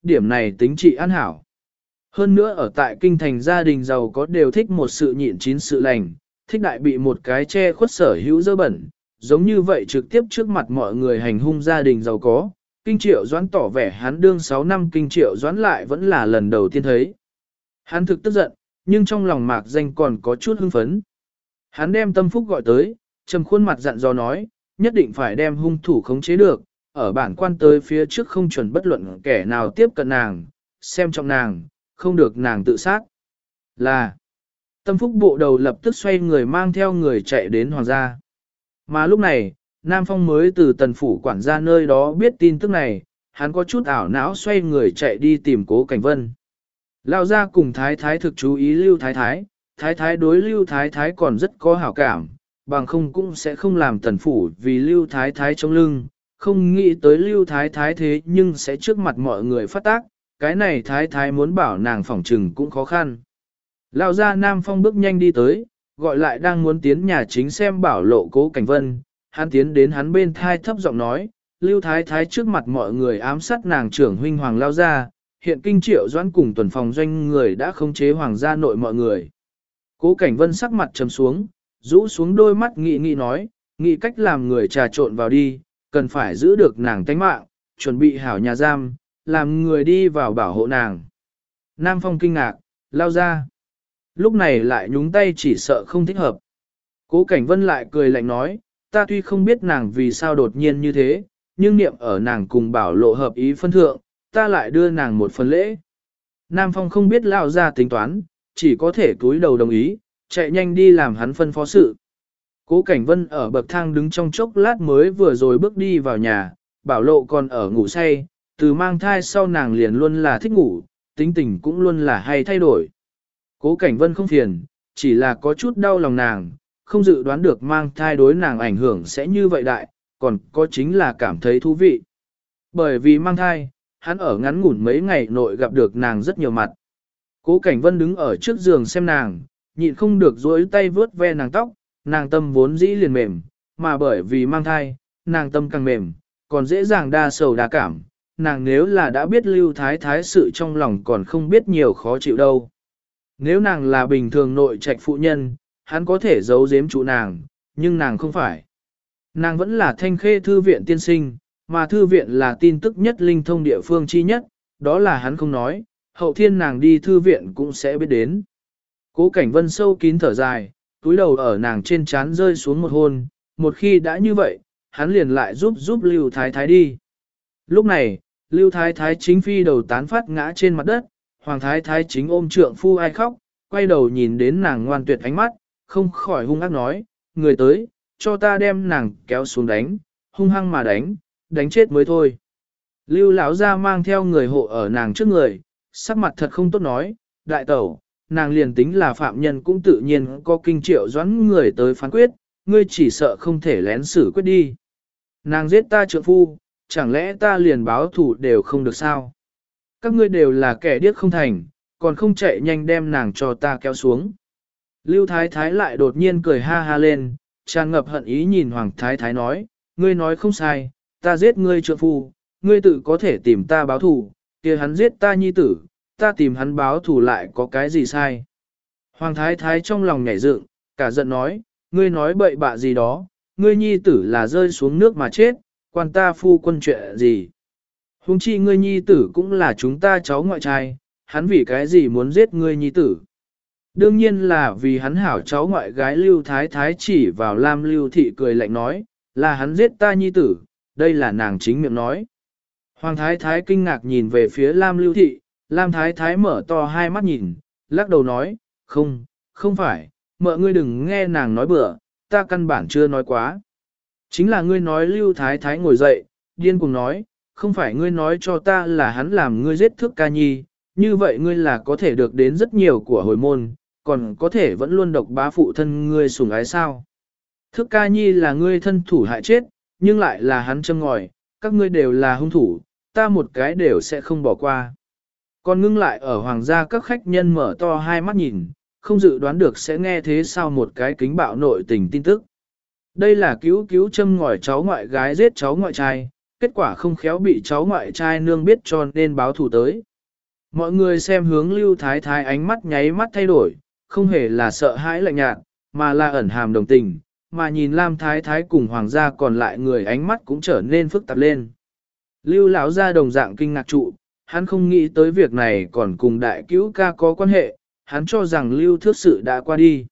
điểm này tính trị an hảo. Hơn nữa ở tại kinh thành gia đình giàu có đều thích một sự nhịn chín sự lành, thích đại bị một cái che khuất sở hữu dơ bẩn, giống như vậy trực tiếp trước mặt mọi người hành hung gia đình giàu có. Kinh Triệu Doãn tỏ vẻ hắn đương 6 năm Kinh Triệu Doãn lại vẫn là lần đầu tiên thấy. Hắn thực tức giận, nhưng trong lòng mạc danh còn có chút hưng phấn. Hắn đem Tâm Phúc gọi tới, trầm khuôn mặt dặn dò nói, nhất định phải đem hung thủ khống chế được, ở bản quan tới phía trước không chuẩn bất luận kẻ nào tiếp cận nàng, xem trọng nàng, không được nàng tự sát. Là, Tâm Phúc bộ đầu lập tức xoay người mang theo người chạy đến hoàng gia. Mà lúc này, Nam Phong mới từ tần phủ quản gia nơi đó biết tin tức này, hắn có chút ảo não xoay người chạy đi tìm Cố Cảnh Vân. Lao ra cùng Thái Thái thực chú ý Lưu Thái Thái, Thái Thái đối Lưu Thái Thái còn rất có hảo cảm, bằng không cũng sẽ không làm tần phủ vì Lưu Thái Thái chống lưng, không nghĩ tới Lưu Thái Thái thế nhưng sẽ trước mặt mọi người phát tác, cái này Thái Thái muốn bảo nàng phỏng trừng cũng khó khăn. Lao ra Nam Phong bước nhanh đi tới, gọi lại đang muốn tiến nhà chính xem bảo lộ Cố Cảnh Vân, hắn tiến đến hắn bên thai thấp giọng nói, Lưu Thái Thái trước mặt mọi người ám sát nàng trưởng huynh hoàng Lao ra, hiện Kinh Triệu Doãn cùng tuần phòng doanh người đã khống chế hoàng gia nội mọi người. Cố Cảnh Vân sắc mặt trầm xuống, rũ xuống đôi mắt nghị nói, nghĩ cách làm người trà trộn vào đi, cần phải giữ được nàng tánh mạng, chuẩn bị hảo nhà giam, làm người đi vào bảo hộ nàng. Nam Phong kinh ngạc, Lao ra. Lúc này lại nhúng tay chỉ sợ không thích hợp. Cố Cảnh Vân lại cười lạnh nói, ta tuy không biết nàng vì sao đột nhiên như thế, nhưng niệm ở nàng cùng bảo lộ hợp ý phân thượng, ta lại đưa nàng một phần lễ. Nam Phong không biết Lao ra tính toán, chỉ có thể cúi đầu đồng ý, chạy nhanh đi làm hắn phân phó sự. Cố Cảnh Vân ở bậc thang đứng trong chốc lát mới vừa rồi bước đi vào nhà, bảo lộ còn ở ngủ say, từ mang thai sau nàng liền luôn là thích ngủ, tính tình cũng luôn là hay thay đổi. Cố Cảnh Vân không phiền, chỉ là có chút đau lòng nàng, không dự đoán được mang thai đối nàng ảnh hưởng sẽ như vậy đại, còn có chính là cảm thấy thú vị. Bởi vì mang thai, hắn ở ngắn ngủn mấy ngày nội gặp được nàng rất nhiều mặt. Cố Cảnh Vân đứng ở trước giường xem nàng, nhịn không được duỗi tay vướt ve nàng tóc, nàng tâm vốn dĩ liền mềm, mà bởi vì mang thai, nàng tâm càng mềm, còn dễ dàng đa sầu đa cảm. Nàng nếu là đã biết Lưu Thái Thái sự trong lòng còn không biết nhiều khó chịu đâu. Nếu nàng là bình thường nội trạch phụ nhân, hắn có thể giấu giếm trụ nàng, nhưng nàng không phải. Nàng vẫn là Thanh Khê thư viện tiên sinh, mà thư viện là tin tức nhất linh thông địa phương chi nhất, đó là hắn không nói, hậu thiên nàng đi thư viện cũng sẽ biết đến. Cố Cảnh Vân sâu kín thở dài, túi đầu ở nàng trên trán rơi xuống một hôn, một khi đã như vậy, hắn liền lại giúp Lưu Thái Thái đi. Lúc này, Lưu Thái Thái chính phi đầu tán phát ngã trên mặt đất, Hoàng Thái Thái chính ôm trượng phu ai khóc, quay đầu nhìn đến nàng ngoan tuyệt ánh mắt, không khỏi hung ác nói, người tới, cho ta đem nàng kéo xuống đánh, hung hăng mà đánh chết mới thôi. Lưu lão gia mang theo người hộ ở nàng trước người, sắc mặt thật không tốt nói, đại tẩu, nàng liền tính là phạm nhân cũng tự nhiên có Kinh Triệu Doãn người tới phán quyết, ngươi chỉ sợ không thể lén xử quyết đi. Nàng giết ta trượng phu, chẳng lẽ ta liền báo thủ đều không được sao? Các ngươi đều là kẻ điếc không thành, còn không chạy nhanh đem nàng cho ta kéo xuống. Lưu Thái Thái lại đột nhiên cười ha ha lên, tràn ngập hận ý nhìn Hoàng Thái Thái nói, ngươi nói không sai, ta giết ngươi trượng phu, ngươi tự có thể tìm ta báo thù, kia hắn giết ta nhi tử, ta tìm hắn báo thù lại có cái gì sai. Hoàng Thái Thái trong lòng nhảy dựng, cả giận nói, ngươi nói bậy bạ gì đó, ngươi nhi tử là rơi xuống nước mà chết, quan ta phu quân chuyện gì. Huống chi ngươi nhi tử cũng là chúng ta cháu ngoại trai, hắn vì cái gì muốn giết ngươi nhi tử. Đương nhiên là vì hắn hảo cháu ngoại gái Lưu Thái Thái chỉ vào Lam Lưu Thị cười lạnh nói, là hắn giết ta nhi tử, đây là nàng chính miệng nói. Hoàng Thái Thái kinh ngạc nhìn về phía Lam Lưu Thị, Lam Thái Thái mở to hai mắt nhìn, lắc đầu nói, không phải, mợ ngươi đừng nghe nàng nói bừa, ta căn bản chưa nói quá. Chính là ngươi nói Lưu Thái Thái ngồi dậy, điên cùng nói, không phải ngươi nói cho ta là hắn làm ngươi giết Thước Ca Nhi, như vậy ngươi là có thể được đến rất nhiều của hồi môn, còn có thể vẫn luôn độc bá phụ thân ngươi sủng ái sao. Thước Ca Nhi là ngươi thân thủ hại chết, nhưng lại là hắn châm ngòi, các ngươi đều là hung thủ, ta một cái đều sẽ không bỏ qua. Còn ngưng lại ở hoàng gia các khách nhân mở to hai mắt nhìn, không dự đoán được sẽ nghe thế sao một cái kính bạo nội tình tin tức. Đây là cứu châm ngòi cháu ngoại gái giết cháu ngoại trai, kết quả không khéo bị cháu ngoại trai nương biết cho nên báo thù tới. Mọi người xem hướng Lưu Thái Thái ánh mắt nháy mắt thay đổi, không hề là sợ hãi lạnh nhạt, mà là ẩn hàm đồng tình, mà nhìn Lam Thái Thái cùng hoàng gia còn lại người ánh mắt cũng trở nên phức tạp lên. Lưu lão gia đồng dạng kinh ngạc trụ, hắn không nghĩ tới việc này còn cùng đại cứu ca có quan hệ, hắn cho rằng Lưu Thước Sự đã qua đi.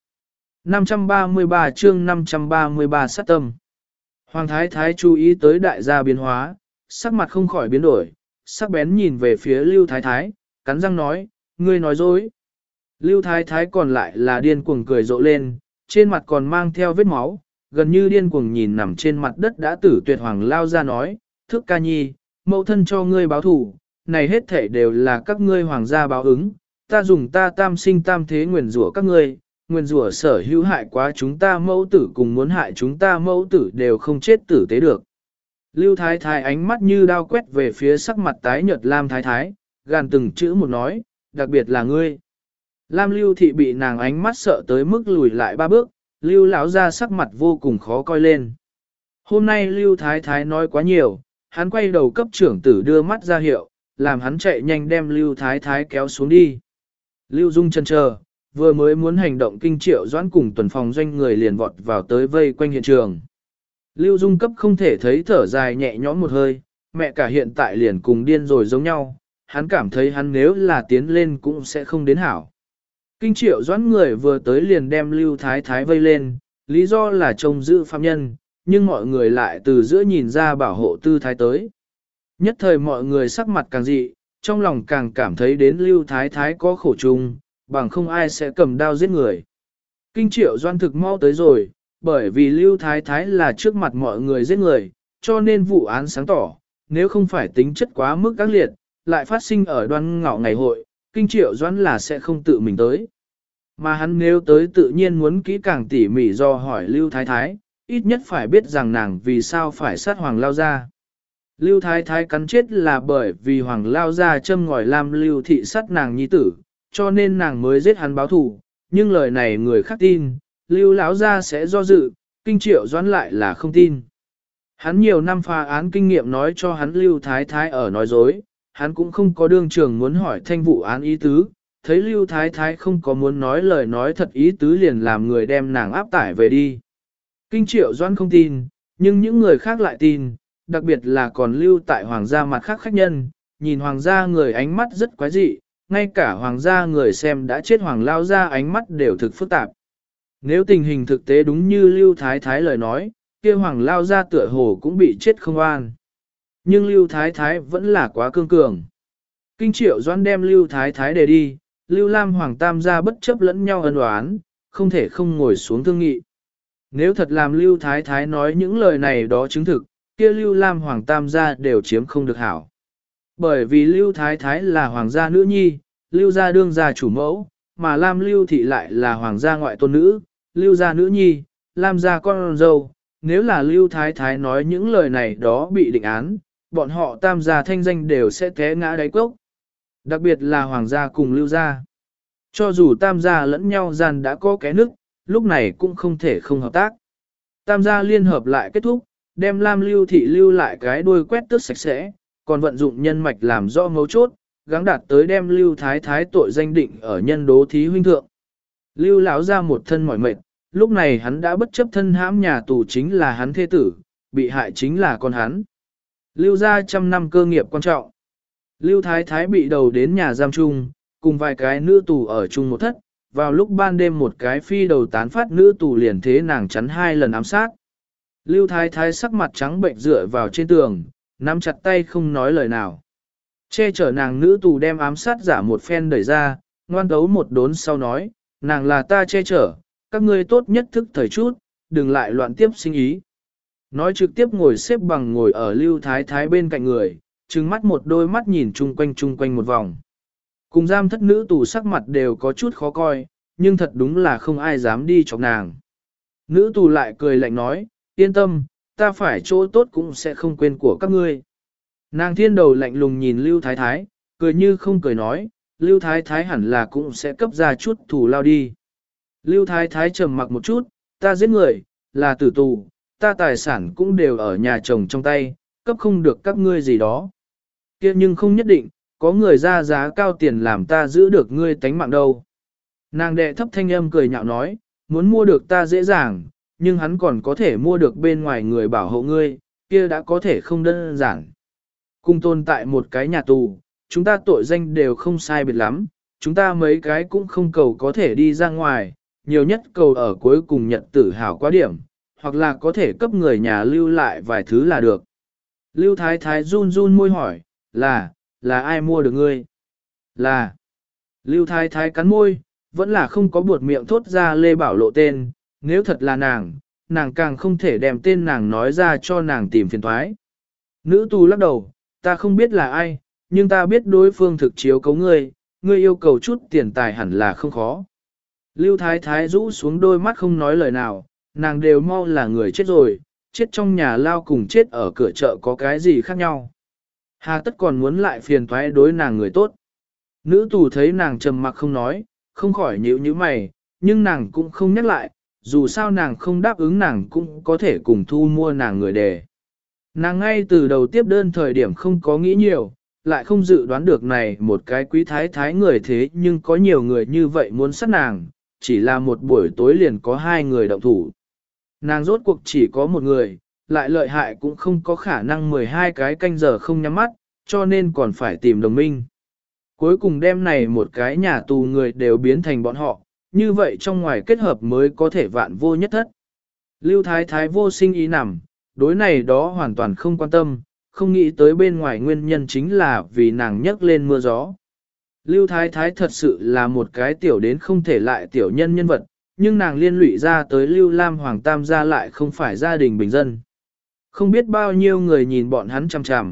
533 chương 533 sát tâm. Hoàng Thái Thái chú ý tới đại gia biến hóa, sắc mặt không khỏi biến đổi, sắc bén nhìn về phía Lưu Thái Thái, cắn răng nói, ngươi nói dối. Lưu Thái Thái còn lại là điên cuồng cười rộ lên, trên mặt còn mang theo vết máu, gần như điên cuồng nhìn nằm trên mặt đất đã tử tuyệt Hoàng lao ra nói, Thước ca nhi, mẫu thân cho ngươi báo thủ, này hết thể đều là các ngươi hoàng gia báo ứng, ta dùng ta tam sinh tam thế nguyền rủa các ngươi, nguyền rủa sở hữu hại quá chúng ta mẫu tử cùng muốn hại chúng ta mẫu tử đều không chết tử tế được. Lưu Thái Thái ánh mắt như đao quét về phía sắc mặt tái nhợt Lam Thái Thái, gàn từng chữ một nói, đặc biệt là ngươi. Lam Lưu Thị bị nàng ánh mắt sợ tới mức lùi lại 3 bước, Lưu lão ra sắc mặt vô cùng khó coi lên. Hôm nay Lưu Thái Thái nói quá nhiều, hắn quay đầu cấp trưởng tử đưa mắt ra hiệu, làm hắn chạy nhanh đem Lưu Thái Thái kéo xuống đi. Lưu Dung chần chờ, vừa mới muốn hành động kinh triệu doãn cùng tuần phòng doanh người liền vọt vào tới vây quanh hiện trường. Lưu Dung cấp không thể thấy thở dài nhẹ nhõm một hơi, mẹ cả hiện tại liền cùng điên rồi giống nhau, hắn cảm thấy hắn nếu là tiến lên cũng sẽ không đến hảo. Kinh triệu doãn người vừa tới liền đem Lưu Thái Thái vây lên, lý do là trông giữ phạm nhân, nhưng mọi người lại từ giữa nhìn ra bảo hộ tư thái tới. Nhất thời mọi người sắc mặt càng dị, trong lòng càng cảm thấy đến Lưu Thái Thái có khổ chung, bằng không ai sẽ cầm đao giết người. Kinh triệu doan thực mau tới rồi, bởi vì Lưu Thái Thái là trước mặt mọi người giết người, cho nên vụ án sáng tỏ, nếu không phải tính chất quá mức ác liệt, lại phát sinh ở Đoan Ngọ ngày hội, Kinh triệu doan là sẽ không tự mình tới. Mà hắn nếu tới tự nhiên muốn kỹ càng tỉ mỉ do hỏi Lưu Thái Thái, ít nhất phải biết rằng nàng vì sao phải sát Hoàng Lao Gia. Lưu Thái Thái cắn chết là bởi vì Hoàng Lao Gia châm ngòi Lam Lưu Thị sát nàng nhi tử, cho nên nàng mới giết hắn báo thù, nhưng lời này người khác tin, Lưu Lão Gia sẽ do dự, Kinh triệu doãn lại là không tin. Hắn nhiều năm phá án kinh nghiệm nói cho hắn Lưu Thái Thái ở nói dối, hắn cũng không có đương trường muốn hỏi thanh vụ án ý tứ, thấy Lưu Thái Thái không có muốn nói lời nói thật ý tứ liền làm người đem nàng áp tải về đi. Kinh triệu doãn không tin, nhưng những người khác lại tin, đặc biệt là còn lưu tại hoàng gia mặt khác khách nhân, nhìn hoàng gia người ánh mắt rất quái dị, ngay cả hoàng gia người xem đã chết hoàng lao ra ánh mắt đều thực phức tạp. Nếu tình hình thực tế đúng như Lưu Thái Thái lời nói, kia hoàng lao ra tựa hồ cũng bị chết không an. Nhưng Lưu Thái Thái vẫn là quá cương cường. Kinh triệu doãn đem Lưu Thái Thái để đi, Lưu Lam Hoàng Tam gia bất chấp lẫn nhau ân oán, không thể không ngồi xuống thương nghị. Nếu thật làm Lưu Thái Thái nói những lời này đó chứng thực, kia Lưu Lam Hoàng Tam gia đều chiếm không được hảo. Bởi vì Lưu Thái Thái là hoàng gia nữ nhi, Lưu gia đương gia chủ mẫu, mà Lam Lưu Thị lại là hoàng gia ngoại tôn nữ, Lưu gia nữ nhi, Lam gia con dâu. Nếu là Lưu Thái Thái nói những lời này đó bị định án, bọn họ Tam gia thanh danh đều sẽ té ngã đáy cốc. Đặc biệt là hoàng gia cùng Lưu gia. Cho dù Tam gia lẫn nhau gian đã có cái nức, lúc này cũng không thể không hợp tác. Tam gia liên hợp lại kết thúc, đem Lam Lưu Thị lưu lại cái đuôi quét tước sạch sẽ, còn vận dụng nhân mạch làm rõ mấu chốt, gắng đạt tới đem Lưu Thái Thái tội danh định ở nhân đố thí huynh thượng. Lưu lão ra một thân mỏi mệt, lúc này hắn đã bất chấp thân hãm nhà tù chính là hắn thê tử, bị hại chính là con hắn. Lưu gia 100 năm cơ nghiệp quan trọng. Lưu Thái Thái bị đầu đến nhà giam chung, cùng vài cái nữ tù ở chung một thất, vào lúc ban đêm một cái phi đầu tán phát nữ tù liền thế nàng chắn 2 lần ám sát. Lưu Thái Thái sắc mặt trắng bệnh dựa vào trên tường, nắm chặt tay không nói lời nào. Che chở nàng nữ tù đem ám sát giả một phen đẩy ra, ngoan tấu một đốn sau nói, nàng là ta che chở, các ngươi tốt nhất thức thời chút, đừng lại loạn tiếp sinh ý. Nói trực tiếp ngồi xếp bằng ngồi ở Lưu Thái Thái bên cạnh người, trừng mắt một đôi mắt nhìn chung quanh một vòng. Cùng giam thất nữ tù sắc mặt đều có chút khó coi, nhưng thật đúng là không ai dám đi chọc nàng. Nữ tù lại cười lạnh nói, yên tâm, ta phải chỗ tốt cũng sẽ không quên của các ngươi. Nàng thiên đầu lạnh lùng nhìn Lưu Thái Thái, cười như không cười nói, Lưu Thái Thái hẳn là cũng sẽ cấp ra chút thù lao đi. Lưu Thái Thái trầm mặc một chút, ta giết người, là tử tù, ta tài sản cũng đều ở nhà chồng trong tay, cấp không được các ngươi gì đó. Kia nhưng không nhất định, có người ra giá cao tiền làm ta giữ được ngươi tánh mạng đâu. Nàng đệ thấp thanh âm cười nhạo nói, muốn mua được ta dễ dàng, nhưng hắn còn có thể mua được bên ngoài người bảo hộ ngươi, kia đã có thể không đơn giản. Cùng tồn tại một cái nhà tù, chúng ta tội danh đều không sai biệt lắm, chúng ta mấy cái cũng không cầu có thể đi ra ngoài, nhiều nhất cầu ở cuối cùng nhận tử hào quá điểm, hoặc là có thể cấp người nhà lưu lại vài thứ là được. Lưu Thái Thái run run môi hỏi, là ai mua được ngươi? Là. Lưu Thái Thái cắn môi, vẫn là không có buột miệng thốt ra Lê Bảo Lộ tên, nếu thật là nàng càng không thể đem tên nàng nói ra cho nàng tìm phiền toái. Nữ tù lắc đầu, ta không biết là ai, nhưng ta biết đối phương thực chiếu cấu ngươi yêu cầu chút tiền tài hẳn là không khó. Lưu Thái Thái rũ xuống đôi mắt không nói lời nào, nàng đều mau là người chết rồi, chết trong nhà lao cùng chết ở cửa chợ có cái gì khác nhau. Hà tất còn muốn lại phiền toái đối nàng người tốt. Nữ tù thấy nàng trầm mặc không nói, không khỏi nhíu nhíu mày, nhưng nàng cũng không nhắc lại, dù sao nàng không đáp ứng nàng cũng có thể cùng thu mua nàng người đề. Nàng ngay từ đầu tiếp đơn thời điểm không có nghĩ nhiều, lại không dự đoán được này một cái quý thái thái người thế nhưng có nhiều người như vậy muốn sát nàng, chỉ là một buổi tối liền có 2 người động thủ. Nàng rốt cuộc chỉ có một người, lại lợi hại cũng không có khả năng 12 cái canh giờ không nhắm mắt, cho nên còn phải tìm đồng minh. Cuối cùng đêm này một cái nhà tù người đều biến thành bọn họ, như vậy trong ngoài kết hợp mới có thể vạn vô nhất thất. Lưu Thái Thái vô sinh ý nằm, đối này đó hoàn toàn không quan tâm, không nghĩ tới bên ngoài nguyên nhân chính là vì nàng nhấc lên mưa gió. Lưu Thái Thái thật sự là một cái tiểu đến không thể lại tiểu nhân vật, nhưng nàng liên lụy ra tới Lưu Lam Hoàng Tam gia lại không phải gia đình bình dân. Không biết bao nhiêu người nhìn bọn hắn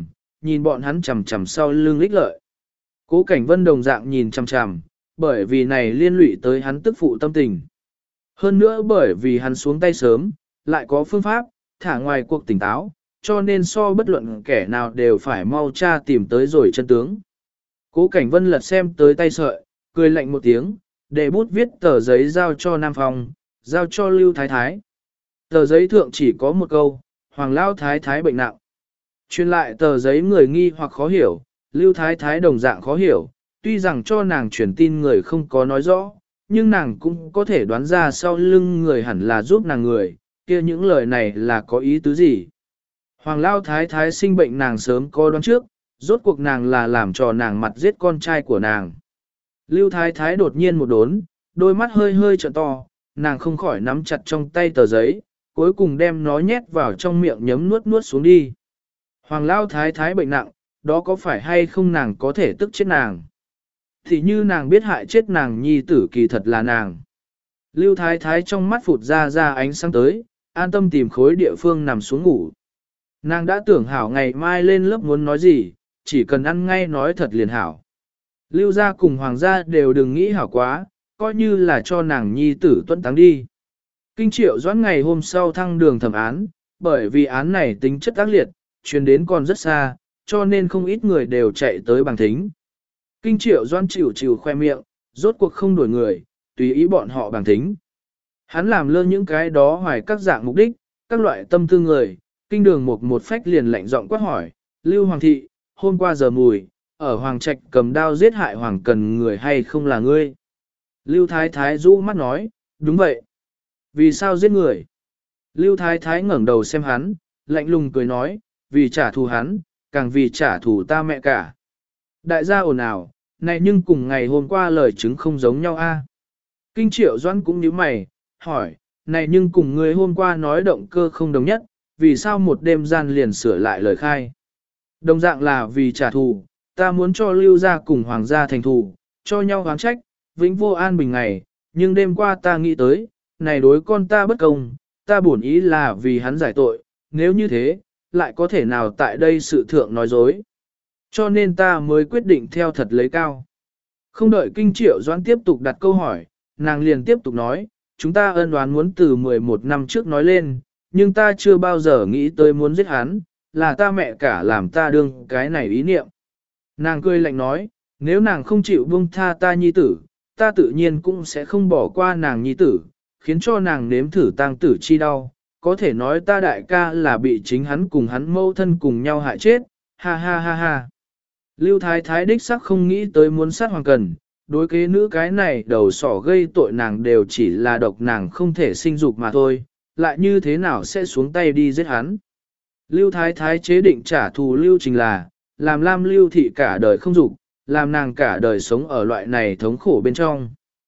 chằm chằm sau lưng lích lợi. Cố Cảnh Vân đồng dạng nhìn chằm chằm, bởi vì này liên lụy tới hắn tức phụ tâm tình. Hơn nữa bởi vì hắn xuống tay sớm, lại có phương pháp, thả ngoài cuộc tỉnh táo, cho nên so bất luận kẻ nào đều phải mau tra tìm tới rồi chân tướng. Cố Cảnh Vân lật xem tới tay sợi, cười lạnh một tiếng, để bút viết tờ giấy giao cho Nam Phong, giao cho Lưu Thái Thái. Tờ giấy thượng chỉ có một câu, Hoàng Lao Thái Thái bệnh nặng. Truyền lại tờ giấy người nghi hoặc khó hiểu, Lưu Thái Thái đồng dạng khó hiểu, tuy rằng cho nàng truyền tin người không có nói rõ, nhưng nàng cũng có thể đoán ra sau lưng người hẳn là giúp nàng người, kia những lời này là có ý tứ gì. Hoàng Lao Thái Thái sinh bệnh nàng sớm có đoán trước, rốt cuộc nàng là làm cho nàng mặt giết con trai của nàng. Lưu Thái Thái đột nhiên một đốn, đôi mắt hơi hơi trợn to, nàng không khỏi nắm chặt trong tay tờ giấy, cuối cùng đem nó nhét vào trong miệng nhấm nuốt xuống đi. Hoàng Lao Thái Thái bệnh nặng, đó có phải hay không nàng có thể tức chết nàng? Thì như nàng biết hại chết nàng nhi tử kỳ thật là nàng. Lưu Thái Thái trong mắt phụt ra ánh sáng tới, an tâm tìm khối địa phương nằm xuống ngủ. Nàng đã tưởng hảo ngày mai lên lớp muốn nói gì, chỉ cần ăn ngay nói thật liền hảo. Lưu gia cùng Hoàng gia đều đừng nghĩ hảo quá, coi như là cho nàng nhi tử tuân táng đi. Kinh Triệu Doãn ngày hôm sau thăng đường thẩm án, bởi vì án này tính chất ác liệt, truyền đến còn rất xa, cho nên không ít người đều chạy tới bằng thính. Kinh Triệu Doãn chịu khoe miệng, rốt cuộc không đổi người, tùy ý bọn họ bằng thính. Hắn làm lơ những cái đó hoài các dạng mục đích, các loại tâm tư người, kinh đường một phách liền lạnh giọng quát hỏi, Lưu Hoàng thị, hôm qua giờ mùi, ở Hoàng Trạch cầm đao giết hại Hoàng Cần người hay không là ngươi? Lưu Thái Thái rũ mắt nói, đúng vậy. Vì sao giết người? Lưu Thái Thái ngẩng đầu xem hắn, lạnh lùng cười nói, vì trả thù hắn, càng vì trả thù ta mẹ cả. Đại gia ồn ào, này nhưng cùng ngày hôm qua lời chứng không giống nhau a. Kinh Triệu Doãn cũng nhíu mày, hỏi, này nhưng cùng người hôm qua nói động cơ không đồng nhất, vì sao một đêm gian liền sửa lại lời khai? Đồng dạng là vì trả thù, ta muốn cho Lưu gia cùng Hoàng gia thành thù, cho nhau oán trách, vĩnh vô an bình ngày, nhưng đêm qua ta nghĩ tới, này đối con ta bất công, ta bổn ý là vì hắn giải tội, nếu như thế, lại có thể nào tại đây sự thượng nói dối. Cho nên ta mới quyết định theo thật lấy cao. Không đợi Kinh Triệu Doãn tiếp tục đặt câu hỏi, nàng liền tiếp tục nói, chúng ta ân oán muốn từ 11 năm trước nói lên, nhưng ta chưa bao giờ nghĩ tới muốn giết hắn, là ta mẹ cả làm ta đương cái này ý niệm. Nàng cười lạnh nói, nếu nàng không chịu buông tha ta nhi tử, ta tự nhiên cũng sẽ không bỏ qua nàng nhi tử, khiến cho nàng nếm thử tang tử chi đau, có thể nói ta đại ca là bị chính hắn cùng hắn mâu thân cùng nhau hại chết, ha ha ha ha. Lưu Thái Thái đích sắc không nghĩ tới muốn sát Hoàng Cần, đối kế nữ cái này đầu sỏ gây tội nàng đều chỉ là độc nàng không thể sinh dục mà thôi, lại như thế nào sẽ xuống tay đi giết hắn. Lưu Thái Thái chế định trả thù Lưu Trình là, làm Lam Lưu Thị cả đời không dục, làm nàng cả đời sống ở loại này thống khổ bên trong.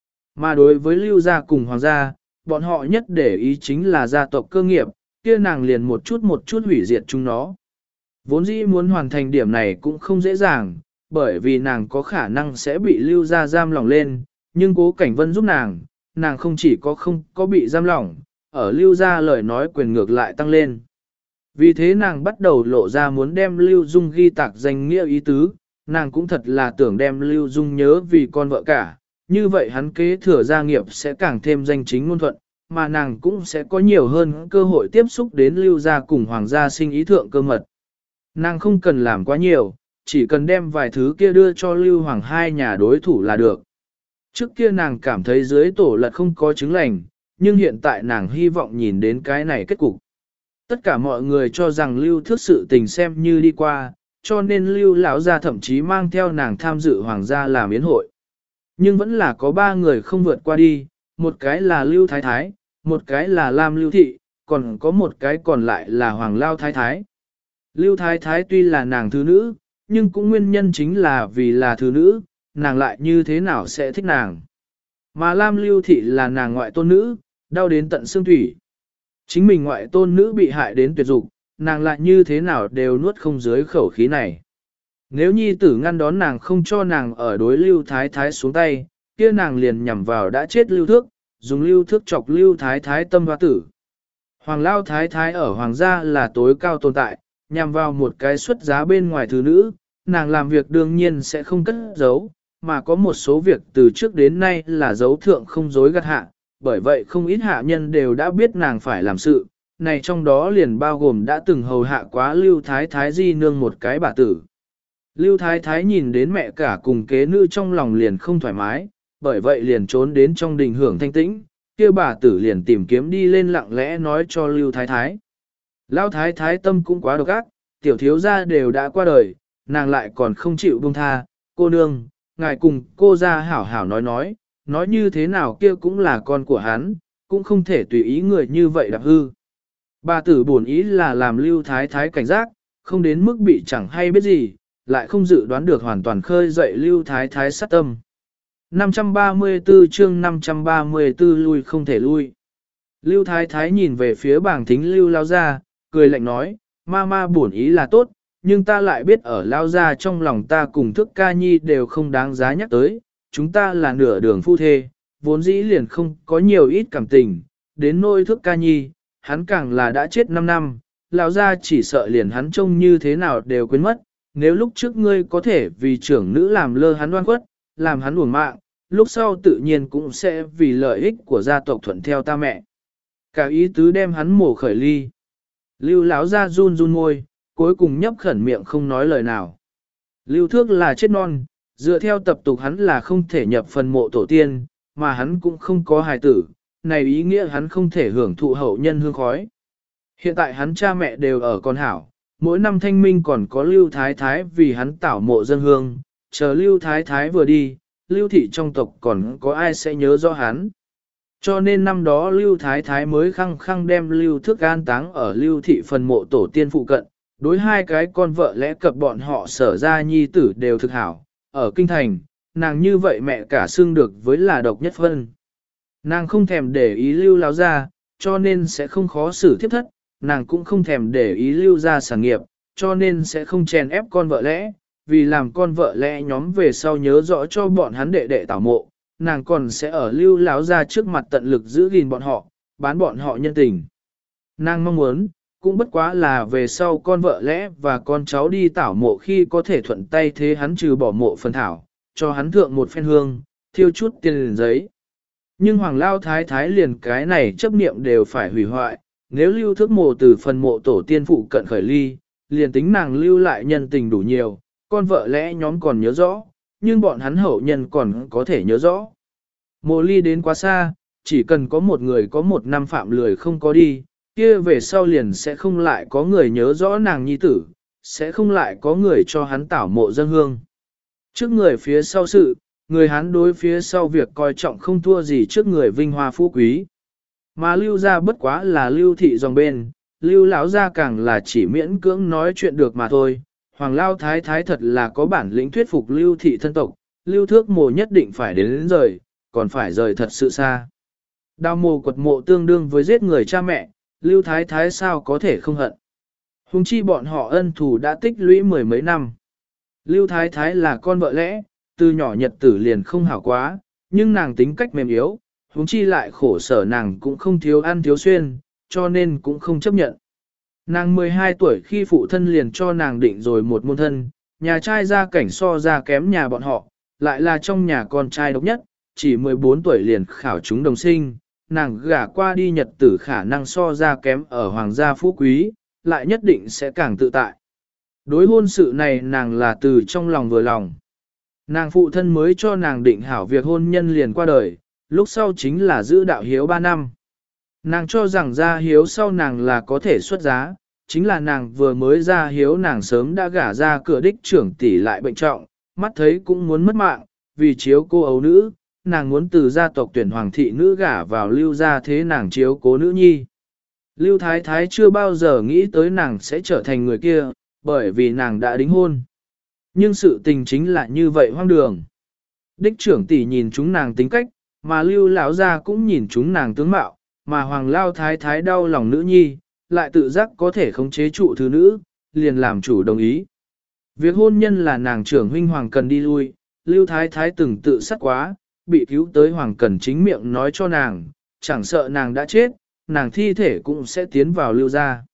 Mà đối với Lưu gia cùng Hoàng gia, bọn họ nhất để ý chính là gia tộc cơ nghiệp, kia nàng liền một chút hủy diệt chúng nó. Vốn dĩ muốn hoàn thành điểm này cũng không dễ dàng, bởi vì nàng có khả năng sẽ bị Lưu gia giam lỏng lên, nhưng Cố Cảnh Vân giúp nàng không chỉ không có bị giam lỏng, ở Lưu gia lời nói quyền ngược lại tăng lên. Vì thế nàng bắt đầu lộ ra muốn đem Lưu Dung ghi tạc danh nghĩa ý tứ, nàng cũng thật là tưởng đem Lưu Dung nhớ vì con vợ cả, như vậy hắn kế thừa gia nghiệp sẽ càng thêm danh chính ngôn thuận, mà nàng cũng sẽ có nhiều hơn cơ hội tiếp xúc đến Lưu gia cùng Hoàng gia sinh ý thượng cơ mật. Nàng không cần làm quá nhiều, chỉ cần đem vài thứ kia đưa cho Lưu Hoàng hai nhà đối thủ là được. Trước kia nàng cảm thấy dưới tổ lật không có chứng lành, nhưng hiện tại nàng hy vọng nhìn đến cái này kết cục. Tất cả mọi người cho rằng Lưu Thước sự tình xem như đi qua, cho nên Lưu lão gia thậm chí mang theo nàng tham dự Hoàng gia làm yến hội. Nhưng vẫn là có ba người không vượt qua đi, một cái là Lưu Thái Thái, một cái là Lam Lưu Thị, còn có một cái còn lại là Hoàng Lao Thái Thái. Lưu Thái Thái tuy là nàng thứ nữ, nhưng cũng nguyên nhân chính là vì là thứ nữ, nàng lại như thế nào sẽ thích nàng. Mà Lam Lưu Thị là nàng ngoại tôn nữ, đau đến tận xương thủy. Chính mình ngoại tôn nữ bị hại đến tuyệt dục, nàng lại như thế nào đều nuốt không dưới khẩu khí này. Nếu nhi tử ngăn đón nàng không cho nàng ở đối Lưu Thái Thái xuống tay, kia nàng liền nhằm vào đã chết Lưu Thước, dùng Lưu Thước chọc Lưu Thái Thái tâm hoa tử. Hoàng Lao Thái Thái ở Hoàng gia là tối cao tồn tại, nhằm vào một cái xuất giá bên ngoài thứ nữ, nàng làm việc đương nhiên sẽ không cất giấu, mà có một số việc từ trước đến nay là giấu thượng không dối gạt hạ, bởi vậy không ít hạ nhân đều đã biết nàng phải làm sự, này trong đó liền bao gồm đã từng hầu hạ quá Lưu Thái Thái di nương một cái bà tử. Lưu Thái Thái nhìn đến mẹ cả cùng kế nữ trong lòng liền không thoải mái, bởi vậy liền trốn đến trong đình hưởng thanh tĩnh, kia bà tử liền tìm kiếm đi lên lặng lẽ nói cho Lưu Thái Thái. Lão Thái Thái tâm cũng quá độc ác, tiểu thiếu gia đều đã qua đời, nàng lại còn không chịu buông tha, cô nương, ngài cùng cô ra hảo hảo nói như thế nào kia cũng là con của hắn, cũng không thể tùy ý người như vậy đạp hư. Bà tử buồn ý là làm Lưu Thái Thái cảnh giác, không đến mức bị chẳng hay biết gì, lại không dự đoán được hoàn toàn khơi dậy Lưu Thái Thái sát tâm. 534 chương 534 lui không thể lui. Lưu Thái Thái nhìn về phía bảng thính Lưu lao ra, cười lạnh nói, ma buồn ý là tốt, nhưng ta lại biết ở lao ra trong lòng ta cùng thức ca nhi đều không đáng giá nhắc tới, chúng ta là nửa đường phu thê, vốn dĩ liền không có nhiều ít cảm tình, đến nôi thức ca nhi, hắn càng là đã chết 5 năm, lao ra chỉ sợ liền hắn trông như thế nào đều quên mất, nếu lúc trước ngươi có thể vì trưởng nữ làm lơ hắn oan khuất, làm hắn uổng mạng, lúc sau tự nhiên cũng sẽ vì lợi ích của gia tộc thuận theo ta mẹ. Cả ý tứ đem hắn mổ khởi ly. Lưu lão ra run môi, cuối cùng nhấp khẩn miệng không nói lời nào. Lưu Thước là chết non, dựa theo tập tục hắn là không thể nhập phần mộ tổ tiên, mà hắn cũng không có hài tử, này ý nghĩa hắn không thể hưởng thụ hậu nhân hương khói. Hiện tại hắn cha mẹ đều ở con hảo, mỗi năm thanh minh còn có Lưu Thái Thái vì hắn tảo mộ dân hương, chờ Lưu Thái Thái vừa đi, Lưu thị trong tộc còn có ai sẽ nhớ rõ hắn. Cho nên năm đó Lưu Thái Thái mới khăng khăng đem Lưu Thước an táng ở Lưu thị phần mộ tổ tiên phụ cận, đối hai cái con vợ lẽ cập bọn họ sở ra nhi tử đều thực hảo, ở kinh thành, nàng như vậy mẹ cả xưng được với là độc nhất phân. Nàng không thèm để ý Lưu lão ra, cho nên sẽ không khó xử thiếp thất, nàng cũng không thèm để ý Lưu ra sản nghiệp, cho nên sẽ không chèn ép con vợ lẽ, vì làm con vợ lẽ nhóm về sau nhớ rõ cho bọn hắn đệ đệ tảo mộ, nàng còn sẽ ở Lưu lão ra trước mặt tận lực giữ gìn bọn họ, bán bọn họ nhân tình. Nàng mong muốn, cũng bất quá là về sau con vợ lẽ và con cháu đi tảo mộ khi có thể thuận tay thế hắn trừ bỏ mộ phần thảo, cho hắn thượng một phen hương, thiêu chút tiền liền giấy. Nhưng Hoàng Lao Thái Thái liền cái này chấp niệm đều phải hủy hoại, nếu Lưu Thước mộ từ phần mộ tổ tiên phụ cận khởi ly, liền tính nàng lưu lại nhân tình đủ nhiều, con vợ lẽ nhóm còn nhớ rõ, nhưng bọn hắn hậu nhân còn có thể nhớ rõ. Mộ ly đến quá xa, chỉ cần có một người có 1 năm phạm lười không có đi, kia về sau liền sẽ không lại có người nhớ rõ nàng nhi tử, sẽ không lại có người cho hắn tảo mộ dân hương. Trước người phía sau sự, người hắn đối phía sau việc coi trọng không thua gì trước người vinh hoa phú quý. Mà lưu gia bất quá là lưu thị dòng bên, lưu lão gia càng là chỉ miễn cưỡng nói chuyện được mà thôi. Hoàng lao thái thái thật là có bản lĩnh thuyết phục lưu thị thân tộc, lưu thước mộ nhất định phải đến rời, còn phải rời thật sự xa. Đào mồ quật mộ tương đương với giết người cha mẹ, lưu thái thái sao có thể không hận. Hùng chi bọn họ ân thù đã tích lũy mười mấy năm. Lưu thái thái là con vợ lẽ, từ nhỏ nhật tử liền không hảo quá, nhưng nàng tính cách mềm yếu, huống chi lại khổ sở nàng cũng không thiếu ăn thiếu xuyên, cho nên cũng không chấp nhận. Nàng 12 tuổi khi phụ thân liền cho nàng định rồi một môn thân, nhà trai gia cảnh so ra kém nhà bọn họ, lại là trong nhà con trai độc nhất, chỉ 14 tuổi liền khảo chúng đồng sinh, nàng gả qua đi nhật tử khả năng so ra kém ở hoàng gia phú quý, lại nhất định sẽ càng tự tại. Đối hôn sự này nàng là từ trong lòng vừa lòng. Nàng phụ thân mới cho nàng định hảo việc hôn nhân liền qua đời, lúc sau chính là giữ đạo hiếu 3 năm. Nàng cho rằng ra hiếu sau nàng là có thể xuất giá, chính là nàng vừa mới ra hiếu nàng sớm đã gả ra cửa đích trưởng tỷ lại bệnh trọng, mắt thấy cũng muốn mất mạng, vì chiếu cô ấu nữ, nàng muốn từ gia tộc tuyển hoàng thị nữ gả vào lưu gia thế nàng chiếu cố nữ nhi. Lưu thái thái chưa bao giờ nghĩ tới nàng sẽ trở thành người kia, bởi vì nàng đã đính hôn. Nhưng sự tình chính là như vậy hoang đường. Đích trưởng tỷ nhìn chúng nàng tính cách, mà lưu lão gia cũng nhìn chúng nàng tướng mạo, mà hoàng lao thái thái đau lòng nữ nhi, lại tự giác có thể khống chế trụ thứ nữ, liền làm chủ đồng ý. Việc hôn nhân là nàng trưởng huynh hoàng cần đi lui, lưu thái thái từng tự sát quá, bị cứu tới hoàng cần chính miệng nói cho nàng, chẳng sợ nàng đã chết, nàng thi thể cũng sẽ tiến vào lưu gia.